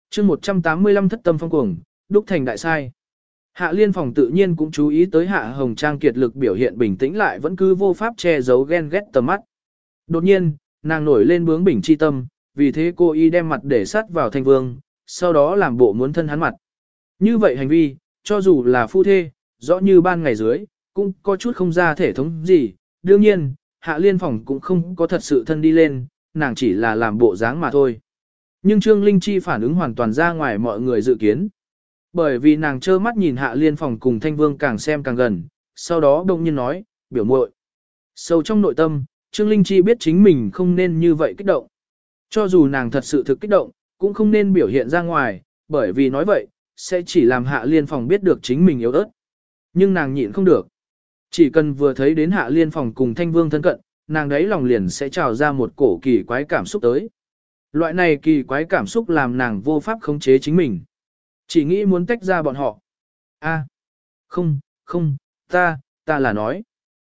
chương 185 thất tâm phong cuồng, đúc thành đại sai. Hạ Liên Phòng tự nhiên cũng chú ý tới Hạ Hồng Trang kiệt lực biểu hiện bình tĩnh lại vẫn cứ vô pháp che giấu ghen ghét tầm mắt. Đột nhiên, nàng nổi lên bướng bỉnh chi tâm, vì thế cô y đem mặt để sát vào Thanh Vương, sau đó làm bộ muốn thân hắn mặt. Như vậy hành vi, cho dù là phu thê, rõ như ban ngày dưới, cũng có chút không ra thể thống gì. Đương nhiên, Hạ Liên Phòng cũng không có thật sự thân đi lên, nàng chỉ là làm bộ dáng mà thôi. Nhưng Trương Linh Chi phản ứng hoàn toàn ra ngoài mọi người dự kiến. Bởi vì nàng trơ mắt nhìn Hạ Liên Phòng cùng Thanh Vương càng xem càng gần, sau đó đông nhiên nói, biểu muội. Sâu trong nội tâm, Trương Linh Chi biết chính mình không nên như vậy kích động. Cho dù nàng thật sự thực kích động, cũng không nên biểu hiện ra ngoài, bởi vì nói vậy, sẽ chỉ làm Hạ Liên Phòng biết được chính mình yếu ớt. Nhưng nàng nhịn không được. Chỉ cần vừa thấy đến Hạ Liên Phòng cùng Thanh Vương thân cận, nàng đấy lòng liền sẽ trào ra một cổ kỳ quái cảm xúc tới. Loại này kỳ quái cảm xúc làm nàng vô pháp khống chế chính mình. Chỉ nghĩ muốn tách ra bọn họ. Không, ta là nói.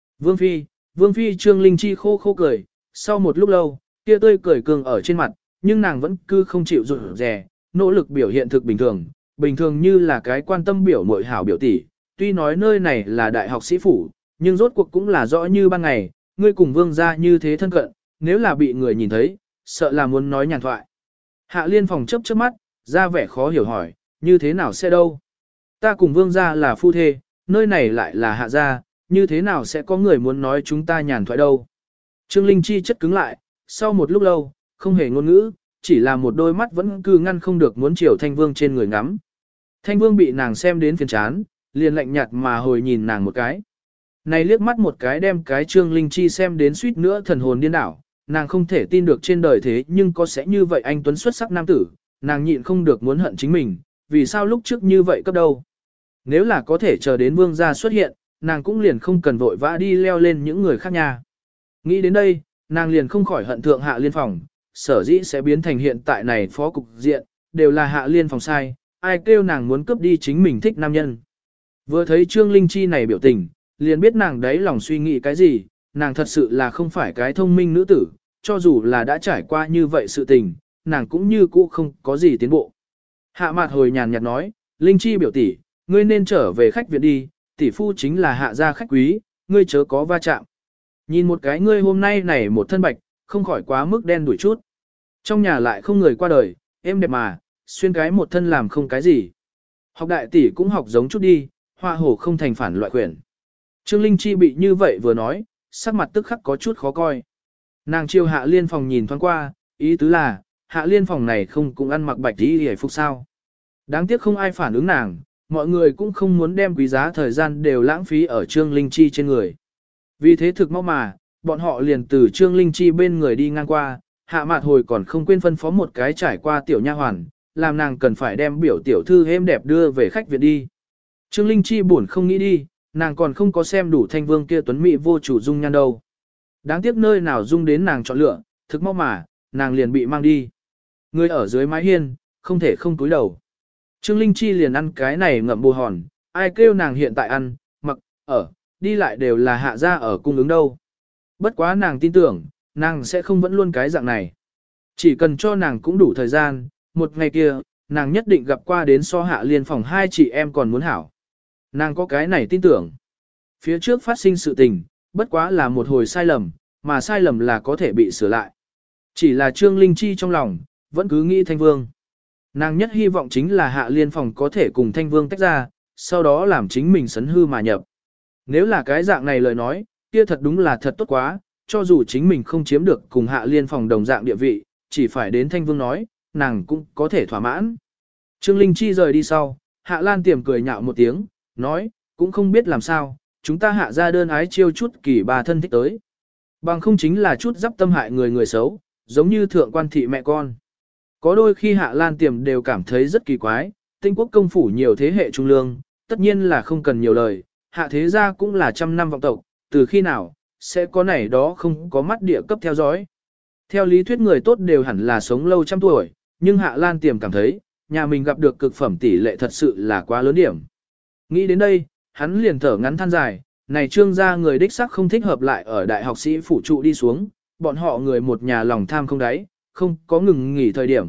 Vương Phi Trương Linh Chi khô khô cười, sau một lúc lâu, kia tươi cười cường ở trên mặt, nhưng nàng vẫn cứ không chịu rụt rè, nỗ lực biểu hiện thực bình thường như là cái quan tâm biểu muội hảo biểu tỷ. Tuy nói nơi này là đại học sĩ phủ, nhưng rốt cuộc cũng là rõ như ban ngày, ngươi cùng Vương gia như thế thân cận, nếu là bị người nhìn thấy, sợ là muốn nói nhàn thoại. Hạ Liên Phòng chớp chớp mắt, ra vẻ khó hiểu hỏi, như thế nào sẽ đâu? Ta cùng Vương gia là phu thê, nơi này lại là Hạ gia, như thế nào sẽ có người muốn nói chúng ta nhàn thoại đâu? Trương Linh Chi chất cứng lại, sau một lúc lâu, không hề ngôn ngữ, chỉ là một đôi mắt vẫn cứ ngăn không được muốn chiều Thanh Vương trên người ngắm. Thanh Vương bị nàng xem đến phiền chán, liền lạnh nhạt mà hồi nhìn nàng một cái. Này liếc mắt một cái đem cái Trương Linh Chi xem đến suýt nữa thần hồn điên đảo, nàng không thể tin được trên đời thế nhưng có sẽ như vậy anh tuấn xuất sắc nam tử, nàng nhịn không được muốn hận chính mình, vì sao lúc trước như vậy cấp đâu. Nếu là có thể chờ đến Vương gia xuất hiện, nàng cũng liền không cần vội vã đi leo lên những người khác nha. Nghĩ đến đây, nàng liền không khỏi hận thượng Hạ Liên Phòng, sở dĩ sẽ biến thành hiện tại này phó cục diện, đều là Hạ Liên Phòng sai, ai kêu nàng muốn cướp đi chính mình thích nam nhân. Vừa thấy Trương Linh Chi này biểu tình, liền biết nàng đấy lòng suy nghĩ cái gì, nàng thật sự là không phải cái thông minh nữ tử, cho dù là đã trải qua như vậy sự tình, nàng cũng như cũ không có gì tiến bộ. Hạ Mạt hồi nhàn nhạt nói, Linh Chi biểu tỷ, ngươi nên trở về khách viện đi, tỷ phu chính là Hạ gia khách quý, ngươi chớ có va chạm. Nhìn một cái ngươi hôm nay này một thân bạch, không khỏi quá mức đen đuổi chút. Trong nhà lại không người qua đời, em đẹp mà, xuyên cái một thân làm không cái gì. Học đại tỷ cũng học giống chút đi, hoa hổ không thành phản loại quyển. Trương Linh Chi bị như vậy vừa nói, sắc mặt tức khắc có chút khó coi. Nàng chiêu Hạ Liên Phòng nhìn thoáng qua, ý tứ là, Hạ Liên Phòng này không cũng ăn mặc bạch đi hề phục sao. Đáng tiếc không ai phản ứng nàng, mọi người cũng không muốn đem quý giá thời gian đều lãng phí ở Trương Linh Chi trên người. Vì thế thực mau mà, bọn họ liền từ Trương Linh Chi bên người đi ngang qua, Hạ Mạt hồi còn không quên phân phó một cái trải qua tiểu nha hoàn, làm nàng cần phải đem biểu tiểu thư êm đẹp đưa về khách viện đi. Trương Linh Chi buồn không nghĩ đi, nàng còn không có xem đủ Thanh Vương kia tuấn mỹ vô chủ dung nhan đâu. Đáng tiếc nơi nào dung đến nàng chọn lựa, thực mau mà, nàng liền bị mang đi. Người ở dưới mái hiên, không thể không túi đầu. Trương Linh Chi liền ăn cái này ngậm bù hòn, ai kêu nàng hiện tại ăn, mặc, ở, đi lại đều là Hạ gia ở cung ứng đâu. Bất quá nàng tin tưởng, nàng sẽ không vẫn luôn cái dạng này. Chỉ cần cho nàng cũng đủ thời gian, một ngày kia, nàng nhất định gặp qua đến so Hạ Liên Phòng hai chị em còn muốn hảo. Nàng có cái này tin tưởng. Phía trước phát sinh sự tình, bất quá là một hồi sai lầm, mà sai lầm là có thể bị sửa lại. Chỉ là Trương Linh Chi trong lòng, vẫn cứ nghĩ Thanh Vương. Nàng nhất hy vọng chính là Hạ Liên Phòng có thể cùng Thanh Vương tách ra, sau đó làm chính mình sấn hư mà nhập. Nếu là cái dạng này lời nói, kia thật đúng là thật tốt quá, cho dù chính mình không chiếm được cùng Hạ Liên Phòng đồng dạng địa vị, chỉ phải đến Thanh Vương nói, nàng cũng có thể thỏa mãn. Trương Linh Chi rời đi sau, Hạ Lan Tiềm cười nhạo một tiếng, nói, cũng không biết làm sao, chúng ta Hạ ra đơn ái chiêu chút kỳ bà thân thích tới. Bằng không chính là chút dắp tâm hại người xấu, giống như thượng quan thị mẹ con. Có đôi khi Hạ Lan Tiềm đều cảm thấy rất kỳ quái, Tinh Quốc công phủ nhiều thế hệ trung lương, tất nhiên là không cần nhiều lời, Hạ thế gia cũng là trăm năm vọng tộc, từ khi nào, sẽ có này đó không có mắt địa cấp theo dõi. Theo lý thuyết người tốt đều hẳn là sống lâu trăm tuổi, nhưng Hạ Lan Tiềm cảm thấy, nhà mình gặp được cực phẩm tỷ lệ thật sự là quá lớn điểm. Nghĩ đến đây, hắn liền thở ngắn than dài, này Trương gia người đích sắc không thích hợp lại ở đại học sĩ phủ trụ đi xuống, bọn họ người một nhà lòng tham không đáy, không có ngừng nghỉ thời điểm,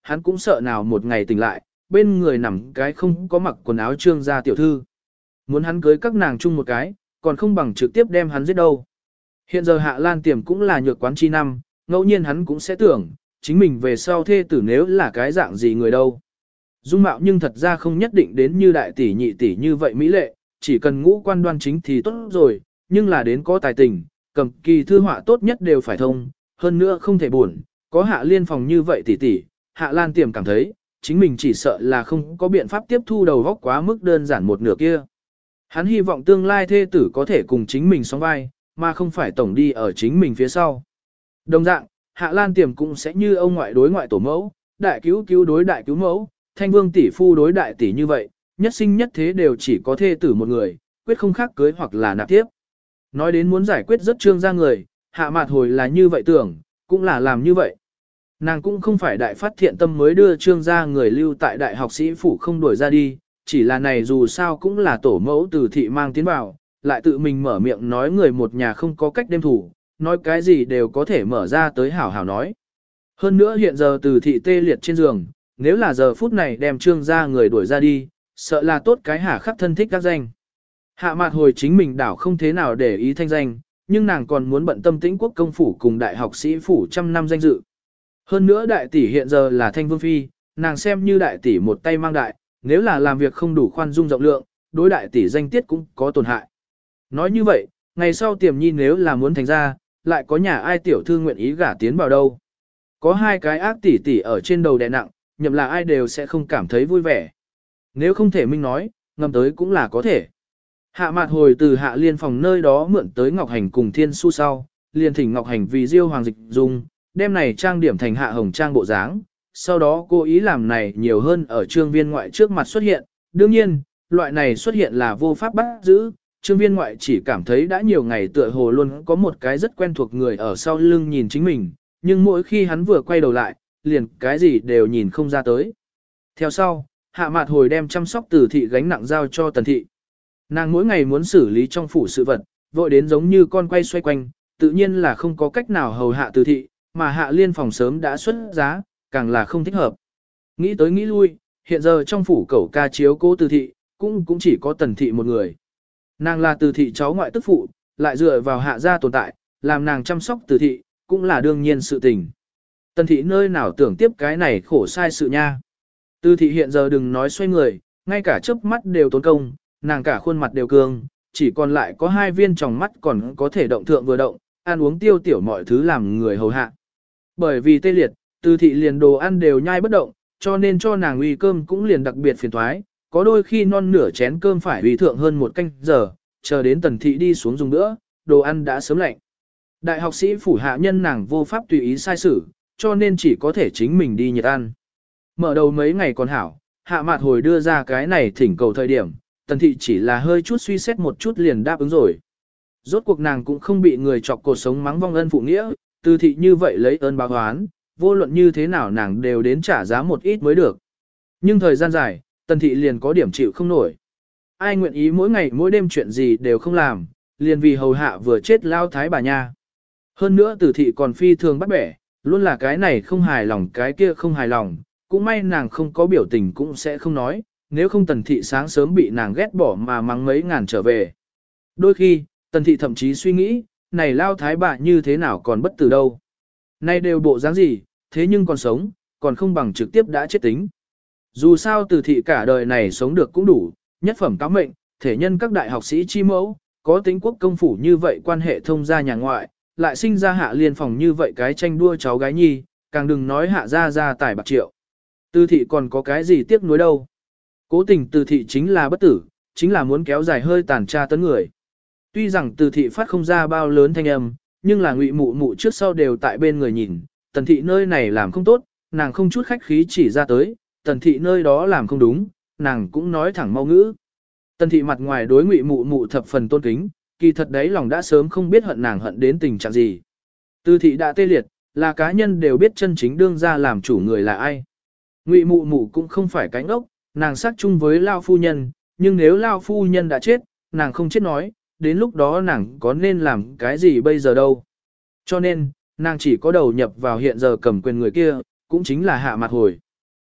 hắn cũng sợ nào một ngày tỉnh lại, bên người nằm cái không có mặc quần áo trương gia tiểu thư. Muốn hắn cưới các nàng chung một cái, còn không bằng trực tiếp đem hắn giết đâu. Hiện giờ Hạ Lan Tiềm cũng là nhược quán chi năm, ngẫu nhiên hắn cũng sẽ tưởng, chính mình về sau thê tử nếu là cái dạng gì người đâu. Dung mạo nhưng thật ra không nhất định đến như đại tỷ nhị tỷ như vậy mỹ lệ, chỉ cần ngũ quan đoan chính thì tốt rồi, nhưng là đến có tài tình, cầm kỳ thư họa tốt nhất đều phải thông, hơn nữa không thể buồn, có Hạ Liên phòng như vậy tỷ tỷ, Hạ Lan Tiềm cảm thấy, chính mình chỉ sợ là không có biện pháp tiếp thu đầu góc quá mức đơn giản một nửa kia. Hắn hy vọng tương lai thê tử có thể cùng chính mình song vai, mà không phải tổng đi ở chính mình phía sau. Đồng dạng, Hạ Lan Tiềm cũng sẽ như ông ngoại đối ngoại tổ mẫu, đại cứu cứu đối đại cứu mẫu, thanh vương tỷ phu đối đại tỷ như vậy, nhất sinh nhất thế đều chỉ có thê tử một người, quyết không khác cưới hoặc là nạp tiếp. Nói đến muốn giải quyết rất trương ra người, Hạ Mạt Hồi là như vậy tưởng, cũng là làm như vậy. Nàng cũng không phải đại phát thiện tâm mới đưa trương ra người lưu tại đại học sĩ phủ không đuổi ra đi, chỉ là này dù sao cũng là tổ mẫu từ thị mang tiến vào, lại tự mình mở miệng nói người một nhà không có cách đêm thủ, nói cái gì đều có thể mở ra tới hảo hảo nói. Hơn nữa hiện giờ từ thị tê liệt trên giường, nếu là giờ phút này đem trương ra người đuổi ra đi, sợ là tốt cái hà khắc thân thích các danh. Hạ Mạt Hồi chính mình đảo không thế nào để ý thanh danh, nhưng nàng còn muốn bận tâm Tĩnh Quốc công phủ cùng đại học sĩ phủ trăm năm danh dự. Hơn nữa đại tỷ hiện giờ là thanh vương phi, nàng xem như đại tỷ một tay mang đại, nếu là làm việc không đủ khoan dung rộng lượng, đối đại tỷ danh tiết cũng có tổn hại. Nói như vậy, ngày sau Tiềm Nhi nếu là muốn thành ra, lại có nhà ai tiểu thư nguyện ý gả tiến vào đâu. Có hai cái ác tỷ tỷ ở trên đầu đè nặng, nhậm là ai đều sẽ không cảm thấy vui vẻ. Nếu không thể minh nói, ngầm tới cũng là có thể. Hạ Mạt Hồi từ Hạ Liên phòng nơi đó mượn tới Ngọc Hành cùng Thiên Su sau, liền thỉnh Ngọc Hành vì Diêu Hoàng Dịch dùng, đem này trang điểm thành Hạ Hồng trang bộ dáng, sau đó cố ý làm này nhiều hơn ở trương viên ngoại trước mặt xuất hiện. Đương nhiên, loại này xuất hiện là vô pháp bắt giữ, trương viên ngoại chỉ cảm thấy đã nhiều ngày tựa hồ luôn có một cái rất quen thuộc người ở sau lưng nhìn chính mình, nhưng mỗi khi hắn vừa quay đầu lại, liền cái gì đều nhìn không ra tới. Theo sau, Hạ Mạt Hồi đem chăm sóc Từ thị gánh nặng giao cho Tần thị. Nàng mỗi ngày muốn xử lý trong phủ sự vật, vội đến giống như con quay xoay quanh, tự nhiên là không có cách nào hầu hạ Từ thị, mà Hạ Liên phòng sớm đã xuất giá, càng là không thích hợp. Nghĩ tới nghĩ lui, hiện giờ trong phủ cẩu ca chiếu cố Từ thị, cũng chỉ có Tần thị một người. Nàng là Từ thị cháu ngoại tức phụ, lại dựa vào Hạ gia tồn tại, làm nàng chăm sóc Từ thị, cũng là đương nhiên sự tình. Tần thị nơi nào tưởng tiếp cái này khổ sai sự nha. Từ thị hiện giờ đừng nói xoay người, ngay cả chớp mắt đều tốn công, nàng cả khuôn mặt đều cương, chỉ còn lại có hai viên tròng mắt còn có thể động thượng vừa động, ăn uống tiêu tiểu mọi thứ làm người hầu hạ. Bởi vì tê liệt, Từ thị liền đồ ăn đều nhai bất động, cho nên cho nàng uy cơm cũng liền đặc biệt phiền toái, có đôi khi non nửa chén cơm phải uy thượng hơn một canh giờ, chờ đến Tần thị đi xuống dùng nữa, đồ ăn đã sớm lạnh. Đại học sĩ phủ hạ nhân nàng vô pháp tùy ý sai xử, cho nên chỉ có thể chính mình đi nhiệt ăn. Mở đầu mấy ngày còn hảo, Hạ Mạt Hồi đưa ra cái này thỉnh cầu thời điểm, Tần thị chỉ là hơi chút suy xét một chút liền đáp ứng rồi. Rốt cuộc nàng cũng không bị người chọc cột sống mắng vong ân phụ nghĩa, Từ thị như vậy lấy ơn báo oán, vô luận như thế nào nàng đều đến trả giá một ít mới được. Nhưng thời gian dài, Tần thị liền có điểm chịu không nổi. Ai nguyện ý mỗi ngày mỗi đêm chuyện gì đều không làm, liền vì hầu hạ vừa chết lao thái bà nha. Hơn nữa Từ thị còn phi thường bắt bẻ, luôn là cái này không hài lòng cái kia không hài lòng, cũng may nàng không có biểu tình cũng sẽ không nói, nếu không Tần thị sáng sớm bị nàng ghét bỏ mà mắng mấy ngàn trở về. Đôi khi, Tần thị thậm chí suy nghĩ, này lao thái bà như thế nào còn bất tử đâu. Nay đều bộ dáng gì, thế nhưng còn sống, còn không bằng trực tiếp đã chết tính. Dù sao Từ thị cả đời này sống được cũng đủ, nhất phẩm cáo mệnh, thể nhân các đại học sĩ chi mẫu, có tính quốc công phủ như vậy quan hệ thông gia nhà ngoại, lại sinh ra Hạ Liên phòng như vậy cái tranh đua cháu gái nhi, càng đừng nói Hạ gia tài bạc triệu. Từ thị còn có cái gì tiếc nuối đâu. Cố tình Từ thị chính là bất tử, chính là muốn kéo dài hơi tàn tra tấn người. Tuy rằng Từ thị phát không ra bao lớn thanh âm, nhưng là Ngụy mụ mụ trước sau đều tại bên người nhìn, Tần thị nơi này làm không tốt, nàng không chút khách khí chỉ ra tới, Tần thị nơi đó làm không đúng, nàng cũng nói thẳng mau ngữ. Tần thị mặt ngoài đối Ngụy mụ mụ thập phần tôn kính, kỳ thật đấy lòng đã sớm không biết hận nàng hận đến tình trạng gì. Từ thị đã tê liệt, là cá nhân đều biết chân chính đương ra làm chủ người là ai. Ngụy mụ mụ cũng không phải cánh ốc, nàng sát chung với Lao phu nhân, nhưng nếu Lao phu nhân đã chết, nàng không chết nói, đến lúc đó nàng có nên làm cái gì bây giờ đâu. Cho nên, nàng chỉ có đầu nhập vào hiện giờ cầm quyền người kia, cũng chính là Hạ Mạt Hồi.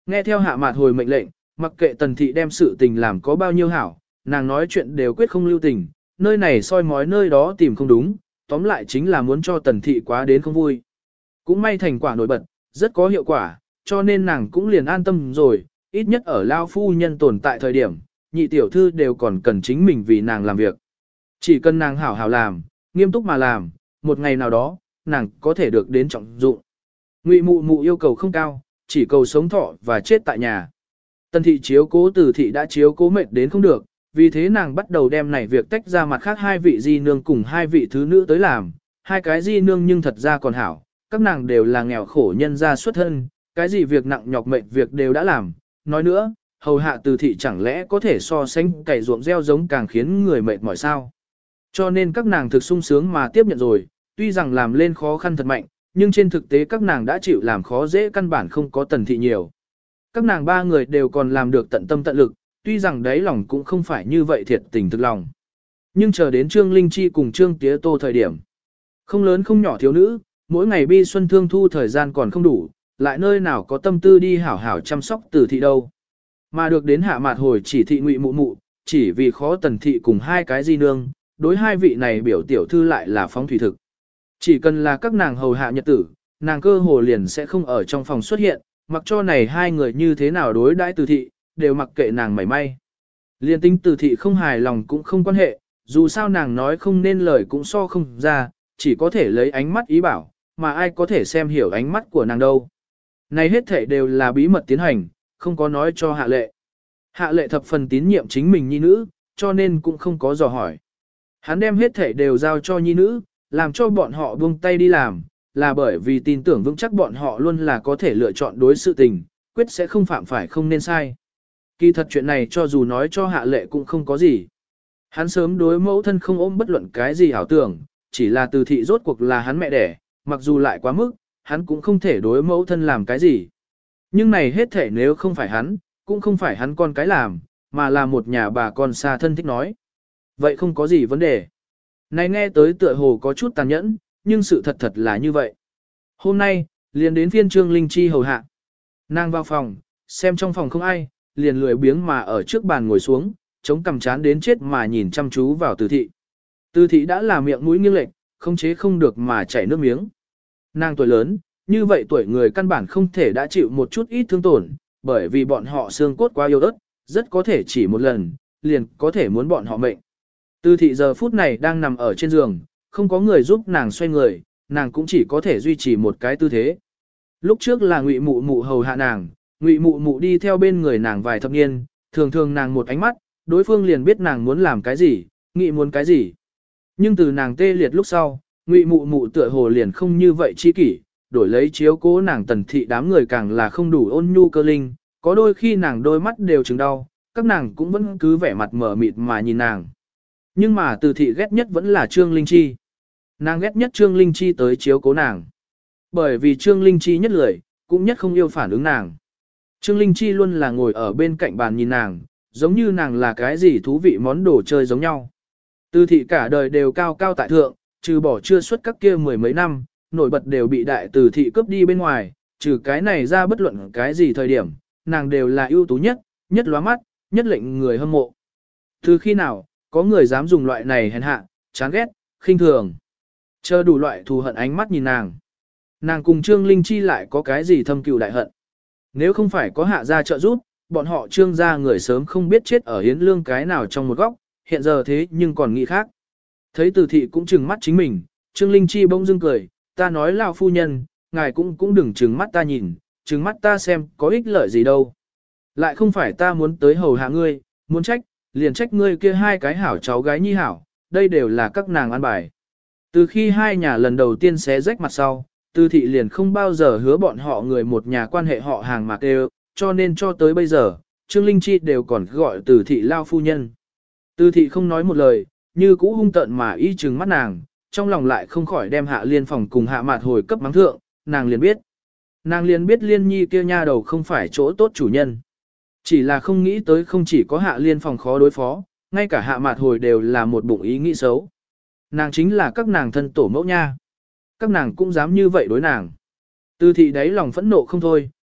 Nghe theo hạ mạt hồi mệnh lệnh, mặc kệ tần thị đem sự tình làm có bao nhiêu hảo, nàng nói chuyện đều quyết không lưu tình, nơi này soi mói nơi đó tìm không đúng, tóm lại chính là muốn cho tần thị quá đến không vui. Cũng may thành quả nổi bật, rất có hiệu quả, cho nên nàng cũng liền an tâm rồi, ít nhất ở lao phu nhân tồn tại thời điểm, nhị tiểu thư đều còn cần chính mình vì nàng làm việc. Chỉ cần nàng hảo hảo làm, nghiêm túc mà làm, một ngày nào đó, nàng có thể được đến trọng dụng. Ngụy mụ mụ yêu cầu không cao, chỉ cầu sống thọ và chết tại nhà. Tần thị chiếu cố Từ thị đã chiếu cố mệt đến không được, vì thế nàng bắt đầu đem này việc tách ra mặt khác hai vị di nương cùng hai vị thứ nữ tới làm. Hai cái di nương nhưng thật ra còn hảo, các nàng đều là nghèo khổ nhân gia xuất thân, cái gì việc nặng nhọc mệt việc đều đã làm. Nói nữa, hầu hạ Từ thị chẳng lẽ có thể so sánh cày ruộng gieo giống càng khiến người mệt mỏi sao. Cho nên các nàng thực sung sướng mà tiếp nhận rồi, tuy rằng làm lên khó khăn thật mạnh, nhưng trên thực tế các nàng đã chịu làm khó dễ căn bản không có Tần thị nhiều. Các nàng ba người đều còn làm được tận tâm tận lực, tuy rằng đáy lòng cũng không phải như vậy thiệt tình thực lòng. Nhưng chờ đến Trương Linh Chi cùng Trương Tía Tô thời điểm, không lớn không nhỏ thiếu nữ, mỗi ngày bi xuân thương thu thời gian còn không đủ, lại nơi nào có tâm tư đi hảo hảo chăm sóc Từ thị đâu. Mà được đến hạ mạt hồi chỉ thị Ngụy mụ mụ, chỉ vì khó Tần thị cùng hai cái di nương, đối hai vị này biểu tiểu thư lại là phóng thủy thực. Chỉ cần là các nàng hầu hạ nhật tử, nàng cơ hồ liền sẽ không ở trong phòng xuất hiện, mặc cho này hai người như thế nào đối đãi Từ thị, đều mặc kệ nàng mảy may. Liên tính Từ thị không hài lòng cũng không quan hệ, dù sao nàng nói không nên lời cũng so không ra, chỉ có thể lấy ánh mắt ý bảo, mà ai có thể xem hiểu ánh mắt của nàng đâu. Này hết thể đều là bí mật tiến hành, không có nói cho Hạ Lệ. Hạ Lệ thập phần tín nhiệm chính mình nhi nữ, cho nên cũng không có dò hỏi. Hắn đem hết thể đều giao cho nhi nữ, làm cho bọn họ buông tay đi làm, là bởi vì tin tưởng vững chắc bọn họ luôn là có thể lựa chọn đối sự tình, quyết sẽ không phạm phải không nên sai. Kỳ thật chuyện này cho dù nói cho Hạ Lệ cũng không có gì. Hắn sớm đối mẫu thân không ôm bất luận cái gì ảo tưởng, chỉ là Từ thị rốt cuộc là hắn mẹ đẻ, mặc dù lại quá mức, hắn cũng không thể đối mẫu thân làm cái gì. Nhưng này hết thể nếu không phải hắn, cũng không phải hắn con cái làm, mà là một nhà bà con xa thân thích nói. Vậy không có gì vấn đề. Này nghe tới tựa hồ có chút tàn nhẫn, nhưng sự thật thật là như vậy. Hôm nay, liền đến phiên Trương Linh Chi hầu hạ. Nàng vào phòng, xem trong phòng không ai, liền lười biếng mà ở trước bàn ngồi xuống, chống cằm chán đến chết mà nhìn chăm chú vào Từ thị. Từ thị đã là miệng mũi nghiêng lệch, không chế không được mà chảy nước miếng. Nàng tuổi lớn, như vậy tuổi người căn bản không thể đã chịu một chút ít thương tổn, bởi vì bọn họ xương cốt quá yếu ớt, rất có thể chỉ một lần, liền có thể muốn bọn họ mệnh. Từ thị giờ phút này đang nằm ở trên giường, không có người giúp nàng xoay người, nàng cũng chỉ có thể duy trì một cái tư thế. Lúc trước là Ngụy mụ mụ hầu hạ nàng, Ngụy mụ mụ đi theo bên người nàng vài thập niên, thường thường nàng một ánh mắt, đối phương liền biết nàng muốn làm cái gì, nghĩ muốn cái gì. Nhưng từ nàng tê liệt lúc sau, Ngụy mụ mụ tựa hồ liền không như vậy chi kỷ, đổi lấy chiếu cố nàng Tần thị đám người càng là không đủ ôn nhu cơ linh, có đôi khi nàng đôi mắt đều trừng đau, các nàng cũng vẫn cứ vẻ mặt mờ mịt mà nhìn nàng. Nhưng mà Từ thị ghét nhất vẫn là Trương Linh Chi. Nàng ghét nhất Trương Linh Chi tới chiếu cố nàng. Bởi vì Trương Linh Chi nhất lười, cũng nhất không yêu phản ứng nàng. Trương Linh Chi luôn là ngồi ở bên cạnh bàn nhìn nàng, giống như nàng là cái gì thú vị món đồ chơi giống nhau. Từ thị cả đời đều cao cao tại thượng, trừ bỏ chưa xuất các kia mười mấy năm, nổi bật đều bị đại Từ thị cướp đi bên ngoài, trừ cái này ra bất luận cái gì thời điểm, nàng đều là ưu tú nhất, nhất lóa mắt, nhất lệnh người hâm mộ. Từ khi nào, có người dám dùng loại này hèn hạ, chán ghét, khinh thường. Chờ đủ loại thù hận ánh mắt nhìn nàng. Nàng cùng Trương Linh Chi lại có cái gì thâm cừu đại hận. Nếu không phải có Hạ gia trợ giúp, bọn họ Trương gia người sớm không biết chết ở hiến lương cái nào trong một góc, hiện giờ thế nhưng còn nghĩ khác. Thấy Từ thị cũng trừng mắt chính mình, Trương Linh Chi bỗng dưng cười, ta nói lão phu nhân, ngài cũng đừng trừng mắt ta nhìn, trừng mắt ta xem có ích lợi gì đâu. Lại không phải ta muốn tới hầu hạ ngươi, muốn trách, liền trách ngươi kia hai cái hảo cháu gái nhi hảo, đây đều là các nàng ăn bài. Từ khi hai nhà lần đầu tiên xé rách mặt sau, Từ thị liền không bao giờ hứa bọn họ người một nhà quan hệ họ hàng mà kêu, cho nên cho tới bây giờ, Trương Linh Chi đều còn gọi Từ thị lao phu nhân. Từ thị không nói một lời, như cũ hung tợn mà y trừng mắt nàng, trong lòng lại không khỏi đem Hạ Liên phòng cùng Hạ Mạt hồi cấp mắng thượng, nàng liền biết. Nàng liền biết Liên Nhi kia nha đầu không phải chỗ tốt chủ nhân. Chỉ là không nghĩ tới không chỉ có Hạ Liên phòng khó đối phó, ngay cả Hạ Mạt hồi đều là một bụng ý nghĩ xấu. Nàng chính là các nàng thân tổ mẫu nha. Các nàng cũng dám như vậy đối nàng. Từ thị đáy lòng phẫn nộ không thôi,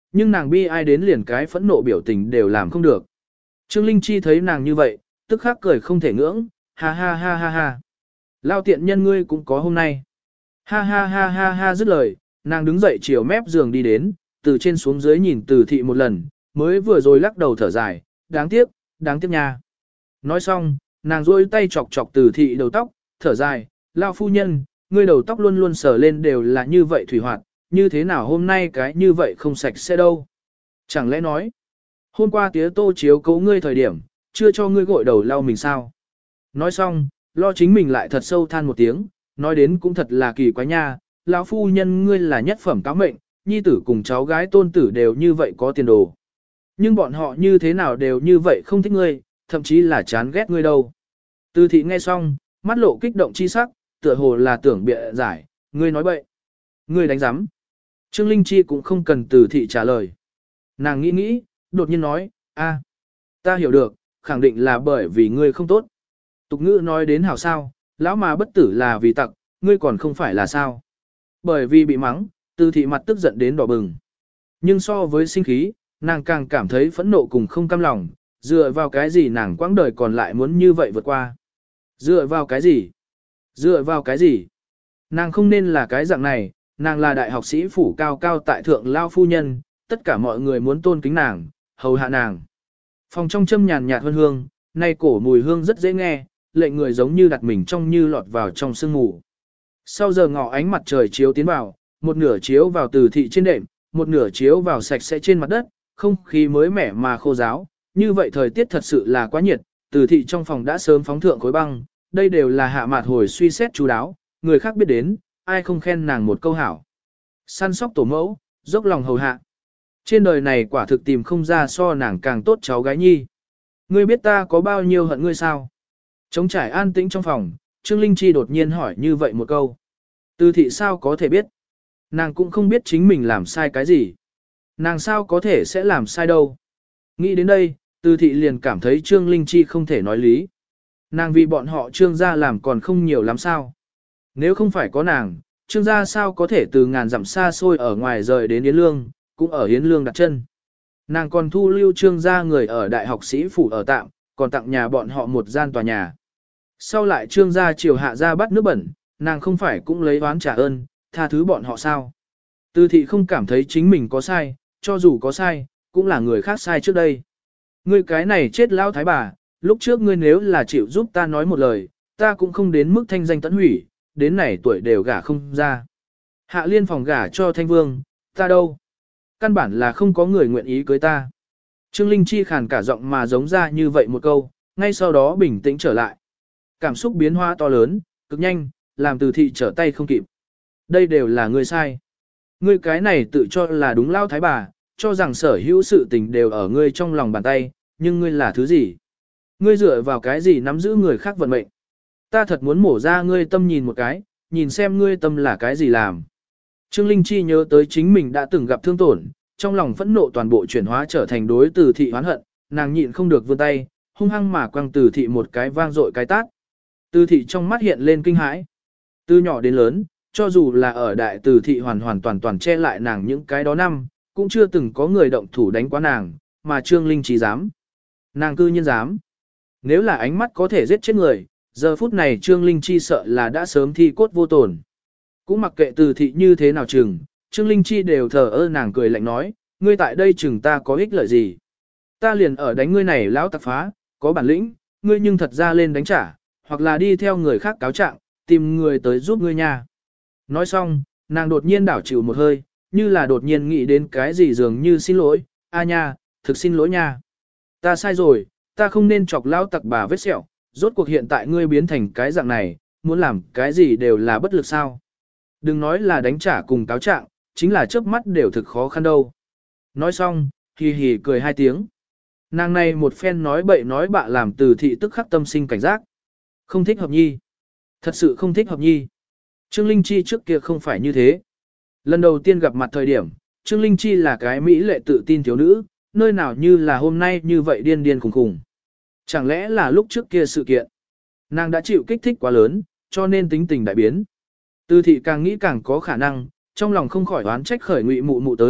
nhưng nàng bi ai đến liền cái phẫn nộ biểu tình đều làm không được. Trương Linh Chi thấy nàng như vậy, tức khắc cười không thể ngưỡng, ha ha ha ha ha. Lao tiện nhân ngươi cũng có hôm nay. Ha ha ha ha ha dứt lời, nàng đứng dậy chiều mép giường đi đến, từ trên xuống dưới nhìn Từ thị một lần, mới vừa rồi lắc đầu thở dài, đáng tiếc nha. Nói xong, nàng duỗi tay chọc chọc Từ thị đầu tóc, thở dài, Lao phu nhân, ngươi đầu tóc luôn luôn sờ lên đều là như vậy thủy hoạt, như thế nào hôm nay cái như vậy không sạch sẽ đâu. Chẳng lẽ nói, hôm qua tía tô chiếu cố ngươi thời điểm, chưa cho ngươi gội đầu lau mình sao? Nói xong, lo chính mình lại thật sâu than một tiếng, nói đến cũng thật là kỳ quái nha, lão phu nhân ngươi là nhất phẩm cáo mệnh, nhi tử cùng cháu gái tôn tử đều như vậy có tiền đồ. Nhưng bọn họ như thế nào đều như vậy không thích ngươi, thậm chí là chán ghét ngươi đâu. Từ thị nghe xong, mắt lộ kích động chi sắc, tựa hồ là tưởng bịa giải, ngươi nói bậy. Ngươi đánh giám. Trương Linh Chi cũng không cần Từ thị trả lời. Nàng nghĩ nghĩ, đột nhiên nói, a, ta hiểu được, khẳng định là bởi vì ngươi không tốt. Tục ngữ nói đến hảo sao, lão mà bất tử là vì tặc, ngươi còn không phải là sao. Bởi vì bị mắng, Từ thị mặt tức giận đến đỏ bừng. Nhưng so với sinh khí, nàng càng cảm thấy phẫn nộ cùng không cam lòng, dựa vào cái gì nàng quãng đời còn lại muốn như vậy vượt qua. Dựa vào cái gì? Dựa vào cái gì? Nàng không nên là cái dạng này, nàng là đại học sĩ phủ cao cao tại thượng lao phu nhân, tất cả mọi người muốn tôn kính nàng, hầu hạ nàng. Phòng trong châm nhàn nhạt hương hương, nay cổ mùi hương rất dễ nghe, lệnh người giống như đặt mình trong như lọt vào trong sương mù. Sau giờ ngọ ánh mặt trời chiếu tiến vào, một nửa chiếu vào Từ thị trên đệm, một nửa chiếu vào sạch sẽ trên mặt đất, không khí mới mẻ mà khô ráo. Như vậy thời tiết thật sự là quá nhiệt, Từ thị trong phòng đã sớm phóng thượng khối băng, đây đều là hạ mạt hồi suy xét chú đáo, người khác biết đến, ai không khen nàng một câu hảo. Săn sóc tổ mẫu, dốc lòng hầu hạ. Trên đời này quả thực tìm không ra so nàng càng tốt cháu gái nhi. Ngươi biết ta có bao nhiêu hận ngươi sao? Trống trải an tĩnh trong phòng, Trương Linh Chi đột nhiên hỏi như vậy một câu. Từ thị sao có thể biết? Nàng cũng không biết chính mình làm sai cái gì. Nàng sao có thể sẽ làm sai đâu? Nghĩ đến đây, Từ thị liền cảm thấy Trương Linh Chi không thể nói lý. Nàng vì bọn họ Trương gia làm còn không nhiều lắm sao? Nếu không phải có nàng, Trương gia sao có thể từ ngàn dặm xa xôi ở ngoài rời đến Yến Lương, cũng ở Yến Lương đặt chân. Nàng còn thu lưu Trương gia người ở đại học sĩ phủ ở tạm, còn tặng nhà bọn họ một gian tòa nhà. Sau lại Trương gia triều hạ gia bắt nước bẩn, nàng không phải cũng lấy oán trả ơn, tha thứ bọn họ sao? Từ thị không cảm thấy chính mình có sai, cho dù có sai, cũng là người khác sai trước đây. Ngươi cái này chết lão thái bà, lúc trước ngươi nếu là chịu giúp ta nói một lời, ta cũng không đến mức thanh danh tẫn hủy, đến này tuổi đều gả không ra. Hạ Liên phòng gả cho Thanh Vương, ta đâu? Căn bản là không có người nguyện ý cưới ta. Trương Linh Chi khàn cả giọng mà giống ra như vậy một câu, ngay sau đó bình tĩnh trở lại. Cảm xúc biến hóa to lớn, cực nhanh, làm Từ thị trở tay không kịp. Đây đều là ngươi sai. Ngươi cái này tự cho là đúng lao thái bà, cho rằng sở hữu sự tình đều ở ngươi trong lòng bàn tay, nhưng ngươi là thứ gì? Ngươi dựa vào cái gì nắm giữ người khác vận mệnh? Ta thật muốn mổ ra ngươi tâm nhìn một cái, nhìn xem ngươi tâm là cái gì làm. Trương Linh Chi nhớ tới chính mình đã từng gặp thương tổn, trong lòng phẫn nộ toàn bộ chuyển hóa trở thành đối Từ thị oán hận, nàng nhịn không được vươn tay, hung hăng mà quăng Từ thị một cái vang dội cái tát. Từ thị trong mắt hiện lên kinh hãi. Từ nhỏ đến lớn, cho dù là ở đại Từ thị hoàn hoàn toàn toàn che lại nàng những cái đó năm, cũng chưa từng có người động thủ đánh quá nàng, mà Trương Linh Chi dám. Nàng cư nhiên dám. Nếu là ánh mắt có thể giết chết người, giờ phút này Trương Linh Chi sợ là đã sớm thi cốt vô tổn. Cũng mặc kệ Từ thị như thế nào chừng, Trương Linh Chi đều thờ ơ nàng cười lạnh nói, ngươi tại đây chừng ta có ích lợi gì? Ta liền ở đánh ngươi này lão tặc phá, có bản lĩnh, ngươi nhưng thật ra lên đánh trả, hoặc là đi theo người khác cáo trạng, tìm người tới giúp ngươi nha. Nói xong, nàng đột nhiên đảo chịu một hơi, như là đột nhiên nghĩ đến cái gì dường như xin lỗi, a nha, thực xin lỗi nha. Ta sai rồi, ta không nên chọc lão tặc bà vết sẹo, rốt cuộc hiện tại ngươi biến thành cái dạng này, muốn làm cái gì đều là bất lực sao. Đừng nói là đánh trả cùng cáo trạng, chính là chớp mắt đều thực khó khăn đâu. Nói xong, hì hì cười hai tiếng. Nàng này một phen nói bậy nói bạ làm Từ thị tức khắc tâm sinh cảnh giác. Không thích hợp nhi. Thật sự không thích hợp nhi. Trương Linh Chi trước kia không phải như thế. Lần đầu tiên gặp mặt thời điểm, Trương Linh Chi là cái mỹ lệ tự tin thiếu nữ, nơi nào như là hôm nay như vậy điên điên khùng khùng. Chẳng lẽ là lúc trước kia sự kiện. Nàng đã chịu kích thích quá lớn, cho nên tính tình đại biến. Từ thị càng nghĩ càng có khả năng, trong lòng không khỏi oán trách khởi ngụy mụ mụ tới,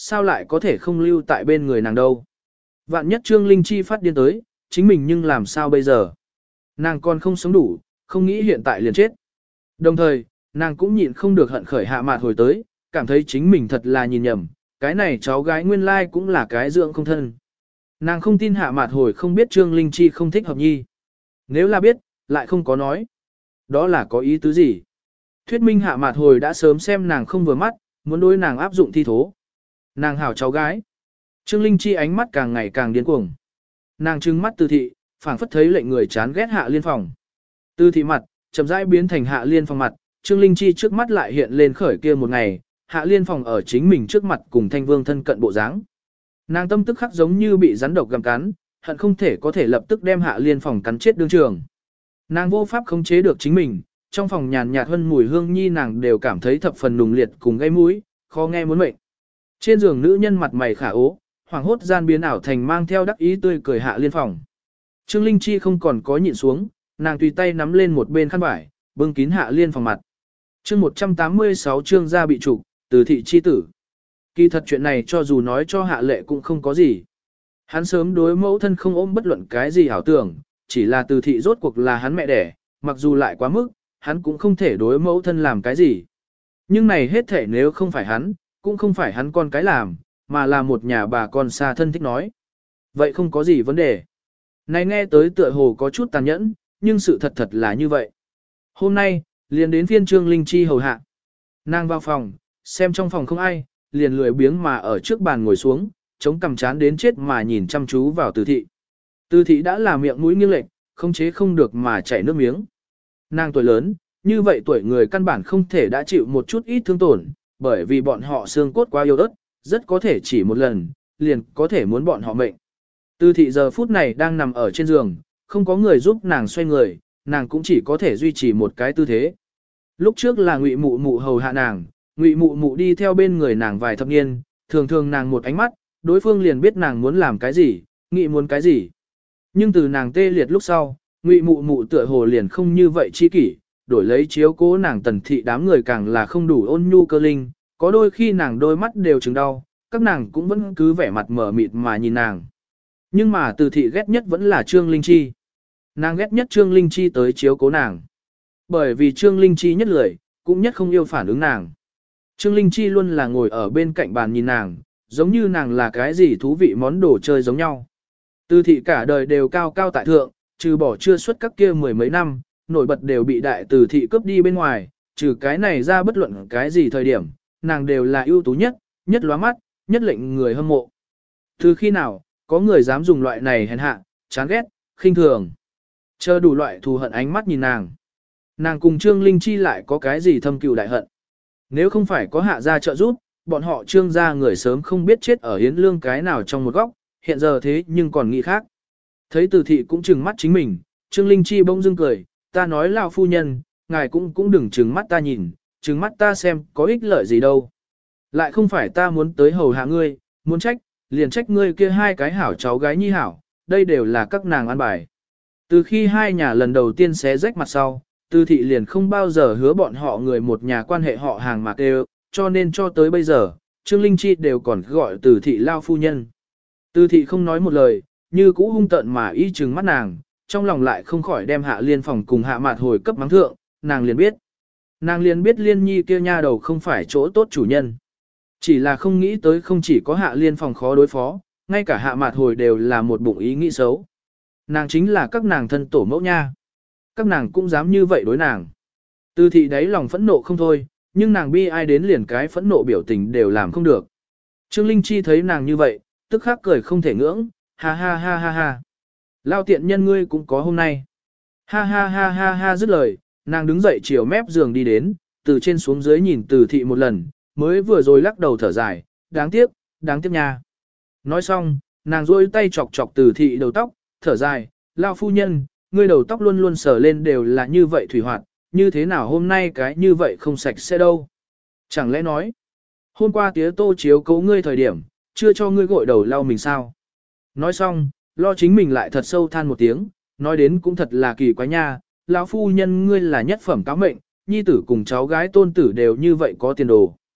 sao lại có thể không lưu tại bên người nàng đâu. Vạn nhất Trương Linh Chi phát điên tới, chính mình nhưng làm sao bây giờ. Nàng còn không sống đủ, không nghĩ hiện tại liền chết. Đồng thời, nàng cũng nhịn không được hận khởi Hạ Mạt Hồi tới, cảm thấy chính mình thật là nhìn nhầm, cái này cháu gái nguyên lai cũng là cái dưỡng không thân. Nàng không tin Hạ Mạt Hồi không biết Trương Linh Chi không thích hợp nhi. Nếu là biết, lại không có nói. Đó là có ý tứ gì? Thuyết minh Hạ Mạt Hồi đã sớm xem nàng không vừa mắt, muốn đối nàng áp dụng thi thố. Nàng hảo cháu gái. Trương Linh Chi ánh mắt càng ngày càng điên cuồng. Nàng trừng mắt Từ thị, phảng phất thấy lệnh người chán ghét Hạ Liên Phòng. Từ thị mặt, chậm rãi biến thành Hạ Liên Phòng mặt, Trương Linh Chi trước mắt lại hiện lên khởi kia một ngày, Hạ Liên Phòng ở chính mình trước mặt cùng Thanh Vương thân cận bộ dáng. Nàng tâm tức khắc giống như bị rắn độc gặm cắn, hận không thể có thể lập tức đem Hạ Liên Phòng cắn chết đương trường. Nàng vô pháp khống chế được chính mình, trong phòng nhàn nhạt hơn mùi hương nhi nàng đều cảm thấy thập phần nùng liệt cùng gây mũi, khó nghe muốn mệnh. Trên giường nữ nhân mặt mày khả ố, hoàng hốt gian biến ảo thành mang theo đắc ý tươi cười Hạ Liên Phòng. Trương Linh Chi không còn có nhịn xuống, nàng tùy tay nắm lên một bên khăn vải, bưng kín Hạ Liên Phòng mặt. Chương 186 Trương gia bị trục, Từ thị chi tử. Kỳ thật chuyện này cho dù nói cho Hạ Lệ cũng không có gì. Hắn sớm đối mẫu thân không ôm bất luận cái gì ảo tưởng, chỉ là Từ thị rốt cuộc là hắn mẹ đẻ, mặc dù lại quá mức, hắn cũng không thể đối mẫu thân làm cái gì. Nhưng này hết thể nếu không phải hắn, cũng không phải hắn con cái làm, mà là một nhà bà con xa thân thích nói. Vậy không có gì vấn đề. Này nghe tới tựa hồ có chút tàn nhẫn, nhưng sự thật thật là như vậy. Hôm nay, liền đến phiên Trương Linh Chi hầu hạ. Nàng vào phòng, xem trong phòng không ai, liền lười biếng mà ở trước bàn ngồi xuống, chống cằm chán đến chết mà nhìn chăm chú vào Từ thị. Từ thị đã là miệng mũi nghiêng lệch, không chế không được mà chảy nước miếng. Nàng tuổi lớn, như vậy tuổi người căn bản không thể đã chịu một chút ít thương tổn, bởi vì bọn họ xương cốt quá yếu ớt, rất có thể chỉ một lần, liền có thể muốn bọn họ mệnh. Từ thị giờ phút này đang nằm ở trên giường, không có người giúp nàng xoay người, nàng cũng chỉ có thể duy trì một cái tư thế. Lúc trước là Ngụy Mụ Mụ hầu hạ nàng, Ngụy Mụ Mụ đi theo bên người nàng vài thập niên, thường thường nàng một ánh mắt, đối phương liền biết nàng muốn làm cái gì, nghĩ muốn cái gì. Nhưng từ nàng tê liệt lúc sau, Ngụy Mụ Mụ tựa hồ liền không như vậy chi kỷ, đổi lấy chiếu cố nàng Tần thị đám người càng là không đủ ôn nhu cơ linh, có đôi khi nàng đôi mắt đều trừng đau, các nàng cũng vẫn cứ vẻ mặt mở mịt mà nhìn nàng. Nhưng mà Từ thị ghét nhất vẫn là Trương Linh Chi. Nàng ghét nhất Trương Linh Chi tới chiếu cố nàng. Bởi vì Trương Linh Chi nhất lười, cũng nhất không yêu phản ứng nàng. Trương Linh Chi luôn là ngồi ở bên cạnh bàn nhìn nàng, giống như nàng là cái gì thú vị món đồ chơi giống nhau. Từ thị cả đời đều cao cao tại thượng, trừ bỏ chưa xuất các kia mười mấy năm, nổi bật đều bị đại Từ thị cướp đi bên ngoài, trừ cái này ra bất luận cái gì thời điểm, nàng đều là ưu tú nhất, nhất lóa mắt, nhất lệnh người hâm mộ. Từ khi nào, có người dám dùng loại này hèn hạ, chán ghét, khinh thường. Chờ đủ loại thù hận ánh mắt nhìn nàng. Nàng cùng Trương Linh Chi lại có cái gì thâm cừu đại hận. Nếu không phải có Hạ gia trợ giúp, bọn họ Trương gia người sớm không biết chết ở hiến lương cái nào trong một góc, hiện giờ thế nhưng còn nghĩ khác. Thấy Từ thị cũng trừng mắt chính mình, Trương Linh Chi bỗng dưng cười, ta nói lão phu nhân, ngài cũng đừng trừng mắt ta nhìn, trừng mắt ta xem có ích lợi gì đâu. Lại không phải ta muốn tới hầu hạ ngươi, muốn trách, liền trách ngươi kia hai cái hảo cháu gái nhi hảo, đây đều là các nàng ăn bài. Từ khi hai nhà lần đầu tiên xé rách mặt sau, Từ thị liền không bao giờ hứa bọn họ người một nhà quan hệ họ hàng mà kêu, cho nên cho tới bây giờ, Trương Linh Chi đều còn gọi Từ thị lao phu nhân. Từ thị không nói một lời, như cũ hung tợn mà y trừng mắt nàng, trong lòng lại không khỏi đem Hạ Liên Phòng cùng Hạ Mạt Hồi cấp mắng thượng, nàng liền biết. Nàng liền biết Liên Nhi kia nha đầu không phải chỗ tốt chủ nhân. Chỉ là không nghĩ tới không chỉ có Hạ Liên Phòng khó đối phó, ngay cả Hạ Mạt Hồi đều là một bụng ý nghĩ xấu. Nàng chính là các nàng thân tổ mẫu nha. Các nàng cũng dám như vậy đối nàng. Từ thị đáy lòng phẫn nộ không thôi, nhưng nàng bi ai đến liền cái phẫn nộ biểu tình đều làm không được. Trương Linh Chi thấy nàng như vậy, tức khắc cười không thể ngưỡng, ha ha ha ha ha. Lao tiện nhân ngươi cũng có hôm nay. Ha ha ha ha ha dứt lời, nàng đứng dậy chiều mép giường đi đến, từ trên xuống dưới nhìn Từ thị một lần, mới vừa rồi lắc đầu thở dài, đáng tiếc nha. Nói xong, nàng duỗi tay chọc chọc Từ thị đầu tóc, thở dài, lao phu nhân, ngươi đầu tóc luôn luôn sờ lên đều là như vậy thủy hoạt, như thế nào hôm nay cái như vậy không sạch sẽ đâu. Chẳng lẽ nói, hôm qua tía tô chiếu cố ngươi thời điểm, chưa cho ngươi gội đầu lau mình sao. Nói xong, lo chính mình lại thật sâu than một tiếng, nói đến cũng thật là kỳ quái nha, lão phu nhân ngươi là nhất phẩm cáo mệnh, nhi tử cùng cháu gái tôn tử đều như vậy có tiền đồ.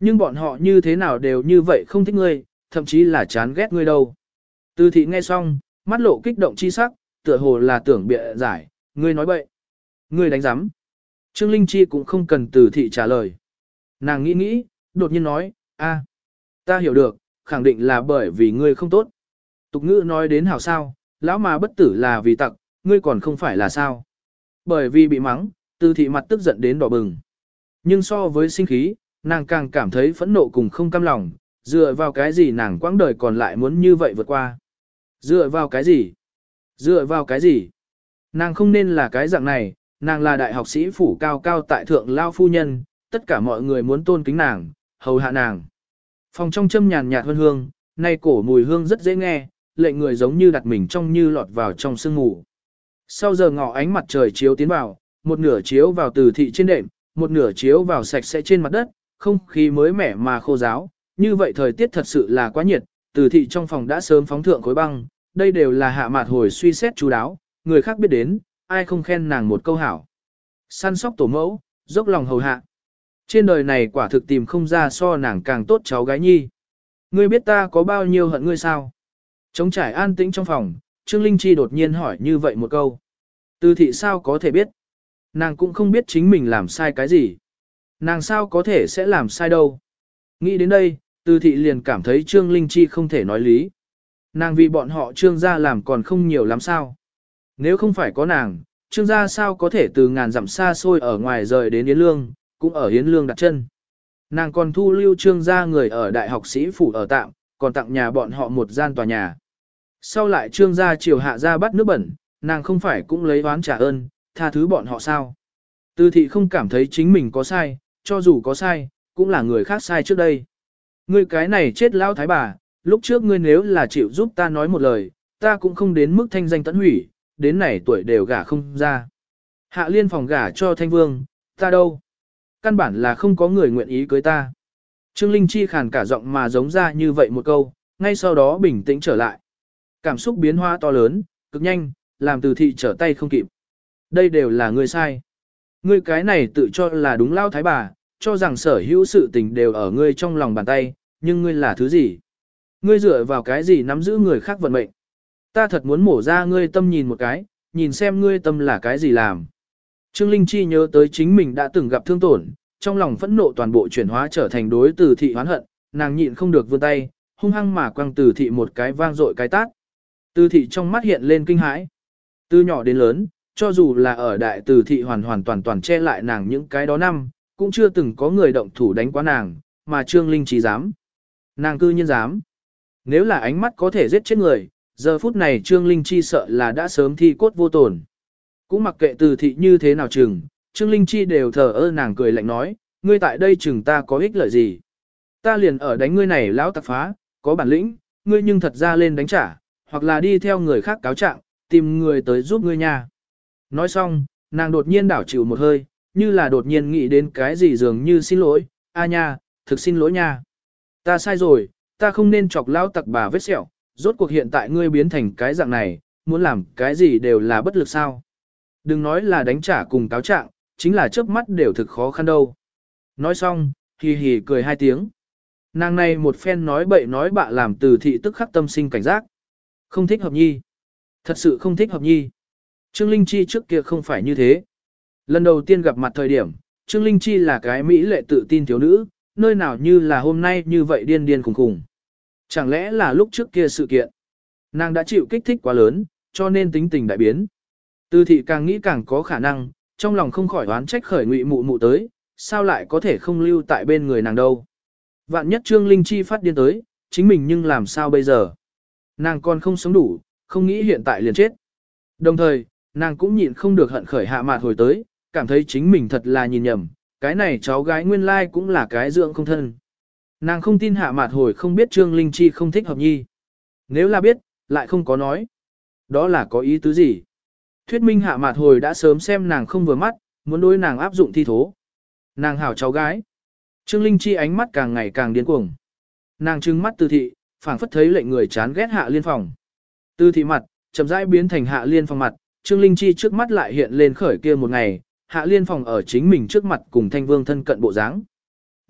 Nhưng bọn họ như thế nào đều như vậy không thích ngươi, thậm chí là chán ghét ngươi đâu. Từ thị nghe xong, mắt lộ kích động chi sắc, tựa hồ là tưởng bịa giải, ngươi nói bậy. Ngươi đánh giám. Trương Linh Chi cũng không cần từ thị trả lời. Nàng nghĩ nghĩ, đột nhiên nói, a, ta hiểu được, khẳng định là bởi vì ngươi không tốt. Tục ngữ nói đến hảo sao, lão mà bất tử là vì tặc, ngươi còn không phải là sao. Bởi vì bị mắng, từ thị mặt tức giận đến đỏ bừng. Nhưng so với sinh khí, nàng càng cảm thấy phẫn nộ cùng không cam lòng, dựa vào cái gì nàng quãng đời còn lại muốn như vậy vượt qua. Dựa vào cái gì? Dựa vào cái gì? Nàng không nên là cái dạng này, nàng là đại học sĩ phủ cao cao tại thượng lao phu nhân, tất cả mọi người muốn tôn kính nàng, hầu hạ nàng. Phòng trong châm nhàn nhạt hương hương, nay cổ mùi hương rất dễ nghe, lệnh người giống như đặt mình trong như lọt vào trong sương mù. Sau giờ ngọ ánh mặt trời chiếu tiến vào, một nửa chiếu vào từ thị trên đệm, một nửa chiếu vào sạch sẽ trên mặt đất, không khí mới mẻ mà khô ráo. Như vậy thời tiết thật sự là quá nhiệt, từ thị trong phòng đã sớm phóng thượng khối băng, đây đều là Hạ Mạt Hồi suy xét chú đáo, người khác biết đến, ai không khen nàng một câu hảo. Săn sóc tổ mẫu, dốc lòng hầu hạ. Trên đời này quả thực tìm không ra so nàng càng tốt cháu gái nhi. Ngươi biết ta có bao nhiêu hận ngươi sao? Trống trải an tĩnh trong phòng, Trương Linh Chi đột nhiên hỏi như vậy một câu. Từ thị sao có thể biết? Nàng cũng không biết chính mình làm sai cái gì. Nàng sao có thể sẽ làm sai đâu? Nghĩ đến đây, từ thị liền cảm thấy Trương Linh Chi không thể nói lý. Nàng vì bọn họ Trương gia làm còn không nhiều lắm sao? Nếu không phải có nàng, Trương gia sao có thể từ ngàn dặm xa xôi ở ngoài rời đến Yến Lương, cũng ở Yến Lương đặt chân. Nàng còn thu lưu Trương gia người ở đại học sĩ phủ ở tạm, còn tặng nhà bọn họ một gian tòa nhà. Sau lại Trương gia chiều hạ gia bắt nước bẩn, nàng không phải cũng lấy oán trả ơn, tha thứ bọn họ sao? Từ thị không cảm thấy chính mình có sai, cho dù có sai, cũng là người khác sai trước đây. Ngươi cái này chết lão thái bà, lúc trước ngươi nếu là chịu giúp ta nói một lời, ta cũng không đến mức thanh danh tẫn hủy, đến này tuổi đều gả không ra. Hạ Liên phòng gả cho Thanh Vương, ta đâu? Căn bản là không có người nguyện ý cưới ta. Trương Linh Chi khàn cả giọng mà giống ra như vậy một câu, ngay sau đó bình tĩnh trở lại. Cảm xúc biến hóa to lớn, cực nhanh, làm từ thị trở tay không kịp. Đây đều là ngươi sai. Ngươi cái này tự cho là đúng lao thái bà, cho rằng sở hữu sự tình đều ở ngươi trong lòng bàn tay, nhưng ngươi là thứ gì? Ngươi dựa vào cái gì nắm giữ người khác vận mệnh? Ta thật muốn mổ ra ngươi tâm nhìn một cái, nhìn xem ngươi tâm là cái gì làm. Trương Linh Chi nhớ tới chính mình đã từng gặp thương tổn, trong lòng phẫn nộ toàn bộ chuyển hóa trở thành đối từ thị hoán hận, nàng nhịn không được vươn tay, hung hăng mà quăng từ thị một cái vang dội cái tát. Từ thị trong mắt hiện lên kinh hãi. Từ nhỏ đến lớn, cho dù là ở đại từ thị hoàn hoàn toàn toàn che lại nàng những cái đó năm, cũng chưa từng có người động thủ đánh quá nàng, mà Trương Linh Chi dám. Nàng cư nhiên dám. Nếu là ánh mắt có thể giết chết người, giờ phút này Trương Linh Chi sợ là đã sớm thi cốt vô tổn. Cũng mặc kệ từ thị như thế nào chừng, Trương Linh Chi đều thờ ơ nàng cười lạnh nói, ngươi tại đây chừng ta có ích lợi gì. Ta liền ở đánh ngươi này lão tặc phá, có bản lĩnh, ngươi nhưng thật ra lên đánh trả, hoặc là đi theo người khác cáo trạng, tìm người tới giúp ngươi nha. Nói xong, nàng đột nhiên đảo chịu một hơi, như là đột nhiên nghĩ đến cái gì dường như xin lỗi, a nha, thực xin lỗi nha. Ta sai rồi, ta không nên chọc lão tặc bà vết sẹo, rốt cuộc hiện tại ngươi biến thành cái dạng này, muốn làm cái gì đều là bất lực sao. Đừng nói là đánh trả cùng cáo trạng, chính là chớp mắt đều thực khó khăn đâu. Nói xong, hì hì cười hai tiếng. Nàng này một phen nói bậy nói bạ làm từ thị tức khắc tâm sinh cảnh giác. Không thích hợp nhi. Thật sự không thích hợp nhi. Trương Linh Chi trước kia không phải như thế. Lần đầu tiên gặp mặt thời điểm, Trương Linh Chi là cái mỹ lệ tự tin thiếu nữ, nơi nào như là hôm nay như vậy điên điên khùng khùng. Chẳng lẽ là lúc trước kia sự kiện. Nàng đã chịu kích thích quá lớn, cho nên tính tình đại biến. Từ thị càng nghĩ càng có khả năng, trong lòng không khỏi oán trách khởi ngụy mụ mụ tới, sao lại có thể không lưu tại bên người nàng đâu. Vạn nhất Trương Linh Chi phát điên tới, chính mình nhưng làm sao bây giờ. Nàng còn không sống đủ, không nghĩ hiện tại liền chết. Đồng thời, nàng cũng nhịn không được hận khởi Hạ Mạt Hồi tới, cảm thấy chính mình thật là nhìn nhầm, cái này cháu gái nguyên lai cũng là cái dưỡng không thân. Nàng không tin Hạ Mạt Hồi không biết Trương Linh Chi không thích hợp nhi. Nếu là biết, lại không có nói. Đó là có ý tứ gì? Thuyết minh Hạ Mạt Hồi đã sớm xem nàng không vừa mắt, muốn đối nàng áp dụng thi thố. Nàng hảo cháu gái. Trương Linh Chi ánh mắt càng ngày càng điên cuồng. Nàng trừng mắt Từ thị, phảng phất thấy lệnh người chán ghét Hạ Liên phòng. Từ thị mặt, chậm rãi biến thành Hạ Liên phòng mặt, Trương Linh Chi trước mắt lại hiện lên khởi kia một ngày, Hạ Liên phòng ở chính mình trước mặt cùng Thanh Vương thân cận bộ dáng.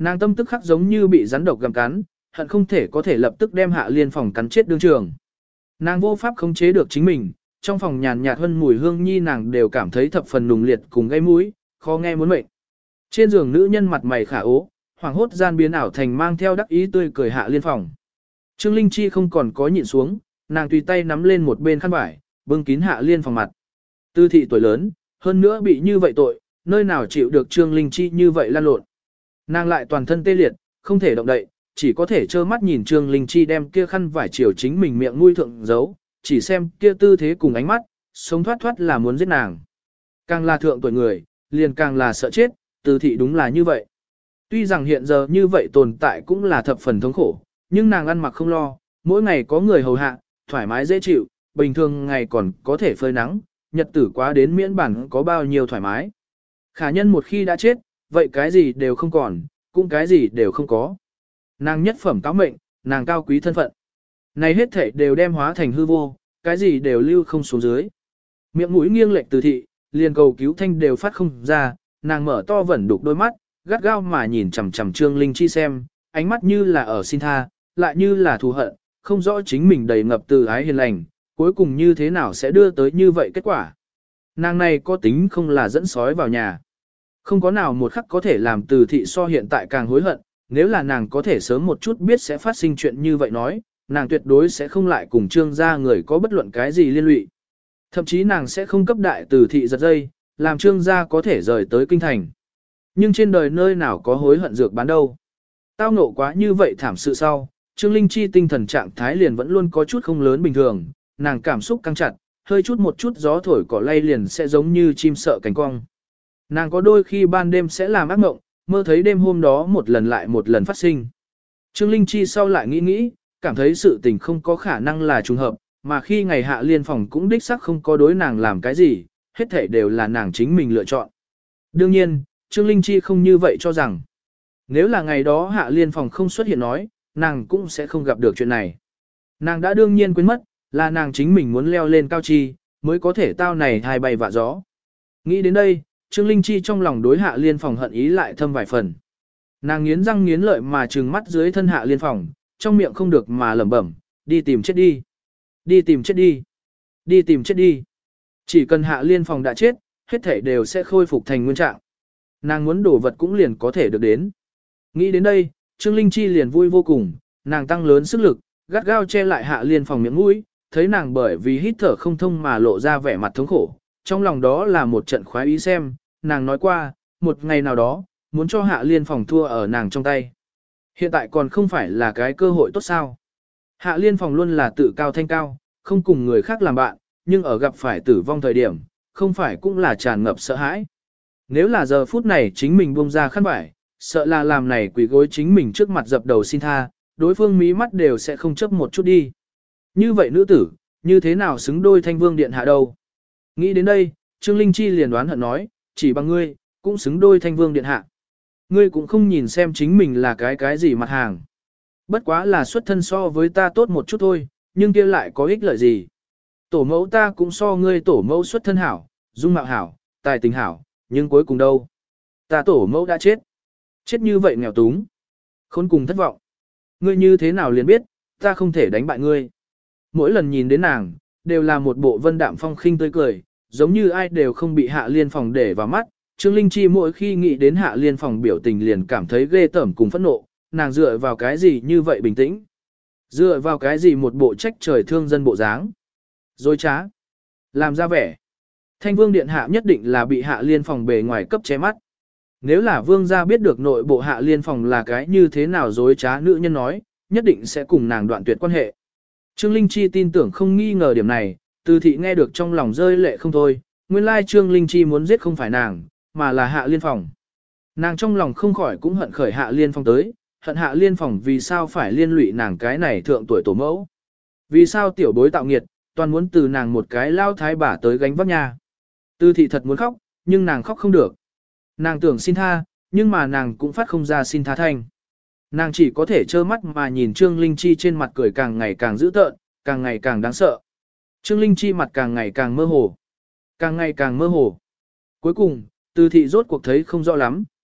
Nàng tâm tức khắc giống như bị rắn độc gặm cắn, hận không thể có thể lập tức đem Hạ Liên Phòng cắn chết đương trường. Nàng vô pháp khống chế được chính mình, trong phòng nhàn nhạt hơn mùi hương nhi nàng đều cảm thấy thập phần nùng liệt cùng gây mũi, khó nghe muốn mệnh. Trên giường nữ nhân mặt mày khả ố, hoàng hốt gian biến ảo thành mang theo đắc ý tươi cười Hạ Liên Phòng. Trương Linh Chi không còn có nhịn xuống, nàng tùy tay nắm lên một bên khăn vải, bưng kín Hạ Liên Phòng mặt. Tư thị tuổi lớn, hơn nữa bị như vậy tội, nơi nào chịu được Trương Linh Chi như vậy lan lộn. Nàng lại toàn thân tê liệt, không thể động đậy, chỉ có thể trơ mắt nhìn Trương Linh Chi đem kia khăn vải chiều chính mình miệng mũi thượng giấu, chỉ xem kia tư thế cùng ánh mắt, sống thoát thoát là muốn giết nàng. Càng là thượng tuổi người, liền càng là sợ chết, Từ thị đúng là như vậy. Tuy rằng hiện giờ như vậy tồn tại cũng là thập phần thống khổ, nhưng nàng ăn mặc không lo, mỗi ngày có người hầu hạ, thoải mái dễ chịu, bình thường ngày còn có thể phơi nắng, nhật tử quá đến miễn bản có bao nhiêu thoải mái. Khả nhân một khi đã chết, vậy cái gì đều không còn, cũng cái gì đều không có. Nàng nhất phẩm cáo mệnh, nàng cao quý thân phận. Này hết thể đều đem hóa thành hư vô, cái gì đều lưu không xuống dưới. Miệng mũi nghiêng lệch Từ thị, liền cầu cứu thanh đều phát không ra, nàng mở to vẩn đục đôi mắt, gắt gao mà nhìn chằm chằm Trương Linh Chi xem, ánh mắt như là ở xin tha, lại như là thù hận, không rõ chính mình đầy ngập từ ái hiền lành, cuối cùng như thế nào sẽ đưa tới như vậy kết quả. Nàng này có tính không là dẫn sói vào nhà. Không có nào một khắc có thể làm Từ thị so hiện tại càng hối hận, nếu là nàng có thể sớm một chút biết sẽ phát sinh chuyện như vậy nói, nàng tuyệt đối sẽ không lại cùng Trương gia người có bất luận cái gì liên lụy. Thậm chí nàng sẽ không cấp đại Từ thị giật dây, làm Trương gia có thể rời tới kinh thành. Nhưng trên đời nơi nào có hối hận dược bán đâu. Tao ngộ quá như vậy thảm sự sau, Trương Linh Chi tinh thần trạng thái liền vẫn luôn có chút không lớn bình thường, nàng cảm xúc căng chặt, hơi chút một chút gió thổi cỏ lay liền sẽ giống như chim sợ cánh cong. Nàng có đôi khi ban đêm sẽ làm ác mộng, mơ thấy đêm hôm đó một lần lại một lần phát sinh. Trương Linh Chi sau lại nghĩ, cảm thấy sự tình không có khả năng là trùng hợp, mà khi ngày Hạ Liên Phòng cũng đích xác không có đối nàng làm cái gì, hết thảy đều là nàng chính mình lựa chọn. Đương nhiên, Trương Linh Chi không như vậy cho rằng. Nếu là ngày đó Hạ Liên Phòng không xuất hiện nói, nàng cũng sẽ không gặp được chuyện này. Nàng đã đương nhiên quên mất, là nàng chính mình muốn leo lên cao chi, mới có thể tao này hai bay vạ gió. Nghĩ đến đây, Trương Linh Chi trong lòng đối Hạ Liên Phòng hận ý lại thâm vài phần. Nàng nghiến răng nghiến lợi mà trừng mắt dưới thân Hạ Liên Phòng, trong miệng không được mà lẩm bẩm, đi tìm chết đi. Đi tìm chết đi. Đi tìm chết đi. Chỉ cần Hạ Liên Phòng đã chết, hết thể đều sẽ khôi phục thành nguyên trạng. Nàng muốn đổ vật cũng liền có thể được đến. Nghĩ đến đây, Trương Linh Chi liền vui vô cùng, nàng tăng lớn sức lực, gắt gao che lại Hạ Liên Phòng miệng mũi, thấy nàng bởi vì hít thở không thông mà lộ ra vẻ mặt thống khổ. Trong lòng đó là một trận khoái ý xem, nàng nói qua, một ngày nào đó, muốn cho Hạ Liên Phòng thua ở nàng trong tay. Hiện tại còn không phải là cái cơ hội tốt sao. Hạ Liên Phòng luôn là tự cao thanh cao, không cùng người khác làm bạn, nhưng ở gặp phải tử vong thời điểm, không phải cũng là tràn ngập sợ hãi. Nếu là giờ phút này chính mình buông ra khăn vải, sợ là làm này quỳ gối chính mình trước mặt dập đầu xin tha, đối phương mí mắt đều sẽ không chấp một chút đi. Như vậy nữ tử, như thế nào xứng đôi Thanh Vương điện hạ đâu? Nghĩ đến đây, Trương Linh Chi liền đoán hận nói, chỉ bằng ngươi, cũng xứng đôi Thanh Vương điện hạ. Ngươi cũng không nhìn xem chính mình là cái gì mặt hàng. Bất quá là xuất thân so với ta tốt một chút thôi, nhưng kia lại có ích lợi gì. Tổ mẫu ta cũng so ngươi tổ mẫu xuất thân hảo, dung mạo hảo, tài tình hảo, nhưng cuối cùng đâu? Ta tổ mẫu đã chết. Chết như vậy nghèo túng. Khốn cùng thất vọng. Ngươi như thế nào liền biết, ta không thể đánh bại ngươi. Mỗi lần nhìn đến nàng, đều là một bộ vân đạm phong khinh tươi cười, giống như ai đều không bị Hạ Liên Phòng để vào mắt. Trương Linh Chi mỗi khi nghĩ đến Hạ Liên Phòng biểu tình liền cảm thấy ghê tởm cùng phẫn nộ, nàng dựa vào cái gì như vậy bình tĩnh? Dựa vào cái gì một bộ trách trời thương dân bộ dáng? Dối trá. Làm ra vẻ. Thanh Vương điện hạ nhất định là bị Hạ Liên Phòng bề ngoài cấp che mắt. Nếu là vương gia biết được nội bộ Hạ Liên Phòng là cái như thế nào dối trá nữ nhân nói, nhất định sẽ cùng nàng đoạn tuyệt quan hệ. Trương Linh Chi tin tưởng không nghi ngờ điểm này, Từ thị nghe được trong lòng rơi lệ không thôi, nguyên lai Trương Linh Chi muốn giết không phải nàng, mà là Hạ Liên Phòng. Nàng trong lòng không khỏi cũng hận khởi Hạ Liên Phòng tới, hận Hạ Liên Phòng vì sao phải liên lụy nàng cái này thượng tuổi tổ mẫu. Vì sao tiểu bối tạo nghiệt, toàn muốn từ nàng một cái lao thái bà tới gánh vác nhà. Từ thị thật muốn khóc, nhưng nàng khóc không được. Nàng tưởng xin tha, nhưng mà nàng cũng phát không ra xin tha thanh. Nàng chỉ có thể trơ mắt mà nhìn Trương Linh Chi trên mặt cười càng ngày càng dữ tợn, càng ngày càng đáng sợ. Trương Linh Chi mặt càng ngày càng mơ hồ. Càng ngày càng mơ hồ. Cuối cùng, Từ thị rốt cuộc thấy không rõ lắm,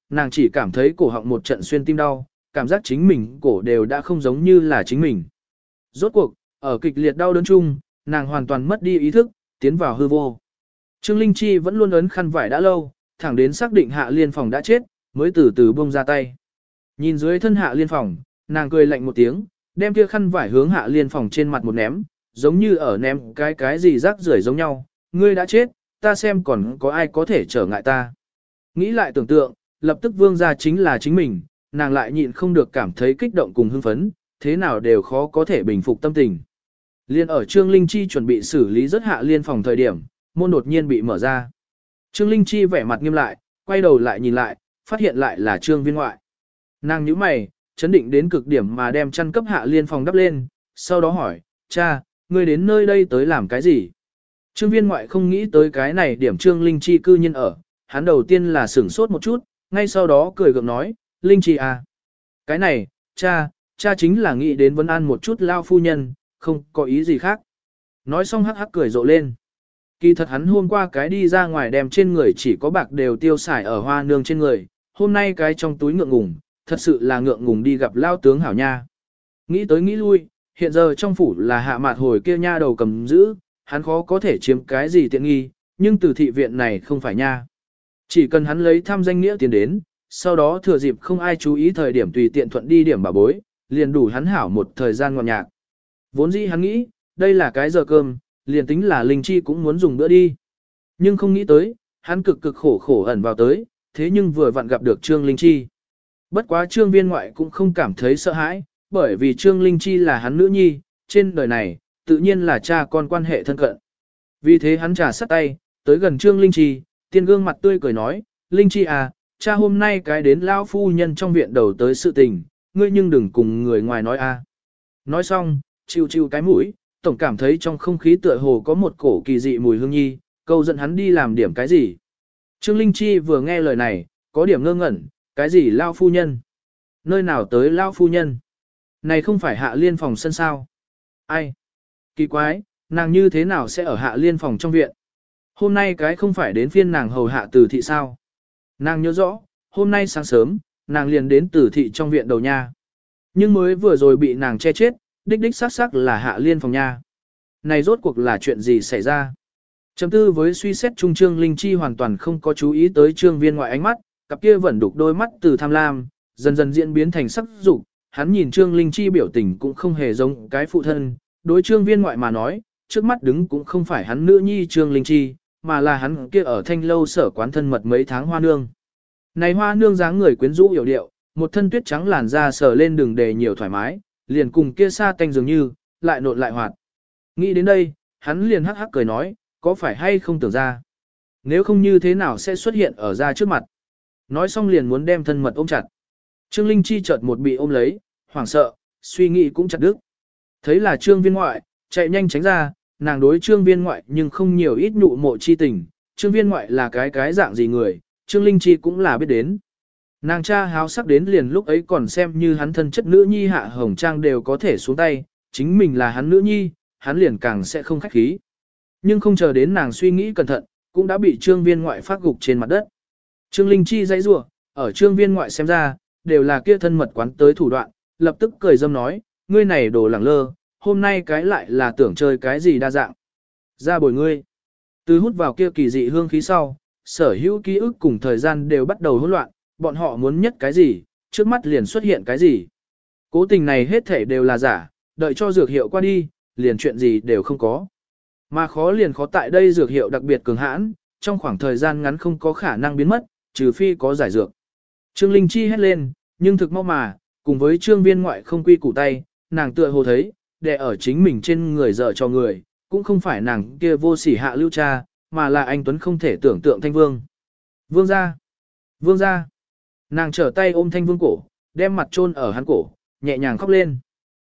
nàng chỉ cảm thấy cổ họng một trận xuyên tim đau, cảm giác chính mình cổ đều đã không giống như là chính mình. Rốt cuộc, ở kịch liệt đau đớn chung, nàng hoàn toàn mất đi ý thức, tiến vào hư vô. Trương Linh Chi vẫn luôn ấn khăn vải đã lâu, thẳng đến xác định Hạ Liên Phòng đã chết, mới từ từ buông ra tay. Nhìn dưới thân Hạ Liên Phòng, nàng cười lạnh một tiếng, đem kia khăn vải hướng Hạ Liên Phòng trên mặt một ném, giống như ở ném cái gì rác rưởi giống nhau. Ngươi đã chết, ta xem còn có ai có thể trở ngại ta. Nghĩ lại tưởng tượng, lập tức vương ra chính là chính mình, nàng lại nhịn không được cảm thấy kích động cùng hưng phấn, thế nào đều khó có thể bình phục tâm tình. Liên ở Trương Linh Chi chuẩn bị xử lý rất Hạ Liên Phòng thời điểm, môn đột nhiên bị mở ra. Trương Linh Chi vẻ mặt nghiêm lại, quay đầu lại nhìn lại, phát hiện lại là Trương Viên Ngoại. Nàng nhíu mày, chấn định đến cực điểm mà đem chăn cấp Hạ Liên Phòng đắp lên, sau đó hỏi, cha, ngươi đến nơi đây tới làm cái gì? Trương Viên Ngoại không nghĩ tới cái này điểm Trương Linh Chi cư nhiên ở, hắn đầu tiên là sửng sốt một chút, ngay sau đó cười gượng nói, Linh Chi à. Cái này, cha chính là nghĩ đến vấn an một chút lao phu nhân, không có ý gì khác. Nói xong hắc hắc cười rộ lên. Kỳ thật hắn hôm qua cái đi ra ngoài đem trên người chỉ có bạc đều tiêu xài ở hoa nương trên người, hôm nay cái trong túi ngượng ngùng, thật sự là ngượng ngùng đi gặp lao tướng hảo nha. Nghĩ tới nghĩ lui, hiện giờ trong phủ là Hạ Mạt hồi kia nha đầu cầm giữ, hắn khó có thể chiếm cái gì tiện nghi, nhưng từ thị viện này không phải nha. Chỉ cần hắn lấy tham danh nghĩa tiền đến, sau đó thừa dịp không ai chú ý thời điểm tùy tiện thuận đi điểm bà bối, liền đủ hắn hảo một thời gian ngọt nhạc. Vốn dĩ hắn nghĩ, đây là cái giờ cơm, liền tính là Linh Chi cũng muốn dùng bữa đi. Nhưng không nghĩ tới, hắn cực cực khổ khổ ẩn vào tới, thế nhưng vừa vặn gặp được Trương Linh Chi. Bất quá Trương Viên Ngoại cũng không cảm thấy sợ hãi, bởi vì Trương Linh Chi là hắn nữ nhi, trên đời này, tự nhiên là cha con quan hệ thân cận. Vì thế hắn trà sắt tay, tới gần Trương Linh Chi, tiên gương mặt tươi cười nói, Linh Chi à, cha hôm nay cái đến lão phu nhân trong viện đầu tới sự tình, ngươi nhưng đừng cùng người ngoài nói a. Nói xong, chiu cái mũi, tổng cảm thấy trong không khí tựa hồ có một cổ kỳ dị mùi hương nhi, câu dẫn hắn đi làm điểm cái gì. Trương Linh Chi vừa nghe lời này, có điểm ngơ ngẩn, cái gì lao phu nhân? Nơi nào tới lao phu nhân? Này không phải Hạ Liên Phòng sân sao? Ai? Kỳ quái, nàng như thế nào sẽ ở Hạ Liên Phòng trong viện? Hôm nay cái không phải đến phiên nàng hầu hạ Từ thị sao? Nàng nhớ rõ, hôm nay sáng sớm, nàng liền đến Từ thị trong viện đầu nha. Nhưng mới vừa rồi bị nàng che chết, đích xác là Hạ Liên Phòng nha. Này rốt cuộc là chuyện gì xảy ra? Chấm tư với suy xét Trung Trương Linh Chi hoàn toàn không có chú ý tới Trương Viên Ngoại ánh mắt, cặp kia vẫn đục đôi mắt từ tham lam, dần dần diễn biến thành sắc dục. Hắn nhìn Trương Linh Chi biểu tình cũng không hề giống cái phụ thân, đối Trương Viên Ngoại mà nói, trước mắt đứng cũng không phải hắn nữ nhi Trương Linh Chi, mà là hắn kia ở Thanh Lâu sở quán thân mật mấy tháng hoa nương. Này hoa nương dáng người quyến rũ hiểu điệu, một thân tuyết trắng làn da sờ lên đường đề nhiều thoải mái, liền cùng kia sa tanh dường như, lại nộn lại hoạt. Nghĩ đến đây, hắn liền hắc hắc cười nói, có phải hay không tưởng ra? Nếu không như thế nào sẽ xuất hiện ở ra trước mặt? Nói xong liền muốn đem thân mật ôm chặt. Trương Linh Chi chợt một bị ôm lấy, hoảng sợ, suy nghĩ cũng chặt đứt. Thấy là Trương Viên Ngoại, chạy nhanh tránh ra, nàng đối Trương Viên Ngoại nhưng không nhiều ít nụ mộ chi tình. Trương Viên Ngoại là cái dạng gì người, Trương Linh Chi cũng là biết đến. Nàng cha háo sắc đến liền lúc ấy còn xem như hắn thân chất nữ nhi Hạ Hồng Trang đều có thể xuống tay, chính mình là hắn nữ nhi, hắn liền càng sẽ không khách khí. Nhưng không chờ đến nàng suy nghĩ cẩn thận, cũng đã bị Trương Viên Ngoại phát gục trên mặt đất. Trương Linh Chi dãy rủa, ở Trương Viên Ngoại xem ra, đều là kia thân mật quán tới thủ đoạn, lập tức cười dâm nói, ngươi này đồ lẳng lơ, hôm nay cái lại là tưởng chơi cái gì đa dạng. Ra bồi ngươi. Từ hút vào kia kỳ dị hương khí sau, sở hữu ký ức cùng thời gian đều bắt đầu hỗn loạn, bọn họ muốn nhất cái gì, trước mắt liền xuất hiện cái gì. Cố tình này hết thể đều là giả, đợi cho dược hiệu qua đi, liền chuyện gì đều không có. Mà khó liền khó tại đây dược hiệu đặc biệt cường hãn, trong khoảng thời gian ngắn không có khả năng biến mất, trừ phi có giải dược. Trương Linh Chi hét lên, nhưng thực mau mà, cùng với Trương Viên Ngoại không quy củ tay, nàng tựa hồ thấy, đè ở chính mình trên người dở cho người, cũng không phải nàng kia vô sỉ hạ lưu cha, mà là anh Tuấn không thể tưởng tượng Thanh Vương. Vương gia, Vương gia. Nàng trở tay ôm Thanh Vương cổ, đem mặt chôn ở hắn cổ, nhẹ nhàng khóc lên.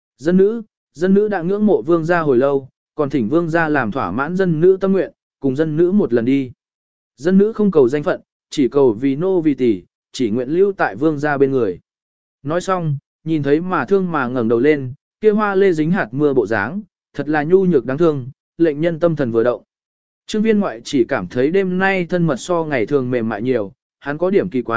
Dân nữ đã ngưỡng mộ Vương gia hồi lâu, còn thỉnh Vương gia làm thỏa mãn dân nữ tâm nguyện, cùng dân nữ một lần đi. Dân nữ không cầu danh phận, chỉ cầu vì nô vì tỷ, chỉ nguyện lưu tại Vương gia bên người. Nói xong, nhìn thấy mà thương mà ngẩng đầu lên, kia hoa lê dính hạt mưa bộ dáng, thật là nhu nhược đáng thương, lệnh nhân tâm thần vừa động. Trương Viên Ngoại chỉ cảm thấy đêm nay thân mật so ngày thường mềm mại nhiều, hắn có điểm kỳ quái,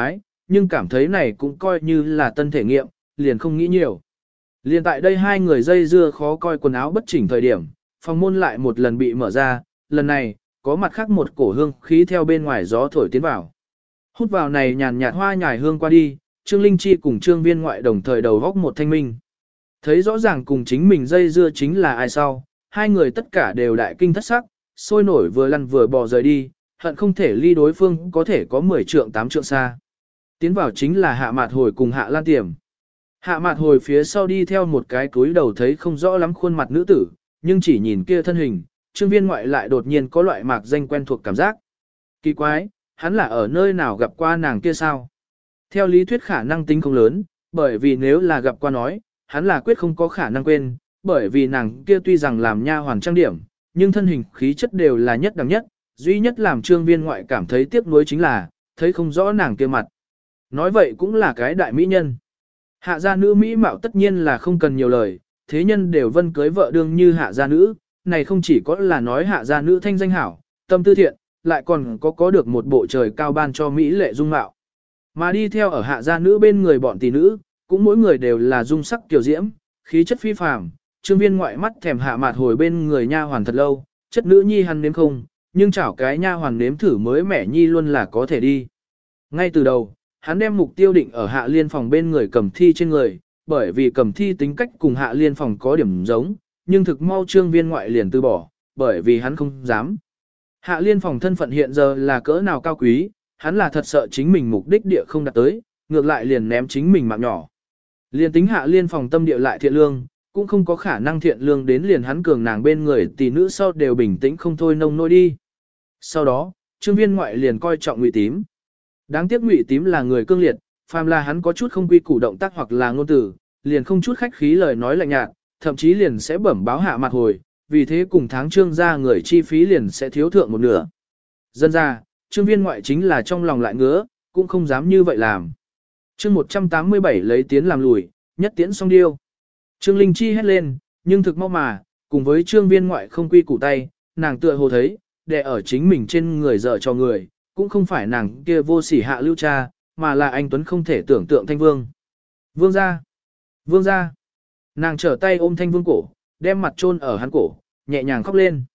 nhưng cảm thấy này cũng coi như là tân thể nghiệm, liền không nghĩ nhiều. Liền tại đây hai người dây dưa khó coi quần áo bất chỉnh thời điểm, phòng môn lại một lần bị mở ra, lần này, có mặt khác một cổ hương khí theo bên ngoài gió thổi tiến vào. Hút vào này nhàn nhạt hoa nhài hương qua đi, Trương Linh Chi cùng Trương Viên Ngoại đồng thời đầu góc một thanh minh. Thấy rõ ràng cùng chính mình dây dưa chính là ai sau, hai người tất cả đều đại kinh thất sắc, sôi nổi vừa lăn vừa bò rời đi, hận không thể ly đối phương có thể có 10 trượng 8 trượng xa. Tiến vào chính là Hạ Mạt Hồi cùng Hạ Lan Tiềm. Hạ Mạt Hồi phía sau đi theo một cái cúi đầu thấy không rõ lắm khuôn mặt nữ tử, nhưng chỉ nhìn kia thân hình, Trương Viên Ngoại lại đột nhiên có loại mạc danh quen thuộc cảm giác. Kỳ quái, hắn là ở nơi nào gặp qua nàng kia sao? Theo lý thuyết khả năng tính không lớn, bởi vì nếu là gặp qua nói, hắn là quyết không có khả năng quên, bởi vì nàng kia tuy rằng làm nha hoàn trang điểm, nhưng thân hình khí chất đều là nhất đẳng nhất, duy nhất làm Trương Viên Ngoại cảm thấy tiếc nuối chính là, thấy không rõ nàng kia mặt. Nói vậy cũng là cái đại mỹ nhân. Hạ gia nữ mỹ mạo tất nhiên là không cần nhiều lời, thế nhân đều vân cưới vợ đương như hạ gia nữ, này không chỉ có là nói hạ gia nữ thanh danh hảo, tâm tư thiện, lại còn có được một bộ trời cao ban cho mỹ lệ dung mạo. Mà đi theo ở hạ gia nữ bên người bọn tỷ nữ, cũng mỗi người đều là dung sắc tiểu diễm, khí chất phi phàm. Trương Viên Ngoại mắt thèm Hạ Mạt Hồi bên người nha hoàn thật lâu, chất nữ nhi hắn nếm không, nhưng chảo cái nha hoàn nếm thử mới mẻ nhi luôn là có thể đi. Ngay từ đầu, hắn đem mục tiêu định ở Hạ Liên phòng bên người Cẩm Thi trên người, bởi vì Cẩm Thi tính cách cùng Hạ Liên phòng có điểm giống, nhưng thực mau Trương Viên Ngoại liền từ bỏ, bởi vì hắn không dám. Hạ Liên phòng thân phận hiện giờ là cỡ nào cao quý, hắn là thật sợ chính mình mục đích địa không đạt tới, ngược lại liền ném chính mình mạng nhỏ. Liền tính Hạ Liên phòng tâm địa lại thiện lương, cũng không có khả năng thiện lương đến liền hắn cường nàng bên người tỷ nữ sau đều bình tĩnh không thôi nông nôi đi. Sau đó, Trương Viên Ngoại liền coi trọng Ngụy Tím. Đáng tiếc Ngụy Tím là người cương liệt, phàm là hắn có chút không quy củ động tác hoặc là ngôn từ, liền không chút khách khí lời nói lạnh nhạt, thậm chí liền sẽ bẩm báo Hạ Mạt Hồi, vì thế cùng tháng Trương gia người chi phí liền sẽ thiếu thượng một nửa. Dân ra, Trương Viên Ngoại chính là trong lòng lại ngứa, cũng không dám như vậy làm. Chương 187 lấy tiến làm lùi, nhất tiễn song điêu. Trương Linh Chi hét lên, nhưng thực mau mà, cùng với Trương Viên Ngoại không quy củ tay, nàng tựa hồ thấy, đè ở chính mình trên người dở cho người, cũng không phải nàng kia vô sỉ hạ lưu cha, mà là anh Tuấn không thể tưởng tượng Thanh Vương. Vương gia, Vương gia. Nàng trở tay ôm Thanh Vương cổ, đem mặt chôn ở hắn cổ, nhẹ nhàng khóc lên.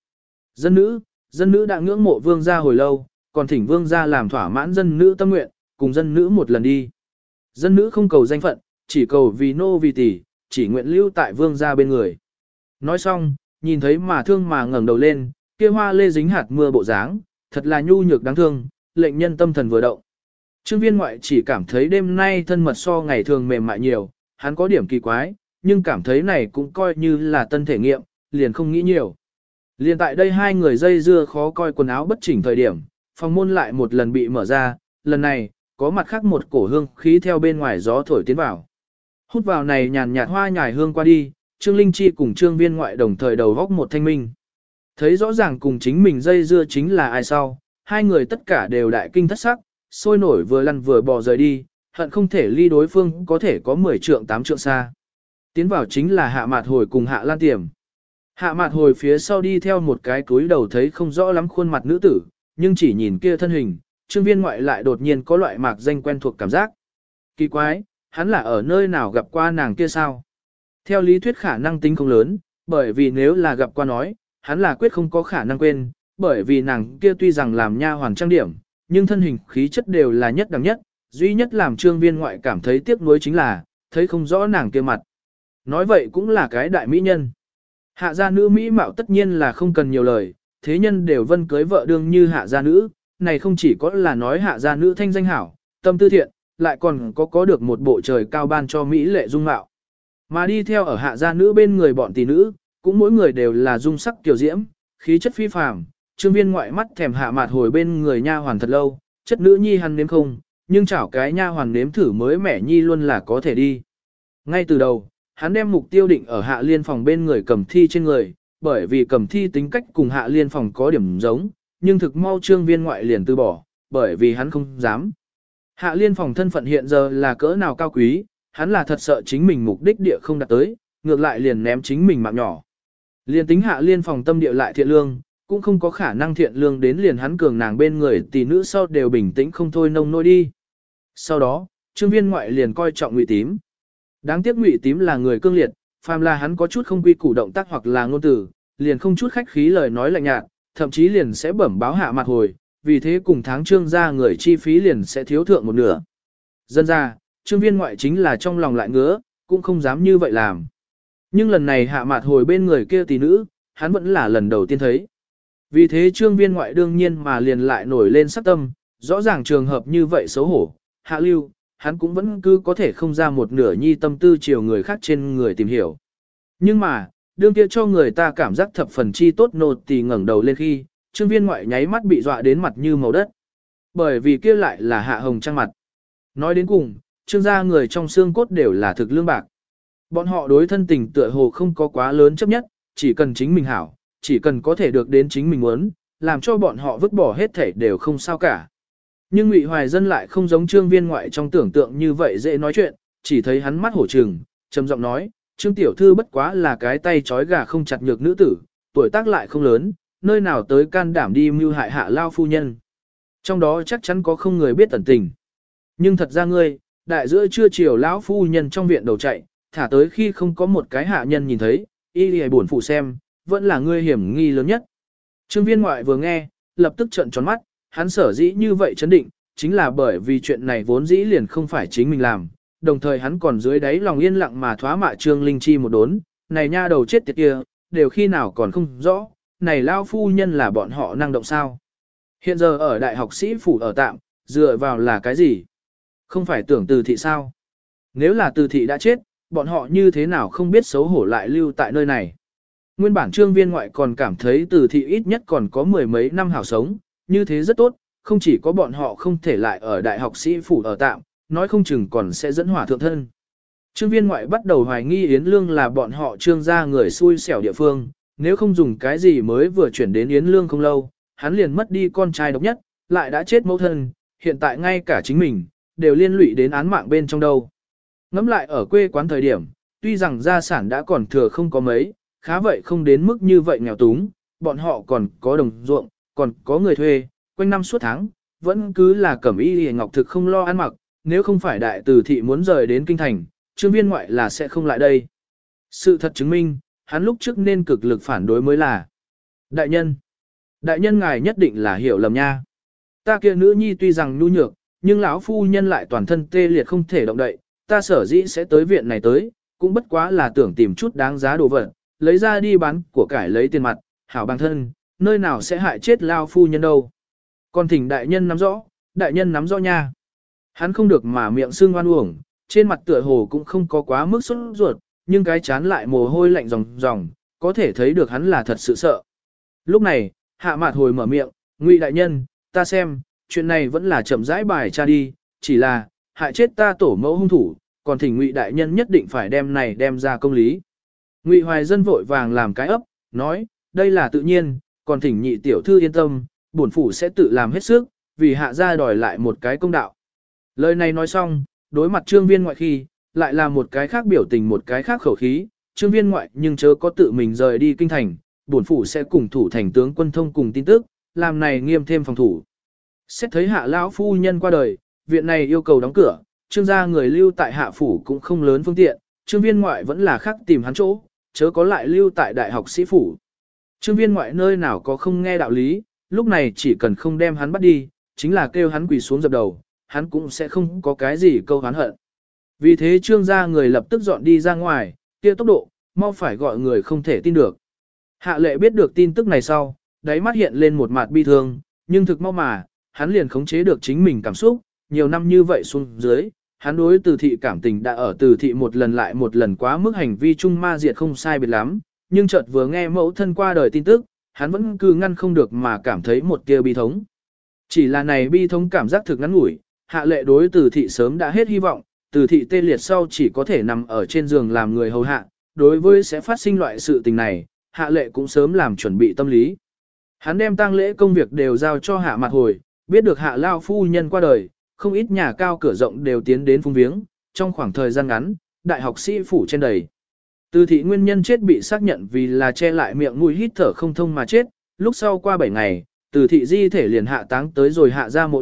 Dân nữ đã ngưỡng mộ Vương gia hồi lâu, còn thỉnh Vương gia làm thỏa mãn dân nữ tâm nguyện, cùng dân nữ một lần đi. Dân nữ không cầu danh phận, chỉ cầu vì nô vì tỷ, chỉ nguyện lưu tại Vương gia bên người. Nói xong, nhìn thấy mà thương mà ngẩng đầu lên, kia hoa lê dính hạt mưa bộ dáng, thật là nhu nhược đáng thương, lệnh nhân tâm thần vừa động. Trương Viên Ngoại chỉ cảm thấy đêm nay thân mật so ngày thường mềm mại nhiều, hắn có điểm kỳ quái, nhưng cảm thấy này cũng coi như là tân thể nghiệm, liền không nghĩ nhiều. Liền tại đây hai người dây dưa khó coi quần áo bất chỉnh thời điểm, phòng môn lại một lần bị mở ra, lần này, có mặt khác một cổ hương khí theo bên ngoài gió thổi tiến vào. Hút vào này nhàn nhạt hoa nhài hương qua đi, Trương Linh Chi cùng Trương Viên Ngoại đồng thời đầu góc một thanh minh. Thấy rõ ràng cùng chính mình dây dưa chính là ai sau, hai người tất cả đều đại kinh thất sắc, sôi nổi vừa lăn vừa bò rời đi, hận không thể ly đối phương có thể có 10 trượng 8 trượng xa. Tiến vào chính là Hạ Mạt Hồi cùng Hạ Lan Tiềm. Hạ Mạt Hồi phía sau đi theo một cái cúi đầu thấy không rõ lắm khuôn mặt nữ tử, nhưng chỉ nhìn kia thân hình, Trương Viên Ngoại lại đột nhiên có loại mạc danh quen thuộc cảm giác. Kỳ quái, hắn là ở nơi nào gặp qua nàng kia sao? Theo lý thuyết khả năng tính không lớn, bởi vì nếu là gặp qua nói, hắn là quyết không có khả năng quên, bởi vì nàng kia tuy rằng làm nha hoàn trang điểm, nhưng thân hình khí chất đều là nhất đẳng nhất, duy nhất làm Trương Viên Ngoại cảm thấy tiếc nuối chính là, thấy không rõ nàng kia mặt. Nói vậy cũng là cái đại mỹ nhân. Hạ gia nữ mỹ mạo tất nhiên là không cần nhiều lời, thế nhân đều vân cưới vợ đương như hạ gia nữ, này không chỉ có là nói hạ gia nữ thanh danh hảo, tâm tư thiện, lại còn có được một bộ trời cao ban cho mỹ lệ dung mạo. Mà đi theo ở hạ gia nữ bên người bọn tỷ nữ, cũng mỗi người đều là dung sắc tiểu diễm, khí chất phi phàm. Trương Viên Ngoại mắt thèm Hạ Mạt Hồi bên người nha hoàn thật lâu, chất nữ nhi hắn nếm không, nhưng chảo cái nha hoàn nếm thử mới mẻ nhi luôn là có thể đi. Ngay từ đầu, hắn đem mục tiêu định ở Hạ Liên phòng bên người Cẩm Thi trên người, bởi vì Cẩm Thi tính cách cùng Hạ Liên phòng có điểm giống, nhưng thực mau Trương Viên Ngoại liền từ bỏ, bởi vì hắn không dám. Hạ Liên phòng thân phận hiện giờ là cỡ nào cao quý, hắn là thật sợ chính mình mục đích địa không đạt tới, ngược lại liền ném chính mình mạng nhỏ. Liền tính Hạ Liên phòng tâm địa lại thiện lương, cũng không có khả năng thiện lương đến liền hắn cường nàng bên người tỷ nữ sau đều bình tĩnh không thôi nông nôi đi. Sau đó, Trương Viên Ngoại liền coi trọng Ngụy Tím. Đáng tiếc Ngụy Tím là người cương liệt, phàm là hắn có chút không quy củ động tác hoặc là ngôn từ, liền không chút khách khí lời nói lạnh nhạt, thậm chí liền sẽ bẩm báo Hạ Mạt Hồi, vì thế cùng tháng Trương gia người chi phí liền sẽ thiếu thượng một nửa. Dân ra, Trương Viên Ngoại chính là trong lòng lại ngứa, cũng không dám như vậy làm. Nhưng lần này Hạ Mạt Hồi bên người kia tỷ nữ, hắn vẫn là lần đầu tiên thấy. Vì thế Trương Viên Ngoại đương nhiên mà liền lại nổi lên sắc tâm, rõ ràng trường hợp như vậy xấu hổ, Hạ Lưu, hắn cũng vẫn cứ có thể không ra một nửa nhi tâm tư chiều người khác trên người tìm hiểu. Nhưng mà, đương kia cho người ta cảm giác thập phần chi tốt nột tỳ ngẩng đầu lên khi, Trương Viên Ngoại nháy mắt bị dọa đến mặt như màu đất. Bởi vì kia lại là Hạ Hồng Trang mặt. Nói đến cùng, Trương gia người trong xương cốt đều là thực lương bạc. Bọn họ đối thân tình tựa hồ không có quá lớn chấp nhất, chỉ cần chính mình hảo, chỉ cần có thể được đến chính mình muốn, làm cho bọn họ vứt bỏ hết thể đều không sao cả. Nhưng Ngụy Hoài Dân lại không giống Trương Viên Ngoại trong tưởng tượng như vậy dễ nói chuyện, chỉ thấy hắn mắt hổ trừng, trầm giọng nói, Trương tiểu thư bất quá là cái tay trói gà không chặt nhược nữ tử, tuổi tác lại không lớn, nơi nào tới can đảm đi mưu hại Hạ lao phu nhân. Trong đó chắc chắn có không người biết tận tình. Nhưng thật ra ngươi, đại giữa trưa chiều lão phu nhân trong viện đầu chạy, thả tới khi không có một cái hạ nhân nhìn thấy, y lìa buồn phụ xem, vẫn là ngươi hiểm nghi lớn nhất. Trương Viên Ngoại vừa nghe, lập tức trợn tròn mắt, hắn sở dĩ như vậy chấn định, chính là bởi vì chuyện này vốn dĩ liền không phải chính mình làm, đồng thời hắn còn dưới đáy lòng yên lặng mà thoá mạ Trương Linh Chi một đốn, này nha đầu chết tiệt kia, đều khi nào còn không rõ, này lao phu nhân là bọn họ năng động sao. Hiện giờ ở đại học sĩ phủ ở tạm, dựa vào là cái gì? Không phải tưởng Từ thị sao? Nếu là Từ thị đã chết, bọn họ như thế nào không biết xấu hổ lại lưu tại nơi này? Nguyên bản Trương Viên Ngoại còn cảm thấy Từ thị ít nhất còn có mười mấy năm hảo sống, như thế rất tốt, không chỉ có bọn họ không thể lại ở đại học sĩ phủ ở tạm, nói không chừng còn sẽ dẫn hỏa thượng thân. Trương Viên Ngoại bắt đầu hoài nghi Yến Lương là bọn họ Trương gia người xui xẻo địa phương, nếu không dùng cái gì mới vừa chuyển đến Yến Lương không lâu, hắn liền mất đi con trai độc nhất, lại đã chết mẫu thân, hiện tại ngay cả chính mình, đều liên lụy đến án mạng bên trong đâu. Ngắm lại ở quê quán thời điểm, tuy rằng gia sản đã còn thừa không có mấy, khá vậy không đến mức như vậy nghèo túng, bọn họ còn có đồng ruộng, còn có người thuê, quanh năm suốt tháng, vẫn cứ là cẩm y hề ngọc thực không lo ăn mặc, nếu không phải đại từ thị muốn rời đến kinh thành, Trương Viên Ngoại là sẽ không lại đây. Sự thật chứng minh, hắn lúc trước nên cực lực phản đối mới là. Đại nhân ngài nhất định là hiểu lầm nha. Ta kia nữ nhi tuy rằng nhu nhược, nhưng lão phu nhân lại toàn thân tê liệt không thể động đậy, ta sở dĩ sẽ tới viện này tới, cũng bất quá là tưởng tìm chút đáng giá đồ vật, lấy ra đi bán của cải lấy tiền mặt, hảo bằng thân, nơi nào sẽ hại chết lão phu nhân đâu. Còn thỉnh đại nhân nắm rõ nha. Hắn không được mà miệng sưng oan uổng, trên mặt tựa hồ cũng không có quá mức sốt ruột, nhưng cái chán lại mồ hôi lạnh ròng ròng, có thể thấy được hắn là thật sự sợ. Lúc này, Hạ Mạt Hồi mở miệng, Ngụy đại nhân, ta xem, chuyện này vẫn là chậm rãi bài tra đi, chỉ là, hại chết ta tổ mẫu hung thủ, còn thỉnh Ngụy đại nhân nhất định phải đem ra công lý. Ngụy Hoài Dân vội vàng làm cái ấp, nói, đây là tự nhiên, còn thỉnh nhị tiểu thư yên tâm, bổn phủ sẽ tự làm hết sức, vì hạ gia đòi lại một cái công đạo. Lời này nói xong, đối mặt Trương Viên Ngoại khi, lại là một cái khác biểu tình một cái khác khẩu khí, Trương Viên Ngoại nhưng chớ có tự mình rời đi kinh thành, bổn phủ sẽ cùng thủ thành tướng quân thông cùng tin tức, làm này nghiêm thêm phòng thủ. Xét thấy Hạ lão phu nhân qua đời, viện này yêu cầu đóng cửa, Trương gia người lưu tại Hạ phủ cũng không lớn phương tiện, Trương Viên Ngoại vẫn là khác tìm hắn chỗ, chớ có lại lưu tại đại học sĩ phủ. Trương Viên Ngoại nơi nào có không nghe đạo lý, lúc này chỉ cần không đem hắn bắt đi, chính là kêu hắn quỳ xuống dập đầu, hắn cũng sẽ không có cái gì câu hán hận. Vì thế Trương gia người lập tức dọn đi ra ngoài, kia tốc độ, mau phải gọi người không thể tin được. Hạ Lệ biết được tin tức này sau, đáy mắt hiện lên một mặt bi thương, nhưng thực mau mà, hắn liền khống chế được chính mình cảm xúc, nhiều năm như vậy xuống dưới, hắn đối Từ thị cảm tình đã ở Từ thị một lần lại một lần quá mức hành vi trung ma diệt không sai biệt lắm, nhưng chợt vừa nghe mẫu thân qua đời tin tức, hắn vẫn cứ ngăn không được mà cảm thấy một tia bi thống. Chỉ là này bi thống cảm giác thực ngắn ngủi, Hạ Lệ đối Từ thị sớm đã hết hy vọng, Từ thị tê liệt sau chỉ có thể nằm ở trên giường làm người hầu hạ, đối với sẽ phát sinh loại sự tình này, Hạ Lệ cũng sớm làm chuẩn bị tâm lý. Hắn đem tang lễ công việc đều giao cho Hạ Mạt Hồi, biết được Hạ lao phu nhân qua đời, không ít nhà cao cửa rộng đều tiến đến phung viếng, trong khoảng thời gian ngắn, đại học sĩ phủ trên đầy. Từ thị nguyên nhân chết bị xác nhận vì là che lại miệng mũi hít thở không thông mà chết, lúc sau qua 7 ngày, từ thị di thể liền hạ táng tới rồi hạ ra mộ địa,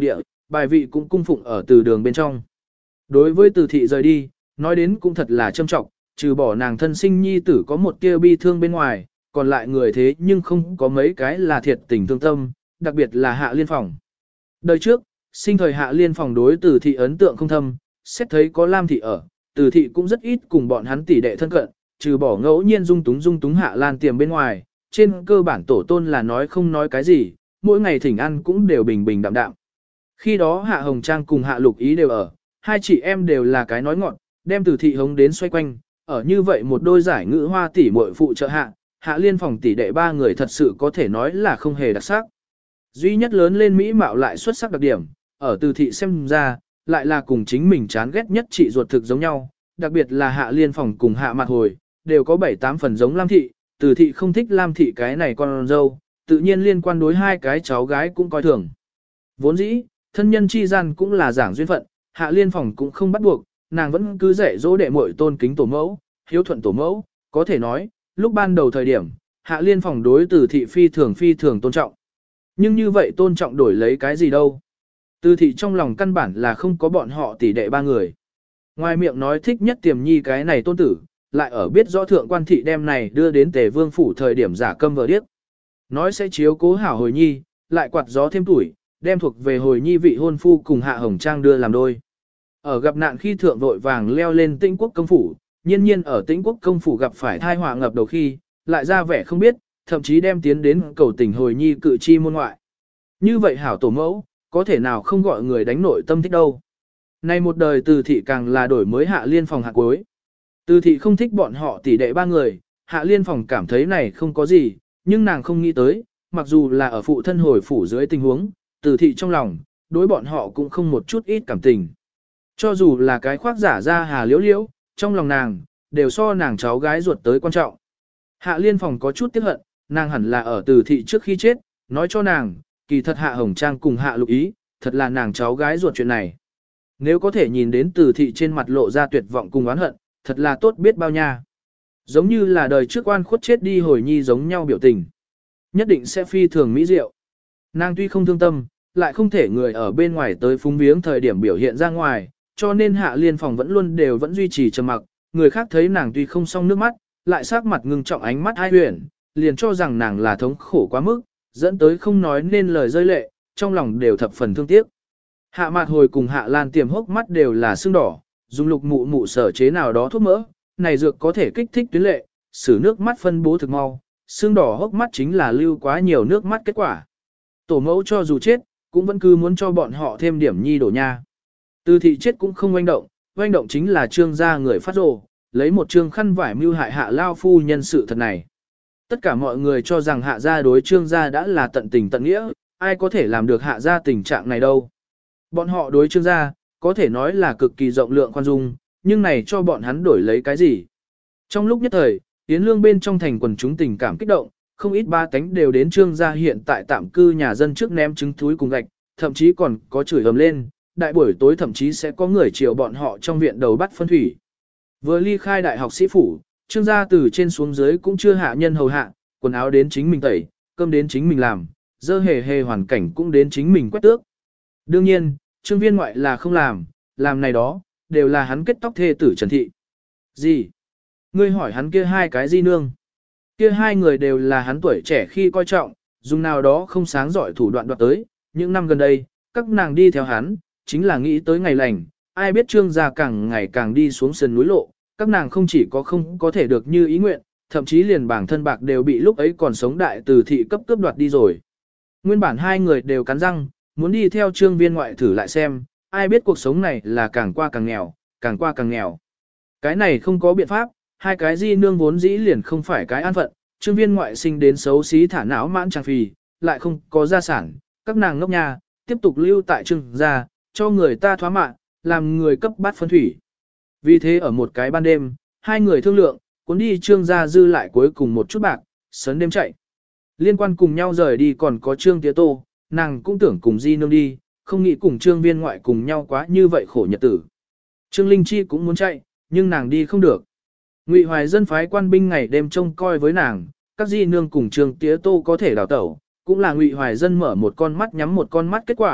bài vị cũng cung phụng ở từ đường bên trong. Đối với từ thị rời đi, nói đến cũng thật là trâm trọng, trừ bỏ nàng thân sinh nhi tử có một tia bi thương bên ngoài, còn lại người thế nhưng không có mấy cái là thiệt tình thương tâm, đặc biệt là Hạ Liên Phòng. Đời trước, sinh thời Hạ Liên Phòng đối từ thị ấn tượng không thâm, xét thấy có Lam thị ở, từ thị cũng rất ít cùng bọn hắn tỷ đệ thân cận, trừ bỏ ngẫu nhiên dung túng Hạ Lan Tiềm bên ngoài, trên cơ bản tổ tôn là nói không nói cái gì, mỗi ngày thỉnh ăn cũng đều bình bình đạm đạm. Khi đó Hạ Hồng Trang cùng Hạ Lục Ý đều ở, hai chị em đều là cái nói ngọn, đem từ thị hống đến xoay quanh, ở như vậy một đôi giải ngữ hoa tỷ muội phụ trợ Hạ Liên Phòng tỷ đệ ba người thật sự có thể nói là không hề đặc sắc. Duy nhất lớn lên mỹ mạo lại xuất sắc đặc điểm, ở từ thị xem ra, lại là cùng chính mình chán ghét nhất chị ruột thực giống nhau, đặc biệt là Hạ Liên Phòng cùng Hạ Mặt Hồi, đều có 7-8 phần giống Lam thị, từ thị không thích Lam thị cái này con dâu, tự nhiên liên quan đối hai cái cháu gái cũng coi thường. Vốn dĩ, thân nhân chi gian cũng là giảng duyên phận, Hạ Liên Phòng cũng không bắt buộc, nàng vẫn cứ dạy dỗ đệ muội tôn kính tổ mẫu, hiếu thuận tổ mẫu, có thể nói, lúc ban đầu thời điểm, Hạ Liên Phòng đối từ thị phi thường tôn trọng. Nhưng như vậy tôn trọng đổi lấy cái gì đâu? Từ thị trong lòng căn bản là không có bọn họ tỷ đệ ba người. Ngoài miệng nói thích nhất Tiềm Nhi cái này tôn tử, lại ở biết rõ thượng quan thị đem này đưa đến Tề Vương phủ thời điểm giả câm vờ điếc. Nói sẽ chiếu cố hảo Hồi Nhi, lại quạt gió thêm tuổi, đem thuộc về Hồi Nhi vị hôn phu cùng Hạ Hồng Trang đưa làm đôi. Ở gặp nạn khi thượng vội vàng leo lên Tĩnh Quốc công phủ, nhiên ở Tĩnh Quốc công phủ gặp phải thai họa ngập đầu khi, lại ra vẻ không biết, thậm chí đem tiến đến cầu tình Hồi Nhi cự chi môn ngoại. Như vậy hảo tổ mẫu, có thể nào không gọi người đánh nội tâm thích đâu. Nay một đời từ thị càng là đổi mới Hạ Liên Phòng hạ cuối. Từ thị không thích bọn họ tỷ đệ ba người, Hạ Liên Phòng cảm thấy này không có gì, nhưng nàng không nghĩ tới, mặc dù là ở phụ thân hồi phủ dưới tình huống, từ thị trong lòng, đối bọn họ cũng không một chút ít cảm tình. Cho dù là cái khoác giả ra Hà Liễu Liễu, trong lòng nàng, đều so nàng cháu gái ruột tới quan trọng. Hạ Liên Phòng có chút tiếc hận, nàng hẳn là ở từ thị trước khi chết, nói cho nàng, kỳ thật Hạ Hồng Trang cùng Hạ Lục Ý, thật là nàng cháu gái ruột chuyện này. Nếu có thể nhìn đến từ thị trên mặt lộ ra tuyệt vọng cùng oán hận, thật là tốt biết bao nha. Giống như là đời trước oan khuất chết đi Hồi Nhi giống nhau biểu tình. Nhất định sẽ phi thường mỹ diệu. Nàng tuy không thương tâm, lại không thể người ở bên ngoài tới phúng viếng thời điểm biểu hiện ra ngoài, cho nên Hạ Liên Phòng vẫn duy trì trầm mặc, người khác thấy nàng tuy không xong nước mắt, lại sắc mặt ngưng trọng ánh mắt ai huyền, liền cho rằng nàng là thống khổ quá mức, dẫn tới không nói nên lời rơi lệ, trong lòng đều thập phần thương tiếc. Hạ Mạt Hồi cùng Hạ Lan Tiềm hốc mắt đều là sưng đỏ, dùng lục mụ mụ sở chế nào đó thuốc mỡ, này dược có thể kích thích tuyến lệ, xử nước mắt phân bố thực mau, sưng đỏ hốc mắt chính là lưu quá nhiều nước mắt kết quả. Tổ mẫu cho dù chết, cũng vẫn cứ muốn cho bọn họ thêm điểm nhi đổ nha. Từ thị chết cũng không oanh động chính là Trương gia người phát rồ, lấy một trương khăn vải mưu hại Hạ lao phu nhân sự thật này. Tất cả mọi người cho rằng Hạ gia đối Trương gia đã là tận tình tận nghĩa, ai có thể làm được Hạ gia tình trạng này đâu. Bọn họ đối Trương gia, có thể nói là cực kỳ rộng lượng khoan dung, nhưng này cho bọn hắn đổi lấy cái gì? Trong lúc nhất thời, Yến Lương bên trong thành quần chúng tình cảm kích động, không ít ba tánh đều đến Trương gia hiện tại tạm cư nhà dân trước ném trứng thúi cùng gạch, thậm chí còn có chửi ầm lên, đại buổi tối thậm chí sẽ có người chiều bọn họ trong viện đầu bắt phân thủy. Vừa ly khai đại học sĩ phủ, Trương gia từ trên xuống dưới cũng chưa hạ nhân hầu hạ, quần áo đến chính mình tẩy, cơm đến chính mình làm, dơ hề hề hoàn cảnh cũng đến chính mình quét tước. Đương nhiên, Trương Viên ngoại là không làm này đó, đều là hắn kết tóc thê tử Trần Thị. Gì? Ngươi hỏi hắn kia hai cái gì nương? Kia hai người đều là hắn tuổi trẻ khi coi trọng, dùng nào đó không sáng giỏi thủ đoạn đoạt tới, những năm gần đây, các nàng đi theo hắn, chính là nghĩ tới ngày lành, ai biết Trương gia càng ngày càng đi xuống sườn núi lộ, các nàng không chỉ có không có thể được như ý nguyện, thậm chí liền bản thân bạc đều bị lúc ấy còn sống đại từ thị cấp cướp đoạt đi rồi. Nguyên bản hai người đều cắn răng, muốn đi theo Trương Viên ngoại thử lại xem, ai biết cuộc sống này là càng qua càng nghèo, càng qua càng nghèo. Cái này không có biện pháp, hai cái di nương vốn dĩ liền không phải cái an phận, Trương Viên ngoại sinh đến xấu xí thả não mãn trang phì, lại không có gia sản, các nàng ngốc nhà, tiếp tục lưu tại Trương gia, cho người ta thoá mạ, làm người cấp bát phân thủy. Vì thế ở một cái ban đêm, hai người thương lượng, cuốn đi Trương gia dư lại cuối cùng một chút bạc, sớm đêm chạy. Liên quan cùng nhau rời đi còn có Trương Tía Tô, nàng cũng tưởng cùng di nương đi, không nghĩ cùng Trương Viên ngoại cùng nhau quá như vậy khổ nhật tử. Trương Linh Chi cũng muốn chạy, nhưng nàng đi không được. Ngụy Hoài Dân phái quan binh ngày đêm trông coi với nàng, các di nương cùng Trương Tía Tô có thể đào tẩu, cũng là Ngụy Hoài Dân mở một con mắt nhắm một con mắt kết quả,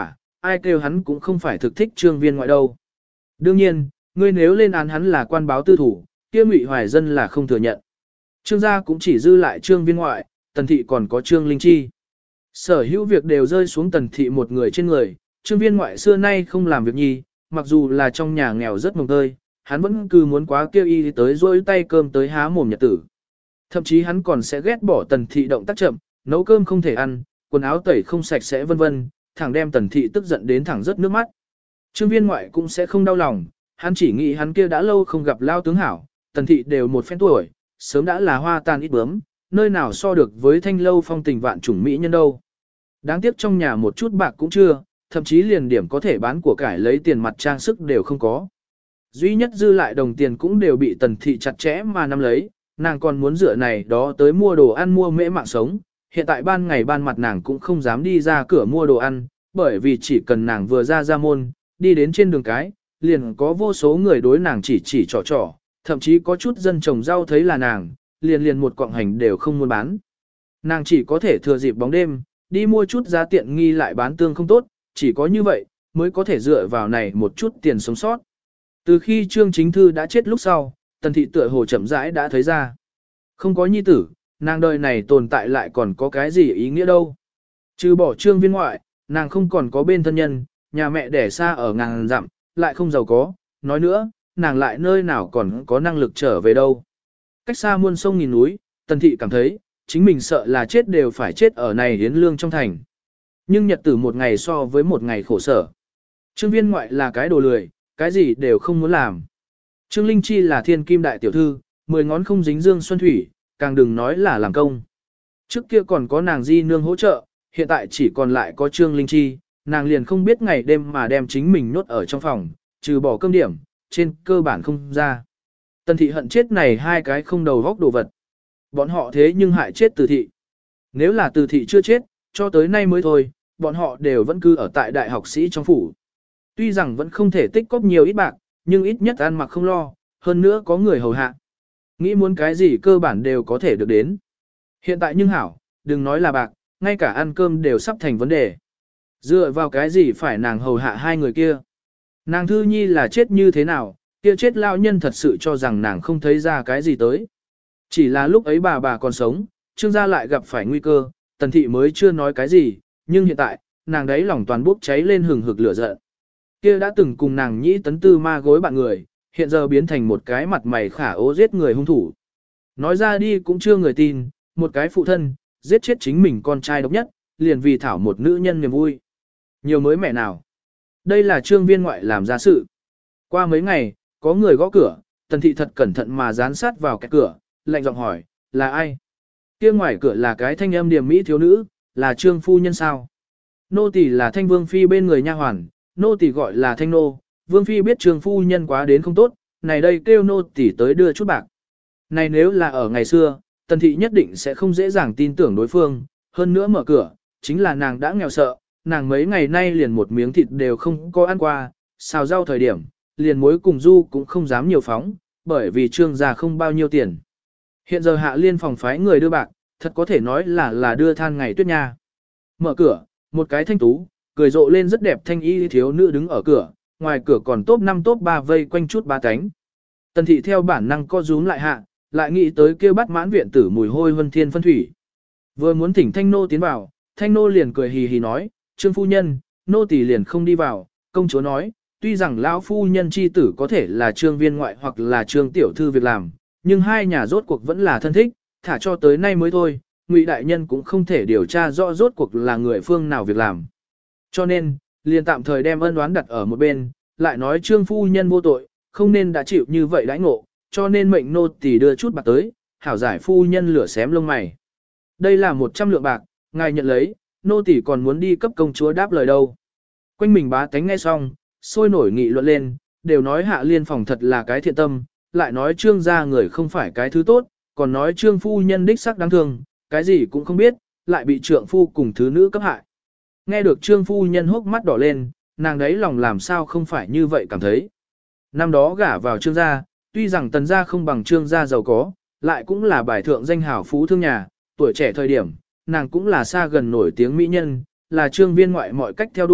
ai kêu hắn cũng không phải thực thích Trương Viên Ngoại đâu. Đương nhiên, ngươi nếu lên án hắn là quan báo tư thủ, kia Ngụy Hoài Dân là không thừa nhận. Trương gia cũng chỉ dư lại Trương Viên Ngoại, Tần Thị còn có Trương Linh Chi. Sở hữu việc đều rơi xuống Tần Thị một người trên người, Trương Viên Ngoại xưa nay không làm việc nhi, mặc dù là trong nhà nghèo rất mồng tơi, hắn vẫn cứ muốn quá kêu y tới rôi tay cơm tới há mồm nhật tử. Thậm chí hắn còn sẽ ghét bỏ Tần Thị động tác chậm, nấu cơm không thể ăn, quần áo tẩy không sạch sẽ vân vân, thẳng đem Tần Thị tức giận đến thẳng rớt nước mắt. Trương Viên Ngoại cũng sẽ không đau lòng, hắn chỉ nghĩ hắn kia đã lâu không gặp lao tướng hảo, Tần Thị đều một phen tuổi, sớm đã là hoa tàn ít bướm, nơi nào so được với thanh lâu phong tình vạn chủng mỹ nhân đâu. Đáng tiếc trong nhà một chút bạc cũng chưa, thậm chí liền điểm có thể bán của cải lấy tiền mặt trang sức đều không có. Duy nhất dư lại đồng tiền cũng đều bị Tần Thị chặt chẽ mà nắm lấy, nàng còn muốn dựa này đó tới mua đồ ăn mua mễ mạng sống. Hiện tại ban ngày ban mặt nàng cũng không dám đi ra cửa mua đồ ăn, bởi vì chỉ cần nàng vừa ra môn, đi đến trên đường cái, liền có vô số người đối nàng chỉ trò, thậm chí có chút dân trồng rau thấy là nàng, liền một quặng hành đều không muốn bán. Nàng chỉ có thể thừa dịp bóng đêm, đi mua chút giá tiện nghi lại bán tương không tốt, chỉ có như vậy, mới có thể dựa vào này một chút tiền sống sót. Từ khi Trương Chính Thư đã chết lúc sau, Tần Thị tựa hồ chậm rãi đã thấy ra. Không có nhi tử, nàng đời này tồn tại lại còn có cái gì ý nghĩa đâu. Trừ bỏ Trương Viên Ngoại, nàng không còn có bên thân nhân, nhà mẹ đẻ xa ở ngàn dặm, lại không giàu có, nói nữa, nàng lại nơi nào còn có năng lực trở về đâu. Cách xa muôn sông nghìn núi, Tần Thị cảm thấy, chính mình sợ là chết đều phải chết ở này hiến lương trong thành. Nhưng nhật tử một ngày so với một ngày khổ sở. Trương Viên Ngoại là cái đồ lười, cái gì đều không muốn làm. Trương Linh Chi là thiên kim đại tiểu thư, 10 ngón không dính dương xuân thủy, càng đừng nói là làm công. Trước kia còn có nàng di nương hỗ trợ, hiện tại chỉ còn lại có Trương Linh Chi, nàng liền không biết ngày đêm mà đem chính mình nhốt ở trong phòng, trừ bỏ cơm điểm, trên cơ bản không ra. Tần Thị hận chết này hai cái không đầu góc đồ vật. Bọn họ thế nhưng hại chết Từ Thị. Nếu là Từ Thị chưa chết, cho tới nay mới thôi, bọn họ đều vẫn cư ở tại đại học sĩ trong phủ. Tuy rằng vẫn không thể tích cóp nhiều ít bạc, nhưng ít nhất ăn mặc không lo, hơn nữa có người hầu hạ. Nghĩ muốn cái gì cơ bản đều có thể được đến. Hiện tại nhưng hảo, đừng nói là bạc, ngay cả ăn cơm đều sắp thành vấn đề. Dựa vào cái gì phải nàng hầu hạ hai người kia. Nàng Thư Nhi là chết như thế nào, kia chết lao nhân thật sự cho rằng nàng không thấy ra cái gì tới. Chỉ là lúc ấy bà còn sống, Trương gia lại gặp phải nguy cơ, Tần Thị mới chưa nói cái gì, nhưng hiện tại, nàng đấy lòng toàn bốc cháy lên hừng hực lửa giận. Kia đã từng cùng nàng nhĩ tấn tư ma gối bạn người, hiện giờ biến thành một cái mặt mày khả ố giết người hung thủ. Nói ra đi cũng chưa người tin, một cái phụ thân, giết chết chính mình con trai độc nhất, liền vì thảo một nữ nhân niềm vui. Nhiều mới mẹ nào. Đây là Trương Viên Ngoại làm ra sự. Qua mấy ngày, có người gõ cửa, Tần Thị thật cẩn thận mà dán sát vào cái cửa, lạnh giọng hỏi, là ai? Kia ngoài cửa là cái thanh âm điềm mỹ thiếu nữ, là Trương phu nhân sao? Nô tỳ là Thanh Vương phi bên người nha hoàn, nô tỳ gọi là Thanh nô, Vương phi biết Trương phu nhân quá đến không tốt, này đây kêu nô tỳ tới đưa chút bạc. Này nếu là ở ngày xưa, Tần Thị nhất định sẽ không dễ dàng tin tưởng đối phương, hơn nữa mở cửa, chính là nàng đã nghèo sợ, nàng mấy ngày nay liền một miếng thịt đều không có ăn qua, xào rau thời điểm, liền muối cùng du cũng không dám nhiều phóng, bởi vì Trương gia không bao nhiêu tiền. Hiện giờ Hạ Liên phòng phái người đưa bạc, thật có thể nói là đưa than ngày tuyết nha. Mở cửa, một cái thanh tú, cười rộ lên rất đẹp thanh y thiếu nữ đứng ở cửa, ngoài cửa còn top 5 top 3 vây quanh chút ba cánh. Tần Thị theo bản năng co rúm lại hạ, lại nghĩ tới kêu bắt mãn viện tử mùi hôi vân thiên phân thủy. Vừa muốn thỉnh Thanh nô tiến vào, Thanh nô liền cười hì hì nói, Trương phu nhân, nô tỳ liền không đi vào, công chúa nói, tuy rằng lão phu nhân chi tử có thể là Trương Viên Ngoại hoặc là Trương tiểu thư việc làm, nhưng hai nhà rốt cuộc vẫn là thân thích, thả cho tới nay mới thôi, Ngụy đại nhân cũng không thể điều tra rõ rốt cuộc là người phương nào việc làm. Cho nên, liền tạm thời đem ân oán đặt ở một bên, lại nói Trương phu nhân vô tội, không nên đã chịu như vậy đãi ngộ, cho nên mệnh nô tỳ đưa chút bạc tới, hảo giải phu nhân lửa xém lông mày. Đây là 100 lượng bạc, ngài nhận lấy, nô tỳ còn muốn đi cấp công chúa đáp lời đâu. Quanh mình bá tánh nghe xong, sôi nổi nghị luận lên, đều nói Hạ Liên phòng thật là cái thiện tâm, lại nói Trương gia người không phải cái thứ tốt, còn nói Trương phu nhân đích sắc đáng thương, cái gì cũng không biết, lại bị trượng phu cùng thứ nữ cấp hại. Nghe được Trương phu nhân hốc mắt đỏ lên, nàng đấy lòng làm sao không phải như vậy cảm thấy. Năm đó gả vào Trương gia, tuy rằng Tần gia không bằng Trương gia giàu có, lại cũng là bài thượng danh hảo phú thương nhà, tuổi trẻ thời điểm, nàng cũng là xa gần nổi tiếng mỹ nhân, là Trương Viên Ngoại mọi cách theo đuổi,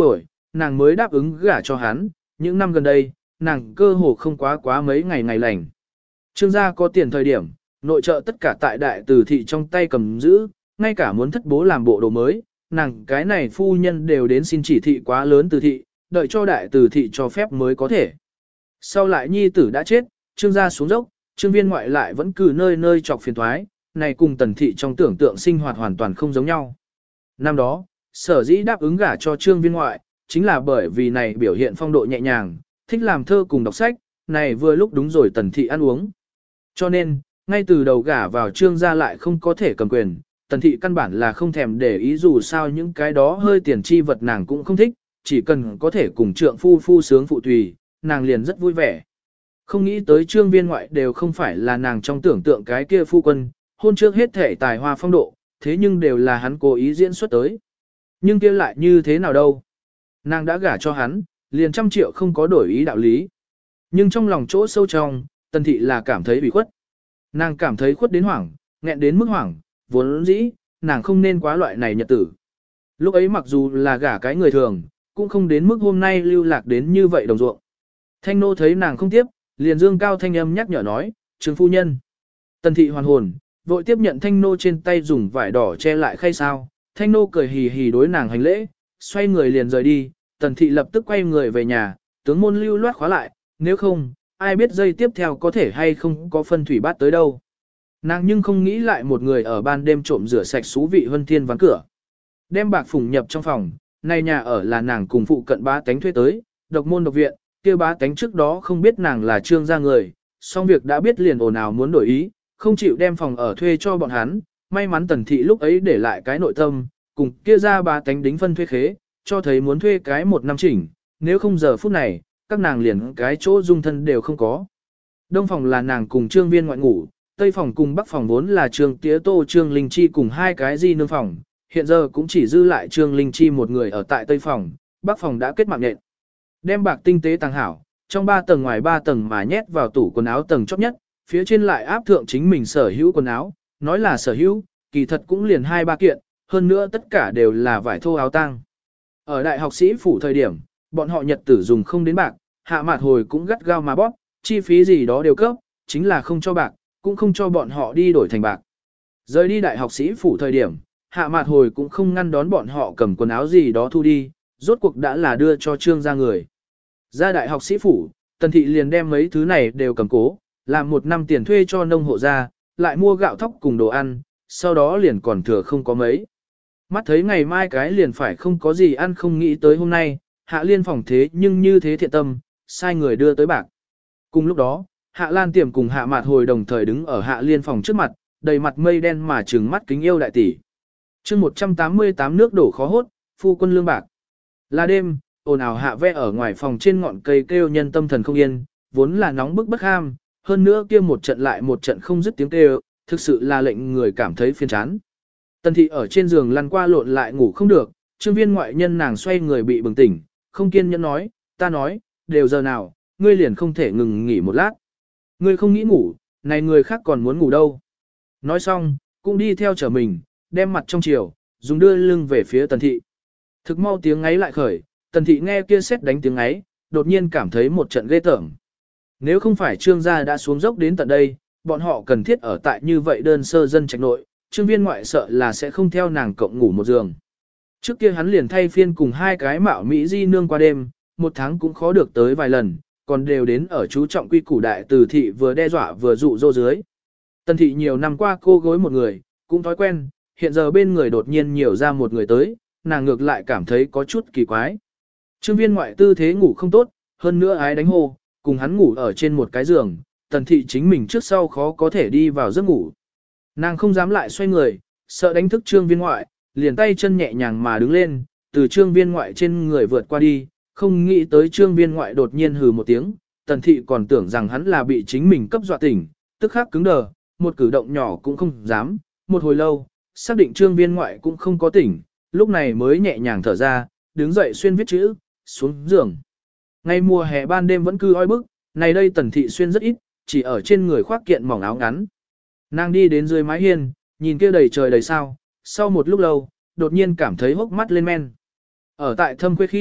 nàng mới đáp ứng gả cho hắn, những năm gần đây, nàng cơ hồ không quá mấy ngày ngày lành. Trương gia có tiền thời điểm, nội trợ tất cả tại đại từ thị trong tay cầm giữ, ngay cả muốn thất bố làm bộ đồ mới, nàng cái này phu nhân đều đến xin chỉ thị quá lớn từ thị, đợi cho đại từ thị cho phép mới có thể. Sau lại nhi tử đã chết, trương gia xuống dốc, trương viên ngoại lại vẫn cứ nơi nơi chọc phiền thoái, này cùng tần thị trong tưởng tượng sinh hoạt hoàn toàn không giống nhau. Năm đó, sở dĩ đáp ứng gả cho trương viên ngoại, chính là bởi vì này biểu hiện phong độ nhẹ nhàng, thích làm thơ cùng đọc sách, này vừa lúc đúng rồi tần thị ăn uống. Cho nên, ngay từ đầu gả vào trương gia lại không có thể cầm quyền, tần thị căn bản là không thèm để ý dù sao những cái đó hơi tiền chi vật nàng cũng không thích, chỉ cần có thể cùng trượng phu phu sướng phụ tùy, nàng liền rất vui vẻ. Không nghĩ tới trương viên ngoại đều không phải là nàng trong tưởng tượng cái kia phu quân, hôn trước hết thể tài hoa phong độ, thế nhưng đều là hắn cố ý diễn xuất tới. Nhưng kia lại như thế nào đâu? Nàng đã gả cho hắn, liền 100 triệu không có đổi ý đạo lý. Nhưng trong lòng chỗ sâu trong, tần thị là cảm thấy bị khuất. Nàng cảm thấy khuất đến hoảng, nghẹn đến mức hoảng, vốn dĩ, nàng không nên quá loại này nhật tử. Lúc ấy mặc dù là gả cái người thường, cũng không đến mức hôm nay lưu lạc đến như vậy đồng ruộng. Thanh nô thấy nàng không tiếp, liền dương cao thanh âm nhắc nhở nói, trương phu nhân. Tần thị hoàn hồn, vội tiếp nhận thanh nô trên tay dùng vải đỏ che lại khay sao. Thanh nô cười hì hì đối nàng hành lễ, xoay người liền rời đi, tần thị lập tức quay người về nhà, tướng môn lưu loát khóa lại, nếu không, ai biết giây tiếp theo có thể hay không có phân thủy bát tới đâu. Nàng nhưng không nghĩ lại một người ở ban đêm trộm rửa sạch xú vị Vân Thiên ván cửa. Đem bạc phủng nhập trong phòng, nay nhà ở là nàng cùng phụ cận bá tánh thuê tới, độc môn độc viện, kia bá tánh trước đó không biết nàng là trương gia người, song việc đã biết liền ồn ào muốn đổi ý, không chịu đem phòng ở thuê cho bọn hắn, may mắn tần thị lúc ấy để lại cái nội tâm, cùng kia ra bá tánh đính phân thuê khế, cho thấy muốn thuê cái 1 năm chỉnh, nếu không giờ phút này, các nàng liền cái chỗ dung thân đều không có. Đông phòng là nàng cùng trương viên ngoại ngủ, tây phòng cùng bắc phòng vốn là trương tía tô trương linh chi cùng 2 cái di nương phòng, hiện giờ cũng chỉ dư lại trương linh chi một người ở tại tây phòng, bắc phòng đã kết mạng nhện. Đem bạc tinh tế tàng hảo, trong 3 tầng ngoài 3 tầng mà nhét vào tủ quần áo tầng chóp nhất, phía trên lại áp thượng chính mình sở hữu quần áo, nói là sở hữu, kỳ thật cũng liền 2-3 kiện, hơn nữa tất cả đều là vải thô áo tang. Ở đại học sĩ phủ thời điểm, bọn họ nhật tử dùng không đến bạc, hạ mạt hồi cũng gắt gao mà bóp, chi phí gì đó đều cấp, chính là không cho bạc, cũng không cho bọn họ đi đổi thành bạc. Rời đi đại học sĩ phủ thời điểm, hạ mạt hồi cũng không ngăn đón bọn họ cầm quần áo gì đó thu đi, rốt cuộc đã là đưa cho trương gia người. Ra đại học sĩ phủ, tần thị liền đem mấy thứ này đều cầm cố, làm 1 năm tiền thuê cho nông hộ gia, lại mua gạo thóc cùng đồ ăn, sau đó liền còn thừa không có mấy. Mắt thấy ngày mai cái liền phải không có gì ăn, không nghĩ tới hôm nay, Hạ Liên phòng thế nhưng như thế thiện tâm, sai người đưa tới bạc. Cùng lúc đó, Hạ Lan Tiềm cùng Hạ Mạt Hồi đồng thời đứng ở Hạ Liên phòng trước mặt, đầy mặt mây đen mà trừng mắt kính yêu đại tỷ. Chương 188 nước đổ khó hốt, phu quân lương bạc. Là đêm, ồn ào hạ ve ở ngoài phòng trên ngọn cây kêu nhân tâm thần không yên, vốn là nóng bức bất ham, hơn nữa kia một trận lại một trận không dứt tiếng kêu, thực sự là lệnh người cảm thấy phiền chán. Tần thị ở trên giường lăn qua lộn lại ngủ không được, trương viên ngoại nhân nàng xoay người bị bừng tỉnh, không kiên nhẫn nói, ta nói, đều giờ nào, ngươi liền không thể ngừng nghỉ một lát. Ngươi không nghĩ ngủ, này người khác còn muốn ngủ đâu. Nói xong, cũng đi theo trở mình, đem mặt trong chiều, dùng đưa lưng về phía tần thị. Thực mau tiếng ngáy lại khởi, tần thị nghe kia sét đánh tiếng ngáy, đột nhiên cảm thấy một trận ghê tởm. Nếu không phải trương gia đã xuống dốc đến tận đây, bọn họ cần thiết ở tại như vậy đơn sơ dân trạch nội, trương viên ngoại sợ là sẽ không theo nàng cộng ngủ một giường. Trước kia hắn liền thay phiên cùng 2 cái mạo Mỹ di nương qua đêm, 1 tháng cũng khó được tới vài lần, còn đều đến ở chú trọng quy củ đại từ thị vừa đe dọa vừa dụ dỗ dưới. Tần thị nhiều năm qua cô gối một người, cũng thói quen, hiện giờ bên người đột nhiên nhiều ra một người tới, nàng ngược lại cảm thấy có chút kỳ quái. Trương viên ngoại tư thế ngủ không tốt, hơn nữa ái đánh hô, cùng hắn ngủ ở trên một cái giường, tần thị chính mình trước sau khó có thể đi vào giấc ngủ. Nàng không dám lại xoay người, sợ đánh thức trương viên ngoại, liền tay chân nhẹ nhàng mà đứng lên, từ trương viên ngoại trên người vượt qua đi, không nghĩ tới trương viên ngoại đột nhiên hừ một tiếng, tần thị còn tưởng rằng hắn là bị chính mình cấp dọa tỉnh, tức khắc cứng đờ, một cử động nhỏ cũng không dám, một hồi lâu, xác định trương viên ngoại cũng không có tỉnh, lúc này mới nhẹ nhàng thở ra, đứng dậy xuyên viết chữ, xuống giường. Ngày mùa hè ban đêm vẫn cứ oi bức, này đây tần thị xuyên rất ít, chỉ ở trên người khoác kiện mỏng áo ngắn. Nàng đi đến dưới mái hiên, nhìn kia đầy trời đầy sao, sau một lúc lâu, đột nhiên cảm thấy hốc mắt lên men. Ở tại thâm khuê khi,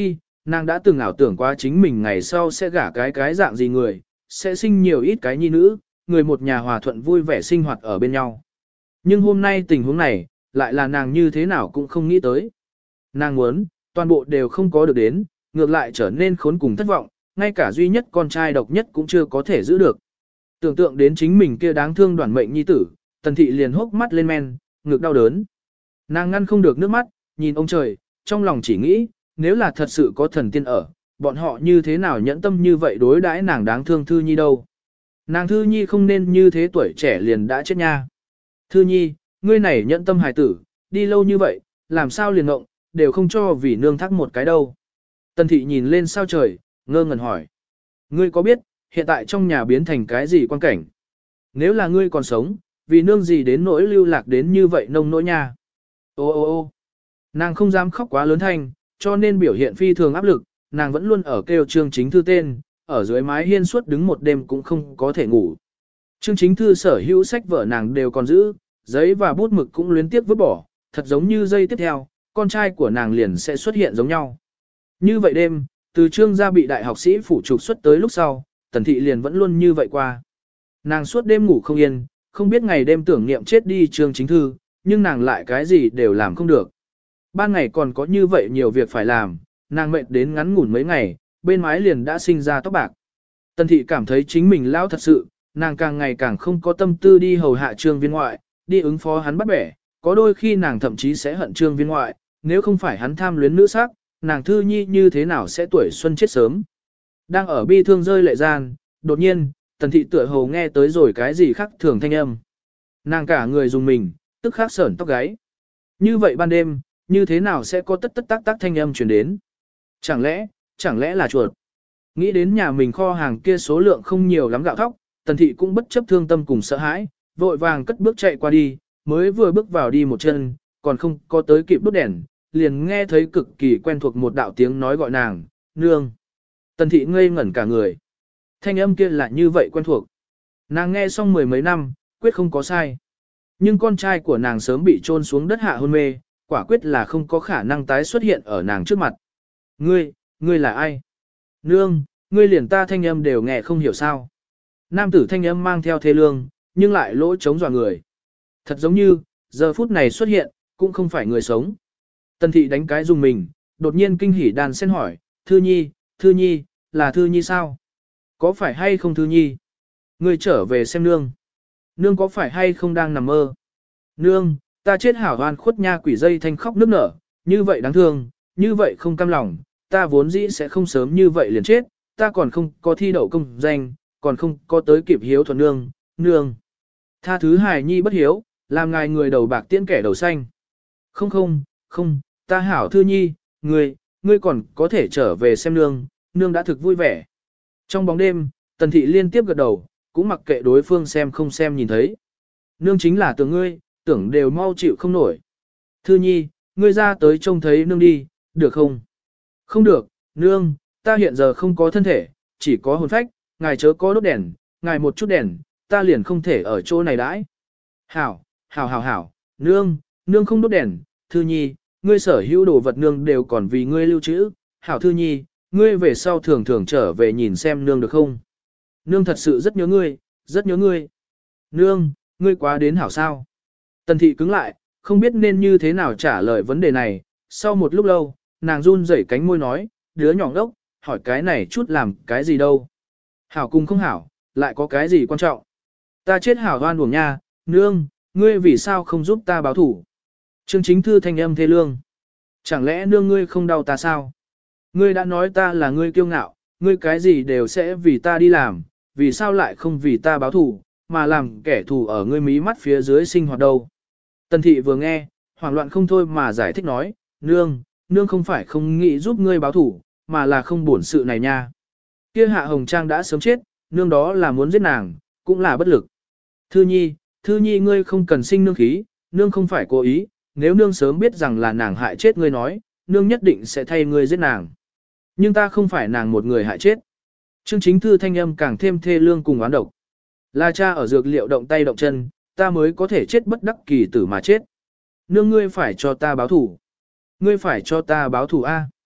Nàng đã từng ảo tưởng quá chính mình ngày sau sẽ gả cái dạng gì người, sẽ sinh nhiều ít cái nhi nữ, người một nhà hòa thuận vui vẻ sinh hoạt ở bên nhau. Nhưng hôm nay tình huống này, lại là nàng như thế nào cũng không nghĩ tới. Nàng muốn, toàn bộ đều không có được đến, ngược lại trở nên khốn cùng thất vọng, ngay cả duy nhất con trai độc nhất cũng chưa có thể giữ được. Tưởng tượng đến chính mình kia đáng thương đoàn mệnh nhi tử, Tần Thị liền hốc mắt lên men, ngực đau đớn. Nàng ngăn không được nước mắt, nhìn ông trời, trong lòng chỉ nghĩ, nếu là thật sự có thần tiên ở, bọn họ như thế nào nhẫn tâm như vậy đối đãi nàng đáng thương Thư Nhi đâu. Nàng Thư Nhi không nên như thế tuổi trẻ liền đã chết nha. Thư Nhi, ngươi này nhẫn tâm hài tử, đi lâu như vậy, làm sao liền ngộng, đều không cho vì nương thắc một cái đâu. Tần Thị nhìn lên sao trời, ngơ ngẩn hỏi. Ngươi có biết, hiện tại trong nhà biến thành cái gì quan cảnh? Nếu là ngươi còn sống, vì nương gì đến nỗi lưu lạc đến như vậy nông nỗi nha. Ô ô ô nàng không dám khóc quá lớn thanh, cho nên biểu hiện phi thường áp lực, nàng vẫn luôn ở kêu Trương Chính Thư tên, ở dưới mái hiên suốt đứng một đêm cũng không có thể ngủ. Trương Chính Thư sở hữu sách vở nàng đều còn giữ, giấy và bút mực cũng luyến tiếc vứt bỏ, thật giống như giây tiếp theo, con trai của nàng liền sẽ xuất hiện giống nhau. Như vậy đêm, từ Trương gia bị đại học sĩ phủ trục xuất tới lúc sau, Tần Thị liền vẫn luôn như vậy qua. Nàng suốt đêm ngủ không yên, không biết ngày đêm tưởng niệm chết đi Trương Chính Thư, nhưng nàng lại cái gì đều làm không được. Ban ngày còn có như vậy nhiều việc phải làm, nàng mệt đến ngắn ngủn mấy ngày, bên mái liền đã sinh ra tóc bạc. Tần Thị cảm thấy chính mình lão thật sự, nàng càng ngày càng không có tâm tư đi hầu hạ Trương viên ngoại, đi ứng phó hắn bắt bẻ, có đôi khi nàng thậm chí sẽ hận Trương viên ngoại, nếu không phải hắn tham luyến nữ sắc, nàng Thư Nhi như thế nào sẽ tuổi xuân chết sớm. Đang ở bi thương rơi lệ gian, đột nhiên, Tần Thị tựa hồ nghe tới rồi cái gì khác thường thanh âm. Nàng cả người dùng mình, tức khắc sởn tóc gáy. Như vậy ban đêm, như thế nào sẽ có tất tất tác tác thanh âm truyền đến? Chẳng lẽ là chuột? Nghĩ đến nhà mình kho hàng kia số lượng không nhiều lắm gạo thóc, Tần Thị cũng bất chấp thương tâm cùng sợ hãi, vội vàng cất bước chạy qua đi, mới vừa bước vào đi một chân, còn không có tới kịp đốt đèn, liền nghe thấy cực kỳ quen thuộc một đạo tiếng nói gọi nàng, nương. Tần Thị ngây ngẩn cả người. Thanh âm kia là như vậy quen thuộc. Nàng nghe xong mười mấy năm, quyết không có sai. Nhưng con trai của nàng sớm bị chôn xuống đất hạ hôn mê, quả quyết là không có khả năng tái xuất hiện ở nàng trước mặt. Ngươi là ai? Nương, ngươi liền ta thanh âm đều nghe không hiểu sao. Nam tử thanh âm mang theo thê lương, nhưng lại lỗ chống dọa người. Thật giống như, giờ phút này xuất hiện, cũng không phải người sống. Tần Thị đánh cái dùng mình, đột nhiên kinh hỉ đàn sen hỏi, Thư Nhi, là Thư Nhi sao? Có phải hay không Thư Nhi? Ngươi trở về xem nương. Nương có phải hay không đang nằm mơ? Nương, ta chết hảo hoan khuất nha quỷ dây thanh khóc nức nở, như vậy đáng thương, như vậy không cam lòng, ta vốn dĩ sẽ không sớm như vậy liền chết, ta còn không có thi đậu công danh, còn không có tới kịp hiếu thuận nương. Tha thứ hài nhi bất hiếu, làm ngài người đầu bạc tiễn kẻ đầu xanh. Không, ta hảo Thư Nhi, ngươi còn có thể trở về xem nương đã thực vui vẻ. Trong bóng đêm, Tần Thị liên tiếp gật đầu, cũng mặc kệ đối phương xem không xem nhìn thấy. Nương chính là tưởng ngươi, tưởng đều mau chịu không nổi. Thư Nhi, ngươi ra tới trông thấy nương đi, được không? Không được, nương, ta hiện giờ không có thân thể, chỉ có hồn phách, ngài chớ có đốt đèn, ngài một chút đèn, ta liền không thể ở chỗ này đãi. Hảo, nương không đốt đèn, Thư Nhi, ngươi sở hữu đồ vật nương đều còn vì ngươi lưu trữ, hảo Thư Nhi, ngươi về sau thường thường trở về nhìn xem nương được không? Nương thật sự rất nhớ ngươi. Nương, ngươi quá đến hảo sao? Tần Thị cứng lại, không biết nên như thế nào trả lời vấn đề này, sau một lúc lâu, nàng run rẩy cánh môi nói, đứa nhỏ ngốc, hỏi cái này chút làm cái gì đâu? Hảo cùng không hảo, lại có cái gì quan trọng? Ta chết hảo hoan uổng nha, nương, ngươi vì sao không giúp ta báo thủ? Trương Chính Thư thanh âm thê lương. Chẳng lẽ nương ngươi không đau ta sao? Ngươi đã nói ta là ngươi kiêu ngạo, ngươi cái gì đều sẽ vì ta đi làm, vì sao lại không vì ta báo thù, mà làm kẻ thù ở ngươi mí mắt phía dưới sinh hoạt đâu. Tần Thị vừa nghe, hoảng loạn không thôi mà giải thích nói, nương không phải không nghĩ giúp ngươi báo thù, mà là không buồn sự này nha. Kia Hạ Hồng Trang đã sớm chết, nương đó là muốn giết nàng, cũng là bất lực. Thư Nhi ngươi không cần sinh nương khí, nương không phải cố ý, nếu nương sớm biết rằng là nàng hại chết ngươi nói, nương nhất định sẽ thay ngươi giết nàng. Nhưng ta không phải nàng một người hại chết. Trương Chính Thư thanh âm càng thêm thê lương cùng oán độc. Là cha ở dược liệu động tay động chân, ta mới có thể chết bất đắc kỳ tử mà chết. Nương ngươi phải cho ta báo thủ. Ngươi phải cho ta báo thủ A.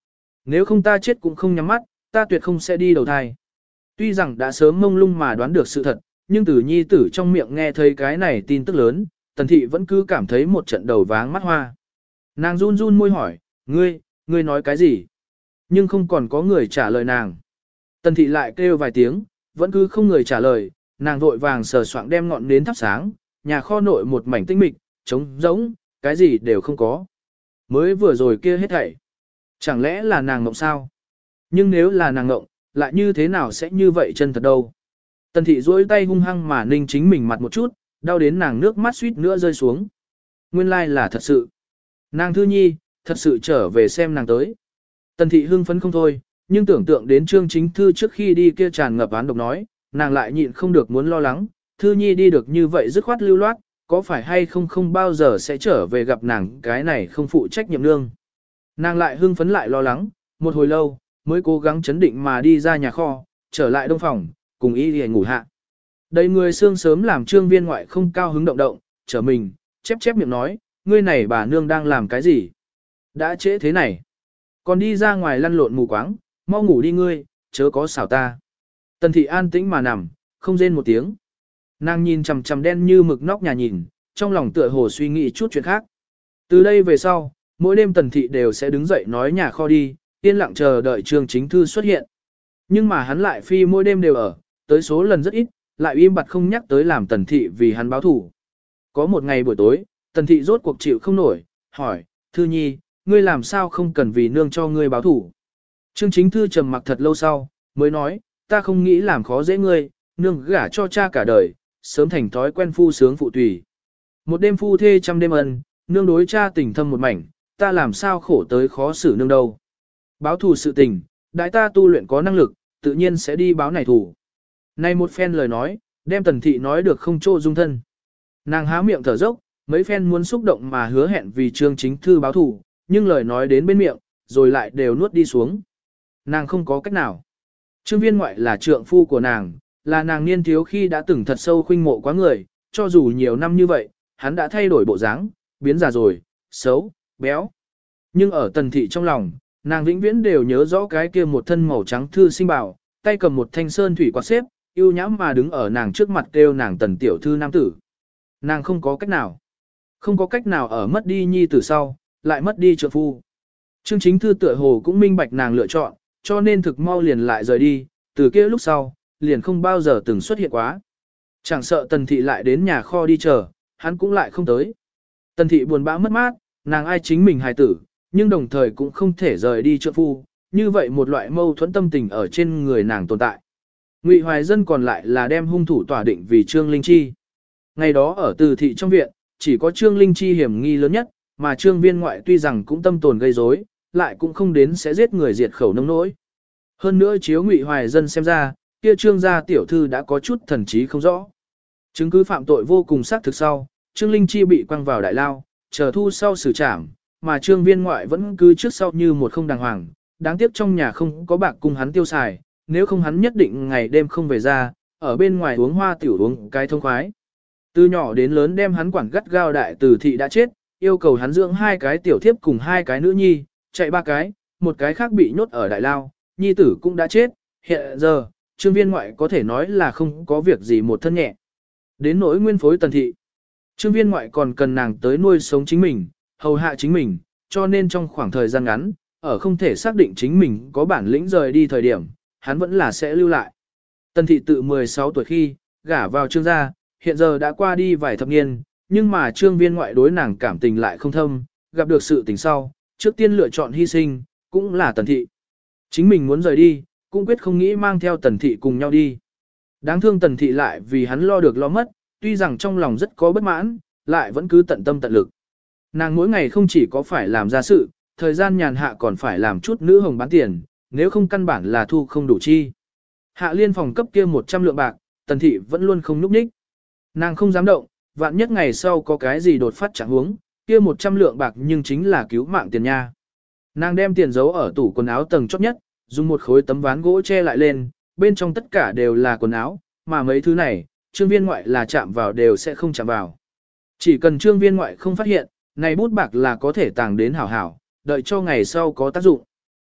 nếu không ta chết cũng không nhắm mắt, ta tuyệt không sẽ đi đầu thai. Tuy rằng đã sớm mông lung mà đoán được sự thật, nhưng từ nhi tử trong miệng nghe thấy cái này tin tức lớn, tần thị vẫn cứ cảm thấy một trận đầu váng mắt hoa. Nàng run run môi hỏi, ngươi nói cái gì? Nhưng không còn có người trả lời nàng. Tần thị lại kêu vài tiếng, vẫn cứ không người trả lời, nàng vội vàng sờ soạng đem ngọn nến thắp sáng, nhà kho nội một mảnh tinh mịch, trống rỗng, cái gì đều không có. Mới vừa rồi kia hết thảy. Chẳng lẽ là nàng ngộng sao? Nhưng nếu là nàng ngộng, lại như thế nào sẽ như vậy chân thật đâu? Tần thị duỗi tay hung hăng mà ninh chính mình mặt một chút, đau đến nàng nước mắt suýt nữa rơi xuống. Nguyên lai là thật sự. Nàng Thư Nhi, thật sự trở về xem nàng tới. Tần thị hưng phấn không thôi, nhưng tưởng tượng đến Trương Chính Thư trước khi đi kia tràn ngập án độc nói, nàng lại nhịn không được muốn lo lắng, Thư Nhi đi được như vậy dứt khoát lưu loát, có phải hay không bao giờ sẽ trở về gặp nàng cái này không phụ trách nhiệm nương. Nàng lại hưng phấn lại lo lắng, một hồi lâu, mới cố gắng chấn định mà đi ra nhà kho, trở lại đông phòng, cùng y để ngủ hạ. Đầy người sương sớm làm Trương Viên ngoại không cao hứng động, trở mình, chép miệng nói, ngươi này bà nương đang làm cái gì? Đã trễ thế này. Còn đi ra ngoài lăn lộn mù quáng, mau ngủ đi ngươi, chớ có xảo ta. Tần thị an tĩnh mà nằm, không rên một tiếng. Nàng nhìn chằm chằm đen như mực nóc nhà nhìn, trong lòng tựa hồ suy nghĩ chút chuyện khác. Từ đây về sau, mỗi đêm tần thị đều sẽ đứng dậy nói nhà kho đi, yên lặng chờ đợi Trương Chính Thư xuất hiện. Nhưng mà hắn lại phi mỗi đêm đều ở, tới số lần rất ít, lại im bặt không nhắc tới làm tần thị vì hắn báo thủ. Có một ngày buổi tối, tần thị rốt cuộc chịu không nổi, hỏi, Thư Nhi, ngươi làm sao không cần vì nương cho ngươi báo thủ. Trương Chính Thư trầm mặc thật lâu sau, mới nói, ta không nghĩ làm khó dễ ngươi, nương gả cho cha cả đời, sớm thành thói quen phu sướng phụ tùy. Một đêm phu thê trăm đêm ân, nương đối cha tình thâm một mảnh, ta làm sao khổ tới khó xử nương đâu. Báo thù sự tình, đại ta tu luyện có năng lực, tự nhiên sẽ đi báo này thù. Này một phen lời nói, đem tần thị nói được không trô dung thân. Nàng há miệng thở dốc, mấy phen muốn xúc động mà hứa hẹn vì Trương Chính Thư báo thù, nhưng lời nói đến bên miệng, rồi lại đều nuốt đi xuống. Nàng không có cách nào. Trương Viên ngoại là trượng phu của nàng, là nàng niên thiếu khi đã từng thật sâu khuynh mộ quá người, cho dù nhiều năm như vậy, hắn đã thay đổi bộ dáng, biến già rồi, xấu, béo. Nhưng ở tần thị trong lòng, nàng vĩnh viễn đều nhớ rõ cái kia một thân màu trắng thư sinh bảo, tay cầm một thanh sơn thủy quạt xếp, yêu nhãm mà đứng ở nàng trước mặt kêu nàng tần tiểu thư nam tử. Nàng không có cách nào. Không có cách nào ở mất đi nhi tử sau, lại mất đi trượng phu. Trương Chính Thư tựa hồ cũng minh bạch nàng lựa chọn, cho nên thực mau liền lại rời đi, từ kia lúc sau, liền không bao giờ từng xuất hiện quá. Chẳng sợ tần thị lại đến nhà kho đi chờ, hắn cũng lại không tới. Tần thị buồn bã mất mát, nàng ai chính mình hài tử, nhưng đồng thời cũng không thể rời đi trượng phu, như vậy một loại mâu thuẫn tâm tình ở trên người nàng tồn tại. Ngụy Hoài Dân còn lại là đem hung thủ tỏa định vì Trương Linh Chi. Ngày đó ở Từ thị trong viện, chỉ có Trương Linh Chi hiểm nghi lớn nhất, mà Trương Viên ngoại tuy rằng cũng tâm tồn gây rối, lại cũng không đến sẽ giết người diệt khẩu nông nỗi. Hơn nữa chiếu Ngụy Hoài Dân xem ra, kia Trương gia tiểu thư đã có chút thần trí không rõ. Chứng cứ phạm tội vô cùng xác thực sau, Trương Linh Chi bị quăng vào đại lao, chờ thu sau xử trảm, mà Trương Viên ngoại vẫn cứ trước sau như một không đàng hoàng, đáng tiếc trong nhà không có bạc cùng hắn tiêu xài, nếu không hắn nhất định ngày đêm không về ra, ở bên ngoài uống hoa tiểu uống cái thông khoái. Từ nhỏ đến lớn đem hắn quản gắt gao đại Từ thị đã chết, yêu cầu hắn dưỡng 2 cái tiểu thiếp cùng 2 cái nữ nhi, chạy 3 cái, một cái khác bị nhốt ở đại lao, nhi tử cũng đã chết, hiện giờ, Trương Viên ngoại có thể nói là không có việc gì một thân nhẹ. Đến nỗi nguyên phối tần thị, Trương Viên ngoại còn cần nàng tới nuôi sống chính mình, hầu hạ chính mình, cho nên trong khoảng thời gian ngắn, ở không thể xác định chính mình có bản lĩnh rời đi thời điểm, hắn vẫn là sẽ lưu lại. Tần thị tự 16 tuổi khi, gả vào Trương gia, hiện giờ đã qua đi vài thập niên, nhưng mà Trương Viên ngoại đối nàng cảm tình lại không thâm, gặp được sự tình sau, trước tiên lựa chọn hy sinh, cũng là tần thị. Chính mình muốn rời đi, cũng quyết không nghĩ mang theo tần thị cùng nhau đi. Đáng thương tần thị lại vì hắn lo được lo mất, tuy rằng trong lòng rất có bất mãn, lại vẫn cứ tận tâm tận lực. Nàng mỗi ngày không chỉ có phải làm ra sự, thời gian nhàn hạ còn phải làm chút nữ hồng bán tiền, nếu không căn bản là thu không đủ chi. Hạ liên phòng cấp kia 100 lượng bạc, tần thị vẫn luôn không núp ních. Nàng không dám động, vạn nhất ngày sau có cái gì đột phát chẳng huống, kia 100 lượng bạc nhưng chính là cứu mạng tiền nha. Nàng đem tiền giấu ở tủ quần áo tầng chót nhất, dùng một khối tấm ván gỗ che lại lên, bên trong tất cả đều là quần áo, mà mấy thứ này, Trương Viên ngoại là chạm vào đều sẽ không chạm vào. Chỉ cần Trương Viên ngoại không phát hiện, này bút bạc là có thể tàng đến hảo hảo, đợi cho ngày sau có tác dụng.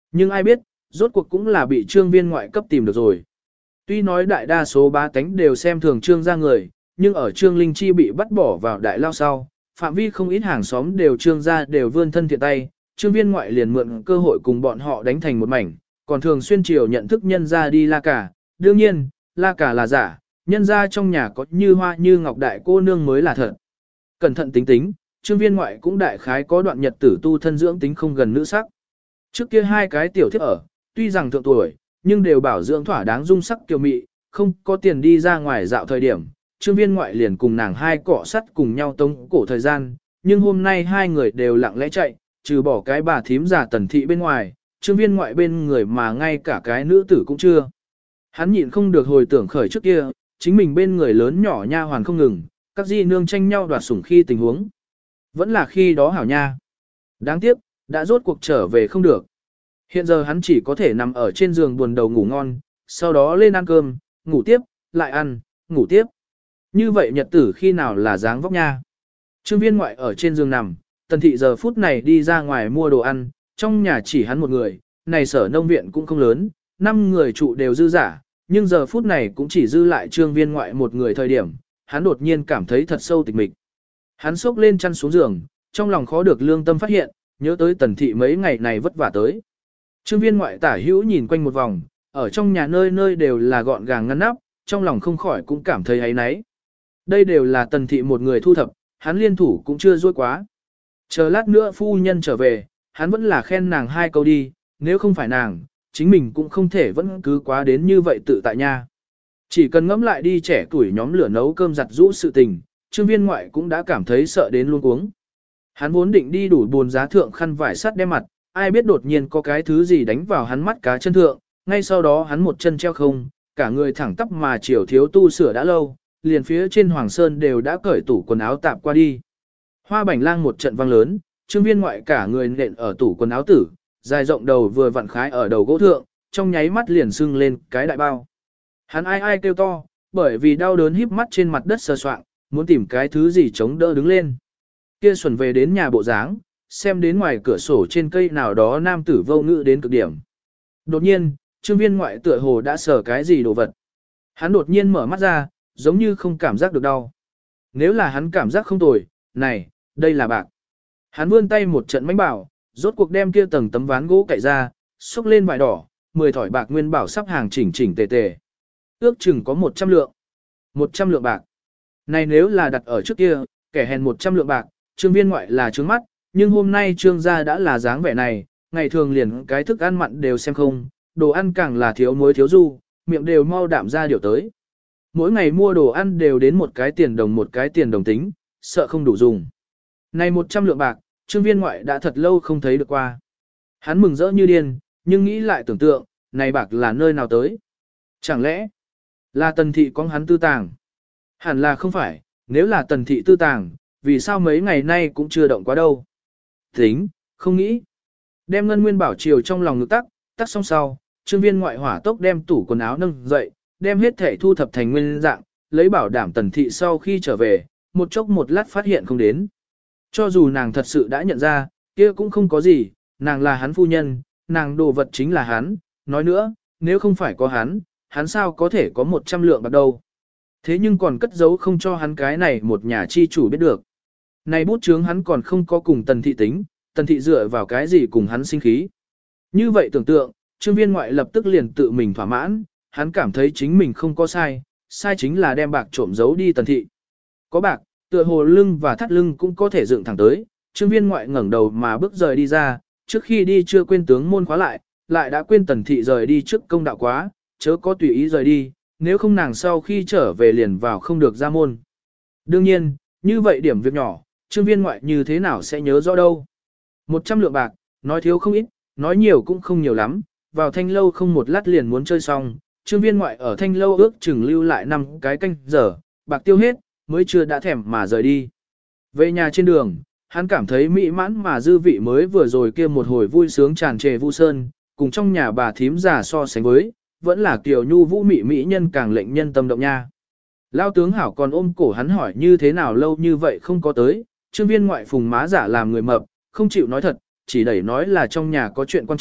Nhưng ai biết, rốt cuộc cũng là bị Trương Viên ngoại cấp tìm được rồi. Tuy nói đại đa số bá tánh đều xem thường Trương gia người, nhưng ở Trương Linh Chi bị bắt bỏ vào đại lao sau, phạm vi không ít hàng xóm đều Trương gia đều vươn thân thiện tay, Trương Viên ngoại liền mượn cơ hội cùng bọn họ đánh thành một mảnh, còn thường xuyên chiều nhận thức nhân gia đi la cả. Đương nhiên, la cả là giả, nhân gia trong nhà có như hoa như ngọc đại cô nương mới là thật. Cẩn thận tính tính, Trương Viên ngoại cũng đại khái có đoạn nhật tử tu thân dưỡng tính không gần nữ sắc. Trước kia hai cái tiểu thiếp ở, tuy rằng thượng tuổi, nhưng đều bảo dưỡng thỏa đáng dung sắc kiều mị, không có tiền đi ra ngoài dạo thời điểm. Trương Viên ngoại liền cùng nàng hai cọ sắt cùng nhau tống cổ thời gian, nhưng hôm nay hai người đều lặng lẽ chạy, trừ bỏ cái bà thím già Tần Thị bên ngoài, Trương Viên ngoại bên người mà ngay cả cái nữ tử cũng chưa. Hắn nhịn không được hồi tưởng khởi trước kia, chính mình bên người lớn nhỏ nha hoàn không ngừng, các di nương tranh nhau đoạt sủng khi tình huống. Vẫn là khi đó hảo nha. Đáng tiếc, đã rốt cuộc trở về không được. Hiện giờ hắn chỉ có thể nằm ở trên giường buồn đầu ngủ ngon, sau đó lên ăn cơm, ngủ tiếp, lại ăn, ngủ tiếp. Như vậy nhật tử khi nào là dáng vóc nha. Trương Viên ngoại ở trên giường nằm, Tần Thị giờ phút này đi ra ngoài mua đồ ăn, trong nhà chỉ hắn một người, này sở nông viện cũng không lớn, 5 người trụ đều dư giả, nhưng giờ phút này cũng chỉ dư lại Trương Viên ngoại một người thời điểm, hắn đột nhiên cảm thấy thật sâu tịch mịch. Hắn xốc lên chăn xuống giường, trong lòng khó được lương tâm phát hiện, nhớ tới Tần Thị mấy ngày này vất vả tới. Trương Viên ngoại tả hữu nhìn quanh một vòng, ở trong nhà nơi nơi đều là gọn gàng ngăn nắp, trong lòng không khỏi cũng cảm thấy áy náy. Đây đều là Tần Thị một người thu thập, hắn liên thủ cũng chưa dối quá. Chờ lát nữa phu nhân trở về, hắn vẫn là khen nàng 2 câu đi, nếu không phải nàng, chính mình cũng không thể vẫn cứ quá đến như vậy tự tại nha. Chỉ cần ngẫm lại đi trẻ tuổi nhóm lửa nấu cơm giặt rũ sự tình, Trương Viên ngoại cũng đã cảm thấy sợ đến luôn cuống. Hắn vốn định đi đủ buồn giá thượng khăn vải sắt đem mặt, ai biết đột nhiên có cái thứ gì đánh vào hắn mắt cá chân thượng, ngay sau đó hắn một chân treo không, cả người thẳng tắp mà chiều thiếu tu sửa đã lâu, liền phía trên Hoàng Sơn đều đã cởi tủ quần áo tạp qua đi. Hoa bảnh lang một trận vang lớn, Trương Viên ngoại cả người nện ở tủ quần áo tử, dài rộng đầu vừa vặn khái ở đầu gỗ thượng, trong nháy mắt liền sưng lên cái đại bao. Hắn ai ai kêu to, bởi vì đau đớn híp mắt trên mặt đất sờ soạng, muốn tìm cái thứ gì chống đỡ đứng lên. Kia xuẩn về đến nhà bộ dáng, xem đến ngoài cửa sổ trên cây nào đó nam tử vô ngữ đến cực điểm. Đột nhiên, Trương Viên ngoại tựa hồ đã sờ cái gì đồ vật. Hắn đột nhiên mở mắt ra, giống như không cảm giác được đau. Nếu là hắn cảm giác không tồi, này, đây là bạc. Hắn vươn tay một trận mánh bảo, rốt cuộc đem kia tầng tấm ván gỗ cậy ra, xúc lên vải đỏ, 10 thỏi bạc nguyên bảo sắp hàng chỉnh chỉnh tề tề. Ước chừng có 100 lượng. 100 lượng bạc. Này nếu là đặt ở trước kia, kẻ hèn 100 lượng bạc, Trương Viên ngoại là trướng mắt, nhưng hôm nay Trương gia đã là dáng vẻ này, ngày thường liền cái thức ăn mặn đều xem không, đồ ăn càng là thiếu muối thiếu du, miệng đều mau đạm ra điều tới. Mỗi ngày mua đồ ăn đều đến một cái tiền đồng tính, sợ không đủ dùng. Này 100 lượng bạc, Trương Viên ngoại đã thật lâu không thấy được qua. Hắn mừng rỡ như điên, nhưng nghĩ lại tưởng tượng, này bạc là nơi nào tới? Chẳng lẽ là Tần Thị có hắn tư tàng? Hẳn là không phải, nếu là Tần Thị tư tàng, vì sao mấy ngày nay cũng chưa động quá đâu? Tính, không nghĩ. Đem ngân nguyên bảo chiều trong lòng ngực tắc xong sau, Trương Viên ngoại hỏa tốc đem tủ quần áo nâng dậy, đem hết thể thu thập thành nguyên dạng, lấy bảo đảm Tần Thị sau khi trở về, một chốc một lát phát hiện không đến. Cho dù nàng thật sự đã nhận ra, kia cũng không có gì, nàng là hắn phu nhân, nàng đồ vật chính là hắn, nói nữa, nếu không phải có hắn sao có thể có 100 lượng bạc đâu. Thế nhưng còn cất giấu không cho hắn cái này một nhà chi chủ biết được. Này bút chướng hắn còn không có cùng Tần Thị tính, Tần Thị dựa vào cái gì cùng hắn sinh khí. Như vậy tưởng tượng, Trương Viên ngoại lập tức liền tự mình thỏa mãn, hắn cảm thấy chính mình không có sai, sai chính là đem bạc trộm giấu đi Tần Thị. Có bạc, tựa hồ lưng và thắt lưng cũng có thể dựng thẳng tới, Trương Viên ngoại ngẩng đầu mà bước rời đi ra, trước khi đi chưa quên tướng môn khóa lại đã quên Tần Thị rời đi trước công đạo quá, chớ có tùy ý rời đi, nếu không nàng sau khi trở về liền vào không được ra môn. Đương nhiên, như vậy điểm việc nhỏ, Trương Viên ngoại như thế nào sẽ nhớ rõ đâu. 100 lượng bạc, nói thiếu không ít, nói nhiều cũng không nhiều lắm, vào thanh lâu không một lát liền muốn chơi xong, Trương Viên ngoại ở thanh lâu ước chừng lưu lại 5 cái canh giờ, bạc tiêu hết, mới chưa đã thèm mà rời đi. Về nhà trên đường, hắn cảm thấy mỹ mãn mà dư vị mới vừa rồi kia một hồi vui sướng tràn trề vu sơn, cùng trong nhà bà thím già so sánh với, vẫn là Kiều Nhu vũ mị mỹ nhân càng lệnh nhân tâm động nha. Lao tướng hảo còn ôm cổ hắn hỏi như thế nào lâu như vậy không có tới, Trương Viên ngoại phùng má giả làm người mập, không chịu nói thật, chỉ đẩy nói là trong nhà có chuyện quan trọng,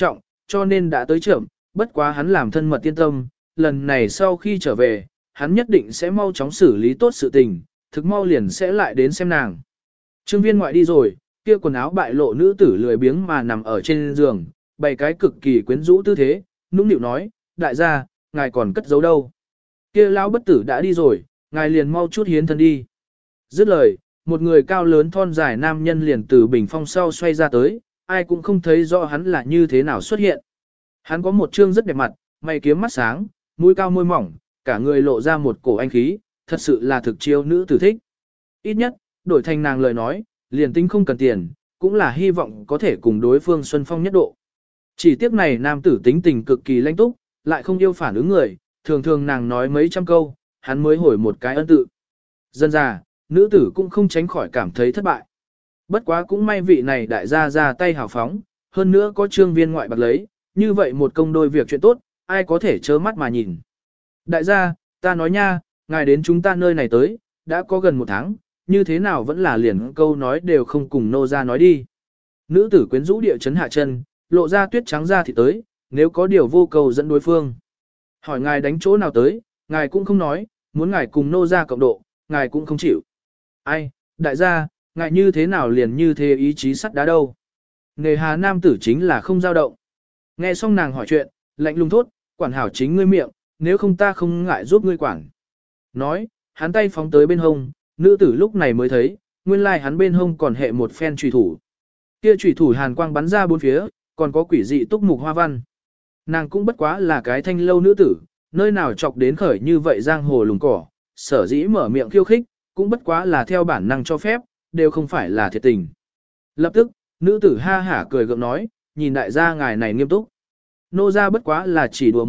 cho nên đã tới chậm, bất quá hắn làm thân mật yên tâm, lần này sau khi trở về, hắn nhất định sẽ mau chóng xử lý tốt sự tình, thực mau liền sẽ lại đến xem nàng. Trương Viên Ngoại đi rồi, kia quần áo bại lộ nữ tử lười biếng mà nằm ở trên giường, bày cái cực kỳ quyến rũ tư thế, nũng nịu nói, đại gia, ngài còn cất giấu đâu. Kia lão bất tử đã đi rồi, ngài liền mau chút hiến thân đi. Dứt lời, một người cao lớn thon dài nam nhân liền từ bình phong sau xoay ra tới, ai cũng không thấy rõ hắn là như thế nào xuất hiện. Hắn có một trương rất đẹp mặt, mày kiếm mắt sáng, mũi cao môi mỏng, cả người lộ ra một cổ anh khí, thật sự là thực chiêu nữ tử thích. Ít nhất, đổi thành nàng lời nói, liền tính không cần tiền, cũng là hy vọng có thể cùng đối phương xuân phong nhất độ. Chỉ tiếc này nam tử tính tình cực kỳ lãnh túc, lại không yêu phản ứng người, thường thường nàng nói mấy trăm câu, hắn mới hồi một cái ân tự. Dân già, nữ tử cũng không tránh khỏi cảm thấy thất bại. Bất quá cũng may vị này đại gia ra tay hào phóng, hơn nữa có Trương Viên Ngoại bạc lấy, như vậy một công đôi việc chuyện tốt, ai có thể trơ mắt mà nhìn. Đại gia, ta nói nha, ngài đến chúng ta nơi này tới, đã có gần 1 tháng, như thế nào vẫn là liền câu nói đều không cùng nô ra nói đi. Nữ tử quyến rũ địa chấn hạ chân, lộ ra tuyết trắng ra thì tới, nếu có điều vô cầu dẫn đối phương. Hỏi ngài đánh chỗ nào tới, ngài cũng không nói, muốn ngài cùng nô ra cộng độ, ngài cũng không chịu. Ai, đại gia, ngài như thế nào liền như thế ý chí sắt đá đâu. Nghề hà nam tử chính là không dao động. Nghe xong nàng hỏi chuyện, lạnh lùng thốt, quản hảo chính ngươi miệng, nếu không ta không ngại giúp ngươi quản. Nói, hắn tay phóng tới bên hông, nữ tử lúc này mới thấy, nguyên lai hắn bên hông còn hệ một phen trùy thủ. Kia trùy thủ hàn quang bắn ra bốn phía, còn có quỷ dị túc mục hoa văn. Nàng cũng bất quá là cái thanh lâu nữ tử, nơi nào chọc đến khởi như vậy giang hồ lùng cỏ, sở dĩ mở miệng khiêu khích, cũng bất quá là theo bản năng cho phép, đều không phải là thiệt tình. Lập tức, nữ tử ha hả cười gượng nói, nhìn đại gia ngài này nghiêm túc. Nô gia bất quá là chỉ đùa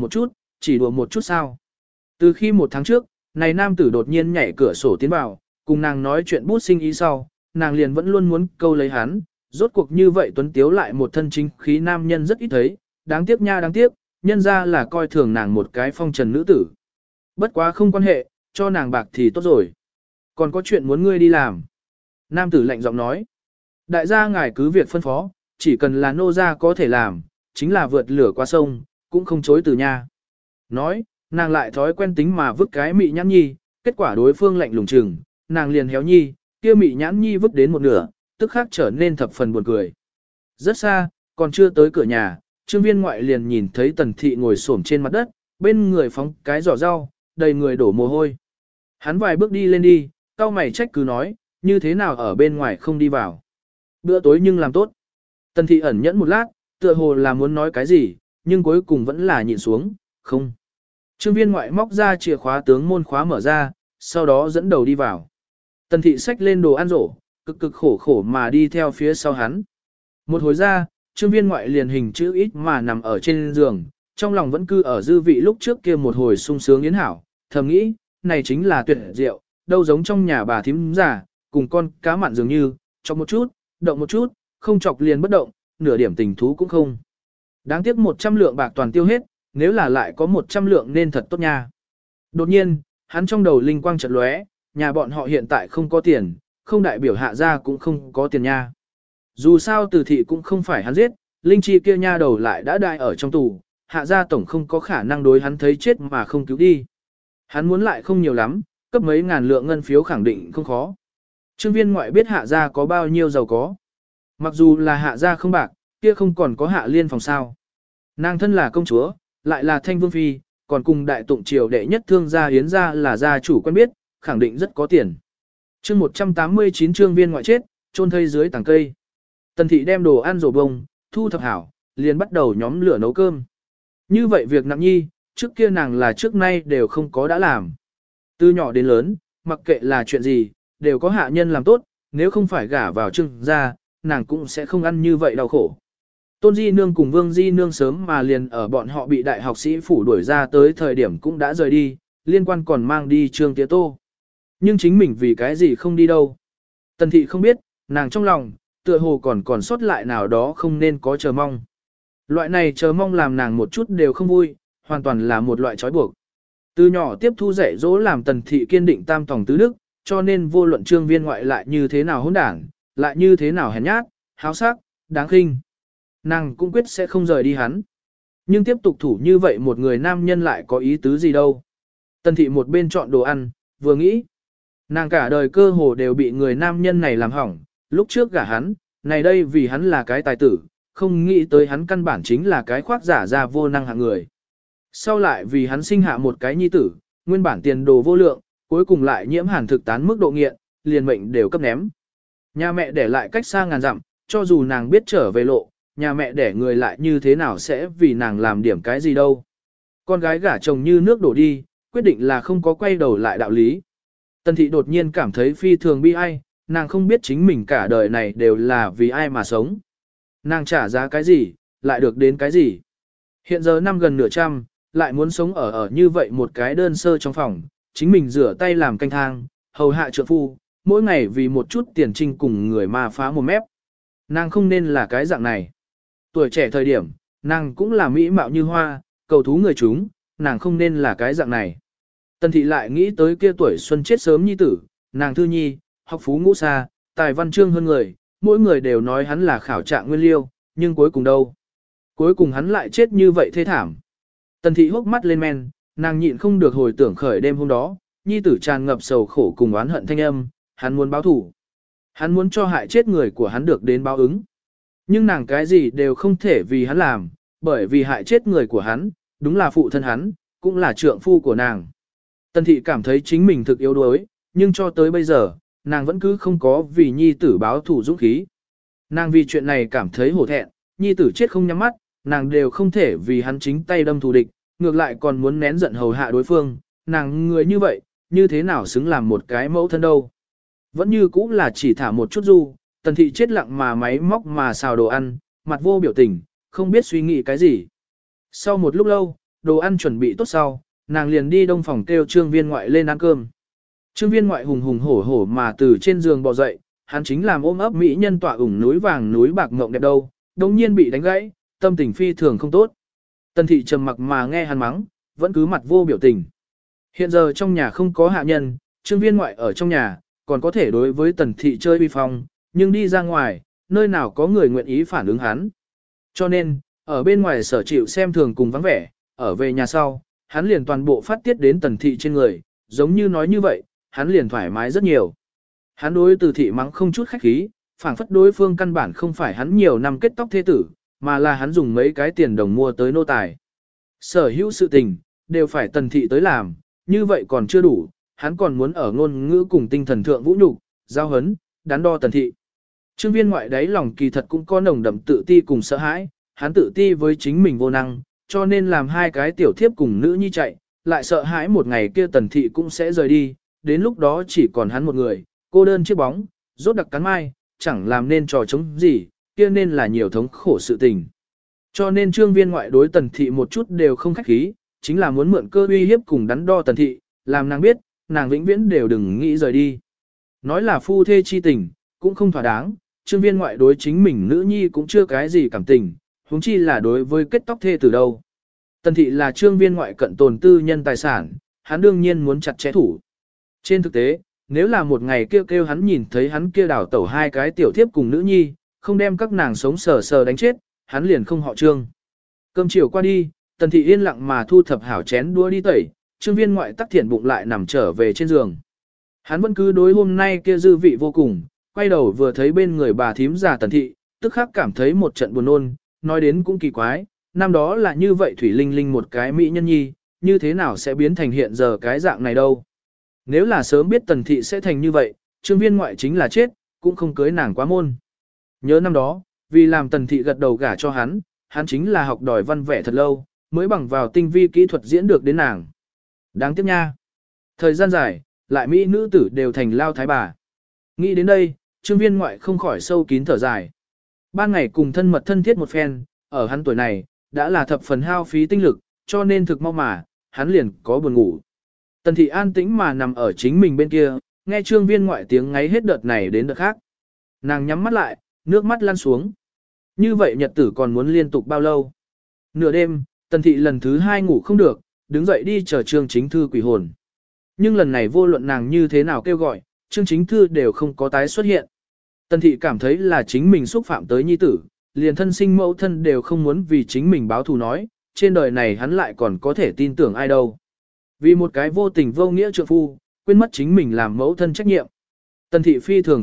một chút sao. Từ khi 1 tháng trước, này nam tử đột nhiên nhảy cửa sổ tiến vào, cùng nàng nói chuyện bút sinh ý sau, nàng liền vẫn luôn muốn câu lấy hắn, rốt cuộc như vậy tuấn tiếu lại một thân chính khí nam nhân rất ít thấy, đáng tiếc nha đáng tiếc, nhân ra là coi thường nàng một cái phong trần nữ tử. Bất quá không quan hệ, cho nàng bạc thì tốt rồi. Còn có chuyện muốn ngươi đi làm. Nam tử lạnh giọng nói. Đại gia ngài cứ việc phân phó, chỉ cần là nô gia có thể làm, chính là vượt lửa qua sông, cũng không chối từ nha. Nói, nàng lại thói quen tính mà vứt cái mị nhãn nhi, kết quả đối phương lạnh lùng chừng, nàng liền héo nhi, kia mị nhãn nhi vứt đến một nửa, tức khắc trở nên thập phần buồn cười. Rất xa, còn chưa tới cửa nhà, Trương Viên Ngoại liền nhìn thấy Tần Thị ngồi xổm trên mặt đất, bên người phóng cái giỏ rau, đầy người đổ mồ hôi. Hắn vài bước đi lên đi, cau mày trách cứ nói, như thế nào ở bên ngoài không đi vào. Bữa tối nhưng làm tốt. Tần Thị ẩn nhẫn một lát, tựa hồ là muốn nói cái gì, nhưng cuối cùng vẫn là nhịn xuống, không. Trương Viên Ngoại móc ra chìa khóa tướng môn khóa mở ra, sau đó dẫn đầu đi vào. Tần Thị xách lên đồ ăn rổ, cực cực khổ khổ mà đi theo phía sau hắn. Một hồi ra, Trương Viên Ngoại liền hình chữ ít mà nằm ở trên giường, trong lòng vẫn cư ở dư vị lúc trước kia một hồi sung sướng yến hảo, thầm nghĩ, này chính là tuyệt diệu, đâu giống trong nhà bà thím già, cùng con cá mặn dường như, chọc một chút, động một chút, không chọc liền bất động, nửa điểm tình thú cũng không. Đáng tiếc 100 lượng bạc toàn tiêu hết, nếu là lại có 100 lượng nên thật tốt nha. Đột nhiên, hắn trong đầu linh quang chợt lóe, nhà bọn họ hiện tại không có tiền, không đại biểu hạ gia cũng không có tiền nha. Dù sao Từ Thị cũng không phải hắn giết, linh chi kia nha đầu lại đã đại ở trong tù, hạ gia tổng không có khả năng đối hắn thấy chết mà không cứu đi. Hắn muốn lại không nhiều lắm, cấp mấy ngàn lượng ngân phiếu khẳng định không khó. Trương Viên Ngoại biết hạ gia có bao nhiêu giàu có. Mặc dù là hạ gia không bạc, kia không còn có hạ liên phòng sao. Nàng thân là công chúa, lại là thanh vương phi, còn cùng đại tụng triều đệ nhất thương gia hiến gia là gia chủ quen biết, khẳng định rất có tiền. Chương 189 Trương Viên Ngoại chết, chôn thây dưới tàng cây. Tần Thị đem đồ ăn rổ bông, thu thập hảo, liền bắt đầu nhóm lửa nấu cơm. Như vậy việc nặng nhi, trước kia nàng là trước nay đều không có đã làm. Từ nhỏ đến lớn, mặc kệ là chuyện gì, đều có hạ nhân làm tốt, nếu không phải gả vào Trương gia, nàng cũng sẽ không ăn như vậy đau khổ. Tôn Di Nương cùng Vương Di Nương sớm mà liền ở bọn họ bị đại học sĩ phủ đuổi ra tới thời điểm cũng đã rời đi, liên quan còn mang đi Trương Tía Tô. Nhưng chính mình vì cái gì không đi đâu. Tần Thị không biết, nàng trong lòng, tựa hồ còn sót lại nào đó không nên có chờ mong. Loại này chờ mong làm nàng một chút đều không vui, hoàn toàn là một loại trói buộc. Từ nhỏ tiếp thu dạy dỗ làm Tần Thị kiên định tam tòng tứ đức, cho nên vô luận Trương Viên Ngoại lại như thế nào hỗn đảng, lại như thế nào hèn nhát, háo sắc, đáng khinh. Nàng cũng quyết sẽ không rời đi hắn. Nhưng tiếp tục thủ như vậy một người nam nhân lại có ý tứ gì đâu. Tần thị một bên chọn đồ ăn, vừa nghĩ. Nàng cả đời cơ hồ đều bị người nam nhân này làm hỏng, lúc trước gả hắn, này đây vì hắn là cái tài tử, không nghĩ tới hắn căn bản chính là cái khoác giả ra vô năng hạng người. Sau lại vì hắn sinh hạ một cái nhi tử, nguyên bản tiền đồ vô lượng, cuối cùng lại nhiễm hàn thực tán mức độ nghiện, liền mệnh đều cấp ném. Nhà mẹ để lại cách xa ngàn dặm, cho dù nàng biết trở về lộ, nhà mẹ để người lại như thế nào sẽ vì nàng làm điểm cái gì đâu. Con gái gả chồng như nước đổ đi, quyết định là không có quay đầu lại đạo lý. Tần thị đột nhiên cảm thấy phi thường bi ai, nàng không biết chính mình cả đời này đều là vì ai mà sống. Nàng trả giá cái gì, lại được đến cái gì. Hiện giờ năm gần nửa trăm, lại muốn sống ở như vậy một cái đơn sơ trong phòng, chính mình rửa tay làm canh thang, hầu hạ trượng phu, mỗi ngày vì một chút tiền trinh cùng người ma phá một mép. Nàng không nên là cái dạng này. Tuổi trẻ thời điểm, nàng cũng là mỹ mạo như hoa, cầu thú người chúng, nàng không nên là cái dạng này. Tần thị lại nghĩ tới kia tuổi xuân chết sớm nhi tử, nàng thư nhi, học phú ngũ xa, tài văn chương hơn người, mỗi người đều nói hắn là khảo trạng nguyên liêu, nhưng cuối cùng đâu? Cuối cùng hắn lại chết như vậy thê thảm. Tần thị hốc mắt lên men, nàng nhịn không được hồi tưởng khởi đêm hôm đó, nhi tử tràn ngập sầu khổ cùng oán hận thanh âm, hắn muốn báo thủ. Hắn muốn cho hại chết người của hắn được đến báo ứng. Nhưng nàng cái gì đều không thể vì hắn làm, bởi vì hại chết người của hắn, đúng là phụ thân hắn, cũng là trượng phu của nàng. Tần thị cảm thấy chính mình thực yếu đuối, nhưng cho tới bây giờ, nàng vẫn cứ không có vì nhi tử báo thủ dũng khí. Nàng vì chuyện này cảm thấy hổ thẹn, nhi tử chết không nhắm mắt, nàng đều không thể vì hắn chính tay đâm thù địch, ngược lại còn muốn nén giận hầu hạ đối phương, nàng người như vậy, như thế nào xứng làm một cái mẫu thân đâu. Vẫn như cũng là chỉ thả một chút du, tần thị chết lặng mà máy móc mà xào đồ ăn, mặt vô biểu tình, không biết suy nghĩ cái gì. Sau một lúc lâu, đồ ăn chuẩn bị tốt sau, nàng liền đi đông phòng kêu trương viên ngoại lên ăn cơm. Trương viên ngoại hùng hùng hổ hổ mà từ trên giường bò dậy, hắn chính làm ôm ấp mỹ nhân tọa ủng núi vàng núi bạc ngộng đẹp đâu, đồng nhiên bị đánh gãy, tâm tình phi thường không tốt. Tần thị trầm mặc mà nghe hắn mắng, vẫn cứ mặt vô biểu tình. Hiện giờ trong nhà không có hạ nhân, trương viên ngoại ở trong nhà, còn có thể đối với tần thị chơi bi phong, nhưng đi ra ngoài, nơi nào có người nguyện ý phản ứng hắn. Cho nên, ở bên ngoài sở chịu xem thường cùng vắng vẻ, ở về nhà sau, hắn liền toàn bộ phát tiết đến tần thị trên người, giống như nói như vậy, hắn liền thoải mái rất nhiều. Hắn đối từ thị mắng không chút khách khí, phảng phất đối phương căn bản không phải hắn nhiều năm kết tóc thế tử, mà là hắn dùng mấy cái tiền đồng mua tới nô tài. Sở hữu sự tình, đều phải tần thị tới làm, như vậy còn chưa đủ, hắn còn muốn ở ngôn ngữ cùng tinh thần thượng vũ nhục, giao hấn, đắn đo tần thị. Trương viên ngoại đáy lòng kỳ thật cũng có nồng đậm tự ti cùng sợ hãi, hắn tự ti với chính mình vô năng, cho nên làm hai cái tiểu thiếp cùng nữ nhi chạy, lại sợ hãi một ngày kia tần thị cũng sẽ rời đi, đến lúc đó chỉ còn hắn một người, cô đơn chiếc bóng, rốt đặc cắn mai, chẳng làm nên trò chống gì, kia nên là nhiều thống khổ sự tình. Cho nên trương viên ngoại đối tần thị một chút đều không khách khí, chính là muốn mượn cơ uy hiếp cùng đắn đo tần thị, làm nàng biết, nàng vĩnh viễn đều đừng nghĩ rời đi. Nói là phu thê chi tình, cũng không thỏa đáng, trương viên ngoại đối chính mình nữ nhi cũng chưa cái gì cảm tình, huống chi là đối với kết tóc thê từ đâu. Tần thị là trương viên ngoại cận tồn tư nhân tài sản, hắn đương nhiên muốn chặt chẽ thủ. Trên thực tế, nếu là một ngày kêu hắn nhìn thấy hắn kia đảo tẩu hai cái tiểu thiếp cùng nữ nhi, không đem các nàng sống sờ sờ đánh chết, hắn liền không họ trương. Cơm chiều qua đi, tần thị yên lặng mà thu thập hảo chén đũa đi tẩy, trương viên ngoại tắc thiện bụng lại nằm trở về trên giường. Hắn vẫn cứ đối hôm nay kia dư vị vô cùng, quay đầu vừa thấy bên người bà thím già tần thị, tức khắc cảm thấy một trận buồn nôn, nói đến cũng kỳ quái, năm đó là như vậy thủy linh linh một cái mỹ nhân nhi, như thế nào sẽ biến thành hiện giờ cái dạng này đâu. Nếu là sớm biết tần thị sẽ thành như vậy, trương viên ngoại chính là chết, cũng không cưới nàng quá môn. Nhớ năm đó, vì làm tần thị gật đầu gả cho hắn, hắn chính là học đòi văn vẻ thật lâu, mới bằng vào tinh vi kỹ thuật diễn được đến nàng. Đáng tiếc nha. Thời gian dài, lại mỹ nữ tử đều thành lao thái bà. Nghĩ đến đây, trương viên ngoại không khỏi sâu kín thở dài. Ban ngày cùng thân mật thân thiết một phen, ở hắn tuổi này, đã là thập phần hao phí tinh lực, cho nên thực mau mà, hắn liền có buồn ngủ. Tần thị an tĩnh mà nằm ở chính mình bên kia, nghe trương viên ngoại tiếng ngáy hết đợt này đến đợt khác. Nàng nhắm mắt lại, nước mắt lăn xuống. Như vậy nhật tử còn muốn liên tục bao lâu? Nửa đêm, tần thị lần thứ hai ngủ không được, đứng dậy đi chờ trương chính thư quỷ hồn. Nhưng lần này vô luận nàng như thế nào kêu gọi, trương chính thư đều không có tái xuất hiện. Tần thị cảm thấy là chính mình xúc phạm tới nhi tử, liền thân sinh mẫu thân đều không muốn vì chính mình báo thù nói, trên đời này hắn lại còn có thể tin tưởng ai đâu. Vì một cái vô tình vô nghĩa trượng phu, quên mất chính mình làm mẫu thân trách nhiệm. Tần thị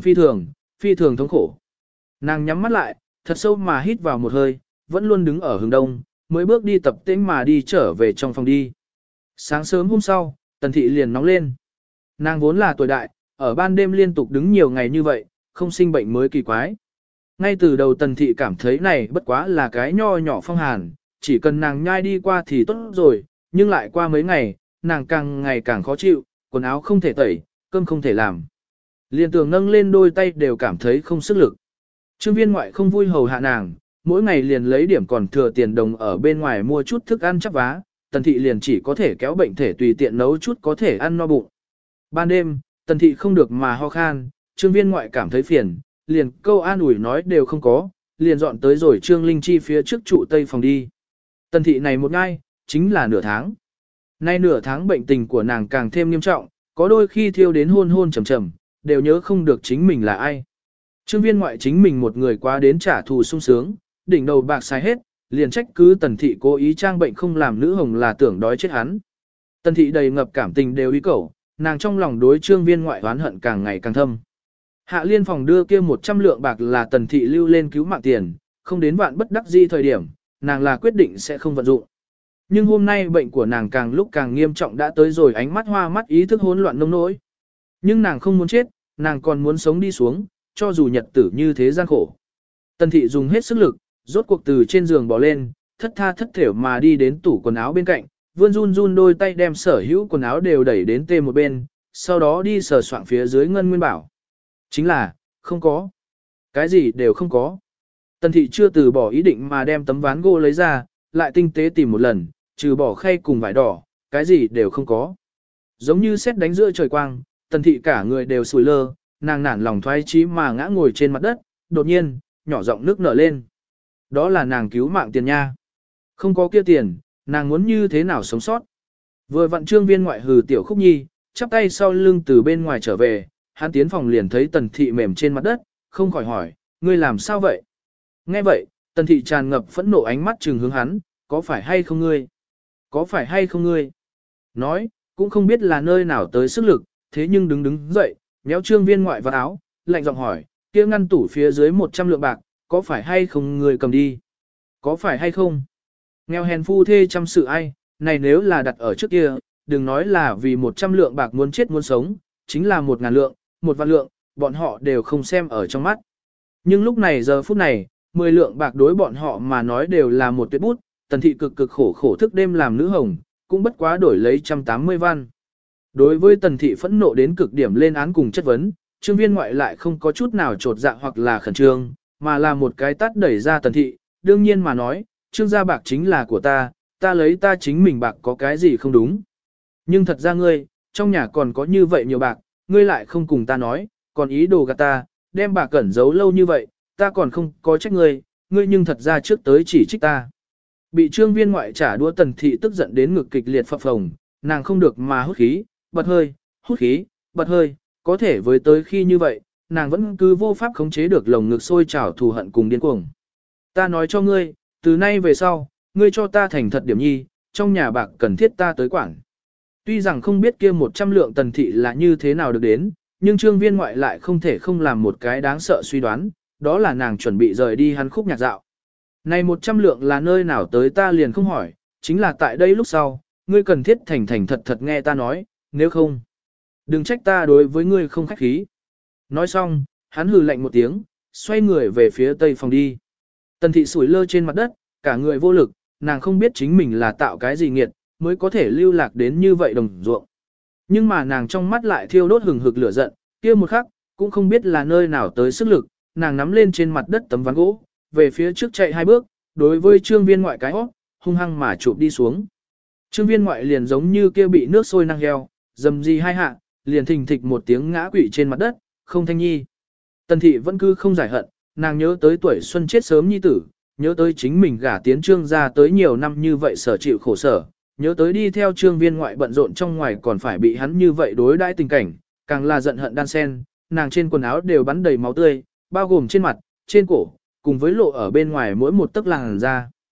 phi thường thống khổ. Nàng nhắm mắt lại, thật sâu mà hít vào một hơi, vẫn luôn đứng ở hướng đông, mới bước đi tập tễnh mà đi trở về trong phòng đi. Sáng sớm hôm sau, Tần thị liền nóng lên. Nàng vốn là tuổi đại, ở ban đêm liên tục đứng nhiều ngày như vậy, không sinh bệnh mới kỳ quái. Ngay từ đầu Tần thị cảm thấy này bất quá là cái nho nhỏ phong hàn, chỉ cần nàng nhai đi qua thì tốt rồi, nhưng lại qua mấy ngày, nàng càng ngày càng khó chịu, quần áo không thể tẩy, cơm không thể làm. Liên tưởng nâng lên đôi tay đều cảm thấy không sức lực. Trương Viên ngoại không vui hầu hạ nàng, mỗi ngày liền lấy điểm còn thừa tiền đồng ở bên ngoài mua chút thức ăn chắp vá, Tần thị liền chỉ có thể kéo bệnh thể tùy tiện nấu chút có thể ăn no bụng. Ban đêm, Tần thị không được mà ho khan, Trương Viên ngoại cảm thấy phiền, liền câu an ủi nói đều không có, liền dọn tới rồi Trương Linh Chi phía trước trụ tây phòng đi. Tần thị này một ngày, chính là nửa tháng. Nay nửa tháng bệnh tình của nàng càng thêm nghiêm trọng, có đôi khi thiêu đến hôn hôn trầm trầm, đều nhớ không được chính mình là ai. Trương Viên ngoại chính mình một người quá đến trả thù sung sướng, đỉnh đầu bạc xài hết, liền trách cứ Tần thị cố ý trang bệnh không làm nữ hồng là tưởng đói chết hắn. Tần thị đầy ngập cảm tình đều ý cẩu, nàng trong lòng đối Trương Viên ngoại oán hận càng ngày càng thâm. Hạ Liên phòng đưa kia 100 lượng bạc là Tần thị lưu lên cứu mạng tiền, không đến vạn bất đắc di thời điểm, nàng là quyết định sẽ không vận dụng. Nhưng hôm nay bệnh của nàng càng lúc càng nghiêm trọng đã tới rồi ánh mắt hoa mắt ý thức hỗn loạn nông nỗi. Nhưng nàng không muốn chết, nàng còn muốn sống đi xuống, cho dù nhật tử như thế gian khổ. Tần thị dùng hết sức lực, rốt cuộc từ trên giường bỏ lên, thất tha thất thểu mà đi đến tủ quần áo bên cạnh, vươn run run đôi tay đem sở hữu quần áo đều đẩy đến tê một bên, sau đó đi sờ soạng phía dưới Ngân Nguyên Bảo. Chính là, không có. Cái gì đều không có. Tần thị chưa từ bỏ ý định mà đem tấm ván gỗ lấy ra, lại tinh tế tìm một lần, trừ bỏ khay cùng vải đỏ, cái gì đều không có. Giống như sét đánh giữa trời quang, Tần thị cả người đều sùi lơ, nàng nản lòng thoái chí mà ngã ngồi trên mặt đất, đột nhiên, nhỏ giọng nước nở lên. Đó là nàng cứu mạng tiền nha. Không có kia tiền, nàng muốn như thế nào sống sót. Vừa vặn Trương Viên ngoại hừ tiểu Khúc Nhi, chắp tay sau lưng từ bên ngoài trở về, hắn tiến phòng liền thấy Tần thị mềm trên mặt đất, không khỏi hỏi, ngươi làm sao vậy? Nghe vậy, Tần thị tràn ngập phẫn nộ ánh mắt trừng hướng hắn, có phải hay không ngươi? Có phải hay không ngươi? Nói, cũng không biết là nơi nào tới sức lực, thế nhưng đứng dậy, méo Trương Viên ngoại vào áo, lạnh giọng hỏi, kia ngăn tủ phía dưới 100 lượng bạc, có phải hay không ngươi cầm đi? Có phải hay không? Nghèo hèn phu thê chăm sự ai, này nếu là đặt ở trước kia, đừng nói là vì 100 lượng bạc muốn chết muốn sống, chính là 1.000 lượng, 1 vạn lượng, bọn họ đều không xem ở trong mắt. Nhưng lúc này giờ phút này, 10 lượng bạc đối bọn họ mà nói đều là một tuyệt bút, Tần thị cực khổ thức đêm làm nữ hồng, cũng bất quá đổi lấy 180 văn. Đối với Tần thị phẫn nộ đến cực điểm lên án cùng chất vấn, Trương Viên ngoại lại không có chút nào trột dạ hoặc là khẩn trương, mà là một cái tát đẩy ra Tần thị, đương nhiên mà nói, Trương gia bạc chính là của ta, ta lấy ta chính mình bạc có cái gì không đúng. Nhưng thật ra ngươi, trong nhà còn có như vậy nhiều bạc, ngươi lại không cùng ta nói, còn ý đồ gạt ta, đem bạc cẩn giấu lâu như vậy, ta còn không có trách ngươi, ngươi nhưng thật ra trước tới chỉ trích ta. Bị Trương Viên ngoại trả đũa Tần thị tức giận đến ngực kịch liệt phập phồng, nàng không được mà hút khí, bật hơi, hút khí, bật hơi, có thể với tới khi như vậy, nàng vẫn cứ vô pháp khống chế được lồng ngực sôi trào thù hận cùng điên cuồng. Ta nói cho ngươi, từ nay về sau, ngươi cho ta thành thật điểm nhi, trong nhà bạc cần thiết ta tới quản. Tuy rằng không biết kia 100 lượng Tần thị là như thế nào được đến, nhưng Trương Viên ngoại lại không thể không làm một cái đáng sợ suy đoán, đó là nàng chuẩn bị rời đi hắn khúc nhạc dạo. Này 100 lượng là nơi nào tới ta liền không hỏi, chính là tại đây lúc sau, ngươi cần thiết thành thật nghe ta nói, nếu không, đừng trách ta đối với ngươi không khách khí. Nói xong, hắn hừ lạnh một tiếng, xoay người về phía tây phòng đi. Tần thị sủi lơ trên mặt đất, cả người vô lực, nàng không biết chính mình là tạo cái gì nghiệt, mới có thể lưu lạc đến như vậy đồng ruộng. Nhưng mà nàng trong mắt lại thiêu đốt hừng hực lửa giận, kia một khắc, cũng không biết là nơi nào tới sức lực, nàng nắm lên trên mặt đất tấm ván gỗ, về phía trước chạy 2 bước, đối với Trương Viên ngoại cái hót, hung hăng mà chụp đi xuống. Trương Viên ngoại liền giống như kia bị nước sôi năng heo, dầm gì 2 hạ, liền thình thịch một tiếng ngã quỵ trên mặt đất, không thanh nhi. Tần thị vẫn cứ không giải hận, nàng nhớ tới tuổi xuân chết sớm nhi tử, nhớ tới chính mình gả tiến Trương gia tới nhiều năm như vậy sở chịu khổ sở, nhớ tới đi theo Trương Viên ngoại bận rộn trong ngoài còn phải bị hắn như vậy đối đãi tình cảnh, càng là giận hận đan sen, nàng trên quần áo đều bắn đầy máu tươi, bao gồm trên mặt, trên cổ, cùng với lộ ở bên ngoài mỗi một tấc làn da.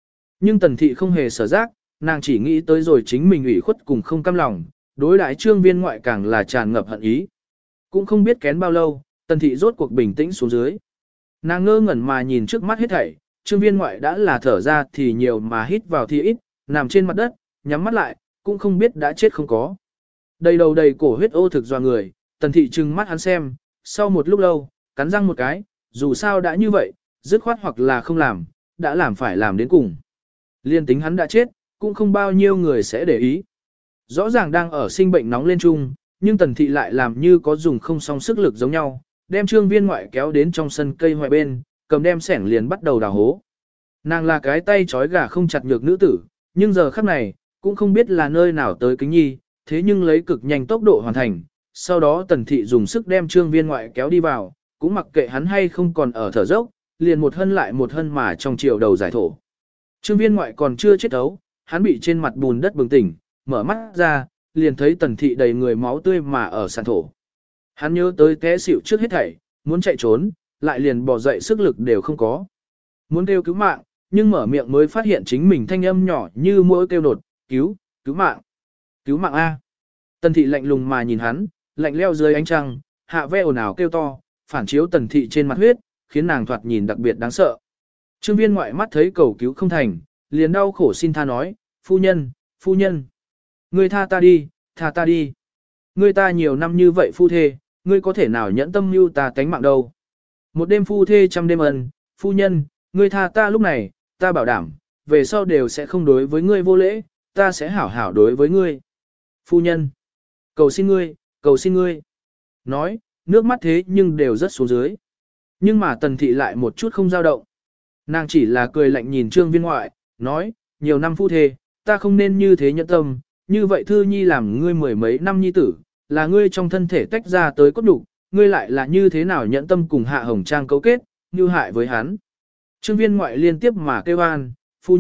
Nhưng Tần Thị không hề sở giác, nàng chỉ nghĩ tới rồi chính mình ủy khuất cùng không cam lòng, đối đãi Trương Viên Ngoại càng là tràn ngập hận ý. Cũng không biết kén bao lâu, Tần Thị rốt cuộc bình tĩnh xuống dưới. Nàng ngơ ngẩn mà nhìn trước mắt hết thảy, Trương Viên Ngoại đã là thở ra thì nhiều mà hít vào thì ít, nằm trên mặt đất, nhắm mắt lại, cũng không biết đã chết không có. Đầy đầu đầy cổ huyết ô thực doa người, Tần Thị trừng mắt hắn xem, sau một lúc lâu, cắn răng một cái, dù sao đã như vậy, dứt khoát hoặc là không làm, đã làm phải làm đến cùng. Liên tính hắn đã chết, cũng không bao nhiêu người sẽ để ý. Rõ ràng đang ở sinh bệnh nóng lên chung, nhưng Tần Thị lại làm như có dùng không song sức lực giống nhau, đem Trương Viên Ngoại kéo đến trong sân cây hoại bên, cầm đem sẻng liền bắt đầu đào hố. Nàng là cái tay trói gà không chặt nhược nữ tử, nhưng giờ khắc này, cũng không biết là nơi nào tới kính nhi, thế nhưng lấy cực nhanh tốc độ hoàn thành. Sau đó Tần Thị dùng sức đem Trương Viên Ngoại kéo đi vào, cũng mặc kệ hắn hay không còn ở thở dốc, liền một hân lại một hân mà trong chiều đầu giải thổ. Trương Viên Ngoại còn chưa chết ấu, hắn bị trên mặt bùn đất bừng tỉnh, mở mắt ra, liền thấy Tần Thị đầy người máu tươi mà ở sàn thổ. Hắn nhớ tới té xỉu trước hết thảy, muốn chạy trốn, lại liền bỏ dậy sức lực đều không có. Muốn kêu cứu mạng, nhưng mở miệng mới phát hiện chính mình thanh âm nhỏ như mỗi kêu nột, cứu mạng A. Tần Thị lạnh lùng mà nhìn hắn, lạnh leo dưới ánh trăng, hạ ve ồn ào kêu to, phản chiếu Tần Thị trên mặt huyết, khiến nàng thoạt nhìn đặc biệt đáng sợ. Trương Viên Ngoại mắt thấy cầu cứu không thành, liền đau khổ xin tha nói, phu nhân, ngươi tha ta đi. Ngươi ta nhiều năm như vậy phu thê, ngươi có thể nào nhẫn tâm mưu ta tánh mạng đâu. Một đêm phu thê trăm đêm ân, phu nhân, ngươi tha ta lúc này, ta bảo đảm, về sau đều sẽ không đối với ngươi vô lễ, ta sẽ hảo hảo đối với ngươi. Phu nhân, cầu xin ngươi. Nói, nước mắt thế nhưng đều rất xuống dưới. Nhưng mà Tần Thị lại một chút không dao động. Nàng chỉ là cười lạnh nhìn Trương Viên Ngoại, nói, nhiều năm phu thê, ta không nên như thế nhẫn tâm, như vậy Thư Nhi làm ngươi mười mấy năm nhi tử, là ngươi trong thân thể tách ra tới cốt đục, ngươi lại là như thế nào nhẫn tâm cùng Hạ Hồng Trang cấu kết, như hại với hắn. Trương Viên Ngoại liên tiếp mà kêu an, phu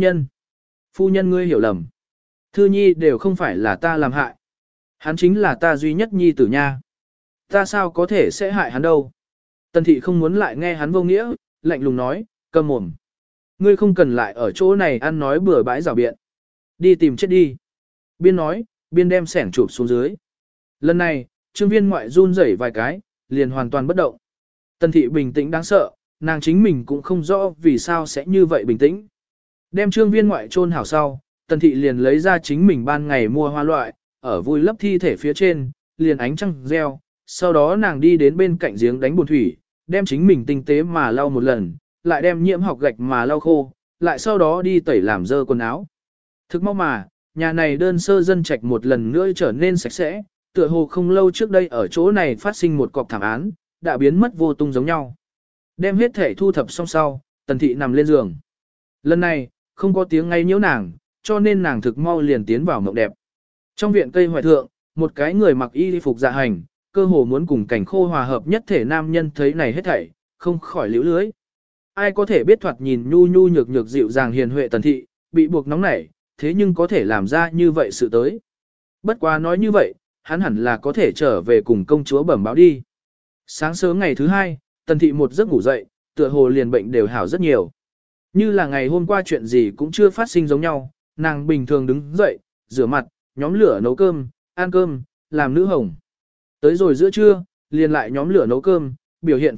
nhân ngươi hiểu lầm. Thư Nhi đều không phải là ta làm hại. Hắn chính là ta duy nhất nhi tử nha. Ta sao có thể sẽ hại hắn đâu. Tần Thị không muốn lại nghe hắn vô nghĩa, lạnh lùng nói, câm mồm. Ngươi không cần lại ở chỗ này ăn nói bừa bãi rào biện. Đi tìm chết đi. Biên nói, biên đem sẻng chụp xuống dưới. Lần này, Trương Viên Ngoại run rẩy vài cái, liền hoàn toàn bất động. Tần Thị bình tĩnh đáng sợ, nàng chính mình cũng không rõ vì sao sẽ như vậy bình tĩnh. Đem Trương Viên Ngoại chôn hảo sau, Tần Thị liền lấy ra chính mình ban ngày mua hoa loại, ở vui lấp thi thể phía trên, liền ánh trăng reo. Sau đó nàng đi đến bên cạnh giếng đánh bùn thủy, đem chính mình tinh tế mà lau một lần, lại đem nhiễm học gạch mà lau khô, lại sau đó đi tẩy làm dơ quần áo. Thực mau mà, nhà này đơn sơ dân trạch một lần nữa trở nên sạch sẽ, tựa hồ không lâu trước đây ở chỗ này phát sinh một cọc thảm án, đã biến mất vô tung giống nhau. Đem hết thể thu thập xong sau, Tần Thị nằm lên giường. Lần này, không có tiếng ngay nhiễu nàng, cho nên nàng thực mau liền tiến vào mộng đẹp. Trong viện cây hoại thượng, một cái người mặc y phục dạ hành, cơ hồ muốn cùng cảnh khô hòa hợp nhất thể nam nhân thấy này hết thảy, không khỏi liễu lưới. Ai có thể biết thoạt nhìn nhu nhu nhược nhược dịu dàng hiền huệ Tần Thị, bị buộc nóng nảy, thế nhưng có thể làm ra như vậy sự tới. Bất quá nói như vậy, hắn hẳn là có thể trở về cùng công chúa bẩm báo đi. Sáng sớm ngày thứ hai, Tần Thị một giấc ngủ dậy, tựa hồ liền bệnh đều hảo rất nhiều. Như là ngày hôm qua chuyện gì cũng chưa phát sinh giống nhau, nàng bình thường đứng dậy, rửa mặt, nhóm lửa nấu cơm, ăn cơm, làm nữ hồng. Tới rồi giữa trưa, liền lại nhóm lửa nấu cơm, biểu hiện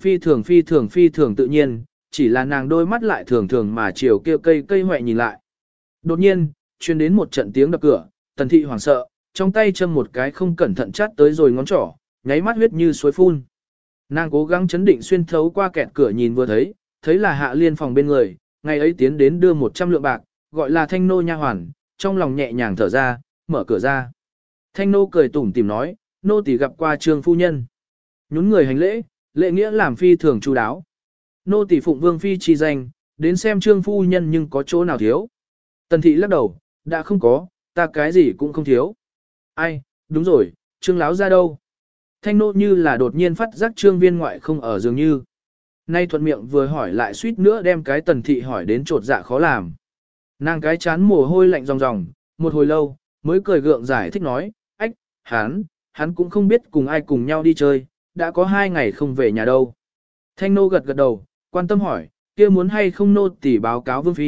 phi thường tự nhiên, chỉ là nàng đôi mắt lại thường thường mà chiều kia cây hoại nhìn lại. Đột nhiên, truyền đến một trận tiếng đập cửa, Tần Thị hoảng sợ, trong tay châm một cái không cẩn thận chát tới rồi ngón trỏ, nháy mắt huyết như suối phun. Nàng cố gắng chấn định xuyên thấu qua kẹt cửa nhìn vừa thấy là Hạ Liên phòng bên người, ngày ấy tiến đến đưa 100 lượng bạc, gọi là Thanh nô nha hoàn, trong lòng nhẹ nhàng thở ra, mở cửa ra. Thanh nô cười tủm tỉm nói, nô tỳ gặp qua Trương phu nhân. Nhún người hành lễ, lễ nghĩa làm phi thường chu đáo. Nô tỳ phụng vương phi chi danh, đến xem Trương phu nhân nhưng có chỗ nào thiếu. Tần Thị lắc đầu, đã không có, ta cái gì cũng không thiếu. Ai, đúng rồi, Trương láo ra đâu? Thanh nô như là đột nhiên phát giác Trương Viên Ngoại không ở dường như. Nay thuận miệng vừa hỏi lại suýt nữa đem cái Tần Thị hỏi đến trột dạ khó làm. Nàng cái chán mồ hôi lạnh ròng ròng, một hồi lâu, mới cười gượng giải thích nói, ách, hắn cũng không biết cùng ai cùng nhau đi chơi, đã có 2 ngày không về nhà đâu. Thanh nô gật gật đầu, quan tâm hỏi, kia muốn hay không nô tỉ báo cáo vương phi,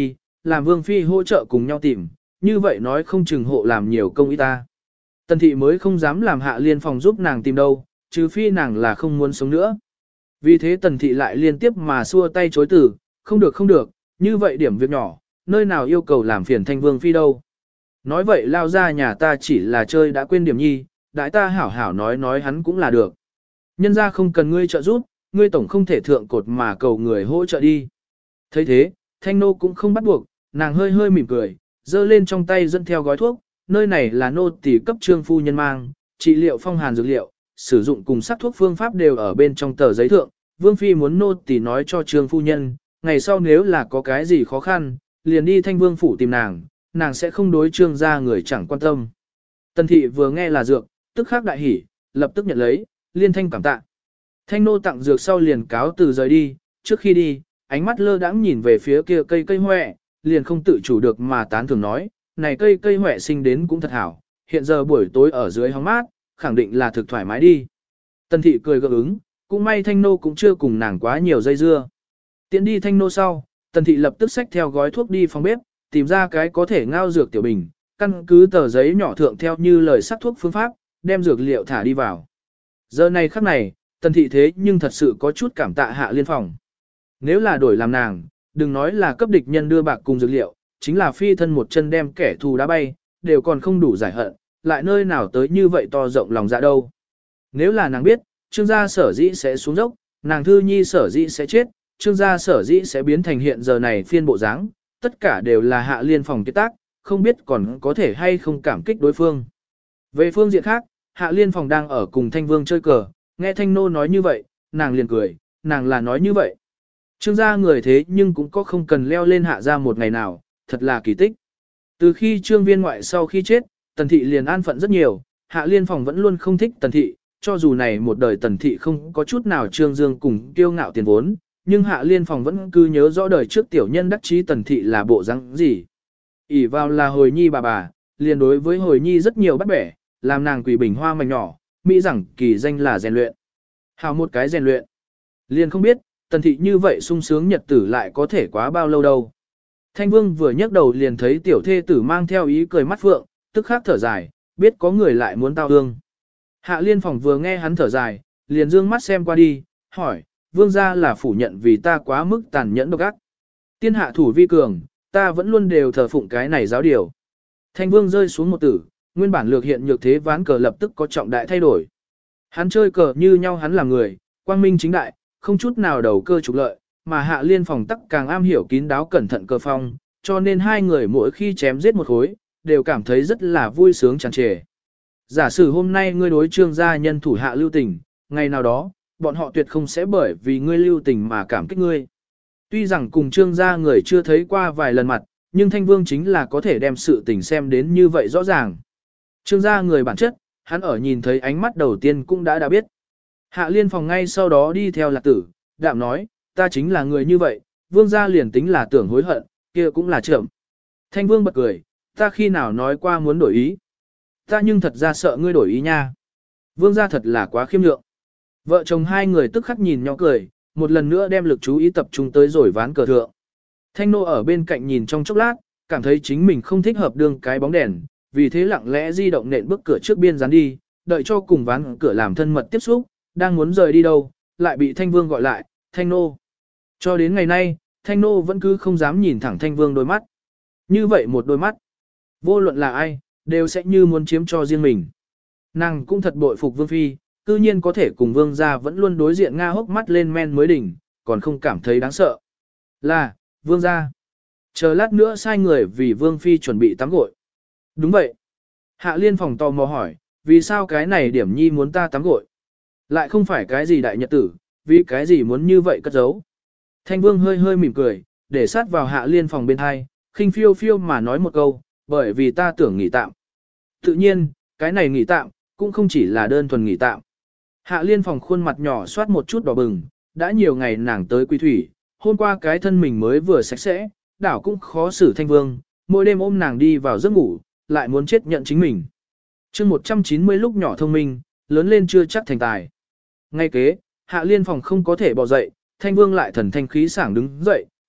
làm vương phi hỗ trợ cùng nhau tìm, như vậy nói không chừng hộ làm nhiều công ý ta. Tần thị mới không dám làm Hạ Liên Phòng giúp nàng tìm đâu, trừ phi nàng là không muốn sống nữa. Vì thế Tần thị lại liên tiếp mà xua tay chối từ, không được, như vậy điểm việc nhỏ, nơi nào yêu cầu làm phiền thanh vương phi đâu. Nói vậy lao ra nhà ta chỉ là chơi đã quên điểm nhi, đại ta hảo hảo nói hắn cũng là được. Nhân ra không cần ngươi trợ giúp, ngươi tổng không thể thượng cột mà cầu người hỗ trợ đi. thấy thế, thanh nô cũng không bắt buộc, nàng hơi hơi mỉm cười, giơ lên trong tay dẫn theo gói thuốc, nơi này là nô tỳ cấp trương phu nhân mang, trị liệu phong hàn dược liệu, sử dụng cùng sắc thuốc phương pháp đều ở bên trong tờ giấy thượng. Vương phi muốn nô tỳ nói cho trương phu nhân, ngày sau nếu là có cái gì khó khăn, liền đi thanh vương phủ tìm nàng sẽ không đối trương gia người chẳng quan tâm. Tần thị vừa nghe là dược, tức khắc đại hỉ, lập tức nhận lấy, liên thanh cảm tạ. Thanh nô tặng dược sau liền cáo từ rời đi, trước khi đi, ánh mắt lơ đãng nhìn về phía kia cây hoẹ, liền không tự chủ được mà tán thưởng nói, này cây hoẹ sinh đến cũng thật hảo, hiện giờ buổi tối ở dưới hóng mát, khẳng định là thực thoải mái đi. Tần thị cười gượng ứng, cũng may thanh nô cũng chưa cùng nàng quá nhiều dây dưa. Tiến đi thanh nô sau, tần thị lập tức xách theo gói thuốc đi phòng bếp, tìm ra cái có thể ngao dược tiểu bình, căn cứ tờ giấy nhỏ thượng theo như lời sắc thuốc phương pháp, đem dược liệu thả đi vào. Giờ này khắc này, tần thị thế nhưng thật sự có chút cảm tạ Hạ Liên Phòng. Nếu là đổi làm nàng, đừng nói là cấp địch nhân đưa bạc cùng dược liệu, chính là phi thân một chân đem kẻ thù đá bay, đều còn không đủ giải hận, lại nơi nào tới như vậy to rộng lòng dạ đâu. Nếu là nàng biết, trương gia sở dĩ sẽ xuống dốc, nàng thư nhi sở dĩ sẽ chết, trương gia sở dĩ sẽ biến thành hiện giờ này phiên bộ dáng, tất cả đều là Hạ Liên Phòng kết tác, không biết còn có thể hay không cảm kích đối phương. Về phương diện khác, Hạ Liên Phòng đang ở cùng Thanh Vương chơi cờ, nghe Thanh Nô nói như vậy, nàng liền cười, nàng là nói như vậy. Trương gia người thế nhưng cũng có không cần leo lên Hạ gia một ngày nào, thật là kỳ tích. Từ khi Trương Viên ngoại sau khi chết, Tần Thị liền an phận rất nhiều, Hạ Liên Phòng vẫn luôn không thích Tần Thị, cho dù này một đời Tần Thị không có chút nào Trương Dương cùng kiêu ngạo tiền vốn, nhưng Hạ Liên Phòng vẫn cứ nhớ rõ đời trước tiểu nhân đắc chí Tần Thị là bộ răng gì. ỷ vào là hồi nhi bà, liền đối với hồi nhi rất nhiều bắt bẻ, làm nàng quỷ bình hoa mảnh nhỏ, mỹ rằng kỳ danh là rèn luyện. Hào một cái rèn luyện. Liền không biết, Tần Thị như vậy sung sướng nhật tử lại có thể quá bao lâu đâu. Thanh Vương vừa nhấc đầu liền thấy tiểu thê tử mang theo ý cười mắt phượng, tức khắc thở dài, biết có người lại muốn tao ương. Hạ Liên Phòng vừa nghe hắn thở dài, liền dương mắt xem qua đi, hỏi, Vương gia là phủ nhận vì ta quá mức tàn nhẫn độc ác. Tiên hạ thủ vi cường, ta vẫn luôn đều thờ phụng cái này giáo điều. Thanh Vương rơi xuống một tử, nguyên bản lược hiện nhược thế ván cờ lập tức có trọng đại thay đổi. Hắn chơi cờ như nhau, hắn là người, quang minh chính đại, không chút nào đầu cơ trục lợi, mà Hạ Liên Phòng tắc càng am hiểu kín đáo cẩn thận cơ phong, cho nên hai người mỗi khi chém giết một khối, đều cảm thấy rất là vui sướng tràn trề. Giả sử hôm nay ngươi đối trương gia nhân thủ hạ lưu tình, ngày nào đó, bọn họ tuyệt không sẽ bởi vì ngươi lưu tình mà cảm kích ngươi. Tuy rằng cùng trương gia người chưa thấy qua vài lần mặt, nhưng Thanh Vương chính là có thể đem sự tình xem đến như vậy rõ ràng. Trương gia người bản chất, hắn ở nhìn thấy ánh mắt đầu tiên cũng đã biết. Hạ Liên Phòng ngay sau đó đi theo Lạc Tử, đạm nói, ta chính là người như vậy, Vương gia liền tính là tưởng hối hận, kia cũng là chậm. Thanh Vương bật cười, ta khi nào nói qua muốn đổi ý. Ta nhưng thật ra sợ ngươi đổi ý nha. Vương gia thật là quá khiêm lượng. Vợ chồng hai người tức khắc nhìn nhau cười, một lần nữa đem lực chú ý tập trung tới rồi ván cờ thượng. Thanh nô ở bên cạnh nhìn trong chốc lát, cảm thấy chính mình không thích hợp đương cái bóng đèn, vì thế lặng lẽ di động nện bước cửa trước biên dán đi, đợi cho cùng ván cửa làm thân mật tiếp xúc, đang muốn rời đi đâu, lại bị Thanh Vương gọi lại, Thanh nô. Cho đến ngày nay, Thanh nô vẫn cứ không dám nhìn thẳng Thanh Vương đôi mắt. Như vậy một đôi mắt, vô luận là ai, đều sẽ như muốn chiếm cho riêng mình. Nàng cũng thật bội phục Vương Phi, cư nhiên có thể cùng Vương gia vẫn luôn đối diện Nga hốc mắt lên men mới đỉnh, còn không cảm thấy đáng sợ. Là, Vương gia. Chờ lát nữa sai người vì Vương Phi chuẩn bị tắm gội. Đúng vậy. Hạ Liên Phòng tò mò hỏi, vì sao cái này điểm nhi muốn ta tắm gội? Lại không phải cái gì đại nhật tử, vì cái gì muốn như vậy cất giấu? Thanh Vương hơi hơi mỉm cười, để sát vào Hạ Liên Phòng bên hai, khinh phiêu phiêu mà nói một câu, bởi vì ta tưởng nghỉ tạm. Tự nhiên, cái này nghỉ tạm, cũng không chỉ là đơn thuần nghỉ tạm. Hạ Liên Phòng khuôn mặt nhỏ soát một chút đỏ bừng, đã nhiều ngày nàng tới quy thủy, hôm qua cái thân mình mới vừa sạch sẽ, đảo cũng khó xử Thanh Vương, mỗi đêm ôm nàng đi vào giấc ngủ, lại muốn chết nhận chính mình. chương 190 lúc nhỏ thông minh, lớn lên chưa chắc thành tài. Ngay kế, Hạ Liên Phòng không có thể bỏ dậy, Thanh Vương lại thần thanh khí sảng đứng dậy,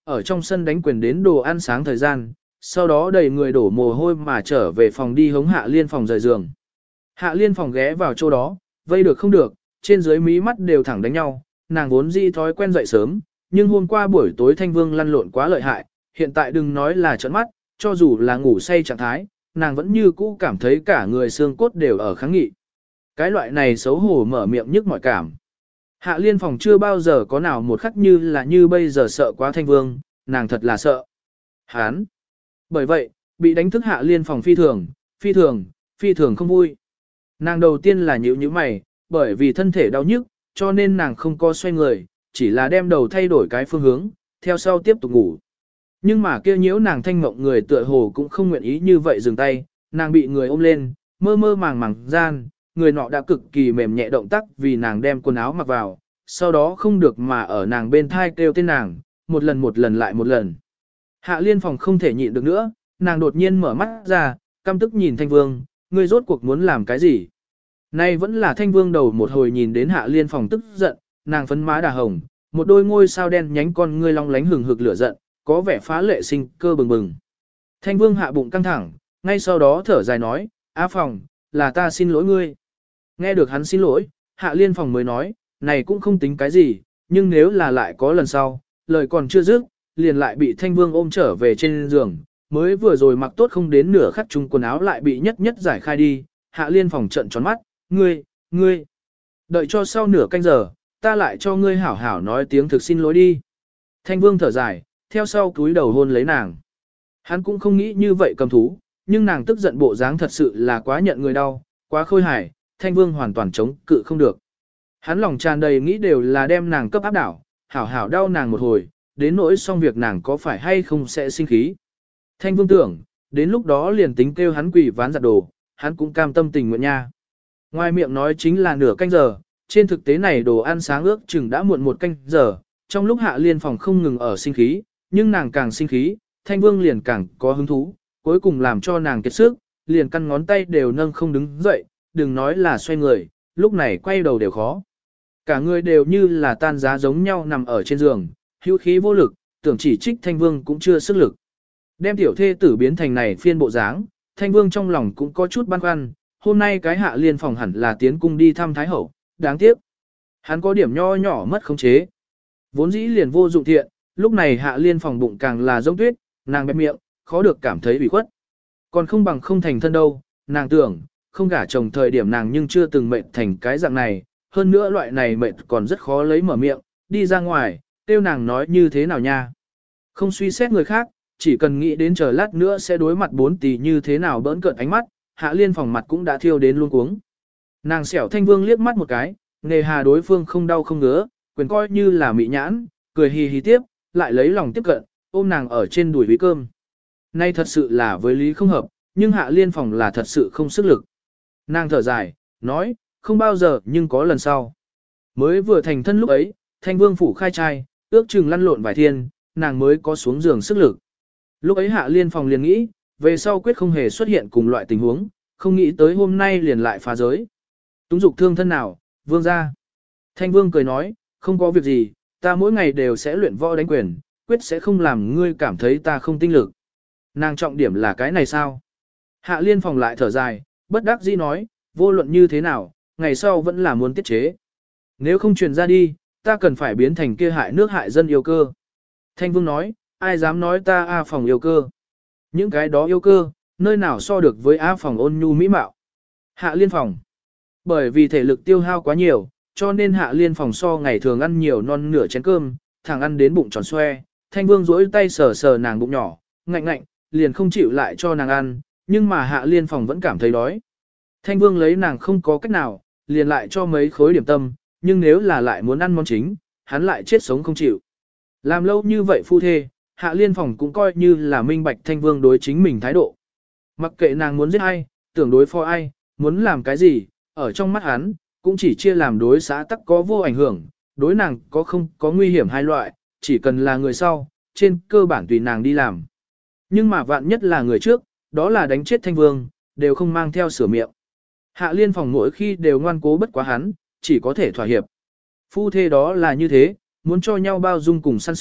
ở trong sân đánh quyền đến đồ ăn sáng thời gian, sau đó đầy người đổ mồ hôi mà trở về phòng đi hống Hạ Liên Phòng rời giường. Hạ Liên Phòng ghé vào chỗ đó, vây được không được, trên dưới mí mắt đều thẳng đánh nhau, nàng vốn dĩ thói quen dậy sớm, nhưng hôm qua buổi tối Thanh Vương lăn lộn quá lợi hại, hiện tại đừng nói là trợn mắt, cho dù là ngủ say trạng thái, nàng vẫn như cũ cảm thấy cả người xương cốt đều ở kháng nghị. Cái loại này xấu hổ mở miệng nhức mọi cảm. Hạ Liên Phòng chưa bao giờ có nào một khắc như bây giờ sợ quá Thanh Vương, nàng thật là sợ. Hán. Bởi vậy, bị đánh thức Hạ Liên Phòng phi thường không vui. Nàng đầu tiên là nhíu mày, bởi vì thân thể đau nhức, cho nên nàng không có xoay người, chỉ là đem đầu thay đổi cái phương hướng, theo sau tiếp tục ngủ. Nhưng mà kia nhiễu nàng thanh mộng người tựa hồ cũng không nguyện ý như vậy dừng tay, nàng bị người ôm lên, mơ mơ màng màng gian, người nọ đã cực kỳ mềm nhẹ động tác vì nàng đem quần áo mặc vào, sau đó không được mà ở nàng bên thai kêu tên nàng, một lần lại một lần. Hạ Liên Phòng không thể nhịn được nữa, nàng đột nhiên mở mắt ra, căm tức nhìn Thanh Vương, ngươi rốt cuộc muốn làm cái gì? Nay vẫn là Thanh Vương đầu một hồi nhìn đến Hạ Liên Phòng tức giận, nàng phấn má đà hồng, một đôi ngôi sao đen nhánh con ngươi long lánh hừng hực lửa giận, có vẻ phá lệ sinh cơ bừng bừng. Thanh Vương hạ bụng căng thẳng, ngay sau đó thở dài nói, Á Phòng, là ta xin lỗi ngươi. Nghe được hắn xin lỗi, Hạ Liên Phòng mới nói, này cũng không tính cái gì, nhưng nếu là lại có lần sau, lời còn chưa dứt, liền lại bị Thanh Vương ôm trở về trên giường, mới vừa rồi mặc tốt không đến nửa khắc chung quần áo lại bị nhất giải khai đi, Hạ Liên Phòng trận tròn mắt, ngươi, đợi cho sau nửa canh giờ, ta lại cho ngươi hảo hảo nói tiếng thực xin lỗi đi. Thanh Vương thở dài, theo sau cúi đầu hôn lấy nàng. Hắn cũng không nghĩ như vậy cầm thú, nhưng nàng tức giận bộ dáng thật sự là quá nhận người đau, quá khôi hài, Thanh Vương hoàn toàn chống cự không được. Hắn lòng tràn đầy nghĩ đều là đem nàng cấp áp đảo, hảo hảo đau nàng một hồi, đến nỗi xong việc nàng có phải hay không sẽ sinh khí. Thanh Vương tưởng, đến lúc đó liền tính kêu hắn quỳ ván giặt đồ, hắn cũng cam tâm tình nguyện nha. Ngoài miệng nói chính là nửa canh giờ, trên thực tế này đồ ăn sáng ước chừng đã muộn một canh giờ, trong lúc Hạ Liên Phòng không ngừng ở sinh khí, nhưng nàng càng sinh khí, Thanh Vương liền càng có hứng thú, cuối cùng làm cho nàng kiệt sức, liền căn ngón tay đều nâng không đứng dậy, đừng nói là xoay người, lúc này quay đầu đều khó. Cả người đều như là tan giá giống nhau nằm ở trên giường, hữu khí vô lực, tưởng chỉ trích Thanh Vương cũng chưa sức lực. Đem tiểu thê tử biến thành này phiên bộ dáng, Thanh Vương trong lòng cũng có chút băn khoăn, hôm nay cái Hạ Liên Phòng hẳn là tiến cung đi thăm Thái Hậu, đáng tiếc. Hắn có điểm nho nhỏ mất khống chế. Vốn dĩ liền vô dụng thiện, lúc này Hạ Liên Phòng bụng càng là giống tuyết, nàng bẹp miệng, khó được cảm thấy bị khuất. Còn không bằng không thành thân đâu, nàng tưởng, không gả chồng thời điểm nàng nhưng chưa từng mệt thành cái dạng này, hơn nữa loại này mệt còn rất khó lấy mở miệng, đi ra ngoài, tiêu nàng nói như thế nào nha. Không suy xét người khác, chỉ cần nghĩ đến chờ lát nữa sẽ đối mặt 4 tỷ như thế nào bỡn cợt ánh mắt, Hạ Liên Phòng mặt cũng đã thiêu đến luôn cuống. Nàng xẻo Thanh Vương liếc mắt một cái, nề hà đối phương không đau không ngứa, quyền coi như là mị nhãn, cười hì hì tiếp, lại lấy lòng tiếp cận, ôm nàng ở trên đùi ví cơm. Nay thật sự là với lý không hợp, nhưng Hạ Liên Phòng là thật sự không sức lực. Nàng thở dài, nói, không bao giờ nhưng có lần sau. Mới vừa thành thân lúc ấy, Thanh Vương phủ khai trai, ước chừng lăn lộn vài thiên, nàng mới có xuống giường sức lực. Lúc ấy Hạ Liên Phòng liền nghĩ, về sau quyết không hề xuất hiện cùng loại tình huống, không nghĩ tới hôm nay liền lại phá giới. Túng dục thương thân nào, Vương ra. Thanh Vương cười nói, không có việc gì, ta mỗi ngày đều sẽ luyện võ đánh quyền, quyết sẽ không làm ngươi cảm thấy ta không tinh lực. Nàng trọng điểm là cái này sao? Hạ Liên Phòng lại thở dài, bất đắc dĩ nói, vô luận như thế nào, ngày sau vẫn là muốn tiết chế. Nếu không truyền ra đi, ta cần phải biến thành kia hại nước hại dân yêu cơ. Thanh Vương nói, ai dám nói ta A Phòng yêu cơ. Những cái đó yêu cơ, nơi nào so được với A Phòng ôn nhu mỹ mạo. Hạ Liên Phòng. Bởi vì thể lực tiêu hao quá nhiều, cho nên Hạ Liên Phòng so ngày thường ăn nhiều non nửa chén cơm, thằng ăn đến bụng tròn xoe. Thanh Vương duỗi tay sờ sờ nàng bụng nhỏ, ngạnh ngạnh, liền không chịu lại cho nàng ăn, nhưng mà Hạ Liên Phòng vẫn cảm thấy đói. Thanh Vương lấy nàng không có cách nào, liền lại cho mấy khối điểm tâm, nhưng nếu là lại muốn ăn món chính, hắn lại chết sống không chịu. Làm lâu như vậy phu thê, Hạ Liên Phòng cũng coi như là minh bạch Thanh Vương đối chính mình thái độ. Mặc kệ nàng muốn giết ai, tưởng đối phó ai, muốn làm cái gì, ở trong mắt hắn, cũng chỉ chia làm đối xã tắc có vô ảnh hưởng, đối nàng có không có nguy hiểm hai loại, chỉ cần là người sau, trên cơ bản tùy nàng đi làm. Nhưng mà vạn nhất là người trước, đó là đánh chết Thanh Vương, đều không mang theo sửa miệng. Hạ Liên Phòng mỗi khi đều ngoan cố bất quá hắn, chỉ có thể thỏa hiệp. Phu thê đó là như thế, muốn cho nhau bao dung cùng săn sóc,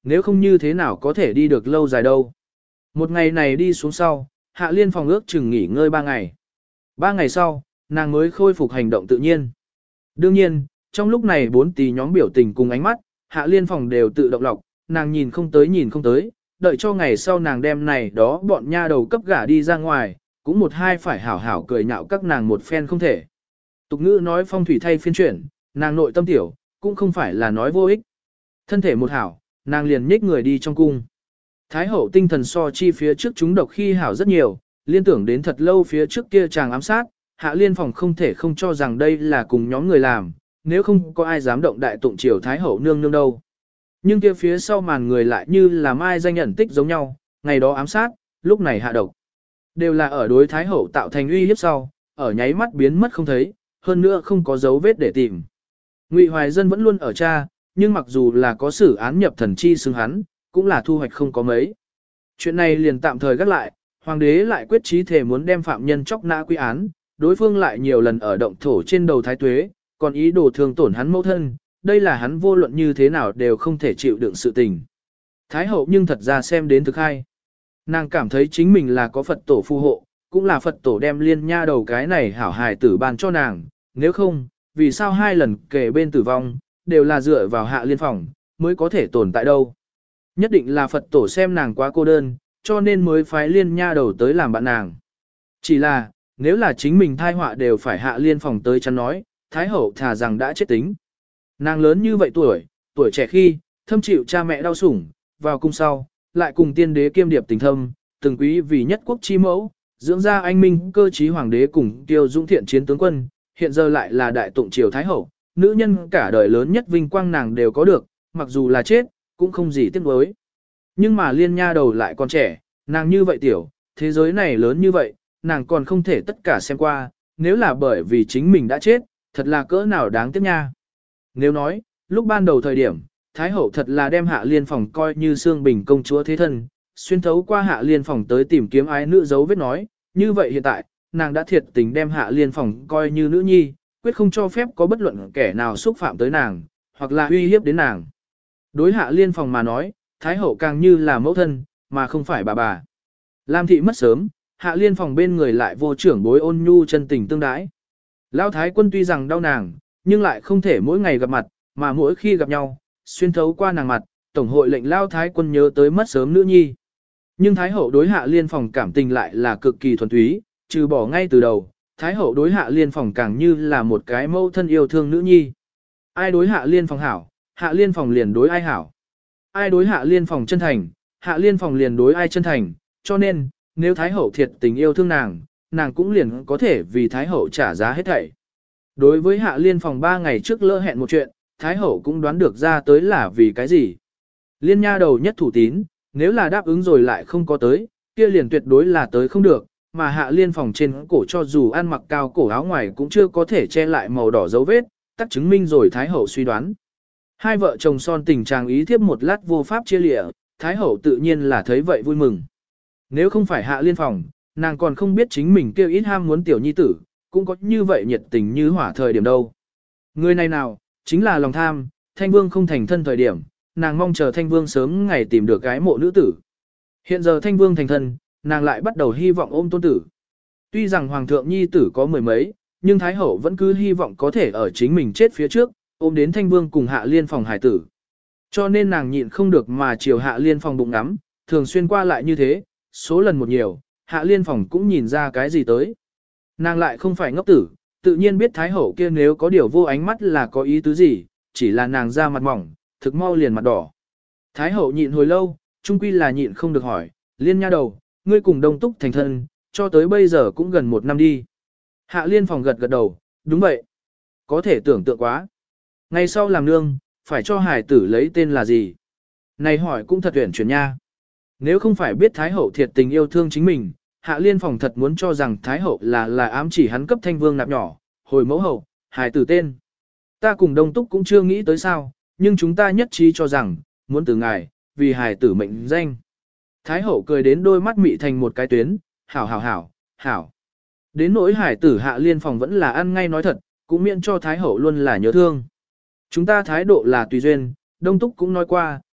nếu không như thế nào có thể đi được lâu dài đâu. Một ngày này đi xuống sau, Hạ Liên phòng ước chừng nghỉ ngơi 3 ngày. 3 ngày sau, nàng mới khôi phục hành động tự nhiên. Đương nhiên, trong lúc này 4 tỷ nhóm biểu tình cùng ánh mắt, Hạ Liên phòng đều tự động lọc, nàng nhìn không tới, đợi cho ngày sau nàng đem này đó bọn nha đầu cấp gả đi ra ngoài, cũng một hai phải hảo hảo cười nhạo các nàng một phen không thể. Tục ngữ nói phong thủy thay phiên chuyển, nàng nội tâm tiểu, cũng không phải là nói vô ích. Thân thể một hảo, nàng liền nhích người đi trong cung. Thái hậu tinh thần so chi phía trước chúng độc khi hảo rất nhiều, liên tưởng đến thật lâu phía trước kia chàng ám sát, Hạ Liên phòng không thể không cho rằng đây là cùng nhóm người làm, nếu không có ai dám động đại tụng triều Thái hậu nương nương đâu. Nhưng kia phía sau màn người lại như là mai danh nhận tích giống nhau, ngày đó ám sát, lúc này hạ độc. Đều là ở đối Thái hậu tạo thành uy hiếp sau, ở nháy mắt biến mất không thấy, hơn nữa không có dấu vết để tìm. Ngụy Hoài Dân vẫn luôn ở cha, nhưng mặc dù là có xử án nhập thần chi xưng hắn, cũng là thu hoạch không có mấy. Chuyện này liền tạm thời gác lại, hoàng đế lại quyết chí thể muốn đem phạm nhân chóc nã quy án, đối phương lại nhiều lần ở động thổ trên đầu thái tuế, còn ý đồ thương tổn hắn mẫu thân, đây là hắn vô luận như thế nào đều không thể chịu đựng sự tình. Thái hậu nhưng thật ra xem đến thực hay. Nàng cảm thấy chính mình là có Phật tổ phù hộ, cũng là Phật tổ đem liên nha đầu cái này hảo hài tử ban cho nàng, nếu không, vì sao 2 lần kể bên tử vong, đều là dựa vào Hạ Liên phòng, mới có thể tồn tại đâu. Nhất định là Phật tổ xem nàng quá cô đơn, cho nên mới phái liên nha đầu tới làm bạn nàng. Chỉ là, nếu là chính mình thai họa đều phải Hạ Liên phòng tới chắn nói, Thái hậu thà rằng đã chết tính. Nàng lớn như vậy tuổi trẻ khi, thâm chịu cha mẹ đau sủng, vào cung sau, lại cùng tiên đế kiêm điệp tình thâm, từng quý vì nhất quốc chi mẫu, dưỡng ra anh minh cơ trí hoàng đế cùng tiêu dũng thiện chiến tướng quân, hiện giờ lại là đại tụng triều Thái hậu, nữ nhân cả đời lớn nhất vinh quang nàng đều có được, mặc dù là chết, cũng không gì tiếc nuối. Nhưng mà liên nha đầu lại còn trẻ, nàng như vậy tiểu, thế giới này lớn như vậy, nàng còn không thể tất cả xem qua, nếu là bởi vì chính mình đã chết, thật là cỡ nào đáng tiếc nha. Nếu nói, lúc ban đầu thời điểm, Thái hậu thật là đem Hạ Liên phòng coi như xương bình công chúa thế thân, xuyên thấu qua Hạ Liên phòng tới tìm kiếm ái nữ dấu vết nói, như vậy hiện tại, nàng đã thiệt tình đem Hạ Liên phòng coi như nữ nhi, quyết không cho phép có bất luận kẻ nào xúc phạm tới nàng, hoặc là uy hiếp đến nàng. Đối Hạ Liên phòng mà nói, Thái hậu càng như là mẫu thân, mà không phải bà. Lam thị mất sớm, Hạ Liên phòng bên người lại vô trưởng bối ôn nhu chân tình tương đãi. Lão Thái quân tuy rằng đau nàng, nhưng lại không thể mỗi ngày gặp mặt, mà mỗi khi gặp nhau, xuyên thấu qua nàng mặt, tổng hội lệnh Lão Thái quân nhớ tới mất sớm nữ nhi. Nhưng Thái hậu đối Hạ Liên phòng cảm tình lại là cực kỳ thuần túy, trừ bỏ ngay từ đầu, Thái hậu đối Hạ Liên phòng càng như là một cái mẫu thân yêu thương nữ nhi. Ai đối Hạ Liên phòng hảo, Hạ Liên phòng liền đối ai hảo. Ai đối Hạ Liên phòng chân thành, Hạ Liên phòng liền đối ai chân thành, cho nên, nếu Thái hậu thiệt tình yêu thương nàng, nàng cũng liền có thể vì Thái hậu trả giá hết thảy. Đối với Hạ Liên phòng 3 ngày trước lỡ hẹn một chuyện, Thái hậu cũng đoán được ra tới là vì cái gì. Liên nha đầu nhất thủ tín, nếu là đáp ứng rồi lại không có tới, kia liền tuyệt đối là tới không được, mà Hạ Liên phòng trên cổ cho dù ăn mặc cao cổ áo ngoài cũng chưa có thể che lại màu đỏ dấu vết, tất chứng minh rồi Thái hậu suy đoán. Hai vợ chồng son tình trạng ý thiếp một lát vô pháp chia lịa, Thái hậu tự nhiên là thấy vậy vui mừng. Nếu không phải Hạ Liên phòng, nàng còn không biết chính mình kêu ít ham muốn tiểu nhi tử, cũng có như vậy nhiệt tình như hỏa thời điểm đâu. Người này nào, chính là lòng tham, Thanh Vương không thành thân thời điểm, nàng mong chờ Thanh Vương sớm ngày tìm được gái mộ nữ tử. Hiện giờ Thanh Vương thành thân, nàng lại bắt đầu hy vọng ôm tôn tử. Tuy rằng Hoàng thượng nhi tử có 10 mấy, nhưng Thái hậu vẫn cứ hy vọng có thể ở chính mình chết phía trước, ôm đến Thanh Vương cùng Hạ Liên phòng hải tử. Cho nên nàng nhịn không được mà chiều Hạ Liên phòng bụng ngắm, thường xuyên qua lại như thế, số lần một nhiều, Hạ Liên phòng cũng nhìn ra cái gì tới. Nàng lại không phải ngốc tử, tự nhiên biết Thái hậu kia nếu có điều vô ánh mắt là có ý tứ gì, chỉ là nàng ra mặt mỏng, thực mau liền mặt đỏ. Thái hậu nhịn hồi lâu, chung quy là nhịn không được hỏi, Liên nha đầu, ngươi cùng Đông Túc thành thân, cho tới bây giờ cũng gần 1 năm đi. Hạ Liên phòng gật gật đầu, đúng vậy. Có thể tưởng tượng quá. Ngày sau làm nương, phải cho hải tử lấy tên là gì? Này hỏi cũng thật tuyển chuyển nha. Nếu không phải biết Thái hậu thiệt tình yêu thương chính mình, Hạ Liên phòng thật muốn cho rằng Thái hậu là ám chỉ hắn cấp Thanh Vương nạp nhỏ, hồi mẫu hậu, hải tử tên. Ta cùng Đông Túc cũng chưa nghĩ tới sao, nhưng chúng ta nhất trí cho rằng, muốn từ ngài, vì hải tử mệnh danh. Thái hậu cười đến đôi mắt mị thành một cái tuyến, hảo. Đến nỗi hải tử Hạ Liên phòng vẫn là ăn ngay nói thật, cũng miễn cho Thái hậu luôn là nhớ thương. Chúng ta thái độ là tùy duyên, Đông Túc cũng nói qua,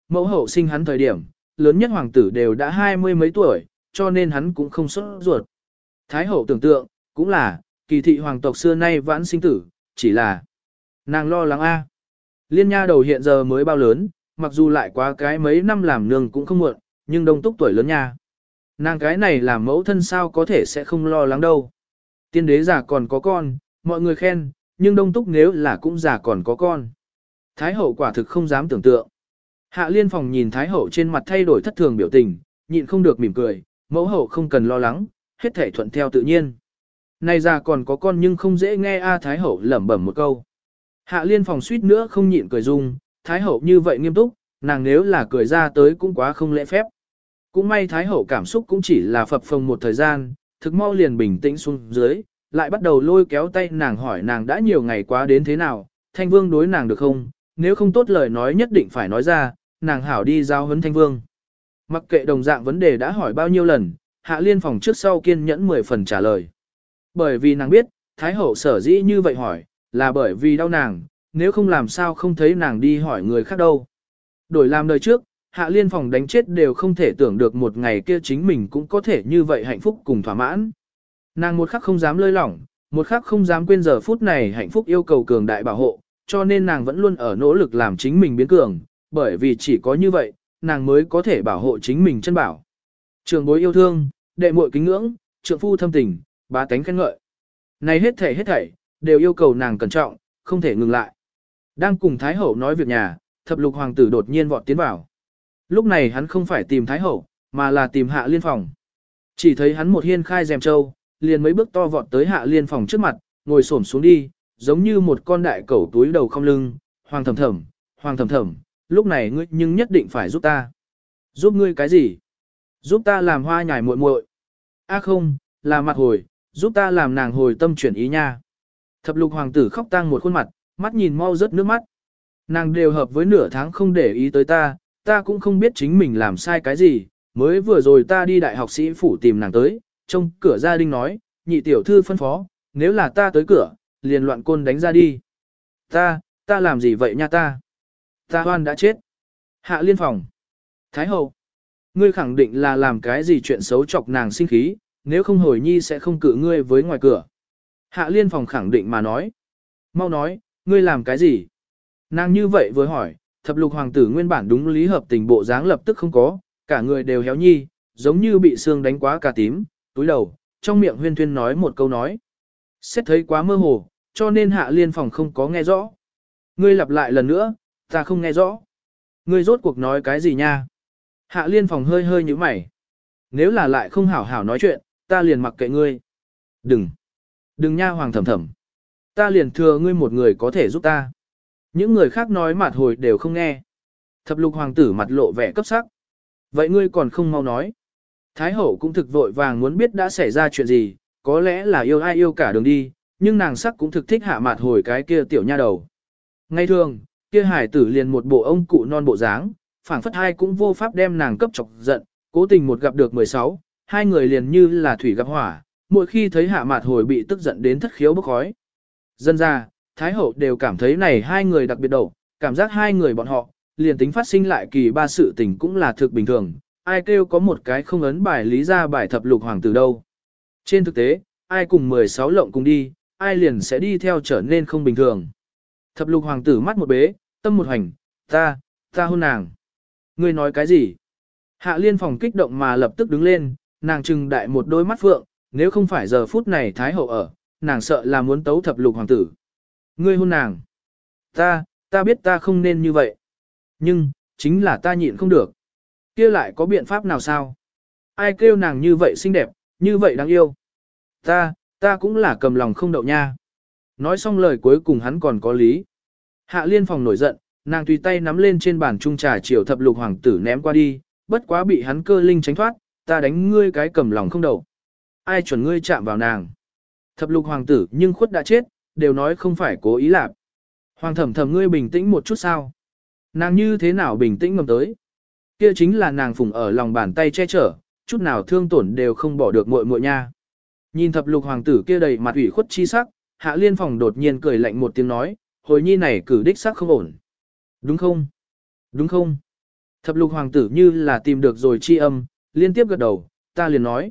mẫu hậu sinh hắn thời điểm, lớn nhất hoàng tử đều đã 20 mấy tuổi, cho nên hắn cũng không sốt ruột. Thái hậu tưởng tượng, cũng là, kỳ thị hoàng tộc xưa nay vãn sinh tử, chỉ là nàng lo lắng a. Liên nha đầu hiện giờ mới bao lớn, mặc dù lại quá cái mấy năm làm nương cũng không muộn, nhưng đông túc tuổi lớn nha. Nàng cái này làm mẫu thân sao có thể sẽ không lo lắng đâu. Tiên đế già còn có con, mọi người khen, nhưng đông túc nếu là cũng già còn có con. Thái hậu quả thực không dám tưởng tượng. Hạ liên phòng nhìn Thái hậu trên mặt thay đổi thất thường biểu tình, nhịn không được mỉm cười, mẫu hậu không cần lo lắng, hết thể thuận theo tự nhiên. Này già còn có con nhưng không dễ nghe a. Thái hậu lẩm bẩm một câu. Hạ liên phòng suýt nữa không nhịn cười dung, Thái hậu như vậy nghiêm túc, nàng nếu là cười ra tới cũng quá không lễ phép. Cũng may Thái hậu cảm xúc cũng chỉ là phập phồng một thời gian, thực mau liền bình tĩnh xuống dưới, lại bắt đầu lôi kéo tay nàng hỏi nàng đã nhiều ngày quá đến thế nào, Thanh Vương đối nàng được không, nếu không tốt lời nói nhất định phải nói ra, nàng hảo đi giao huấn Thanh Vương. Mặc kệ đồng dạng vấn đề đã hỏi bao nhiêu lần, Hạ liên phòng trước sau kiên nhẫn 10 phần trả lời. Bởi vì nàng biết, Thái hậu sở dĩ như vậy hỏi, là bởi vì đau nàng, nếu không làm sao không thấy nàng đi hỏi người khác đâu. Đổi làm đời trước, Hạ liên phòng đánh chết đều không thể tưởng được một ngày kia chính mình cũng có thể như vậy hạnh phúc cùng thỏa mãn. Nàng một khắc không dám lơi lỏng, một khắc không dám quên giờ phút này hạnh phúc yêu cầu cường đại bảo hộ, cho nên nàng vẫn luôn ở nỗ lực làm chính mình biến cường, bởi vì chỉ có như vậy, nàng mới có thể bảo hộ chính mình chân bảo. Trường bối yêu thương, đệ muội kính ngưỡng, trượng phu thâm tình, bá tánh khen ngợi. Này hết thảy, đều yêu cầu nàng cẩn trọng, không thể ngừng lại. Đang cùng Thái hậu nói việc nhà, thập lục hoàng tử đột nhiên vọt tiến vào. Lúc này hắn không phải tìm Thái hậu, mà là tìm Hạ liên phòng. Chỉ thấy hắn một hiên khai rèm trâu, liền mấy bước to vọt tới Hạ liên phòng trước mặt, ngồi xổm xuống đi, giống như một con đại cẩu túi đầu không lưng, hoàng thầm thầm, lúc này ngươi nhưng nhất định phải giúp ta. Giúp ngươi cái gì? Giúp ta làm hoa nhài muội muội. À không, là mặt hồi, giúp ta làm nàng hồi tâm chuyển ý nha. Thập lục hoàng tử khóc tang một khuôn mặt, mắt nhìn mau rớt nước mắt. Nàng đều hợp với nửa tháng không để ý tới ta cũng không biết chính mình làm sai cái gì, mới vừa rồi ta đi đại học sĩ phủ tìm nàng tới, trông cửa gia đình nói, nhị tiểu thư phân phó, nếu là ta tới cửa, liền loạn côn đánh ra đi. Ta làm gì vậy nha ta? Ta hoan đã chết. Hạ liên phòng. Thái hậu. Ngươi khẳng định là làm cái gì chuyện xấu chọc nàng sinh khí, nếu không hồi nhi sẽ không cự ngươi với ngoài cửa. Hạ liên phòng khẳng định mà nói. Mau nói, ngươi làm cái gì? Nàng như vậy vừa hỏi, thập lục hoàng tử nguyên bản đúng lý hợp tình bộ dáng lập tức không có, cả người đều héo nhi, giống như bị xương đánh quá cà tím, túi đầu, trong miệng huyên thuyên nói một câu nói. Xét thấy quá mơ hồ, cho nên hạ liên phòng không có nghe rõ. Ngươi lặp lại lần nữa, ta không nghe rõ. Ngươi rốt cuộc nói cái gì nha? Hạ liên phòng hơi hơi như mày. Nếu là lại không hảo hảo nói chuyện, ta liền mặc kệ ngươi. Đừng nha hoàng thầm. Ta liền thừa ngươi một người có thể giúp ta. Những người khác nói mặt hồi đều không nghe. Thập lục hoàng tử mặt lộ vẻ cấp sắc. Vậy ngươi còn không mau nói. Thái hậu cũng thực vội vàng muốn biết đã xảy ra chuyện gì, có lẽ là yêu ai yêu cả đường đi, nhưng nàng sắc cũng thực thích hạ mặt hồi cái kia tiểu nha đầu. Ngay thường, kia hải tử liền một bộ ông cụ non bộ dáng, phảng phất hai cũng vô pháp đem nàng cấp chọc giận, cố tình một gặp được 16, hai người liền như là thủy gặp hỏa, mỗi khi thấy hạ mặt hồi bị tức giận đến thất khiếu bốc khói. Dân ra, Thái hậu đều cảm thấy này hai người đặc biệt đầu, cảm giác hai người bọn họ, liền tính phát sinh lại kỳ ba sự tình cũng là thực bình thường, ai kêu có một cái không ấn bài lý ra bài thập lục hoàng tử đâu. Trên thực tế, ai cùng 16 lộng cùng đi, ai liền sẽ đi theo trở nên không bình thường. Thập lục hoàng tử mắt một bế, tâm một hành, ta hôn nàng. Ngươi nói cái gì? Hạ liên phòng kích động mà lập tức đứng lên, nàng trừng đại một đôi mắt phượng, nếu không phải giờ phút này Thái hậu ở, nàng sợ là muốn tấu thập lục hoàng tử. Ngươi hôn nàng. Ta biết ta không nên như vậy. Nhưng, chính là ta nhịn không được. Kia lại có biện pháp nào sao? Ai kêu nàng như vậy xinh đẹp, như vậy đáng yêu. Ta cũng là cầm lòng không đậu nha. Nói xong lời cuối cùng hắn còn có lý. Hạ liên phòng nổi giận, nàng tùy tay nắm lên trên bàn trung trà chiều thập lục hoàng tử ném qua đi, bất quá bị hắn cơ linh tránh thoát, ta đánh ngươi cái cầm lòng không đậu. Ai chuẩn ngươi chạm vào nàng. Thập lục hoàng tử nhưng khuất đã chết, đều nói không phải cố ý làm. Hoàng thầm ngươi bình tĩnh một chút sao. Nàng như thế nào bình tĩnh ngầm tới. Kia chính là nàng phụng ở lòng bàn tay che chở, chút nào thương tổn đều không bỏ được muội muội nha. Nhìn thập lục hoàng tử kia đầy mặt ủy khuất chi sắc, hạ liên phòng đột nhiên cười lạnh một tiếng nói, hồi nhi này cử đích sắc không ổn. Đúng không? Đúng không? Thập lục hoàng tử như là tìm được rồi chi âm, liên tiếp gật đầu, ta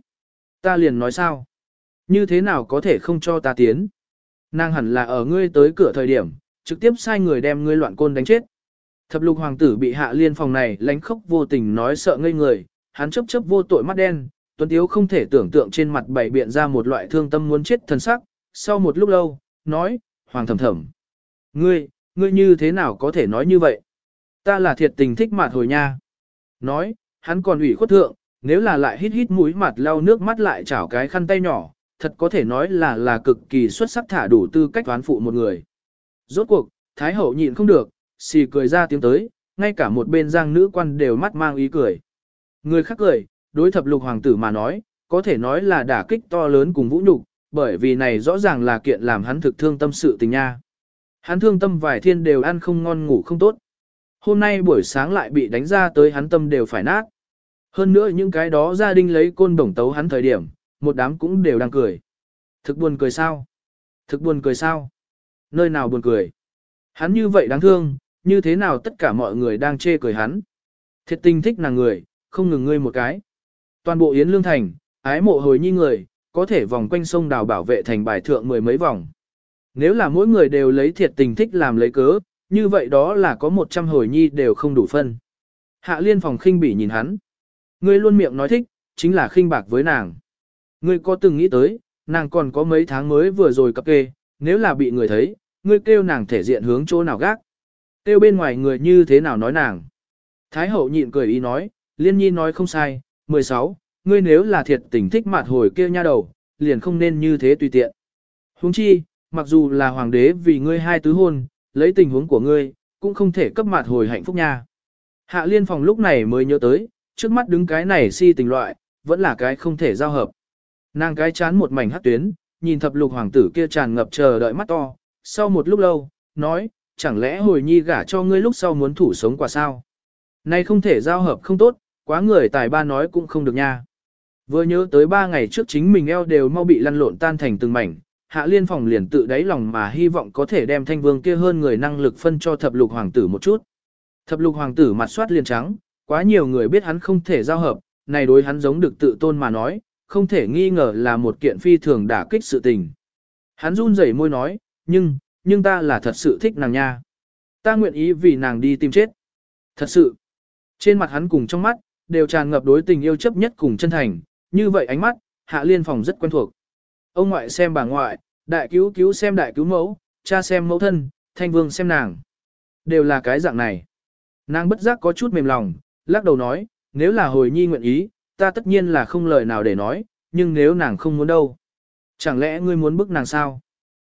liền nói sao? Như thế nào có thể không cho ta tiến? Nàng hẳn là ở ngươi tới cửa thời điểm, trực tiếp sai người đem ngươi loạn côn đánh chết. Thập lục hoàng tử bị Hạ Liên phòng này lánh khóc vô tình nói sợ ngây người, hắn chớp chớp vô tội mắt đen, Tuấn Tiếu không thể tưởng tượng trên mặt bảy biện ra một loại thương tâm muốn chết thần sắc, sau một lúc lâu, nói, Hoàng thầm thầm. Ngươi như thế nào có thể nói như vậy? Ta là thiệt tình thích mặt hồi nha. Nói, hắn còn ủy khuất thượng, nếu là lại hít hít mũi mặt lau nước mắt lại chảo cái khăn tay nhỏ, thật có thể nói là cực kỳ xuất sắc thả đủ tư cách toán phụ một người. Rốt cuộc, Thái hậu nhịn không được, xì cười ra tiếng tới, ngay cả một bên giang nữ quan đều mắt mang ý cười. Người khác cười, đối thập lục hoàng tử mà nói, có thể nói là đả kích to lớn cùng vũ nhục, bởi vì này rõ ràng là kiện làm hắn thực thương tâm sự tình nha. Hắn thương tâm vài thiên đều ăn không ngon ngủ không tốt. Hôm nay buổi sáng lại bị đánh ra tới hắn tâm đều phải nát. Hơn nữa những cái đó gia đình lấy côn đồng tấu hắn thời điểm, một đám cũng đều đang cười. Thực buồn cười sao? Thực buồn cười sao? Nơi nào buồn cười? Hắn như vậy đáng thương, như thế nào tất cả mọi người đang chê cười hắn? Thiệt tình thích nàng người, không ngừng ngươi một cái. Toàn bộ Yến Lương Thành, ái mộ hồi nhi người, có thể vòng quanh sông đào bảo vệ thành bài thượng mười mấy vòng. Nếu là mỗi người đều lấy thiệt tình thích làm lấy cớ, như vậy đó là có 100 hồi nhi đều không đủ phân. Hạ Liên phòng khinh bỉ nhìn hắn. Ngươi luôn miệng nói thích, chính là khinh bạc với nàng. Ngươi có từng nghĩ tới, nàng còn có mấy tháng mới vừa rồi cập kê, nếu là bị người thấy, ngươi kêu nàng thể diện hướng chỗ nào gác. Kêu bên ngoài người như thế nào nói nàng. Thái hậu nhịn cười ý nói, Liên nhi nói không sai, 16, ngươi nếu là thiệt tình thích mặt hồi kia nha đầu, liền không nên như thế tùy tiện. Huống chi, mặc dù là hoàng đế vì ngươi hai tứ hôn, lấy tình huống của ngươi, cũng không thể cấp mặt hồi hạnh phúc nha. Hạ Liên phòng lúc này mới nhớ tới, trước mắt đứng cái này si tình loại, vẫn là cái không thể giao hợp. Nàng cái chán một mảnh hắc tuyến, nhìn thập lục hoàng tử kia tràn ngập chờ đợi mắt to, sau một lúc lâu, nói, chẳng lẽ hồi nhi gả cho ngươi lúc sau muốn thủ sống quả sao? Này không thể giao hợp không tốt, quá người tài ba nói cũng không được nha. Vừa nhớ tới 3 ngày trước chính mình eo đều mau bị lăn lộn tan thành từng mảnh, Hạ Liên phòng liền tự đáy lòng mà hy vọng có thể đem thanh vương kia hơn người năng lực phân cho thập lục hoàng tử một chút. Thập lục hoàng tử mặt soát liền trắng, quá nhiều người biết hắn không thể giao hợp, này đối hắn giống được tự tôn mà nói, không thể nghi ngờ là một kiện phi thường đả kích sự tình. Hắn run rẩy môi nói, nhưng ta là thật sự thích nàng nha. Ta nguyện ý vì nàng đi tìm chết. Thật sự. Trên mặt hắn cùng trong mắt, đều tràn ngập đối tình yêu chấp nhất cùng chân thành, như vậy ánh mắt, Hạ Liên phòng rất quen thuộc. Ông ngoại xem bà ngoại, đại cứu cứu xem đại cứu mẫu, cha xem mẫu thân, thanh vương xem nàng. Đều là cái dạng này. Nàng bất giác có chút mềm lòng, lắc đầu nói, nếu là hồi nhi nguyện ý, ta tất nhiên là không lời nào để nói, nhưng nếu nàng không muốn đâu. Chẳng lẽ ngươi muốn bức nàng sao?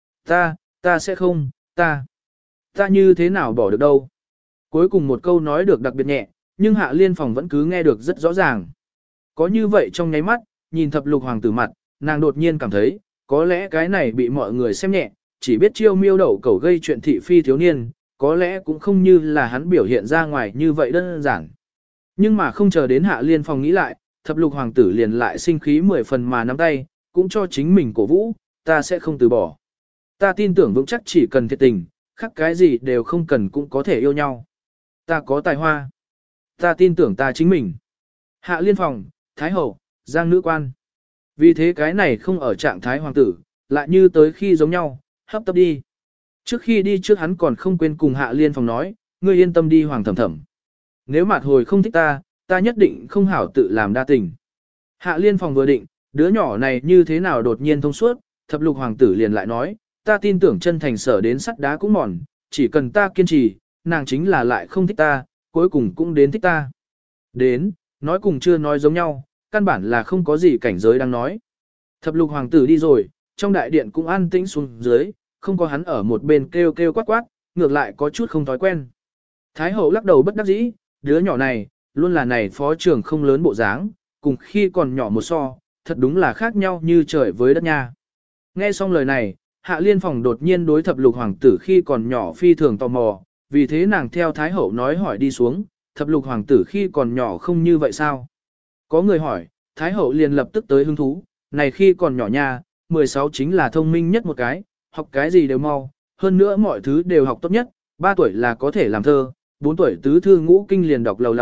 Ta sẽ không, ta như thế nào bỏ được đâu. Cuối cùng một câu nói được đặc biệt nhẹ, nhưng Hạ Liên phòng vẫn cứ nghe được rất rõ ràng. Có như vậy trong nháy mắt, nhìn thập lục hoàng tử mặt, nàng đột nhiên cảm thấy, có lẽ cái này bị mọi người xem nhẹ, chỉ biết chiêu miêu đậu cẩu gây chuyện thị phi thiếu niên, có lẽ cũng không như là hắn biểu hiện ra ngoài như vậy đơn giản. Nhưng mà không chờ đến Hạ Liên phòng nghĩ lại, thập lục hoàng tử liền lại sinh khí 10 phần mà nắm tay, cũng cho chính mình cổ vũ, ta sẽ không từ bỏ. Ta tin tưởng vững chắc chỉ cần thiệt tình, khác cái gì đều không cần cũng có thể yêu nhau. Ta có tài hoa. Ta tin tưởng ta chính mình. Hạ Liên phòng, Thái hậu, Giang nữ quan. Vì thế cái này không ở trạng thái hoàng tử, lại như tới khi giống nhau, hấp tấp đi. Trước khi đi trước hắn còn không quên cùng Hạ Liên phòng nói, ngươi yên tâm đi hoàng thầm thầm. Nếu mạt hồi không thích ta nhất định không hảo tự làm đa tình. Hạ Liên phòng vừa định, đứa nhỏ này như thế nào đột nhiên thông suốt, thập lục hoàng tử liền lại nói, ta tin tưởng chân thành sở đến sắt đá cũng mòn, chỉ cần ta kiên trì, nàng chính là lại không thích ta, cuối cùng cũng đến thích ta. Đến, nói cùng chưa nói giống nhau, căn bản là không có gì cảnh giới đang nói. Thập lục hoàng tử đi rồi, trong đại điện cũng an tĩnh xuống dưới, không có hắn ở một bên kêu kêu quát quát, ngược lại có chút không thói quen. Thái hậu lắc đầu bất đắc dĩ, đứa nhỏ này, luôn là này phó trưởng không lớn bộ dáng, cùng khi còn nhỏ một so, thật đúng là khác nhau như trời với đất nha. Nghe xong lời này, Hạ Liên phòng đột nhiên đối thập lục hoàng tử khi còn nhỏ phi thường tò mò, vì thế nàng theo Thái hậu nói hỏi đi xuống, thập lục hoàng tử khi còn nhỏ không như vậy sao? Có người hỏi, Thái hậu liền lập tức tới hứng thú, này khi còn nhỏ nha, 16 chính là thông minh nhất một cái, học cái gì đều mau, hơn nữa mọi thứ đều học tốt nhất, 3 tuổi là có thể làm thơ, 4 tuổi tứ thư ngũ kinh liền đọc lầu lầu,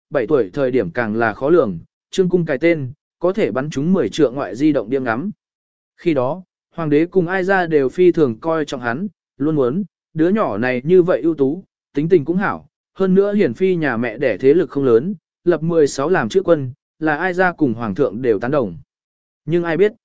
7 tuổi thời điểm càng là khó lường, trương cung cài tên, có thể bắn trúng 10 trượng ngoại di động điên ngắm. Khi đó, hoàng đế cùng ai ra đều phi thường coi trọng hắn, luôn muốn, đứa nhỏ này như vậy ưu tú, tính tình cũng hảo, hơn nữa hiển phi nhà mẹ đẻ thế lực không lớn, lập 16 làm chữ quân, là ai ra cùng hoàng thượng đều tán đồng. Nhưng ai biết,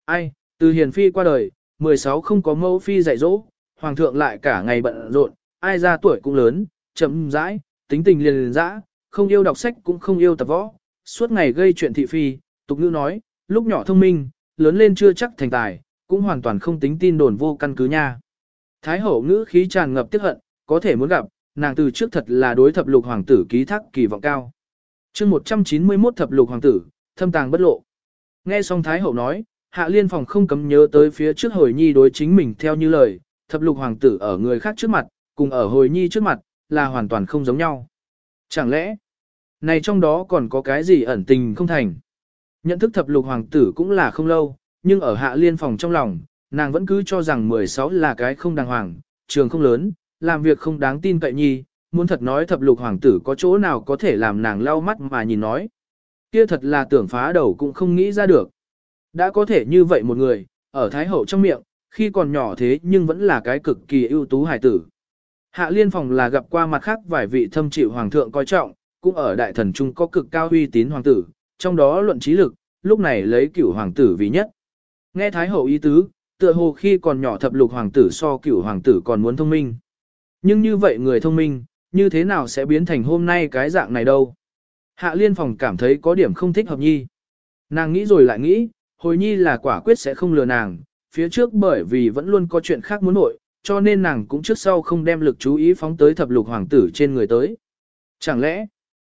từ hiền phi qua đời, 16 không có mẫu phi dạy dỗ, hoàng thượng lại cả ngày bận rộn, ai ra tuổi cũng lớn, chậm rãi, tính tình liền dã, không yêu đọc sách cũng không yêu tập võ, suốt ngày gây chuyện thị phi, tục ngữ nói, lúc nhỏ thông minh, lớn lên chưa chắc thành tài, cũng hoàn toàn không tính tin đồn vô căn cứ nha. Thái hậu ngữ khí tràn ngập tiếc hận, có thể muốn gặp, nàng từ trước thật là đối thập lục hoàng tử ký thác kỳ vọng cao. Chương 191 thập lục hoàng tử, thâm tàng bất lộ. Nghe xong Thái hậu nói, Hạ Liên Phòng không cấm nhớ tới phía trước hồi nhi đối chính mình theo như lời, thập lục hoàng tử ở người khác trước mặt, cùng ở hồi nhi trước mặt, là hoàn toàn không giống nhau. Chẳng lẽ, này trong đó còn có cái gì ẩn tình không thành? Nhận thức thập lục hoàng tử cũng là không lâu, nhưng ở Hạ Liên Phòng trong lòng, nàng vẫn cứ cho rằng 16 là cái không đàng hoàng, trường không lớn, làm việc không đáng tin cậy nhi, muốn thật nói thập lục hoàng tử có chỗ nào có thể làm nàng lau mắt mà nhìn nói. Kia thật là tưởng phá đầu cũng không nghĩ ra được. Đã có thể như vậy một người, ở Thái hậu trong miệng, khi còn nhỏ thế nhưng vẫn là cái cực kỳ ưu tú hài tử. Hạ Liên Phòng là gặp qua mặt khác vài vị thâm chịu hoàng thượng coi trọng, cũng ở đại thần trung có cực cao uy tín hoàng tử, trong đó luận trí lực, lúc này lấy cửu hoàng tử vì nhất. Nghe Thái hậu ý tứ, tựa hồ khi còn nhỏ thập lục hoàng tử so cửu hoàng tử còn muốn thông minh. Nhưng như vậy người thông minh, như thế nào sẽ biến thành hôm nay cái dạng này đâu? Hạ Liên Phòng cảm thấy có điểm không thích hợp nhi. Nàng nghĩ rồi lại nghĩ, hồi nhi là quả quyết sẽ không lừa nàng, phía trước bởi vì vẫn luôn có chuyện khác muốn nội, cho nên nàng cũng trước sau không đem lực chú ý phóng tới thập lục hoàng tử trên người tới. Chẳng lẽ,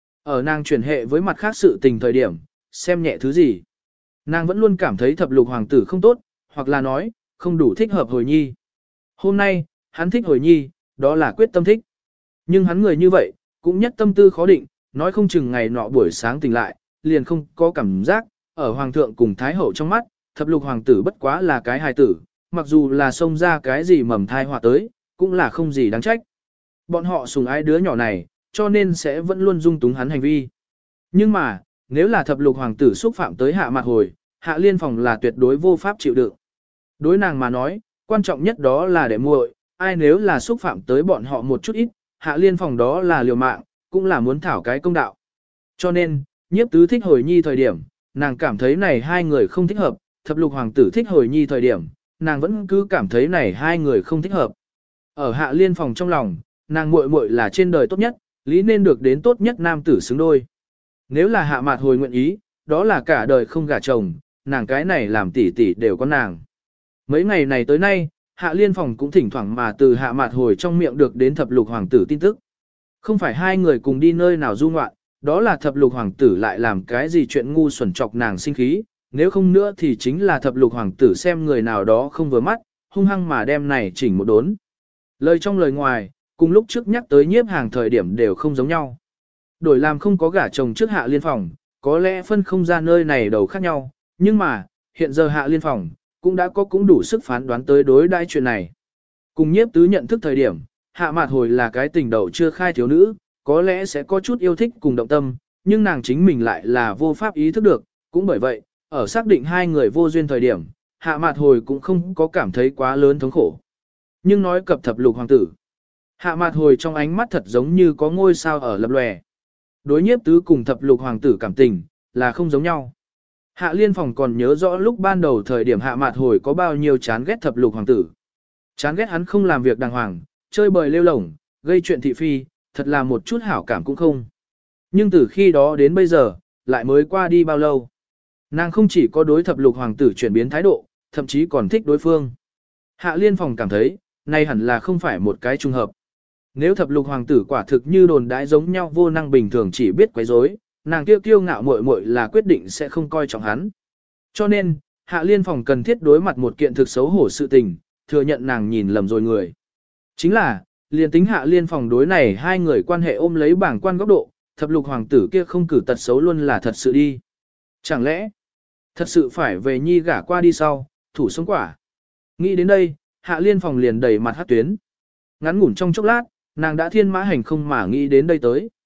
ở nàng chuyển hệ với mặt khác sự tình thời điểm, xem nhẹ thứ gì? Nàng vẫn luôn cảm thấy thập lục hoàng tử không tốt, hoặc là nói, không đủ thích hợp hồi nhi. Hôm nay, hắn thích hồi nhi, đó là quyết tâm thích. Nhưng hắn người như vậy, cũng nhất tâm tư khó định, nói không chừng ngày nọ buổi sáng tỉnh lại, liền không có cảm giác, ở hoàng thượng cùng thái hậu trong mắt, thập lục hoàng tử bất quá là cái hài tử, mặc dù là xông ra cái gì mầm thai họa tới, cũng là không gì đáng trách. Bọn họ sùng ái đứa nhỏ này, cho nên sẽ vẫn luôn dung túng hắn hành vi. Nhưng mà, nếu là thập lục hoàng tử xúc phạm tới Hạ Mạt Hồi, Hạ Liên Phòng là tuyệt đối vô pháp chịu đựng. Đối nàng mà nói, quan trọng nhất đó là để muội, ai nếu là xúc phạm tới bọn họ một chút ít, Hạ Liên Phòng đó là liều mạng, cũng là muốn thảo cái công đạo. Cho nên, nhiếp tứ thích hồi nhi thời điểm, nàng cảm thấy này hai người không thích hợp, thập lục hoàng tử thích hồi nhi thời điểm, nàng vẫn cứ cảm thấy này hai người không thích hợp. Ở Hạ Liên Phòng trong lòng, nàng muội muội là trên đời tốt nhất, lý nên được đến tốt nhất nam tử xứng đôi. Nếu là Hạ Mạt Hồi nguyện ý, đó là cả đời không gả chồng, nàng cái này làm tỷ tỷ đều có nàng. Mấy ngày này tới nay, Hạ Liên Phòng cũng thỉnh thoảng mà từ Hạ Mạt Hồi trong miệng được đến thập lục hoàng tử tin tức. Không phải hai người cùng đi nơi nào du ngoạn, đó là thập lục hoàng tử lại làm cái gì chuyện ngu xuẩn chọc nàng sinh khí, nếu không nữa thì chính là thập lục hoàng tử xem người nào đó không vừa mắt, hung hăng mà đem này chỉnh một đốn. Lời trong lời ngoài, cùng lúc trước nhắc tới nhiếp hàng thời điểm đều không giống nhau. Đổi làm không có gả chồng trước Hạ Liên Phòng, có lẽ phân không ra nơi này đầu khác nhau, nhưng mà, hiện giờ Hạ Liên Phòng, cũng đã có cũng đủ sức phán đoán tới đối đãi chuyện này. Cùng nhiếp tứ nhận thức thời điểm, Hạ Mạt Hồi là cái tình đầu chưa khai thiếu nữ, có lẽ sẽ có chút yêu thích cùng động tâm, nhưng nàng chính mình lại là vô pháp ý thức được, cũng bởi vậy, ở xác định hai người vô duyên thời điểm, Hạ Mạt Hồi cũng không có cảm thấy quá lớn thống khổ. Nhưng nói cập thập lục hoàng tử, Hạ Mạt Hồi trong ánh mắt thật giống như có ngôi sao ở lập lòe. Đối nhiếp tứ cùng thập lục hoàng tử cảm tình, là không giống nhau. Hạ Liên Phòng còn nhớ rõ lúc ban đầu thời điểm Hạ Mạt Hồi có bao nhiêu chán ghét thập lục hoàng tử. Chán ghét hắn không làm việc đàng hoàng, chơi bời lêu lổng, gây chuyện thị phi, thật là một chút hảo cảm cũng không. Nhưng từ khi đó đến bây giờ, lại mới qua đi bao lâu. Nàng không chỉ có đối thập lục hoàng tử chuyển biến thái độ, thậm chí còn thích đối phương. Hạ Liên Phòng cảm thấy, này hẳn là không phải một cái trùng hợp. Nếu thập lục hoàng tử quả thực như đồn đãi giống nhau vô năng bình thường chỉ biết quấy rối, nàng kiêu ngạo muội muội là quyết định sẽ không coi trọng hắn. Cho nên, Hạ Liên Phòng cần thiết đối mặt một kiện thực xấu hổ sự tình, thừa nhận nàng nhìn lầm rồi người. Chính là, liền tính Hạ Liên Phòng đối này hai người quan hệ ôm lấy bảng quan góc độ, thập lục hoàng tử kia không cử tật xấu luôn là thật sự đi. Chẳng lẽ, thật sự phải về nhi gả qua đi sau, thủ sống quả. Nghĩ đến đây, Hạ Liên Phòng liền đẩy mặt hát tuyến. Ngắn ngủn trong chốc lát, nàng đã thiên mã hành không mà nghĩ đến đây tới.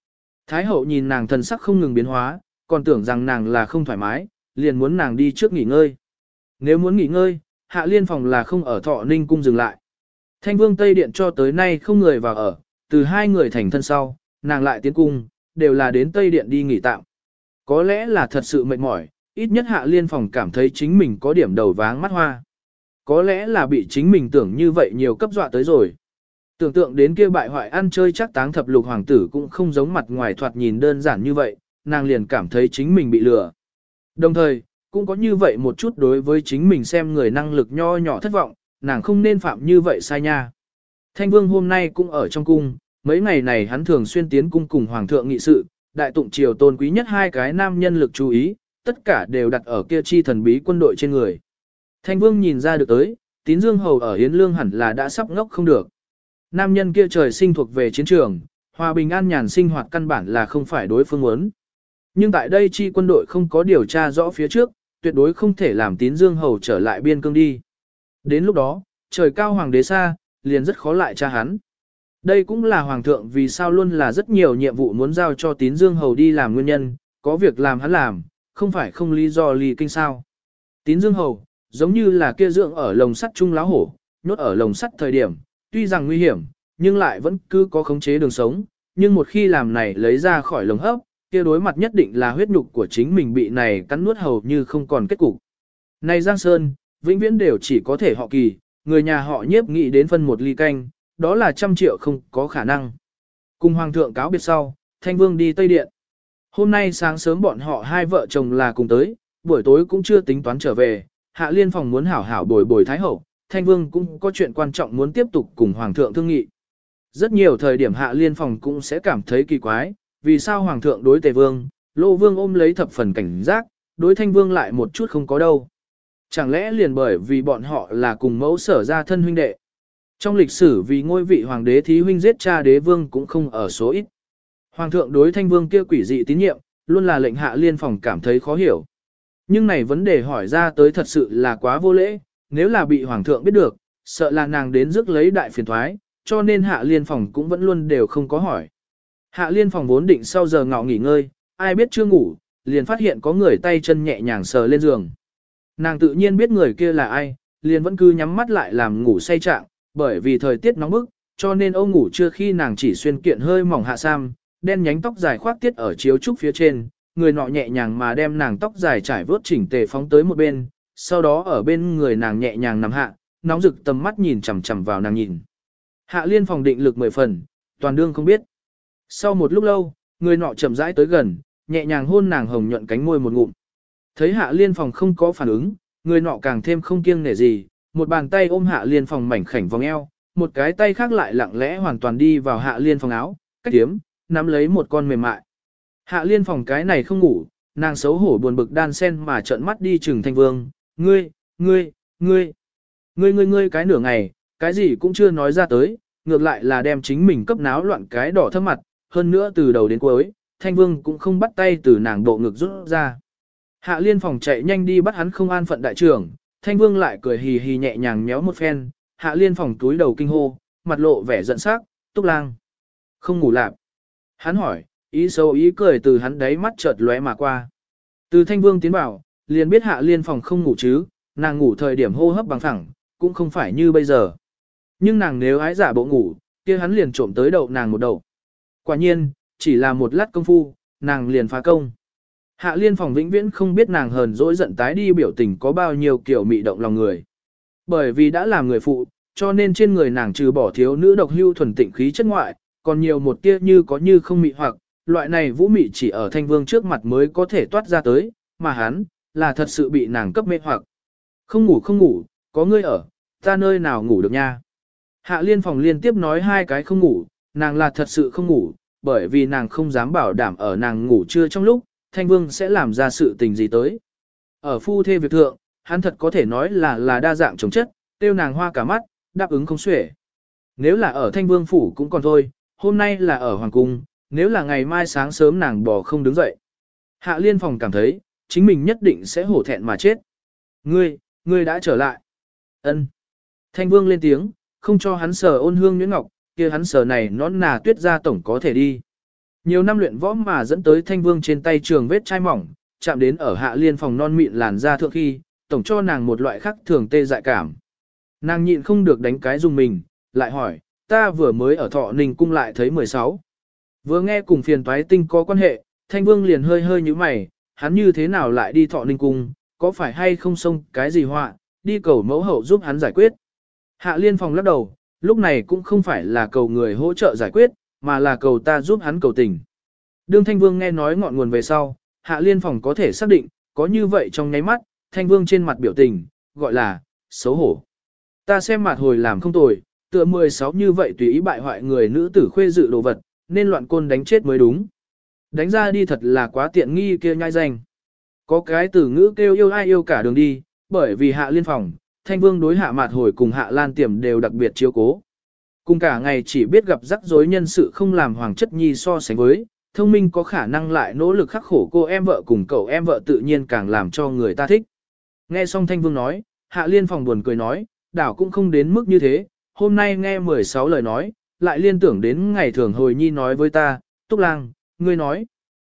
Thái hậu nhìn nàng thần sắc không ngừng biến hóa, còn tưởng rằng nàng là không thoải mái, liền muốn nàng đi trước nghỉ ngơi. Nếu muốn nghỉ ngơi, Hạ Liên phòng là không ở Thọ Ninh cung dừng lại. Thanh Vương Tây Điện cho tới nay không người vào ở, từ hai người thành thân sau, nàng lại tiến cung, đều là đến Tây Điện đi nghỉ tạm. Có lẽ là thật sự mệt mỏi, ít nhất Hạ Liên phòng cảm thấy chính mình có điểm đầu váng mắt hoa. Có lẽ là bị chính mình tưởng như vậy nhiều cấp dọa tới rồi. Tưởng tượng đến kia bại hoại ăn chơi chắc táng thập lục hoàng tử cũng không giống mặt ngoài thoạt nhìn đơn giản như vậy, nàng liền cảm thấy chính mình bị lừa. Đồng thời, cũng có như vậy một chút đối với chính mình xem người năng lực nho nhỏ thất vọng, nàng không nên phạm như vậy sai nha. Thanh Vương hôm nay cũng ở trong cung, mấy ngày này hắn thường xuyên tiến cung cùng hoàng thượng nghị sự, đại tụng triều tôn quý nhất hai cái nam nhân lực chú ý, tất cả đều đặt ở kia chi thần bí quân đội trên người. Thanh Vương nhìn ra được tới, Tín Dương Hầu ở Hiến Lương hẳn là đã sắp ngốc không được. Nam nhân kia trời sinh thuộc về chiến trường, hòa bình an nhàn sinh hoạt căn bản là không phải đối phương muốn. Nhưng tại đây chi quân đội không có điều tra rõ phía trước, tuyệt đối không thể làm Tín Dương Hầu trở lại biên cương đi. Đến lúc đó, trời cao hoàng đế xa, liền rất khó lại tra hắn. Đây cũng là hoàng thượng vì sao luôn là rất nhiều nhiệm vụ muốn giao cho Tín Dương Hầu đi làm nguyên nhân, có việc làm hắn làm, không phải không lý do ly kinh sao. Tín Dương Hầu, giống như là kia dưỡng ở lồng sắt trung láo hổ, nhốt ở lồng sắt thời điểm, tuy rằng nguy hiểm, nhưng lại vẫn cứ có khống chế đường sống, nhưng một khi làm này lấy ra khỏi lồng hấp, kia đối mặt nhất định là huyết nhục của chính mình bị này cắn nuốt hầu như không còn kết cục. Này Giang Sơn, vĩnh viễn đều chỉ có thể họ Kỳ, người nhà họ Nhiếp nghĩ đến phân một ly canh, đó là 100 triệu không có khả năng. Cùng hoàng thượng cáo biệt sau, Thanh Vương đi Tây Điện. Hôm nay sáng sớm bọn họ hai vợ chồng là cùng tới, buổi tối cũng chưa tính toán trở về, Hạ Liên phòng muốn hảo hảo bồi bồi Thái Hậu, Thanh Vương cũng có chuyện quan trọng muốn tiếp tục cùng hoàng thượng thương nghị. Rất nhiều thời điểm Hạ Liên phòng cũng sẽ cảm thấy kỳ quái, vì sao hoàng thượng đối Tề Vương, Lô Vương ôm lấy thập phần cảnh giác, đối Thanh Vương lại một chút không có đâu. Chẳng lẽ liền bởi vì bọn họ là cùng mẫu sở ra thân huynh đệ. Trong lịch sử vì ngôi vị hoàng đế thí huynh giết cha đế vương cũng không ở số ít. Hoàng thượng đối Thanh Vương kia quỷ dị tín nhiệm, luôn là lệnh Hạ Liên phòng cảm thấy khó hiểu. Nhưng này vấn đề hỏi ra tới thật sự là quá vô lễ, nếu là bị hoàng thượng biết được, sợ là nàng đến rước lấy đại phiền thoái, cho nên Hạ Liên phòng cũng vẫn luôn đều không có hỏi. Hạ Liên phòng vốn định sau giờ ngọ nghỉ ngơi, ai biết chưa ngủ, liền phát hiện có người tay chân nhẹ nhàng sờ lên giường. Nàng tự nhiên biết người kia là ai, liền vẫn cứ nhắm mắt lại làm ngủ say trạng, bởi vì thời tiết nóng bức, cho nên Âu ngủ trưa khi nàng chỉ xuyên kiện hơi mỏng hạ sam, đen nhánh tóc dài khoác tiết ở chiếu trúc phía trên, người nọ nhẹ nhàng mà đem nàng tóc dài trải vớt chỉnh tề phóng tới một bên, sau đó ở bên người nàng nhẹ nhàng nằm hạ, nóng rực tầm mắt nhìn chằm chằm vào nàng nhìn. Hạ Liên phòng định lực 10 phần, toàn đương không biết. Sau một lúc lâu, người nọ chậm rãi tới gần, nhẹ nhàng hôn nàng hồng nhuận cánh môi một ngụm. Thấy Hạ Liên phòng không có phản ứng, người nọ càng thêm không kiêng nể gì, một bàn tay ôm Hạ Liên phòng mảnh khảnh vòng eo, một cái tay khác lại lặng lẽ hoàn toàn đi vào Hạ Liên phòng áo, cách tiếm, nắm lấy một con mềm mại. Hạ Liên phòng cái này không ngủ, nàng xấu hổ buồn bực đan sen mà trợn mắt đi trừng Thanh Vương, ngươi cái nửa ngày, cái gì cũng chưa nói ra tới, ngược lại là đem chính mình cấp náo loạn cái đỏ thấp mặt, hơn nữa từ đầu đến cuối, Thanh Vương cũng không bắt tay từ nàng bộ ngực rút ra. Hạ Liên phòng chạy nhanh đi bắt hắn không an phận đại trưởng, Thanh Vương lại cười hì hì nhẹ nhàng méo một phen, Hạ Liên phòng túi đầu kinh hô, mặt lộ vẻ giận sắc, Túc Lang, không ngủ lạp. Hắn hỏi, ý xấu ý cười từ hắn đáy mắt chợt lóe mà qua. Từ Thanh Vương tiến vào, liền biết Hạ Liên phòng không ngủ chứ, nàng ngủ thời điểm hô hấp bằng phẳng, cũng không phải như bây giờ. Nhưng nàng nếu ái giả bộ ngủ, kia hắn liền trộm tới đậu nàng một đầu. Quả nhiên, chỉ là một lát công phu, nàng liền phá công. Hạ Liên phòng vĩnh viễn không biết nàng hờn dỗi giận tái đi biểu tình có bao nhiêu kiểu mị động lòng người. Bởi vì đã làm người phụ, cho nên trên người nàng trừ bỏ thiếu nữ độc hưu thuần tịnh khí chất ngoại, còn nhiều một tia như có như không mị hoặc, loại này vũ mị chỉ ở Thanh Vương trước mặt mới có thể toát ra tới, mà hắn, là thật sự bị nàng cấp mê hoặc. Không ngủ, có ngươi ở, ta nơi nào ngủ được nha. Hạ Liên phòng liên tiếp nói hai cái không ngủ, nàng là thật sự không ngủ, bởi vì nàng không dám bảo đảm ở nàng ngủ trưa trong lúc, Thanh Vương sẽ làm ra sự tình gì tới. Ở phu thê việc thượng, hắn thật có thể nói là đa dạng chống chất, tiêu nàng hoa cả mắt, đáp ứng không xuể. Nếu là ở Thanh Vương phủ cũng còn thôi, hôm nay là ở Hoàng cung, nếu là ngày mai sáng sớm nàng bò không đứng dậy. Hạ Liên phòng cảm thấy, chính mình nhất định sẽ hổ thẹn mà chết. Ngươi đã trở lại. Ân. Thanh Vương lên tiếng, không cho hắn sờ ôn hương nhuyễn ngọc, kia hắn sờ này nón nà tuyết ra tổng có thể đi. Nhiều năm luyện võ mà dẫn tới Thanh Vương trên tay trường vết chai mỏng, chạm đến ở Hạ Liên phòng non mịn làn da thượng khi, tổng cho nàng một loại khác thường tê dại cảm. Nàng nhịn không được đánh cái dùng mình, lại hỏi, ta vừa mới ở Thọ Ninh cung lại thấy 16. Vừa nghe cùng phiền toái tinh có quan hệ, Thanh Vương liền hơi hơi như mày, hắn như thế nào lại đi Thọ Ninh cung, có phải hay không xông cái gì họa, đi cầu mẫu hậu giúp hắn giải quyết. Hạ Liên phòng lắc đầu, lúc này cũng không phải là cầu người hỗ trợ giải quyết, mà là cầu ta giúp hắn cầu tình. Đương Thanh Vương nghe nói ngọn nguồn về sau, Hạ Liên phòng có thể xác định, có như vậy trong nháy mắt, Thanh Vương trên mặt biểu tình, gọi là, xấu hổ. Ta xem mặt hồi làm không tồi, tựa 16 như vậy tùy ý bại hoại người nữ tử khuê dự đồ vật, nên loạn côn đánh chết mới đúng. Đánh ra đi thật là quá tiện nghi kia nhai danh. Có cái từ ngữ kêu yêu ai yêu cả đường đi, bởi vì Hạ Liên phòng, Thanh Vương đối Hạ Mạt Hồi cùng Hạ Lan Tiềm đều đặc biệt chiếu cố. Cùng cả ngày chỉ biết gặp rắc rối nhân sự không làm Hoàng Chất Nhi so sánh với, thông minh có khả năng lại nỗ lực khắc khổ cô em vợ cùng cậu em vợ tự nhiên càng làm cho người ta thích. Nghe xong Thanh Vương nói, Hạ Liên phòng buồn cười nói, đảo cũng không đến mức như thế, hôm nay nghe 16 lời nói, lại liên tưởng đến ngày thường Hồi Nhi nói với ta, Túc Lang, ngươi nói,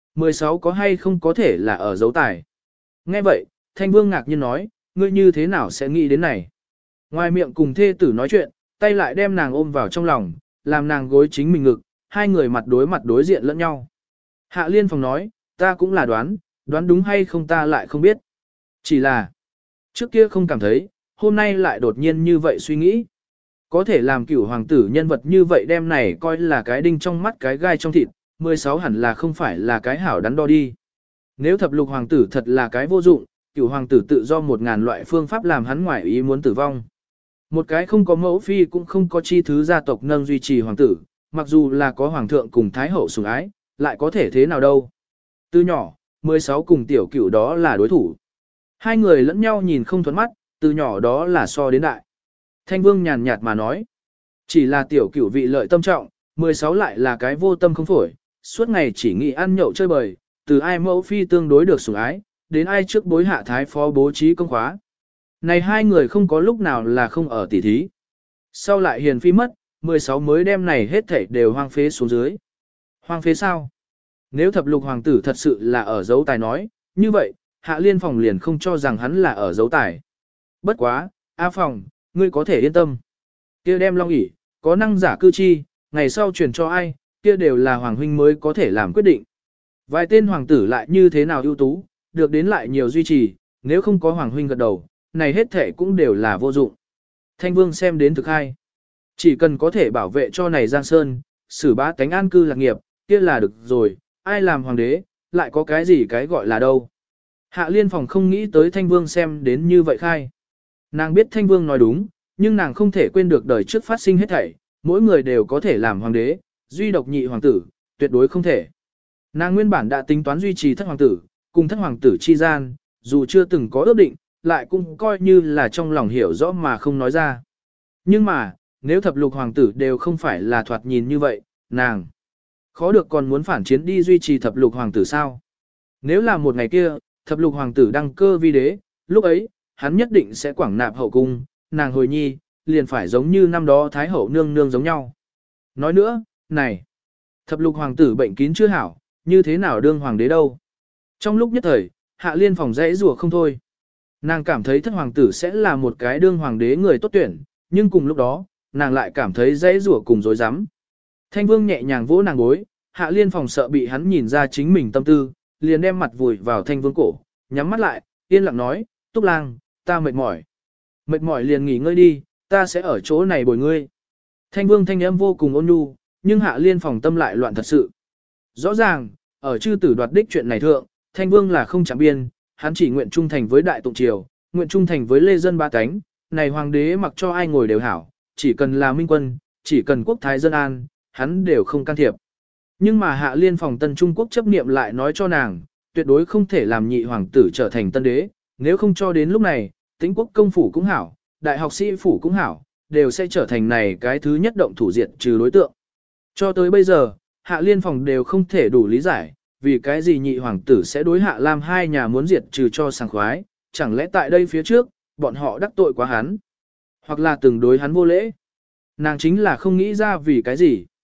16 có hay không có thể là ở dấu tài. Nghe vậy, Thanh Vương ngạc nhiên nói, ngươi như thế nào sẽ nghĩ đến này. Ngoài miệng cùng thê tử nói chuyện, tay lại đem nàng ôm vào trong lòng, làm nàng gối chính mình ngực, hai người mặt đối diện lẫn nhau. Hạ Liên phòng nói, ta cũng là đoán đúng hay không ta lại không biết. Chỉ là, trước kia không cảm thấy, hôm nay lại đột nhiên như vậy suy nghĩ. Có thể làm cửu hoàng tử nhân vật như vậy đem này coi là cái đinh trong mắt cái gai trong thịt, 16 hẳn là không phải là cái hảo đắn đo đi. Nếu thập lục hoàng tử thật là cái vô dụng, cửu hoàng tử tự do 1000 loại phương pháp làm hắn ngoại ý muốn tử vong. Một cái không có mẫu phi cũng không có chi thứ gia tộc nâng duy trì hoàng tử, mặc dù là có hoàng thượng cùng thái hậu sủng ái, lại có thể thế nào đâu. Từ nhỏ, 16 cùng tiểu cửu đó là đối thủ. Hai người lẫn nhau nhìn không thuẫn mắt, từ nhỏ đó là so đến đại. Thanh Vương nhàn nhạt mà nói, chỉ là tiểu cửu vị lợi tâm trọng, 16 lại là cái vô tâm không phổi, suốt ngày chỉ nghĩ ăn nhậu chơi bời, từ ai mẫu phi tương đối được sủng ái, đến ai trước bối hạ thái phó bố trí công khóa. Này hai người không có lúc nào là không ở tỉ thí. Sau lại hiền phi mất, 16 mới đem này hết thảy đều hoang phế xuống dưới. Hoang phế sao? Nếu thập lục hoàng tử thật sự là ở dấu tài nói, như vậy, Hạ Liên phòng liền không cho rằng hắn là ở dấu tài. Bất quá, A phòng, ngươi có thể yên tâm. Kia đem long ỷ, có năng giả cư chi, ngày sau truyền cho ai, kia đều là hoàng huynh mới có thể làm quyết định. Vài tên hoàng tử lại như thế nào ưu tú, được đến lại nhiều duy trì, nếu không có hoàng huynh gật đầu, này hết thể cũng đều là vô dụng. Thanh Vương xem đến thực hay. Chỉ cần có thể bảo vệ cho này Giang Sơn, xử bá tánh an cư lạc nghiệp, kia là được rồi, ai làm hoàng đế, lại có cái gì cái gọi là đâu. Hạ Liên phòng không nghĩ tới Thanh Vương xem đến như vậy khai. Nàng biết Thanh Vương nói đúng, nhưng nàng không thể quên được đời trước phát sinh hết thảy, mỗi người đều có thể làm hoàng đế, duy độc nhị hoàng tử, tuyệt đối không thể. Nàng nguyên bản đã tính toán duy trì thất hoàng tử, cùng thất hoàng tử chi gian, dù chưa từng có ước định, lại cũng coi như là trong lòng hiểu rõ mà không nói ra. Nhưng mà, nếu thập lục hoàng tử đều không phải là thoạt nhìn như vậy, nàng khó được còn muốn phản chiến đi duy trì thập lục hoàng tử sao. Nếu là một ngày kia, thập lục hoàng tử đăng cơ vi đế, lúc ấy, hắn nhất định sẽ quảng nạp hậu cung, nàng Hồi Nhi, liền phải giống như năm đó Thái hậu nương nương giống nhau. Nói nữa, này, thập lục hoàng tử bệnh kín chưa hảo, như thế nào đương hoàng đế đâu. Trong lúc nhất thời, Hạ Liên phòng dãy rủa không thôi. Nàng cảm thấy thất hoàng tử sẽ là một cái đương hoàng đế người tốt tuyển, nhưng cùng lúc đó, nàng lại cảm thấy dãy rủa cùng dối rắm. Thanh Vương nhẹ nhàng vỗ nàng gối, Hạ Liên phòng sợ bị hắn nhìn ra chính mình tâm tư, liền đem mặt vùi vào Thanh Vương cổ, nhắm mắt lại, yên lặng nói, Túc Lang, ta mệt mỏi. Mệt mỏi liền nghỉ ngơi đi, ta sẽ ở chỗ này bồi ngươi. Thanh Vương thanh âm vô cùng ôn nhu, nhưng Hạ Liên phòng tâm lại loạn thật sự. Rõ ràng, ở chư tử đoạt đích chuyện này thượng, Thanh Vương là không chạm biên, hắn chỉ nguyện trung thành với Đại Tụng Triều, nguyện trung thành với lê dân ba cánh, này hoàng đế mặc cho ai ngồi đều hảo, chỉ cần là minh quân, chỉ cần quốc thái dân an, hắn đều không can thiệp. Nhưng mà Hạ Liên phòng Tân Trung Quốc chấp niệm lại nói cho nàng, tuyệt đối không thể làm nhị hoàng tử trở thành tân đế, nếu không cho đến lúc này, Tĩnh quốc công phủ cũng hảo, đại học sĩ phủ cũng hảo, đều sẽ trở thành này cái thứ nhất động thủ diệt trừ đối tượng. Cho tới bây giờ, Hạ Liên phòng đều không thể đủ lý giải, vì cái gì nhị hoàng tử sẽ đối Hạ Lam hai nhà muốn diệt trừ cho sảng khoái, chẳng lẽ tại đây phía trước, bọn họ đắc tội quá hắn, hoặc là từng đối hắn vô lễ. Nàng chính là không nghĩ ra vì cái gì.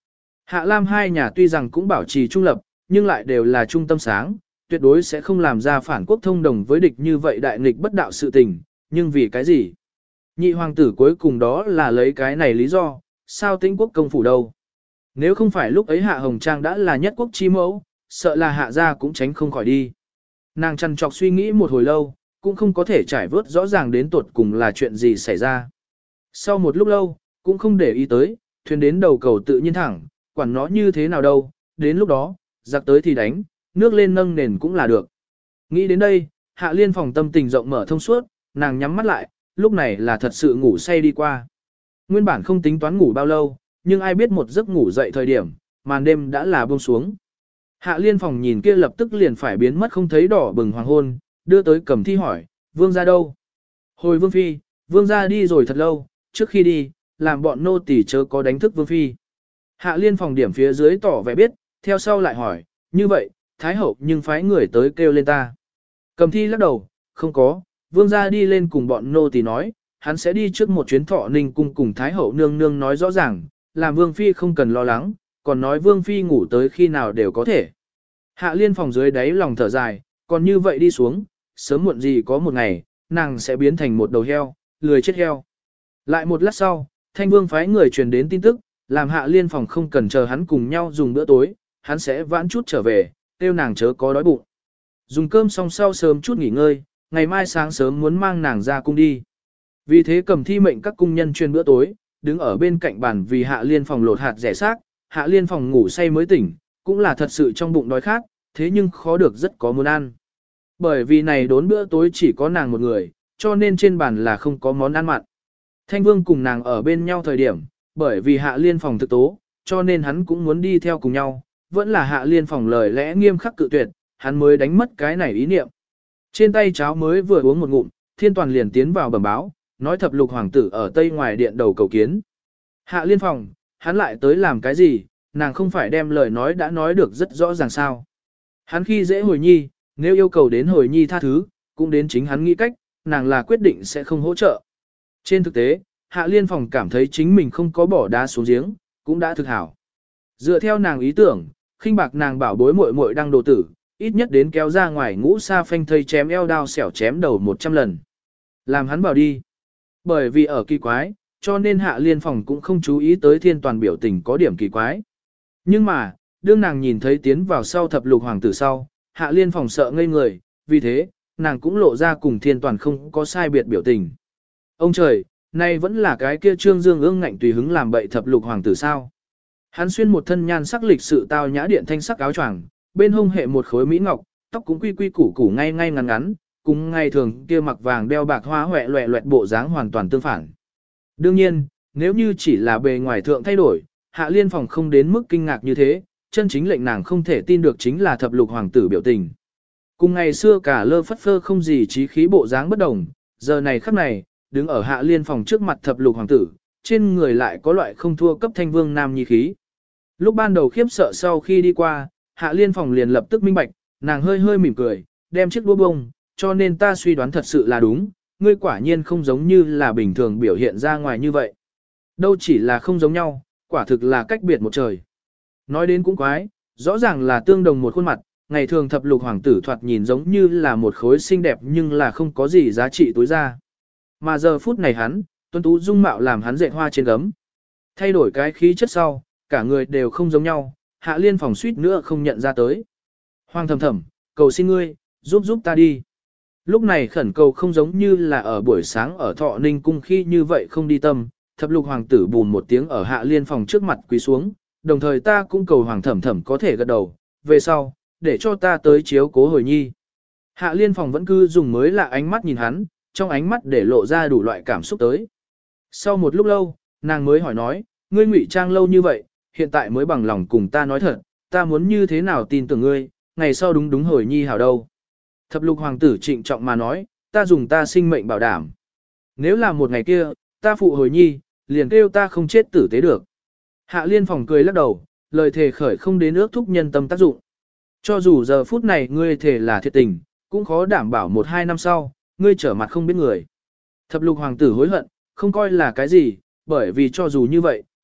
Hạ Lam hai nhà tuy rằng cũng bảo trì trung lập, nhưng lại đều là trung tâm sáng, tuyệt đối sẽ không làm ra phản quốc thông đồng với địch như vậy đại nghịch bất đạo sự tình, nhưng vì cái gì? Nhị hoàng tử cuối cùng đó là lấy cái này lý do, sao Tĩnh quốc công phủ đâu? Nếu không phải lúc ấy Hạ Hồng Trang đã là nhất quốc chi mẫu, sợ là Hạ gia cũng tránh không khỏi đi. Nàng chăn trọc suy nghĩ một hồi lâu, cũng không có thể trải vớt rõ ràng đến tuột cùng là chuyện gì xảy ra. Sau một lúc lâu, cũng không để ý tới, thuyền đến đầu cầu tự nhiên thẳng, quản nó như thế nào đâu, đến lúc đó, giặc tới thì đánh, nước lên nâng nền cũng là được. Nghĩ đến đây, Hạ Liên phòng tâm tình rộng mở thông suốt, nàng nhắm mắt lại, lúc này là thật sự ngủ say đi qua. Nguyên bản không tính toán ngủ bao lâu, nhưng ai biết một giấc ngủ dậy thời điểm, màn đêm đã là buông xuống. Hạ Liên phòng nhìn kia lập tức liền phải biến mất không thấy đỏ bừng hoàng hôn, đưa tới Cẩm Thi hỏi, vương gia đâu? Hồi vương phi, vương gia đi rồi thật lâu, trước khi đi, làm bọn nô tỳ chớ có đánh thức vương phi. Hạ Liên phòng điểm phía dưới tỏ vẻ biết, theo sau lại hỏi, như vậy, Thái hậu nhưng phái người tới kêu lên ta. Cẩm Thi lắc đầu, không có, vương gia đi lên cùng bọn nô tỳ nói, hắn sẽ đi trước một chuyến Thọ Ninh cung cùng Thái hậu nương nương nói rõ ràng, làm vương phi không cần lo lắng, còn nói vương phi ngủ tới khi nào đều có thể. Hạ Liên phòng dưới đáy lòng thở dài, còn như vậy đi xuống, sớm muộn gì có một ngày, nàng sẽ biến thành một đầu heo, lười chết heo. Lại một lát sau, Thanh Vương phái người truyền đến tin tức, làm Hạ Liên phòng không cần chờ hắn cùng nhau dùng bữa tối, hắn sẽ vãn chút trở về, kêu nàng chớ có đói bụng. Dùng cơm xong sau sớm chút nghỉ ngơi, ngày mai sáng sớm muốn mang nàng ra cung đi. Vì thế Cẩm Thi mệnh các cung nhân truyền bữa tối, đứng ở bên cạnh bàn vì Hạ Liên phòng lột hạt rẻ xác, Hạ Liên phòng ngủ say mới tỉnh, cũng là thật sự trong bụng đói khát, thế nhưng khó được rất có muốn ăn. Bởi vì này đốn bữa tối chỉ có nàng một người, cho nên trên bàn là không có món ăn mặn. Thanh Vương cùng nàng ở bên nhau thời điểm, bởi vì Hạ Liên phòng thực tố, cho nên hắn cũng muốn đi theo cùng nhau, vẫn là Hạ Liên phòng lời lẽ nghiêm khắc cự tuyệt, hắn mới đánh mất cái này ý niệm. Trên tay cháo mới vừa uống một ngụm, Thiên Toàn liền tiến vào bẩm báo, nói thập lục hoàng tử ở tây ngoài điện đầu cầu kiến. Hạ Liên phòng, hắn lại tới làm cái gì, nàng không phải đem lời nói đã nói được rất rõ ràng sao. Hắn khi dễ hồi nhi, nếu yêu cầu đến hồi nhi tha thứ, cũng đến chính hắn nghĩ cách, nàng là quyết định sẽ không hỗ trợ. Trên thực tế, Hạ Liên phòng cảm thấy chính mình không có bỏ đá xuống giếng, cũng đã thực hảo. Dựa theo nàng ý tưởng, khinh bạc nàng bảo bối muội muội đang đồ tử, ít nhất đến kéo ra ngoài ngũ sa phanh thây chém eo đao xẻo chém đầu 100 lần. Làm hắn bảo đi. Bởi vì ở kỳ quái, cho nên Hạ Liên phòng cũng không chú ý tới Thiên Toàn biểu tình có điểm kỳ quái. Nhưng mà, đương nàng nhìn thấy tiến vào sau thập lục hoàng tử sau, Hạ Liên phòng sợ ngây người, vì thế, nàng cũng lộ ra cùng Thiên Toàn không có sai biệt biểu tình. Ông trời, nay vẫn là cái kia Trương Dương ương ngạnh tùy hứng làm bậy thập lục hoàng tử sao. Hắn xuyên một thân nhan sắc lịch sự tao nhã điện thanh sắc áo choàng, bên hông hệ một khối mỹ ngọc, tóc cũng quy quy củ củ ngay ngay ngắn ngắn, cùng ngày thường kia mặc vàng đeo bạc hoa hoẹ loẹ loẹt bộ dáng hoàn toàn tương phản. Đương nhiên, nếu như chỉ là bề ngoài thượng thay đổi, Hạ Liên phòng không đến mức kinh ngạc như thế, chân chính lệnh nàng không thể tin được chính là thập lục hoàng tử biểu tình. Cùng ngày xưa cả lơ phất phơ không gì trí khí bộ dáng bất đồng, giờ này khắc này, đứng ở Hạ Liên phòng trước mặt thập lục hoàng tử, trên người lại có loại không thua cấp thanh vương nam nhi khí. Lúc ban đầu khiếp sợ sau khi đi qua, Hạ Liên phòng liền lập tức minh bạch, nàng hơi hơi mỉm cười, đem chiếc đũa bông, cho nên ta suy đoán thật sự là đúng, ngươi quả nhiên không giống như là bình thường biểu hiện ra ngoài như vậy. Đâu chỉ là không giống nhau, quả thực là cách biệt một trời. Nói đến cũng quái, rõ ràng là tương đồng một khuôn mặt, ngày thường thập lục hoàng tử thoạt nhìn giống như là một khối xinh đẹp nhưng là không có gì giá trị tối ra. Mà giờ phút này hắn, tuấn tú dung mạo làm hắn dệt hoa trên gấm. Thay đổi cái khí chất sau, cả người đều không giống nhau, Hạ Liên phòng suýt nữa không nhận ra tới. Hoàng thầm thầm, cầu xin ngươi, giúp ta đi. Lúc này khẩn cầu không giống như là ở buổi sáng ở Thọ Ninh cung khi như vậy không đi tâm, thập lục hoàng tử bùn một tiếng ở Hạ Liên phòng trước mặt quỳ xuống, đồng thời ta cũng cầu hoàng thẩm thẩm có thể gật đầu, về sau, để cho ta tới chiếu cố hồi nhi. Hạ Liên phòng vẫn cứ dùng mới lạ ánh mắt nhìn hắn, trong ánh mắt để lộ ra đủ loại cảm xúc tới. Sau một lúc lâu, nàng mới hỏi nói, ngươi ngụy trang lâu như vậy, hiện tại mới bằng lòng cùng ta nói thật, ta muốn như thế nào tin tưởng ngươi, ngày sau đúng đúng hồi nhi hảo đâu. Thập lục hoàng tử trịnh trọng mà nói, ta dùng ta sinh mệnh bảo đảm. Nếu là một ngày kia, ta phụ hồi nhi, liền kêu ta không chết tử tế được. Hạ Liên phòng cười lắc đầu, lời thề khởi không đến ước thúc nhân tâm tác dụng. Cho dù giờ phút này ngươi thề là thiệt tình, cũng khó đảm bảo 1-2 năm sau, ngươi trở mặt không biết người. Thập lục hoàng tử hối hận, không coi là cái gì, bởi vì cho dù như vậy,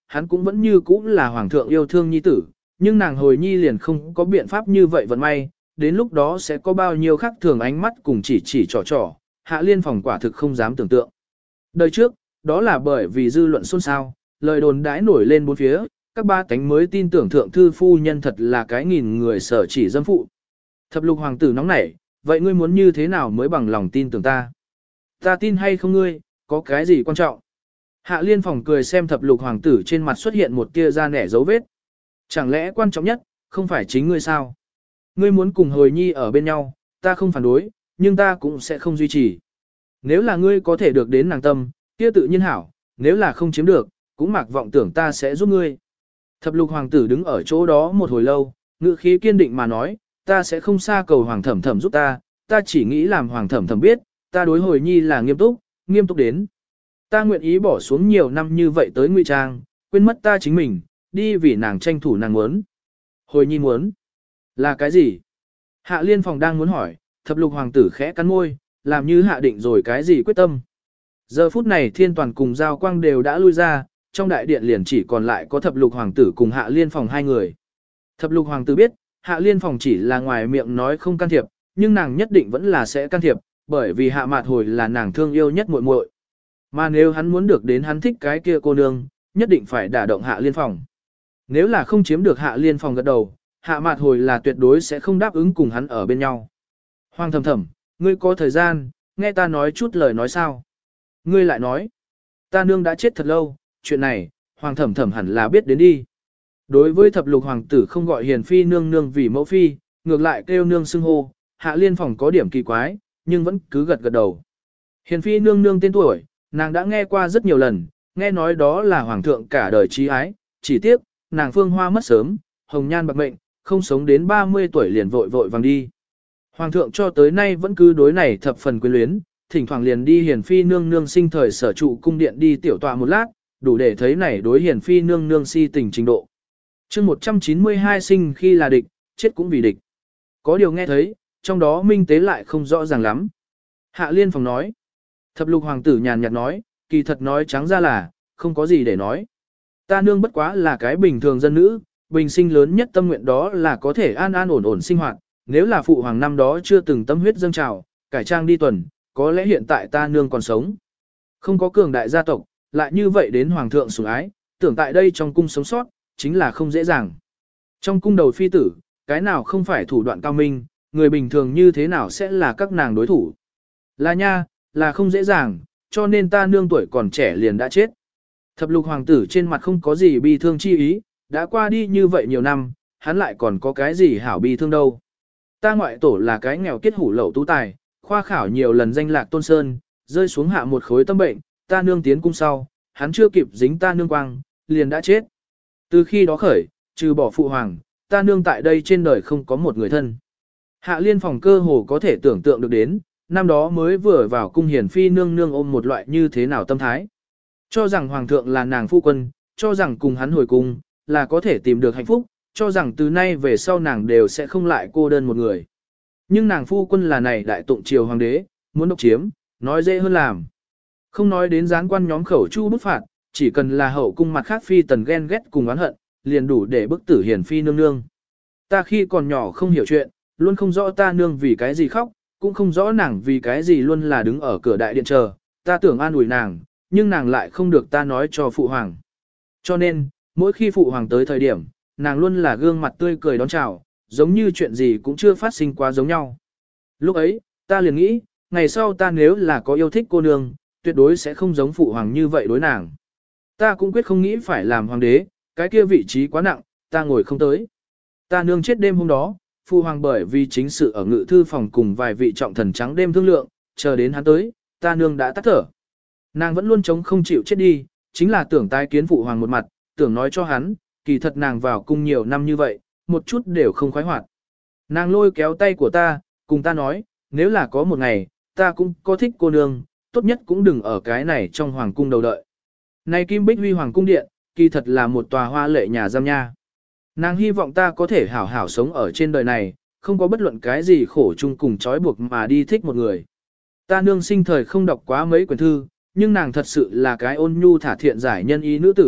hắn cũng vẫn như cũ là hoàng thượng yêu thương nhi tử, nhưng nàng hồi nhi liền không có biện pháp như vậy vận may, đến lúc đó sẽ có bao nhiêu khác thường ánh mắt cùng chỉ trò trò, Hạ Liên Phòng quả thực không dám tưởng tượng. Đời trước, đó là bởi vì dư luận xôn xao, lời đồn đãi nổi lên bốn phía, các ba cánh mới tin tưởng thượng thư phu nhân thật là cái nghìn người sở chỉ dâm phụ. Thập lục hoàng tử nóng nảy, vậy ngươi muốn như thế nào mới bằng lòng tin tưởng ta? Ta tin hay không ngươi, có cái gì quan trọng? Hạ Liên Phòng cười xem thập lục hoàng tử trên mặt xuất hiện một tia da nẻ dấu vết. Chẳng lẽ quan trọng nhất, không phải chính ngươi sao? Ngươi muốn cùng hồi nhi ở bên nhau, ta không phản đối, nhưng ta cũng sẽ không duy trì. Nếu là ngươi có thể được đến nàng tâm, kia tự nhiên hảo, nếu là không chiếm được, cũng mặc vọng tưởng ta sẽ giúp ngươi. Thập lục hoàng tử đứng ở chỗ đó một hồi lâu, ngữ khí kiên định mà nói, ta sẽ không xa cầu hoàng thẩm thẩm giúp ta chỉ nghĩ làm hoàng thẩm thẩm biết, ta đối hồi nhi là nghiêm túc đến. Ta nguyện ý bỏ xuống nhiều năm như vậy tới ngụy trang, quên mất ta chính mình, đi vì nàng tranh thủ nàng muốn. Hồi nhi muốn, là cái gì? Hạ Liên Phòng đang muốn hỏi, thập lục hoàng tử khẽ cắn môi, làm như hạ định rồi cái gì quyết tâm. Giờ phút này thiên toàn cùng giao quang đều đã lui ra, trong đại điện liền chỉ còn lại có thập lục hoàng tử cùng Hạ Liên Phòng hai người. Thập lục hoàng tử biết, Hạ Liên Phòng chỉ là ngoài miệng nói không can thiệp, nhưng nàng nhất định vẫn là sẽ can thiệp, bởi vì Hạ Mạt Hồi là nàng thương yêu nhất muội muội. Mà nếu hắn muốn được đến hắn thích cái kia cô nương, nhất định phải đả động Hạ Liên Phòng. Nếu là không chiếm được Hạ Liên Phòng gật đầu, Hạ Mạt Hồi là tuyệt đối sẽ không đáp ứng cùng hắn ở bên nhau. Hoàng thầm thầm, ngươi có thời gian, nghe ta nói chút lời nói sao? Ngươi lại nói, ta nương đã chết thật lâu, chuyện này, Hoàng thầm thầm hẳn là biết đến đi. Đối với thập lục hoàng tử không gọi hiền phi nương nương vì mẫu phi, ngược lại kêu nương xưng hô, Hạ Liên Phòng có điểm kỳ quái, nhưng vẫn cứ gật gật đầu. Hiền phi nương nương tên tuổi, nàng đã nghe qua rất nhiều lần, nghe nói đó là hoàng thượng cả đời trí ái, chỉ tiếc, nàng phương hoa mất sớm, hồng nhan bạc mệnh, không sống đến 30 tuổi liền vội vội vàng đi. Hoàng thượng cho tới nay vẫn cứ đối này thập phần quyến luyến, thỉnh thoảng liền đi hiền phi nương nương sinh thời sở trụ cung điện đi tiểu tọa một lát, đủ để thấy này đối hiền phi nương nương si tình trình độ. Chương 192 sinh khi là địch, chết cũng vì địch. Có điều nghe thấy, trong đó minh tế lại không rõ ràng lắm. Hạ Liên Phòng nói. Thập lục hoàng tử nhàn nhạt nói, kỳ thật nói trắng ra là, không có gì để nói. Ta nương bất quá là cái bình thường dân nữ, bình sinh lớn nhất tâm nguyện đó là có thể an an ổn ổn sinh hoạt. Nếu là phụ hoàng năm đó chưa từng tâm huyết dâng trào, cải trang đi tuần, có lẽ hiện tại ta nương còn sống. Không có cường đại gia tộc, lại như vậy đến hoàng thượng sủng ái, tưởng tại đây trong cung sống sót, chính là không dễ dàng. Trong cung đầu phi tử, cái nào không phải thủ đoạn cao minh, người bình thường như thế nào sẽ là các nàng đối thủ. Là nha, là không dễ dàng, cho nên ta nương tuổi còn trẻ liền đã chết. Thập lục hoàng tử trên mặt không có gì bi thương chi ý, đã qua đi như vậy nhiều năm, hắn lại còn có cái gì hảo bi thương đâu. Ta ngoại tổ là cái nghèo kiết hủ lậu tú tài, khoa khảo nhiều lần danh lạc tôn sơn, rơi xuống hạ một khối tâm bệnh, ta nương tiến cung sau, hắn chưa kịp dính ta nương quang, liền đã chết. Từ khi đó khởi, trừ bỏ phụ hoàng, ta nương tại đây trên đời không có một người thân. Hạ Liên Phòng cơ hồ có thể tưởng tượng được đến, năm đó mới vừa vào cung hiển phi nương nương ôm một loại như thế nào tâm thái. Cho rằng hoàng thượng là nàng phu quân, cho rằng cùng hắn hồi cung, là có thể tìm được hạnh phúc, cho rằng từ nay về sau nàng đều sẽ không lại cô đơn một người. Nhưng nàng phu quân là này đại tụng triều hoàng đế, muốn độc chiếm, nói dễ hơn làm. Không nói đến gián quan nhóm khẩu chu bức phạt, chỉ cần là hậu cung mặt khác phi tần ghen ghét cùng oán hận, liền đủ để bức tử hiển phi nương nương. Ta khi còn nhỏ không hiểu chuyện, luôn không rõ ta nương vì cái gì khóc, cũng không rõ nàng vì cái gì luôn là đứng ở cửa đại điện chờ, ta tưởng an ủi nàng, nhưng nàng lại không được ta nói cho phụ hoàng. Cho nên, mỗi khi phụ hoàng tới thời điểm, nàng luôn là gương mặt tươi cười đón chào, giống như chuyện gì cũng chưa phát sinh quá giống nhau. Lúc ấy, ta liền nghĩ, ngày sau ta nếu là có yêu thích cô nương, tuyệt đối sẽ không giống phụ hoàng như vậy đối nàng. Ta cũng quyết không nghĩ phải làm hoàng đế, cái kia vị trí quá nặng, ta ngồi không tới. Ta nương chết đêm hôm đó, phụ hoàng bởi vì chính sự ở ngự thư phòng cùng vài vị trọng thần trắng đêm thương lượng, chờ đến hắn tới, ta nương đã tắt thở. Nàng vẫn luôn chống không chịu chết đi, chính là tưởng tái kiến phụ hoàng một mặt, tưởng nói cho hắn, kỳ thật nàng vào cung nhiều năm như vậy, một chút đều không khoái hoạt. Nàng lôi kéo tay của ta, cùng ta nói, nếu là có một ngày, ta cũng có thích cô nương, tốt nhất cũng đừng ở cái này trong hoàng cung đầu đợi. Này Kim Bích Huy Hoàng cung điện, kỳ thật là một tòa hoa lệ nhà giam nha. Nàng hy vọng ta có thể hảo hảo sống ở trên đời này, không có bất luận cái gì khổ chung cùng trói buộc mà đi thích một người. Ta nương sinh thời không đọc quá mấy quyển thư, nhưng nàng thật sự là cái ôn nhu thả thiện giải nhân ý nữ tử,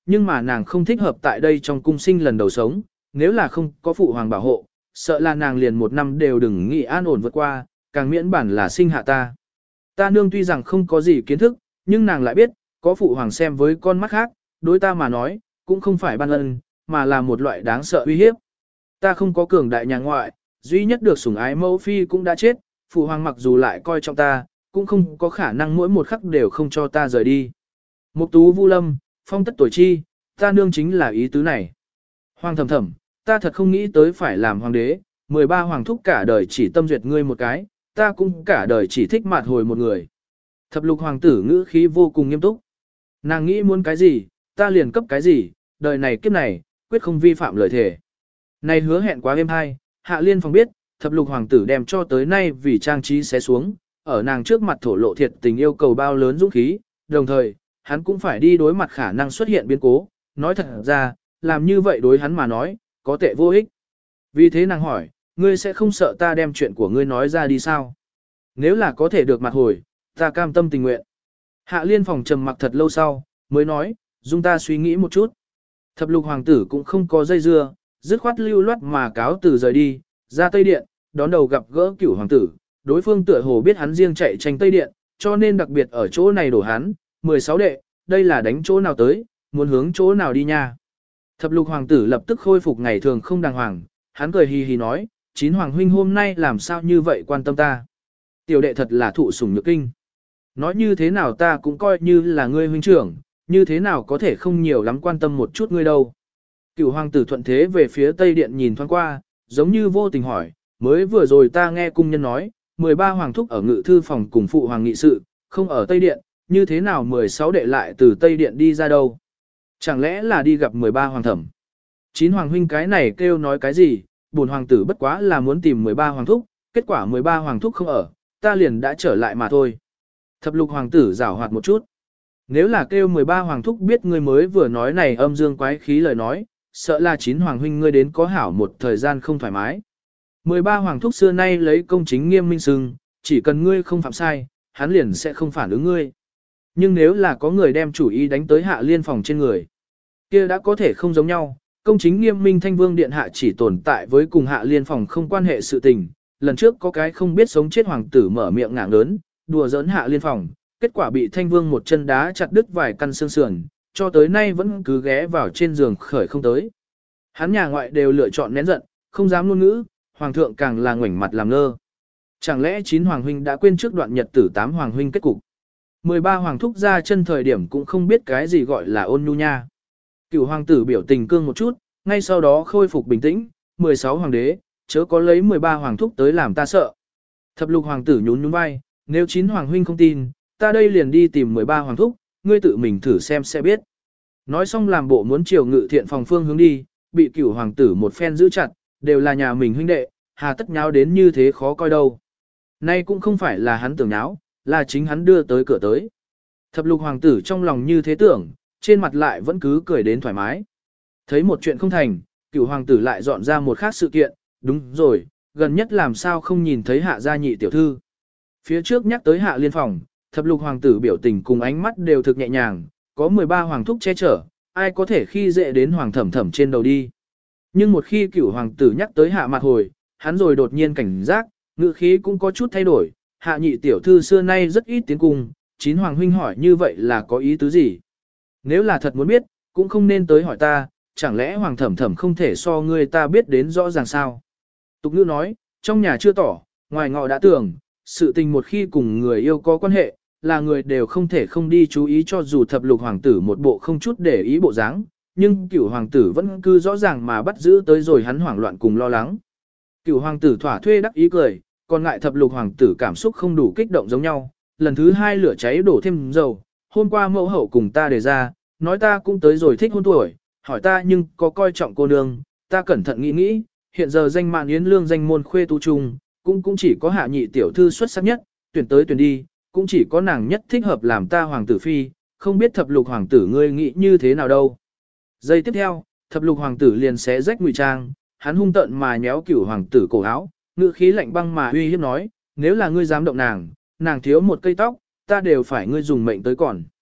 nhưng mà nàng không thích hợp tại đây trong cung sinh lần đầu sống, nếu là không có phụ hoàng bảo hộ, sợ là nàng liền một năm đều đừng nghĩ an ổn vượt qua, càng miễn bản là sinh hạ ta. Ta nương tuy rằng không có gì kiến thức, nhưng nàng lại biết, có phụ hoàng xem với con mắt khác, đối ta mà nói, cũng không phải ban ân, mà là một loại đáng sợ uy hiếp. Ta không có cường đại nhà ngoại, duy nhất được sủng ái mẫu phi cũng đã chết, phụ hoàng mặc dù lại coi trọng ta, cũng không có khả năng mỗi một khắc đều không cho ta rời đi. Mục tú vu lâm, phong tất tuổi chi, ta nương chính là ý tứ này. Hoàng thầm thầm, ta thật không nghĩ tới phải làm hoàng đế, 13 hoàng thúc cả đời chỉ tâm duyệt ngươi một cái, ta cũng cả đời chỉ thích mạt hồi một người. Thập lục hoàng tử ngữ khí vô cùng nghiêm túc. Nàng nghĩ muốn cái gì, ta liền cấp cái gì, đời này kiếp này, quyết không vi phạm lời thề. Này hứa hẹn quá êm hay, Hạ Liên Phong biết, thập lục hoàng tử đem cho tới nay vì trang trí xé xuống, ở nàng trước mặt thổ lộ thiệt tình yêu cầu bao lớn dũng khí, đồng thời, hắn cũng phải đi đối mặt khả năng xuất hiện biến cố, nói thật ra, làm như vậy đối hắn mà nói, có tệ vô ích. Vì thế nàng hỏi, ngươi sẽ không sợ ta đem chuyện của ngươi nói ra đi sao? Nếu là có thể được mặt hồi, ta cam tâm tình nguyện. Hạ Liên Phong trầm mặc thật lâu sau, mới nói, dung ta suy nghĩ một chút. Thập lục hoàng tử cũng không có dây dưa, dứt khoát lưu loát mà cáo từ rời đi, ra Tây Điện, đón đầu gặp gỡ cửu hoàng tử, đối phương tựa hồ biết hắn riêng chạy tranh Tây Điện, cho nên đặc biệt ở chỗ này đổ hắn, 16 đệ, đây là đánh chỗ nào tới, muốn hướng chỗ nào đi nha. Thập lục hoàng tử lập tức khôi phục ngày thường không đàng hoàng, hắn cười hì hì nói, chín hoàng huynh hôm nay làm sao như vậy quan tâm ta. Tiểu đệ thật là thụ sủng nhược kinh. Nói như thế nào ta cũng coi như là ngươi huynh trưởng, như thế nào có thể không nhiều lắm quan tâm một chút ngươi đâu. Cửu hoàng tử thuận thế về phía Tây Điện nhìn thoáng qua, giống như vô tình hỏi, mới vừa rồi ta nghe cung nhân nói, 13 hoàng thúc ở ngự thư phòng cùng phụ hoàng nghị sự, không ở Tây Điện, như thế nào 16 đệ lại từ Tây Điện đi ra đâu? Chẳng lẽ là đi gặp 13 hoàng thẩm? Chín hoàng huynh cái này kêu nói cái gì, bổn hoàng tử bất quá là muốn tìm 13 hoàng thúc, kết quả 13 hoàng thúc không ở, ta liền đã trở lại mà thôi. Thập lục hoàng tử giảo hoạt một chút. Nếu là kêu 13 hoàng thúc biết ngươi mới vừa nói này âm dương quái khí lời nói, sợ là chín hoàng huynh ngươi đến có hảo một thời gian không thoải mái. 13 hoàng thúc xưa nay lấy công chính nghiêm minh sưng, chỉ cần ngươi không phạm sai, hắn liền sẽ không phản ứng ngươi. Nhưng nếu là có người đem chủ ý đánh tới Hạ Liên Phòng trên người, kia đã có thể không giống nhau, công chính nghiêm minh Thanh Vương Điện Hạ chỉ tồn tại với cùng Hạ Liên Phòng không quan hệ sự tình. Lần trước có cái không biết sống chết hoàng tử mở miệng ngạng lớn, đùa giỡn Hạ Liên Phòng, kết quả bị Thanh Vương một chân đá chặt đứt vài căn xương sườn, cho tới nay vẫn cứ ghé vào trên giường khởi không tới. Hắn nhà ngoại đều lựa chọn nén giận, không dám ngôn ngữ, hoàng thượng càng là ngoảnh mặt làm ngơ. Chẳng lẽ 9 hoàng huynh đã quên trước đoạn nhật tử 8 hoàng huynh kết cục? 13 hoàng thúc ra chân thời điểm cũng không biết cái gì gọi là ôn nhu nha. Cửu hoàng tử biểu tình cương một chút, ngay sau đó khôi phục bình tĩnh, 16 hoàng đế, chớ có lấy 13 hoàng thúc tới làm ta sợ. Thập lục hoàng tử nhún nhún vai, nếu 9 hoàng huynh không tin, ta đây liền đi tìm 13 hoàng thúc, ngươi tự mình thử xem sẽ biết. Nói xong làm bộ muốn chiều ngự thiện phòng phương hướng đi, bị cửu hoàng tử một phen giữ chặt, đều là nhà mình huynh đệ, hà tất nháo đến như thế khó coi đâu. Nay cũng không phải là hắn tưởng nháo, là chính hắn đưa tới cửa tới. Thập lục hoàng tử trong lòng như thế tưởng, trên mặt lại vẫn cứ cười đến thoải mái. Thấy một chuyện không thành, cửu hoàng tử lại dọn ra một khác sự kiện, đúng rồi, gần nhất làm sao không nhìn thấy Hạ gia nhị tiểu thư. Phía trước nhắc tới Hạ Liên Phòng, thập lục hoàng tử biểu tình cùng ánh mắt đều thực nhẹ nhàng, có 13 hoàng thúc che chở, ai có thể khi dễ đến hoàng thẩm thẩm trên đầu đi. Nhưng một khi cửu hoàng tử nhắc tới Hạ mặt hồi, hắn rồi đột nhiên cảnh giác, ngữ khí cũng có chút thay đổi, Hạ nhị tiểu thư xưa nay rất ít tiến cung, 9 hoàng huynh hỏi như vậy là có ý tứ gì? Nếu là thật muốn biết, cũng không nên tới hỏi ta, chẳng lẽ hoàng thẩm thẩm không thể so ngươi ta biết đến rõ ràng sao? Tục ngữ nói, trong nhà chưa tỏ, ngoài ngọ đã tưởng, sự tình một khi cùng người yêu có quan hệ, là người đều không thể không đi chú ý cho dù thập lục hoàng tử một bộ không chút để ý bộ dáng, nhưng cửu hoàng tử vẫn cứ rõ ràng mà bắt giữ tới rồi hắn hoảng loạn cùng lo lắng. Cửu hoàng tử thỏa thuê đắc ý cười, còn ngại thập lục hoàng tử cảm xúc không đủ kích động giống nhau, lần thứ 2 lửa cháy đổ thêm dầu, hôm qua mẫu hậu cùng ta đề ra, nói ta cũng tới rồi thích hôn tuổi, hỏi ta nhưng có coi trọng cô nương, ta cẩn thận nghĩ nghĩ, hiện giờ danh mạn yến lương danh môn khuê tu trung, cũng chỉ có Hạ nhị tiểu thư xuất sắc nhất, tuyển tới tuyển đi, cũng chỉ có nàng nhất thích hợp làm ta hoàng tử phi, không biết thập lục hoàng tử ngươi nghĩ như thế nào đâu. Giây tiếp theo, thập lục hoàng tử liền xé rách ngụy trang, hắn hung tợn mà nhéo cửu hoàng tử cổ áo, ngữ khí lạnh băng mà uy hiếp nói, nếu là ngươi dám động nàng, nàng thiếu một cây tóc, ta đều phải ngươi dùng mệnh tới còn.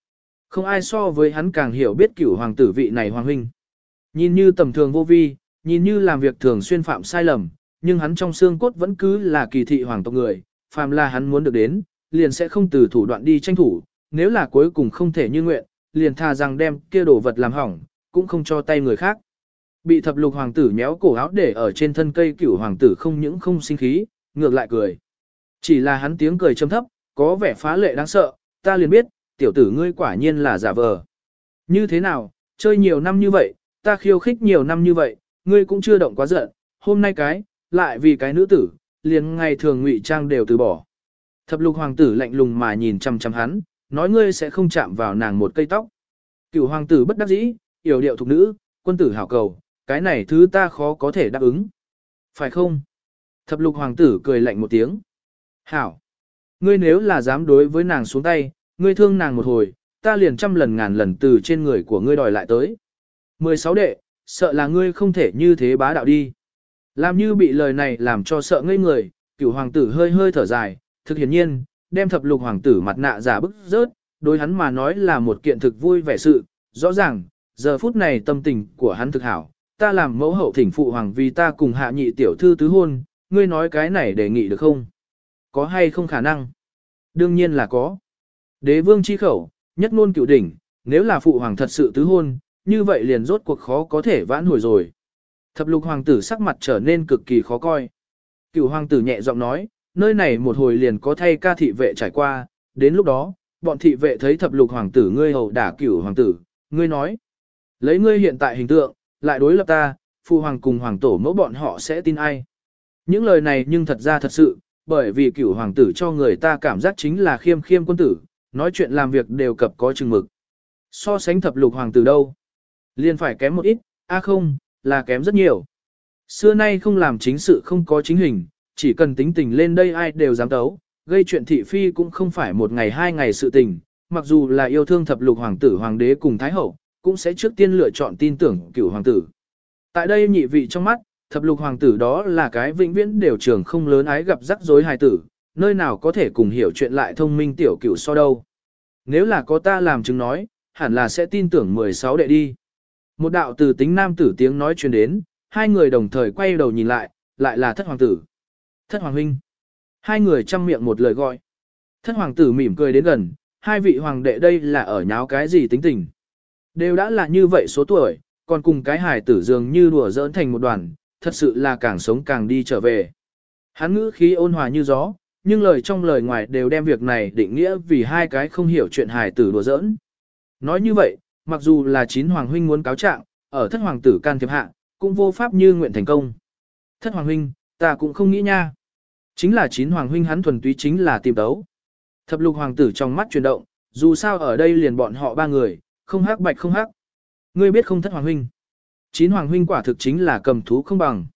Không ai so với hắn càng hiểu biết cửu hoàng tử vị này hoàng huynh. Nhìn như tầm thường vô vi, nhìn như làm việc thường xuyên phạm sai lầm, nhưng hắn trong xương cốt vẫn cứ là kỳ thị hoàng tộc người, phàm là hắn muốn được đến, liền sẽ không từ thủ đoạn đi tranh thủ, nếu là cuối cùng không thể như nguyện, liền thà rằng đem kia đồ vật làm hỏng, cũng không cho tay người khác. Bị thập lục hoàng tử méo cổ áo để ở trên thân cây, cửu hoàng tử không những không sinh khí, ngược lại cười. Chỉ là hắn tiếng cười trầm thấp, có vẻ phá lệ đáng sợ, ta liền biết, tiểu tử ngươi quả nhiên là giả vờ. Như thế nào, chơi nhiều năm như vậy, ta khiêu khích nhiều năm như vậy, ngươi cũng chưa động quá giận, hôm nay lại vì cái nữ tử, liền ngày thường ngụy trang đều từ bỏ. Thập lục hoàng tử lạnh lùng mà nhìn chăm chăm hắn, nói ngươi sẽ không chạm vào nàng một cây tóc. Cửu hoàng tử bất đắc dĩ, yểu điệu thục nữ, quân tử hảo cầu, cái này thứ ta khó có thể đáp ứng. Phải không? Thập lục hoàng tử cười lạnh một tiếng. Hảo! Ngươi nếu là dám đối với nàng xuống tay, ngươi thương nàng một hồi, ta liền trăm lần ngàn lần từ trên người của ngươi đòi lại tới. 16 đệ, sợ là ngươi không thể như thế bá đạo đi. Làm như bị lời này làm cho sợ ngây người, cửu hoàng tử hơi hơi thở dài, thực hiển nhiên, đem thập lục hoàng tử mặt nạ giả bức rớt, đối hắn mà nói là một kiện thực vui vẻ sự, rõ ràng, giờ phút này tâm tình của hắn thực hảo, ta làm mẫu hậu thỉnh phụ hoàng vì ta cùng hạ nhị tiểu thư tứ hôn, ngươi nói cái này đề nghị được không? Có hay không khả năng? Đương nhiên là có. Đế vương chi khẩu, nhất ngôn cửu đỉnh, nếu là phụ hoàng thật sự tứ hôn, như vậy liền rốt cuộc khó có thể vãn hồi rồi. Thập lục hoàng tử sắc mặt trở nên cực kỳ khó coi. Cửu hoàng tử nhẹ giọng nói, nơi này một hồi liền có thay ca thị vệ trải qua, đến lúc đó, bọn thị vệ thấy thập lục hoàng tử ngươi hầu đả cửu hoàng tử, ngươi nói, lấy ngươi hiện tại hình tượng, lại đối lập ta, phụ hoàng cùng hoàng tổ mẫu bọn họ sẽ tin ai. Những lời này nhưng thật ra thật sự, bởi vì cửu hoàng tử cho người ta cảm giác chính là khiêm khiêm quân tử, nói chuyện làm việc đều cập có chừng mực. So sánh thập lục hoàng tử đâu? Liền phải kém một ít, không, là kém rất nhiều. Xưa nay không làm chính sự không có chính hình, chỉ cần tính tình lên đây ai đều dám tấu, gây chuyện thị phi cũng không phải một ngày hai ngày sự tình, mặc dù là yêu thương thập lục hoàng tử hoàng đế cùng thái hậu, cũng sẽ trước tiên lựa chọn tin tưởng cửu hoàng tử. Tại đây nhị vị trong mắt, thập lục hoàng tử đó là cái vĩnh viễn đều trường không lớn ái gặp rắc rối hài tử, nơi nào có thể cùng hiểu chuyện lại thông minh tiểu cửu so đâu. Nếu là có ta làm chứng nói, hẳn là sẽ tin tưởng 16 đệ đi. Một đạo từ tính nam tử tiếng nói truyền đến, hai người đồng thời quay đầu nhìn lại là thất hoàng tử. Thất hoàng huynh. Hai người chăm miệng một lời gọi. Thất hoàng tử mỉm cười đến gần, hai vị hoàng đệ đây là ở nháo cái gì tính tình. Đều đã là như vậy số tuổi, còn cùng cái hài tử dường như đùa giỡn thành một đoàn, thật sự là càng sống càng đi trở về. Hắn ngữ khí ôn hòa như gió, nhưng lời trong lời ngoài đều đem việc này định nghĩa vì hai cái không hiểu chuyện hài tử đùa giỡn. Nói như vậy, mặc dù là chín hoàng huynh muốn cáo trạng, ở thất hoàng tử can thiệp hạ, cũng vô pháp như nguyện thành công. Thất hoàng huynh, ta cũng không nghĩ nha. Chính là chín hoàng huynh hắn thuần túy chính là tìm đấu. Thập lục hoàng tử trong mắt chuyển động, dù sao ở đây liền bọn họ ba người, không hắc bạch không hắc. Ngươi biết không thất hoàng huynh. Chín hoàng huynh quả thực chính là cầm thú không bằng.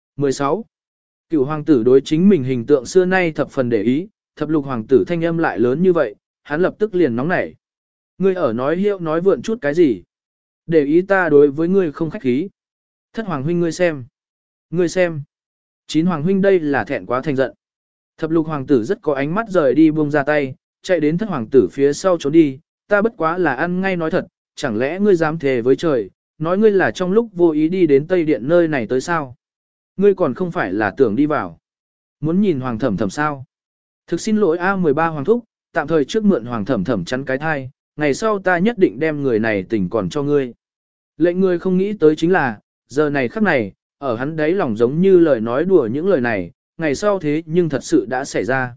16. Cửu hoàng tử đối chính mình hình tượng xưa nay thập phần để ý, thập lục hoàng tử thanh âm lại lớn như vậy, hắn lập tức liền nóng nảy. Ngươi ở nói hiệu nói vượn chút cái gì? Để ý ta đối với ngươi không khách khí. Thất hoàng huynh ngươi xem. Ngươi xem. Chín hoàng huynh đây là thẹn quá thành giận. Thập lục hoàng tử rất có ánh mắt rời đi buông ra tay, chạy đến thất hoàng tử phía sau trốn đi. Ta bất quá là ăn ngay nói thật, chẳng lẽ ngươi dám thề với trời, nói ngươi là trong lúc vô ý đi đến Tây Điện nơi này tới sao? Ngươi còn không phải là tưởng đi vào. Muốn nhìn hoàng thẩm thẩm sao? Thực xin lỗi A13 hoàng thúc, tạm thời trước mượn hoàng thẩm thẩm chắn cái thai, ngày sau ta nhất định đem người này tỉnh còn cho ngươi. Lệnh ngươi không nghĩ tới chính là, giờ này khắc này, ở hắn đấy lòng giống như lời nói đùa những lời này, ngày sau thế nhưng thật sự đã xảy ra.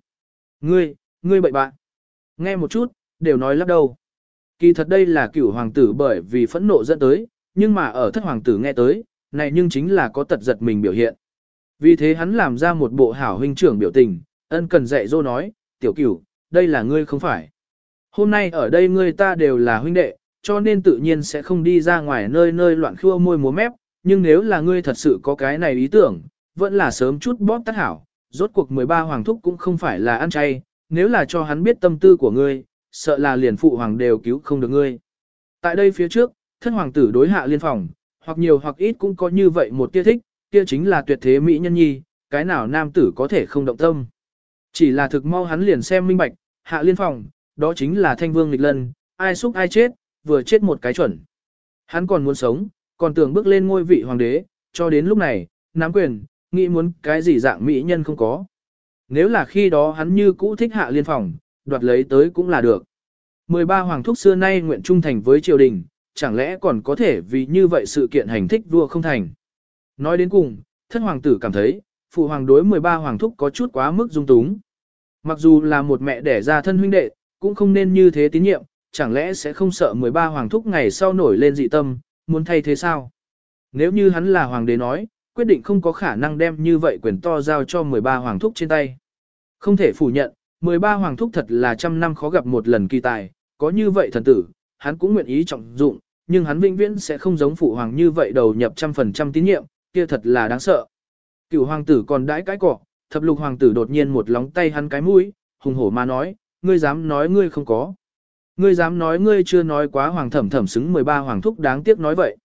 Ngươi bậy bạn. Nghe một chút, đều nói lắp đâu. Kỳ thật đây là cửu hoàng tử bởi vì phẫn nộ dẫn tới, nhưng mà ở thất hoàng tử nghe tới, này nhưng chính là có tật giật mình biểu hiện. Vì thế hắn làm ra một bộ hảo huynh trưởng biểu tình, ân cần dạy dỗ nói, tiểu cửu, đây là ngươi không phải. Hôm nay ở đây ngươi ta đều là huynh đệ, cho nên tự nhiên sẽ không đi ra ngoài nơi nơi loạn khua môi múa mép, nhưng nếu là ngươi thật sự có cái này ý tưởng, vẫn là sớm chút bóp tắt hảo, rốt cuộc 13 hoàng thúc cũng không phải là ăn chay, nếu là cho hắn biết tâm tư của ngươi, sợ là liền phụ hoàng đều cứu không được ngươi. Tại đây phía trước, thất hoàng tử đối Hạ Liên phòng, hoặc nhiều hoặc ít cũng có như vậy một tia thích, kia chính là tuyệt thế mỹ nhân nhi, cái nào nam tử có thể không động tâm. Chỉ là thực mau hắn liền xem minh bạch, Hạ Liên phòng, đó chính là thanh vương nghịch lân, ai xúc ai chết, vừa chết một cái chuẩn. Hắn còn muốn sống, còn tưởng bước lên ngôi vị hoàng đế, cho đến lúc này, nắm quyền, nghĩ muốn cái gì dạng mỹ nhân không có. Nếu là khi đó hắn như cũ thích Hạ Liên Phòng, đoạt lấy tới cũng là được. 13 hoàng thúc xưa nay nguyện trung thành với triều đình, chẳng lẽ còn có thể vì như vậy sự kiện hành thích vua không thành. Nói đến cùng, thất hoàng tử cảm thấy, phụ hoàng đối 13 hoàng thúc có chút quá mức dung túng. Mặc dù là một mẹ đẻ ra thân huynh đệ, cũng không nên như thế tín nhiệm, chẳng lẽ sẽ không sợ 13 hoàng thúc ngày sau nổi lên dị tâm, muốn thay thế sao? Nếu như hắn là hoàng đế nói, quyết định không có khả năng đem như vậy quyền to giao cho 13 hoàng thúc trên tay. Không thể phủ nhận, 13 hoàng thúc thật là trăm năm khó gặp một lần kỳ tài, có như vậy thần tử, hắn cũng nguyện ý trọng dụng, nhưng hắn vĩnh viễn sẽ không giống phụ hoàng như vậy đầu nhập 100% tín nhiệm, kia thật là đáng sợ. Cửu hoàng tử còn đãi cái cỏ, thập lục hoàng tử đột nhiên một lóng tay hắn cái mũi, hùng hổ mà nói, ngươi dám nói ngươi không có. Ngươi dám nói ngươi chưa nói quá hoàng thẩm thẩm xứng 13 hoàng thúc đáng tiếc nói vậy.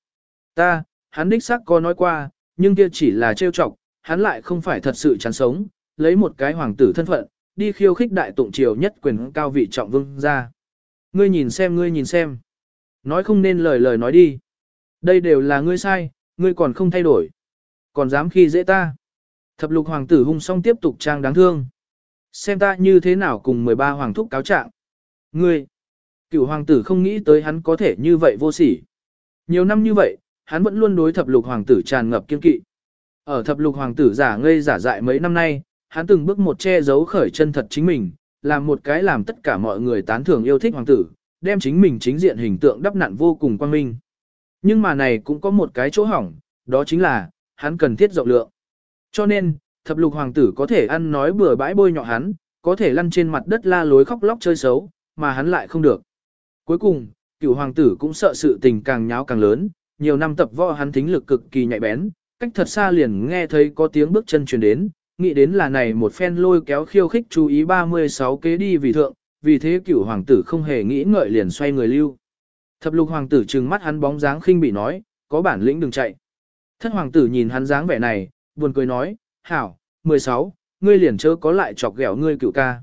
Hắn đích xác có nói qua, nhưng kia chỉ là trêu chọc, hắn lại không phải thật sự chán sống, lấy một cái hoàng tử thân phận, đi khiêu khích đại tụng triều nhất quyền cao vị trọng vương ra. Ngươi nhìn xem. Nói không nên lời nói đi. Đây đều là ngươi sai, ngươi còn không thay đổi. Còn dám khi dễ ta. Thập lục hoàng tử hung song tiếp tục trang đáng thương. Xem ta như thế nào cùng 13 hoàng thúc cáo trạng. Ngươi. Cửu hoàng tử không nghĩ tới hắn có thể như vậy vô sỉ. Nhiều năm như vậy, hắn vẫn luôn đối thập lục hoàng tử tràn ngập kiên kỵ. Ở thập lục hoàng tử giả ngây giả dại mấy năm nay, hắn từng bước một che giấu khởi chân thật chính mình, làm một cái làm tất cả mọi người tán thưởng yêu thích hoàng tử, đem chính mình chính diện hình tượng đắp nặn vô cùng quang minh. Nhưng mà này cũng có một cái chỗ hỏng, đó chính là, hắn cần thiết rộng lượng. Cho nên, thập lục hoàng tử có thể ăn nói bừa bãi bôi nhọ hắn, có thể lăn trên mặt đất la lối khóc lóc chơi xấu, mà hắn lại không được. Cuối cùng, cửu hoàng tử cũng sợ sự tình càng nháo càng lớn, nhiều năm tập võ hắn thính lực cực kỳ nhạy bén, cách thật xa liền nghe thấy có tiếng bước chân truyền đến, nghĩ đến là này một phen lôi kéo khiêu khích chú ý 36 kế đi vì thượng, vì thế cửu hoàng tử không hề nghĩ ngợi liền xoay người lưu. Thập lục hoàng tử trừng mắt hắn bóng dáng khinh bị nói, có bản lĩnh đừng chạy. Thất hoàng tử nhìn hắn dáng vẻ này, buồn cười nói, hảo, 16, ngươi liền chớ có lại chọc ghẹo ngươi cửu ca.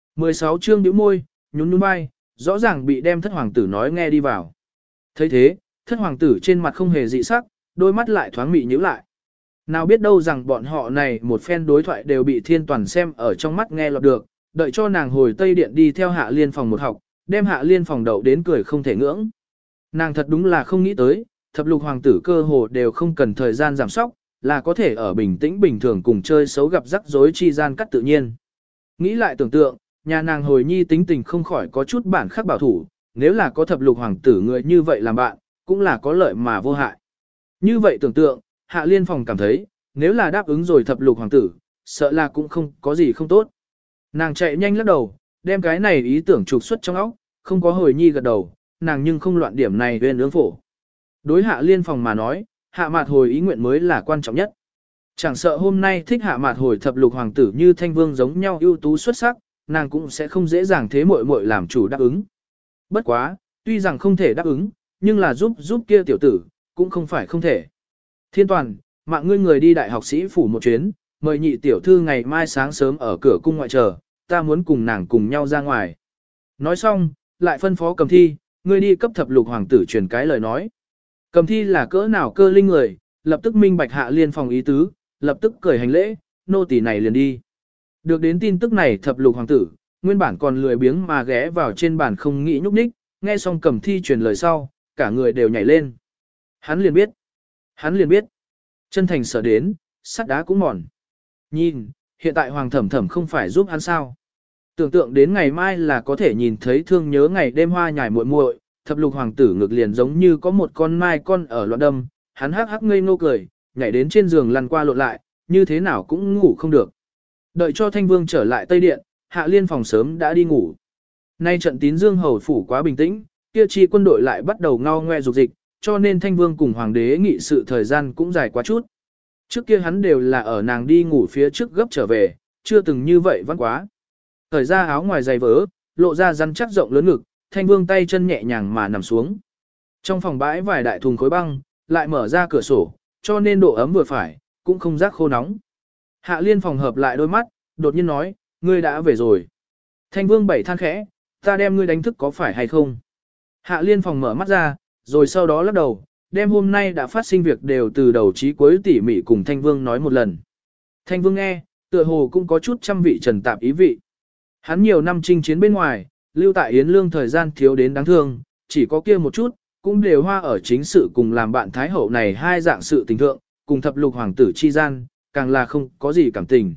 16 trương nhíu môi, nhún nhún vai, rõ ràng bị đem thất hoàng tử nói nghe đi vào. thấy thế, thất hoàng tử trên mặt không hề dị sắc, đôi mắt lại thoáng mị nhíu lại. Nào biết đâu rằng bọn họ này một phen đối thoại đều bị thiên toàn xem ở trong mắt nghe lọt được, đợi cho nàng hồi Tây Điện đi theo Hạ Liên phòng một học, đem Hạ Liên phòng đậu đến cười không thể ngưỡng. Nàng thật đúng là không nghĩ tới, thập lục hoàng tử cơ hồ đều không cần thời gian giảm sóc, là có thể ở bình tĩnh bình thường cùng chơi xấu gặp rắc rối chi gian cắt tự nhiên. Nghĩ lại tưởng tượng, nhà nàng hồi nhi tính tình không khỏi có chút bản khắc bảo thủ, nếu là có thập lục hoàng tử người như vậy làm bạn, cũng là có lợi mà vô hại. Như vậy tưởng tượng, Hạ Liên phòng cảm thấy, nếu là đáp ứng rồi thập lục hoàng tử, sợ là cũng không có gì không tốt. Nàng chạy nhanh lắc đầu, đem cái này ý tưởng trục xuất trong óc, không có hồi nhi gật đầu, nàng nhưng không loạn điểm này bên ương phổ. Đối Hạ Liên phòng mà nói, Hạ Mạt hồi ý nguyện mới là quan trọng nhất. Chẳng sợ hôm nay thích Hạ Mạt hồi thập lục hoàng tử như Thanh Vương giống nhau ưu tú xuất sắc, nàng cũng sẽ không dễ dàng thế muội muội làm chủ đáp ứng. Bất quá, tuy rằng không thể đáp ứng, nhưng là giúp kia tiểu tử, cũng không phải không thể. Thiên toàn, mạng ngươi người đi đại học sĩ phủ một chuyến, mời nhị tiểu thư ngày mai sáng sớm ở cửa cung ngoại chờ, ta muốn cùng nàng cùng nhau ra ngoài. Nói xong, lại phân phó Cầm Thi, ngươi đi cấp thập lục hoàng tử truyền cái lời nói. Cầm Thi là cỡ nào cơ linh người, lập tức minh bạch Hạ Liên phòng ý tứ, lập tức cởi hành lễ, nô tỳ này liền đi. Được đến tin tức này thập lục hoàng tử, nguyên bản còn lười biếng mà ghé vào trên bàn không nghĩ nhúc nhích, nghe xong Cầm Thi truyền lời sau, cả người đều nhảy lên. Hắn liền biết, chân thành sở đến, sắt đá cũng mòn. Nhìn, hiện tại hoàng thẩm thẩm không phải giúp hắn sao. Tưởng tượng đến ngày mai là có thể nhìn thấy thương nhớ ngày đêm hoa nhài muội muội, thập lục hoàng tử ngực liền giống như có một con mai con ở loạn đâm, hắn hắc hắc ngây ngô cười, nhảy đến trên giường lăn qua lộn lại, như thế nào cũng ngủ không được. Đợi cho Thanh Vương trở lại Tây Điện, Hạ Liên phòng sớm đã đi ngủ. Nay trận tín dương hầu phủ quá bình tĩnh, kia chi quân đội lại bắt đầu ngao ngoe dục dịch, cho nên Thanh Vương cùng Hoàng đế nghị sự thời gian cũng dài quá chút. Trước kia hắn đều là ở nàng đi ngủ phía trước gấp trở về, chưa từng như vậy văn quá. Thời ra áo ngoài dày vỡ, lộ ra rắn chắc rộng lớn ngực, Thanh Vương tay chân nhẹ nhàng mà nằm xuống. Trong phòng bãi vài đại thùng khối băng, lại mở ra cửa sổ, cho nên độ ấm vừa phải, cũng không rác khô nóng. Hạ Liên phòng hợp lại đôi mắt, đột nhiên nói, ngươi đã về rồi. Thanh Vương bảy than khẽ, ta đem ngươi đánh thức có phải hay không? Hạ Liên Phòng mở mắt ra, rồi sau đó lắc đầu, đem hôm nay đã phát sinh việc đều từ đầu chí cuối tỉ mỉ cùng Thanh Vương nói một lần. Thanh Vương nghe, tựa hồ cũng có chút trăm vị trần tạp ý vị. Hắn nhiều năm chinh chiến bên ngoài, lưu tại Yến Lương thời gian thiếu đến đáng thương, chỉ có kia một chút, cũng đều hoa ở chính sự cùng làm bạn Thái Hậu này hai dạng sự tình thượng, cùng thập lục hoàng tử chi gian, càng là không có gì cảm tình.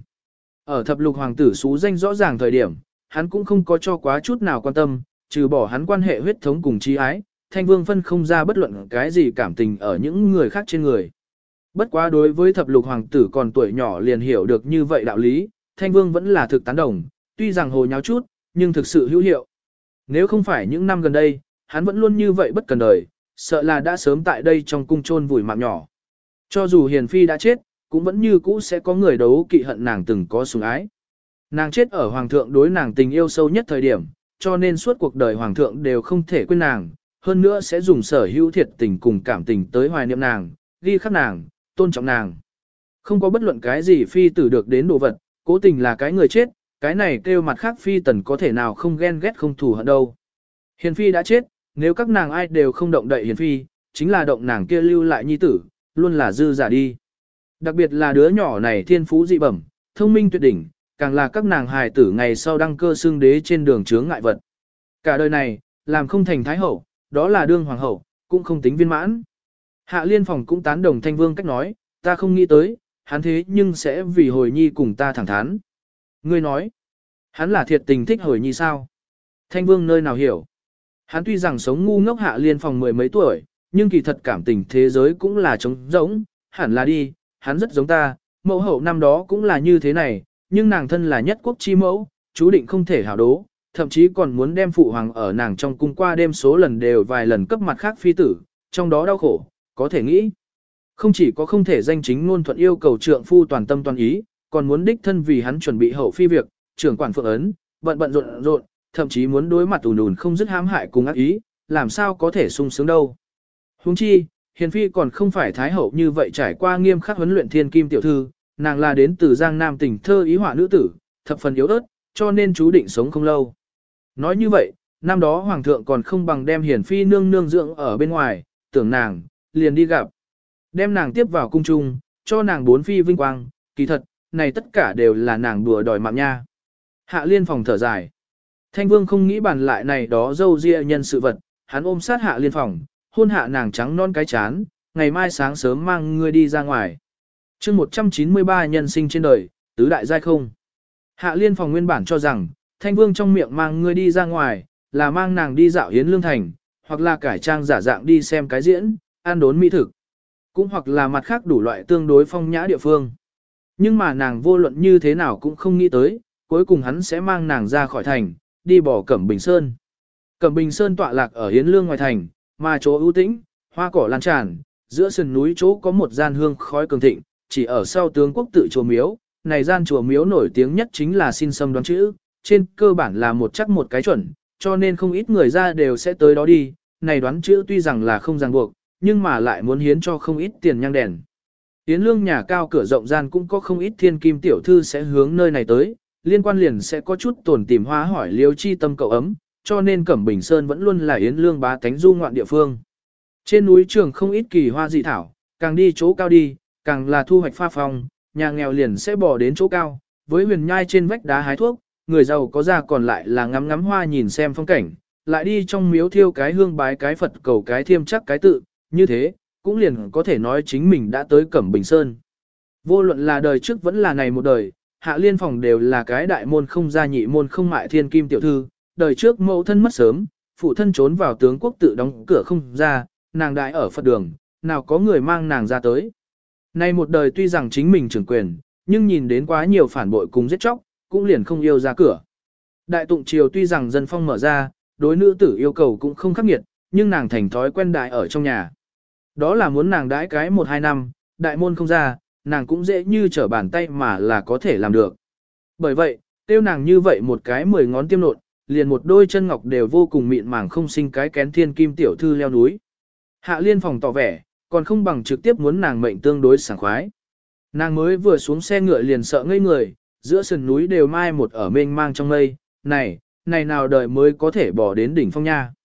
Ở thập lục hoàng tử xú danh rõ ràng thời điểm, hắn cũng không có cho quá chút nào quan tâm, trừ bỏ hắn quan hệ huyết thống cùng chi ái, Thanh Vương phân không ra bất luận cái gì cảm tình ở những người khác trên người. Bất quá đối với thập lục hoàng tử còn tuổi nhỏ liền hiểu được như vậy đạo lý, Thanh Vương vẫn là thực tán đồng, tuy rằng hồ nháo chút, nhưng thực sự hữu hiệu. Nếu không phải những năm gần đây, hắn vẫn luôn như vậy bất cần đời, sợ là đã sớm tại đây trong cung chôn vùi mạng nhỏ. Cho dù Hiền Phi đã chết, cũng vẫn như cũ sẽ có người đấu kỵ hận nàng từng có sủng ái. Nàng chết ở hoàng thượng đối nàng tình yêu sâu nhất thời điểm, cho nên suốt cuộc đời hoàng thượng đều không thể quên nàng, hơn nữa sẽ dùng sở hữu thiệt tình cùng cảm tình tới hoài niệm nàng, ghi khắc nàng, tôn trọng nàng. Không có bất luận cái gì phi tử được đến đồ vật, cố tình là cái người chết, cái này kêu mặt khác phi tần có thể nào không ghen ghét không thù hận đâu. Hiền Phi đã chết, nếu các nàng ai đều không động đậy Hiền Phi, chính là động nàng kia lưu lại nhi tử, luôn là dư giả đi. Đặc biệt là đứa nhỏ này thiên phú dị bẩm, thông minh tuyệt đỉnh, càng là các nàng hài tử ngày sau đăng cơ xương đế trên đường chướng ngại vật. Cả đời này, làm không thành thái hậu, đó là đương hoàng hậu, cũng không tính viên mãn. Hạ Liên Phòng cũng tán đồng Thanh Vương cách nói, ta không nghĩ tới, hắn thế nhưng sẽ vì hồi nhi cùng ta thẳng thắn. Ngươi nói, hắn là thiệt tình thích hồi nhi sao? Thanh Vương nơi nào hiểu? Hắn tuy rằng sống ngu ngốc Hạ Liên Phòng mười mấy tuổi, nhưng kỳ thật cảm tình thế giới cũng là trống rỗng, hẳn là đi, hắn rất giống ta, mẫu hậu năm đó cũng là như thế này, nhưng nàng thân là nhất quốc chi mẫu, chú định không thể hảo đố, thậm chí còn muốn đem phụ hoàng ở nàng trong cung qua đêm số lần đều vài lần cấp mặt khác phi tử, trong đó đau khổ, có thể nghĩ. Không chỉ có không thể danh chính ngôn thuận yêu cầu trượng phu toàn tâm toàn ý, còn muốn đích thân vì hắn chuẩn bị hậu phi việc, trưởng quản phượng ấn, bận bận rộn rộn, thậm chí muốn đối mặt ùn ùn không dứt hãm hại cùng ác ý, làm sao có thể sung sướng đâu. Huống chi, Hiền Phi còn không phải thái hậu như vậy trải qua nghiêm khắc huấn luyện thiên kim tiểu thư, nàng là đến từ Giang Nam tỉnh thơ ý họa nữ tử, thập phần yếu ớt, cho nên chú định sống không lâu. Nói như vậy, năm đó hoàng thượng còn không bằng đem Hiền Phi nương nương dưỡng ở bên ngoài, tưởng nàng, liền đi gặp. Đem nàng tiếp vào cung trung, cho nàng bốn phi vinh quang, kỳ thật, này tất cả đều là nàng đùa đòi mạng nha. Hạ Liên Phòng thở dài. Thanh Vương không nghĩ bàn lại này đó dâu ria nhân sự vật, hắn ôm sát Hạ Liên Phòng, hôn hạ nàng trắng non cái chán, ngày mai sáng sớm mang ngươi đi ra ngoài. chương 193 nhân sinh trên đời, tứ đại giai không. Hạ Liên Phòng nguyên bản cho rằng, Thanh Vương trong miệng mang ngươi đi ra ngoài, là mang nàng đi dạo Yến Lương Thành, hoặc là cải trang giả dạng đi xem cái diễn, ăn đốn mỹ thực, cũng hoặc là mặt khác đủ loại tương đối phong nhã địa phương. Nhưng mà nàng vô luận như thế nào cũng không nghĩ tới, cuối cùng hắn sẽ mang nàng ra khỏi thành, đi bỏ Cẩm Bình Sơn. Cẩm Bình Sơn tọa lạc ở Yến Lương ngoài thành, mà chỗ ưu tĩnh, hoa cỏ lan tràn, giữa sườn núi chỗ có một gian hương khói cường thịnh, chỉ ở sau tướng quốc tự chùa miếu, này gian chùa miếu nổi tiếng nhất chính là xin xâm đoán chữ, trên cơ bản là một chắc một cái chuẩn, cho nên không ít người ra đều sẽ tới đó đi, này đoán chữ tuy rằng là không ràng buộc, nhưng mà lại muốn hiến cho không ít tiền nhang đèn. Yến Lương nhà cao cửa rộng gian cũng có không ít thiên kim tiểu thư sẽ hướng nơi này tới, liên quan liền sẽ có chút tổn tìm hóa hỏi liêu chi tâm cậu ấm, cho nên Cẩm Bình Sơn vẫn luôn là Yến Lương bá tánh du ngoạn địa phương. Trên núi trường không ít kỳ hoa dị thảo, càng đi chỗ cao đi, càng là thu hoạch pha phong, nhà nghèo liền sẽ bỏ đến chỗ cao, với huyền nhai trên vách đá hái thuốc, người giàu có ra còn lại là ngắm ngắm hoa nhìn xem phong cảnh, lại đi trong miếu thiêu cái hương bái cái Phật cầu cái thiêm chắc cái tự, như thế, cũng liền có thể nói chính mình đã tới Cẩm Bình Sơn. Vô luận là đời trước vẫn là này một đời, Hạ Liên Phòng đều là cái đại môn không gia nhị môn không mại thiên kim tiểu thư, đời trước mẫu thân mất sớm, phụ thân trốn vào tướng quốc tự đóng cửa không ra, nàng đại ở Phật đường, nào có người mang nàng ra tới. Nay một đời tuy rằng chính mình trưởng quyền, nhưng nhìn đến quá nhiều phản bội cùng giết chóc, cũng liền không yêu ra cửa. Đại tụng triều tuy rằng dân phong mở ra, đối nữ tử yêu cầu cũng không khắc nghiệt, nhưng nàng thành thói quen đại ở trong nhà. Đó là muốn nàng đãi cái 1-2 năm, đại môn không ra, nàng cũng dễ như trở bàn tay mà là có thể làm được. Bởi vậy, tiêu nàng như vậy một cái 10 ngón tiêm nộn, liền một đôi chân ngọc đều vô cùng mịn màng không sinh cái kén thiên kim tiểu thư leo núi. Hạ Liên Phòng tỏ vẻ, còn không bằng trực tiếp muốn nàng mệnh tương đối sảng khoái. Nàng mới vừa xuống xe ngựa liền sợ ngây người, giữa sườn núi đều mai một ở mênh mang trong mây, này nào đời mới có thể bỏ đến đỉnh phong nha.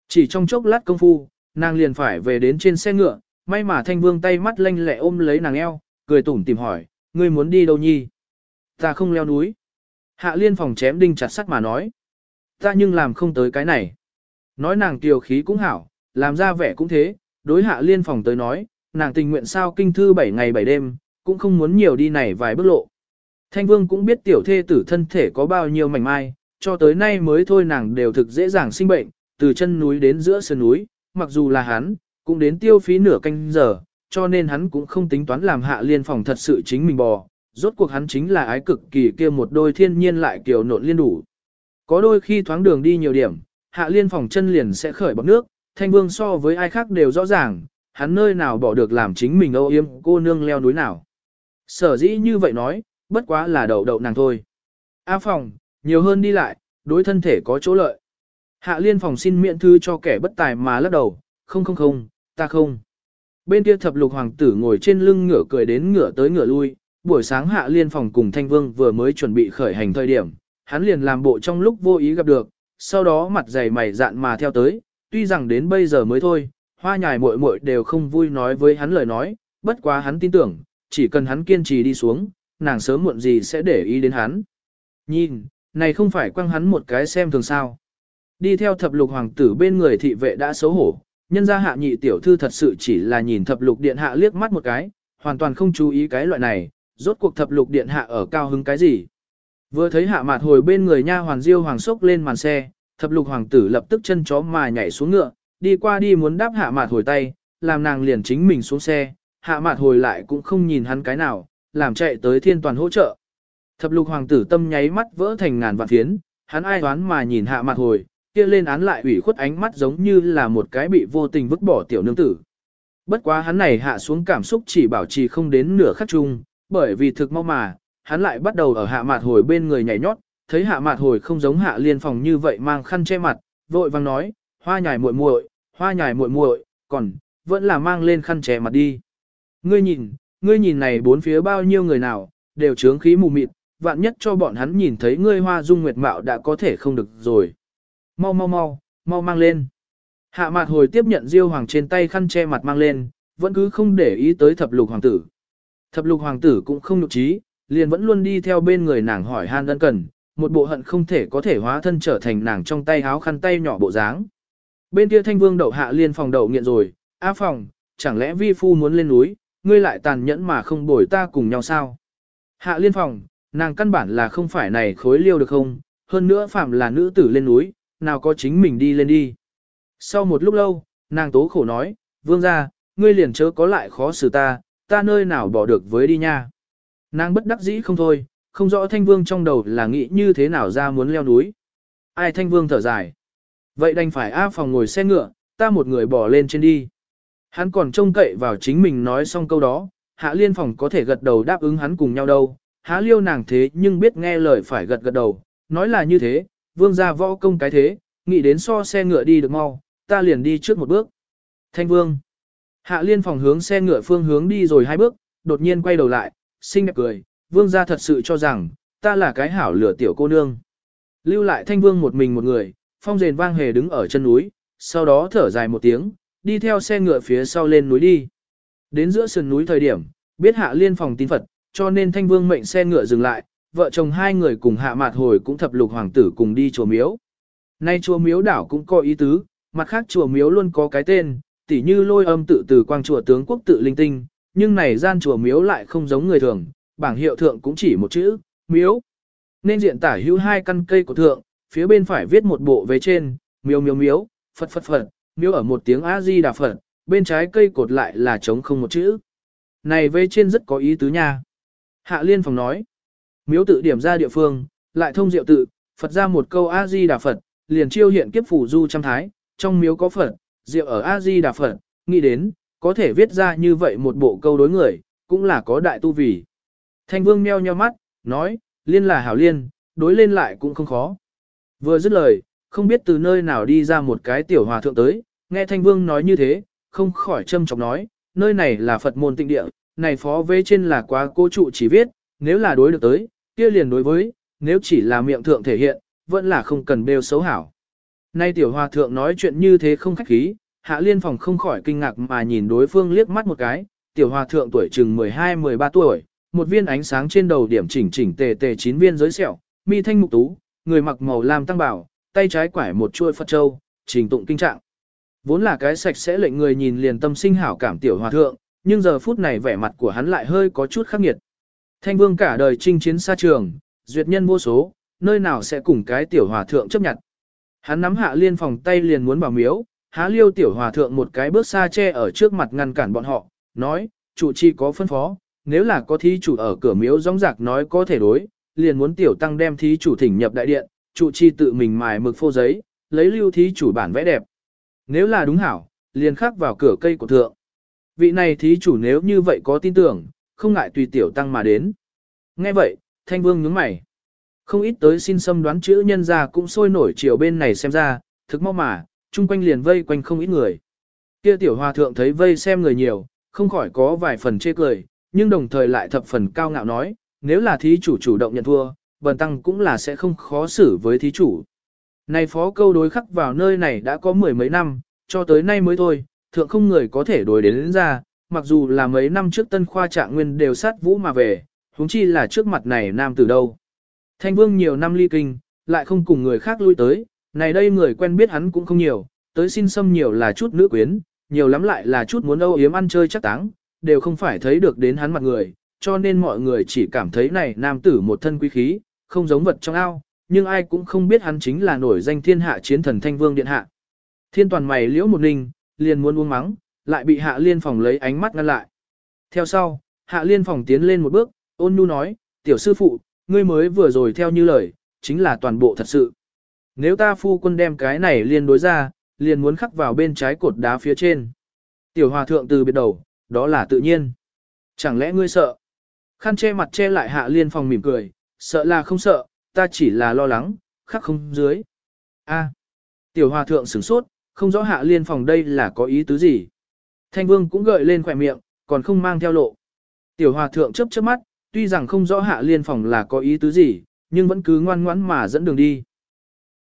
Chỉ trong chốc lát công phu, nàng liền phải về đến trên xe ngựa, may mà Thanh Vương tay mắt lanh lẹ ôm lấy nàng eo, cười tủm tìm hỏi, ngươi muốn đi đâu nhi? Ta không leo núi. Hạ Liên Phòng chém đinh chặt sắt mà nói. Ta nhưng làm không tới cái này. Nói nàng kiều khí cũng hảo, làm ra vẻ cũng thế, đối Hạ Liên Phòng tới nói, nàng tình nguyện sao kinh thư 7 ngày 7 đêm, cũng không muốn nhiều đi này vài bước lộ. Thanh Vương cũng biết tiểu thê tử thân thể có bao nhiêu mảnh mai, cho tới nay mới thôi nàng đều thực dễ dàng sinh bệnh, từ chân núi đến giữa sườn núi, mặc dù là hắn, cũng đến tiêu phí nửa canh giờ, cho nên hắn cũng không tính toán làm Hạ Liên Phòng thật sự chính mình bò, rốt cuộc hắn chính là ái cực kỳ kia một đôi thiên nhiên lại kiều nộn liên đủ. Có đôi khi thoáng đường đi nhiều điểm, Hạ Liên Phòng chân liền sẽ khởi bọt nước, Thanh Vương so với ai khác đều rõ ràng, hắn nơi nào bỏ được làm chính mình âu yếm cô nương leo núi nào. Sở dĩ như vậy nói, bất quá là đậu nàng thôi. A Phòng, nhiều hơn đi lại, đối thân thể có chỗ lợi. Hạ Liên Phòng xin miễn thư cho kẻ bất tài mà lắc đầu, không, ta không. Bên kia thập lục hoàng tử ngồi trên lưng ngựa cười đến ngựa tới ngựa lui, buổi sáng Hạ Liên Phòng cùng Thanh Vương vừa mới chuẩn bị khởi hành thời điểm, hắn liền làm bộ trong lúc vô ý gặp được, sau đó mặt dày mày dạn mà theo tới, tuy rằng đến bây giờ mới thôi, hoa nhài muội muội đều không vui nói với hắn lời nói, bất quá hắn tin tưởng, chỉ cần hắn kiên trì đi xuống, nàng sớm muộn gì sẽ để ý đến hắn. Nhìn, này không phải quăng hắn một cái xem thường sao. Đi theo thập lục hoàng tử bên người thị vệ đã xấu hổ, nhân ra Hạ nhị tiểu thư thật sự chỉ là nhìn thập lục điện hạ liếc mắt một cái, hoàn toàn không chú ý cái loại này, rốt cuộc thập lục điện hạ ở cao hứng cái gì. Vừa thấy Hạ Mạt Hồi bên người nha hoàn Diêu Hoàng sốc lên màn xe, thập lục hoàng tử lập tức chân chó mà nhảy xuống ngựa, đi qua đi muốn đáp Hạ Mạt Hồi tay, làm nàng liền chính mình xuống xe, Hạ Mạt Hồi lại cũng không nhìn hắn cái nào, làm chạy tới thiên toàn hỗ trợ. Thập lục hoàng tử tâm nháy mắt vỡ thành ngàn vạn phiến, hắn ai đoán mà nhìn Hạ Mạt Hồi, kia lên án lại ủy khuất ánh mắt giống như là một cái bị vô tình vứt bỏ tiểu nương tử. Bất quá hắn này hạ xuống cảm xúc chỉ bảo trì không đến nửa khắc chung, bởi vì thực mau mà, hắn lại bắt đầu ở Hạ Mạt Hồi bên người nhảy nhót, thấy Hạ Mạt Hồi không giống Hạ Liên Phòng như vậy mang khăn che mặt, vội vang nói, hoa nhài muội muội, còn vẫn là mang lên khăn che mặt đi. Ngươi nhìn này bốn phía bao nhiêu người nào, đều trướng khí mù mịt, vạn nhất cho bọn hắn nhìn thấy ngươi hoa dung nguyệt mạo đã có thể không được rồi. Mau mang lên. Hạ Mạt Hồi tiếp nhận Diêu Hoàng trên tay khăn che mặt mang lên, vẫn cứ không để ý tới thập lục hoàng tử. Thập lục hoàng tử cũng không nhục trí, liền vẫn luôn đi theo bên người nàng hỏi han ân cần, một bộ hận không thể có thể hóa thân trở thành nàng trong tay háo khăn tay nhỏ bộ dáng. Bên kia Thanh Vương đậu Hạ Liên Phòng đậu nghiện rồi, A Phòng, chẳng lẽ vi phu muốn lên núi, ngươi lại tàn nhẫn mà không bồi ta cùng nhau sao? Hạ Liên Phòng, nàng căn bản là không phải này khối liêu được không, hơn nữa phạm là nữ tử lên núi, nào có chính mình đi lên đi. Sau một lúc lâu, nàng tố khổ nói, vương gia, ngươi liền chớ có lại khó xử ta nơi nào bỏ được với đi nha. Nàng bất đắc dĩ không thôi, không rõ Thanh Vương trong đầu là nghĩ như thế nào ra muốn leo núi. Ai Thanh Vương thở dài. Vậy đành phải A Phòng ngồi xe ngựa, ta một người bỏ lên trên đi. Hắn còn trông cậy vào chính mình nói xong câu đó, Hạ Liên Phòng có thể gật đầu đáp ứng hắn cùng nhau đâu. Há liêu nàng thế nhưng biết nghe lời phải gật đầu, nói là như thế, vương gia võ công cái thế, nghĩ đến so xe ngựa đi được mau, ta liền đi trước một bước. Thanh Vương. Hạ Liên Phòng hướng xe ngựa phương hướng đi rồi 2 bước, đột nhiên quay đầu lại, xinh đẹp cười, vương gia thật sự cho rằng, ta là cái hảo lửa tiểu cô nương. Lưu lại Thanh Vương một mình một người, phong rền vang hề đứng ở chân núi, sau đó thở dài một tiếng, đi theo xe ngựa phía sau lên núi đi. Đến giữa sườn núi thời điểm, biết Hạ Liên Phòng tin Phật, cho nên Thanh Vương mệnh xe ngựa dừng lại, vợ chồng hai người cùng Hạ Mạt Hồi cũng thập lục hoàng tử cùng đi chùa miếu. Nay chùa miếu đảo cũng có ý tứ, mặt khác chùa miếu luôn có cái tên, tỉ như Lôi Âm tự từ quang chùa tướng quốc tự linh tinh, nhưng này gian chùa miếu lại không giống người thường, bảng hiệu thượng cũng chỉ một chữ, miếu. Nên diện tả hữu 2 căn cây của thượng, phía bên phải viết một bộ vế trên, miếu, Phật, miếu ở một tiếng A-di-đà Phật, bên trái cây cột lại là trống không một chữ. Này vế trên rất có ý tứ nha. Hạ Liên Phòng nói, miếu tự điểm ra địa phương, lại thông diệu tự, Phật ra một câu A-di-đà Phật, liền chiêu hiện kiếp phủ du trăm thái, trong miếu có Phật, diệu ở A-di-đà Phật, nghĩ đến, có thể viết ra như vậy một bộ câu đối người, cũng là có đại tu vì. Thanh Vương meo nheo mắt, nói, liên là hảo liên, đối lên lại cũng không khó. Vừa dứt lời, không biết từ nơi nào đi ra một cái tiểu hòa thượng tới, nghe Thanh Vương nói như thế, không khỏi châm chọc nói, nơi này là Phật môn tịnh địa, này phó vế trên là quá cô trụ chỉ viết, nếu là đối được tới, kia liền đối với, nếu chỉ là miệng thượng thể hiện, vẫn là không cần bêu xấu hảo. Nay tiểu hòa thượng nói chuyện như thế không khách khí, Hạ Liên Phòng không khỏi kinh ngạc mà nhìn đối phương liếc mắt một cái, tiểu hòa thượng tuổi chừng 12-13 tuổi, một viên ánh sáng trên đầu điểm chỉnh chỉnh tề tề 9 viên giới sẹo, mi thanh mục tú, người mặc màu lam tăng bảo, tay trái quải một chuôi Phật châu, trình tụng kinh trạng. Vốn là cái sạch sẽ lệnh người nhìn liền tâm sinh hảo cảm tiểu hòa thượng, nhưng giờ phút này vẻ mặt của hắn lại hơi có chút khắc nghiệt. Thanh Vương cả đời chinh chiến xa trường, duyệt nhân vô số, nơi nào sẽ cùng cái tiểu hòa thượng chấp nhận. Hắn nắm Hạ Liên Phòng tay liền muốn vào miếu, há liêu tiểu hòa thượng một cái bước xa che ở trước mặt ngăn cản bọn họ, nói, chủ trì có phân phó, nếu là có thí chủ ở cửa miếu rõng rạc nói có thể đối, liền muốn tiểu tăng đem thí chủ thỉnh nhập đại điện, chủ trì tự mình mài mực phô giấy, lấy lưu thí chủ bản vẽ đẹp. Nếu là đúng hảo, liền khắc vào cửa cây của thượng. Vị này thí chủ nếu như vậy có tin tưởng, không ngại tùy tiểu tăng mà đến. Nghe vậy, Thanh Vương nhướng mày. Không ít tới xin xâm đoán chữ nhân ra cũng sôi nổi chiều bên này xem ra, thực mau mà, chung quanh liền vây quanh không ít người. Kia tiểu hòa thượng thấy vây xem người nhiều, không khỏi có vài phần chê cười, nhưng đồng thời lại thập phần cao ngạo nói, nếu là thí chủ chủ động nhận thua, bần tăng cũng là sẽ không khó xử với thí chủ. Này phó câu đối khắc vào nơi này đã có 10 mấy năm, cho tới nay mới thôi, thượng không người có thể đối đến ra, mặc dù là mấy năm trước Tân Khoa Trạng Nguyên đều sát vũ mà về, huống chi là trước mặt này nam từ đâu. Thanh Vương nhiều năm ly kinh, lại không cùng người khác lui tới, này đây người quen biết hắn cũng không nhiều, tới xin xâm nhiều là chút nữ quyến, nhiều lắm lại là chút muốn âu yếm ăn chơi chắc táng, đều không phải thấy được đến hắn mặt người, cho nên mọi người chỉ cảm thấy này nam tử một thân quý khí, không giống vật trong ao, nhưng ai cũng không biết hắn chính là nổi danh thiên hạ chiến thần Thanh Vương điện hạ. Thiên toàn mày liễu một ninh, liền muốn uống mắng, lại bị Hạ Liên Phòng lấy ánh mắt ngăn lại. Theo sau, Hạ Liên Phòng tiến lên một bước, ôn nhu nói, tiểu sư phụ, ngươi mới vừa rồi theo như lời, chính là toàn bộ thật sự. Nếu ta phu quân đem cái này liên đối ra, liền muốn khắc vào bên trái cột đá phía trên. Tiểu hòa thượng từ biệt đầu, đó là tự nhiên. Chẳng lẽ ngươi sợ? Khăn che mặt che lại Hạ Liên Phòng mỉm cười, sợ là không sợ, ta chỉ là lo lắng, khắc không dưới. A. Tiểu hòa thượng sửng sốt, không rõ Hạ Liên Phòng đây là có ý tứ gì. Thanh Vương cũng gợi lên khỏe miệng, còn không mang theo lộ. Tiểu hòa thượng chớp chớp mắt, tuy rằng không rõ Hạ Liên Phòng là có ý tứ gì, nhưng vẫn cứ ngoan ngoãn mà dẫn đường đi.